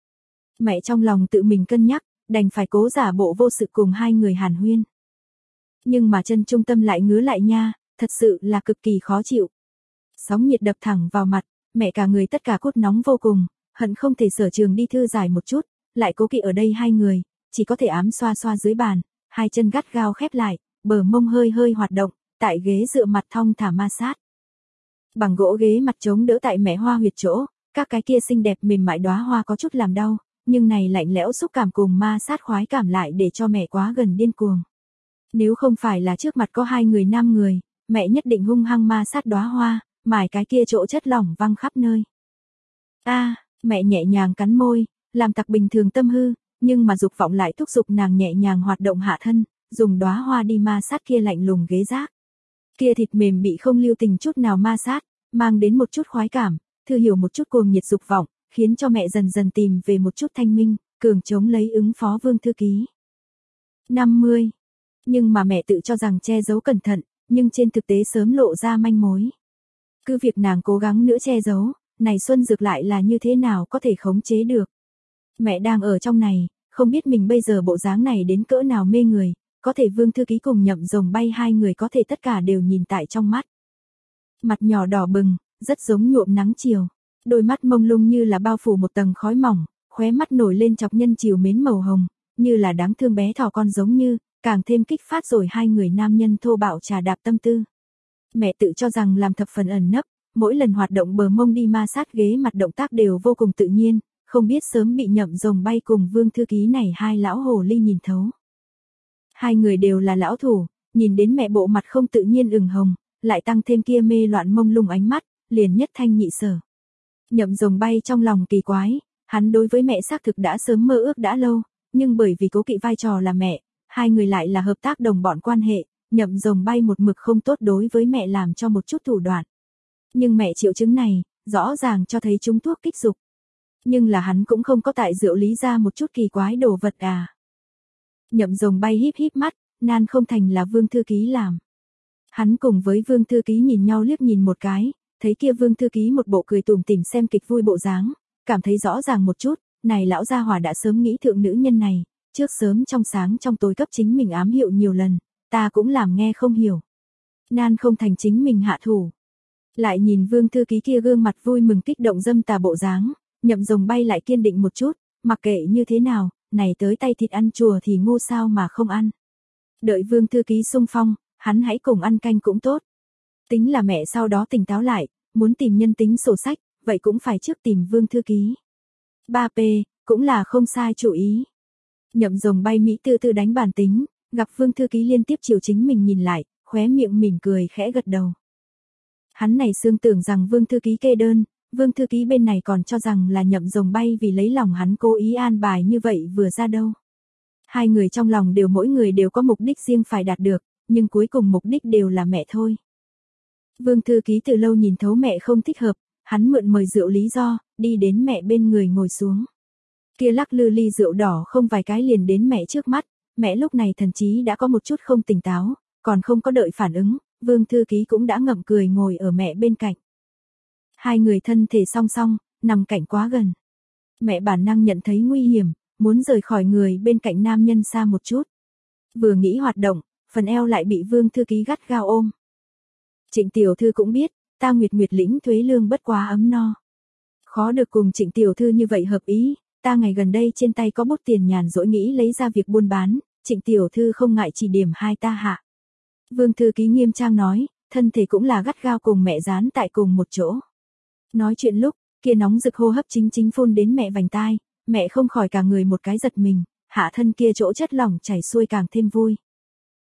Mẹ trong lòng tự mình cân nhắc, đành phải cố giả bộ vô sự cùng hai người hàn huyên. Nhưng mà chân trung tâm lại ngứa lại nha, thật sự là cực kỳ khó chịu. Sóng nhiệt đập thẳng vào mặt, mẹ cả người tất cả cốt nóng vô cùng, hận không thể sở trường đi thư giải một chút, lại cố kỵ ở đây hai người, chỉ có thể ám xoa xoa dưới bàn, hai chân gắt gao khép lại, bờ mông hơi hơi hoạt động, tại ghế dựa mặt thong thả ma sát. Bằng gỗ ghế mặt chống đỡ tại mẹ hoa huyệt chỗ, các cái kia xinh đẹp mềm mại đóa hoa có chút làm đau, nhưng này lạnh lẽo xúc cảm cùng ma sát khoái cảm lại để cho mẹ quá gần điên cuồng. Nếu không phải là trước mặt có hai người nam người, mẹ nhất định hung hăng ma sát đóa hoa, mài cái kia chỗ chất lỏng văng khắp nơi. Mẹ nhẹ nhàng cắn môi, làm tặc bình thường tâm hư, nhưng mà dục vọng lại thúc giục nàng nhẹ nhàng hoạt động hạ thân, dùng đóa hoa đi ma sát kia lạnh lùng ghế rác. Kia thịt mềm bị không lưu tình chút nào ma sát, mang đến một chút khoái cảm, thư hiểu một chút cuồng nhiệt dục vọng, khiến cho mẹ dần dần tìm về một chút thanh minh, cường chống lấy ứng phó Vương thư ký. 50. Nhưng mà mẹ tự cho rằng che giấu cẩn thận, nhưng trên thực tế sớm lộ ra manh mối. Cứ việc nàng cố gắng nữa che giấu, này xuân dược lại là như thế nào có thể khống chế được. Mẹ đang ở trong này, không biết mình bây giờ bộ dáng này đến cỡ nào mê người, có thể Vương thư ký cùng Nhậm Rồng Bay hai người có thể tất cả đều nhìn tại trong mắt. Mặt nhỏ đỏ bừng, rất giống nhuộm nắng chiều, đôi mắt mông lung như là bao phủ một tầng khói mỏng, khóe mắt nổi lên chọc nhân chiều mến màu hồng, như là đáng thương bé thỏ con giống như, càng thêm kích phát rồi hai người nam nhân thô bạo trà đạp tâm tư. Mẹ tự cho rằng làm thập phần ẩn nấp, mỗi lần hoạt động bờ mông đi ma sát ghế mặt động tác đều vô cùng tự nhiên, không biết sớm bị Nhậm Rồng Bay cùng Vương thư ký này hai lão hồ ly nhìn thấu. Hai người đều là lão thủ, nhìn đến mẹ bộ mặt không tự nhiên ửng hồng, lại tăng thêm kia mê loạn mông lung ánh mắt, liền nhất thanh nhị sở. Nhậm Rồng Bay trong lòng kỳ quái, hắn đối với mẹ xác thực đã sớm mơ ước đã lâu, nhưng bởi vì cố kỵ vai trò là mẹ, hai người lại là hợp tác đồng bọn quan hệ, Nhậm Rồng Bay một mực không tốt đối với mẹ làm cho một chút thủ đoạn. Nhưng mẹ triệu chứng này, rõ ràng cho thấy trúng thuốc kích dục. Nhưng là hắn cũng không có tại rượu lý ra một chút kỳ quái đồ vật à. Nhậm Rồng Bay híp híp mắt, nan không thành là Vương thư ký làm. Hắn cùng với Vương thư ký nhìn nhau liếc nhìn một cái, thấy kia Vương thư ký một bộ cười tủm tỉm xem kịch vui bộ dáng, cảm thấy rõ ràng một chút, này lão gia hỏa đã sớm nghĩ thượng nữ nhân này, trước sớm trong sáng trong tối cấp chính mình ám hiệu nhiều lần, ta cũng làm nghe không hiểu. Nan không thành chính mình hạ thủ. Lại nhìn Vương thư ký kia gương mặt vui mừng kích động dâm tà bộ dáng, Nhậm Rồng Bay lại kiên định một chút, mặc kệ như thế nào, này tới tay thịt ăn chùa thì ngu sao mà không ăn. Đợi Vương thư ký xung phong, hắn hãy cùng ăn canh cũng tốt. Tính là mẹ sau đó tỉnh táo lại, muốn tìm nhân tính sổ sách, vậy cũng phải trước tìm Vương thư ký. 3P, cũng là không sai chủ ý. Nhậm Rồng Bay Mỹ tư tư đánh bàn tính, gặp Vương thư ký liên tiếp chiều chính mình nhìn lại, khóe miệng mỉm cười khẽ gật đầu. Hắn này xương tưởng rằng Vương thư ký kê đơn, Vương thư ký bên này còn cho rằng là Nhậm Rồng Bay vì lấy lòng hắn cố ý an bài như vậy vừa ra đâu. Hai người trong lòng đều mỗi người đều có mục đích riêng phải đạt được, nhưng cuối cùng mục đích đều là mẹ thôi. Vương thư ký từ lâu nhìn thấu mẹ không thích hợp, hắn mượn mời rượu lý do, đi đến mẹ bên người ngồi xuống. Kia lắc lư ly rượu đỏ không vài cái liền đến mẹ trước mắt, mẹ lúc này thần trí đã có một chút không tỉnh táo, còn không có đợi phản ứng, Vương thư ký cũng đã ngậm cười ngồi ở mẹ bên cạnh. Hai người thân thể song song, nằm cạnh quá gần. Mẹ bản năng nhận thấy nguy hiểm, muốn rời khỏi người bên cạnh nam nhân xa một chút. Vừa nghĩ hoạt động, phần eo lại bị Vương thư ký gắt gao ôm. Trịnh tiểu thư cũng biết, ta Nguyệt Nguyệt lĩnh thuế lương bất quá ấm no. Khó được cùng Trịnh tiểu thư như vậy hợp ý, ta ngày gần đây trên tay có bút tiền nhàn rỗi nghĩ lấy ra việc buôn bán, Trịnh tiểu thư không ngại chỉ điểm hai ta hạ. Vương thư ký nghiêm trang nói, thân thể cũng là gắt gao cùng mẹ dán tại cùng một chỗ. Nói chuyện lúc, kia nóng rực hô hấp chính phun đến mẹ vành tai, mẹ không khỏi cả người một cái giật mình, hạ thân kia chỗ chất lỏng chảy xuôi càng thêm vui.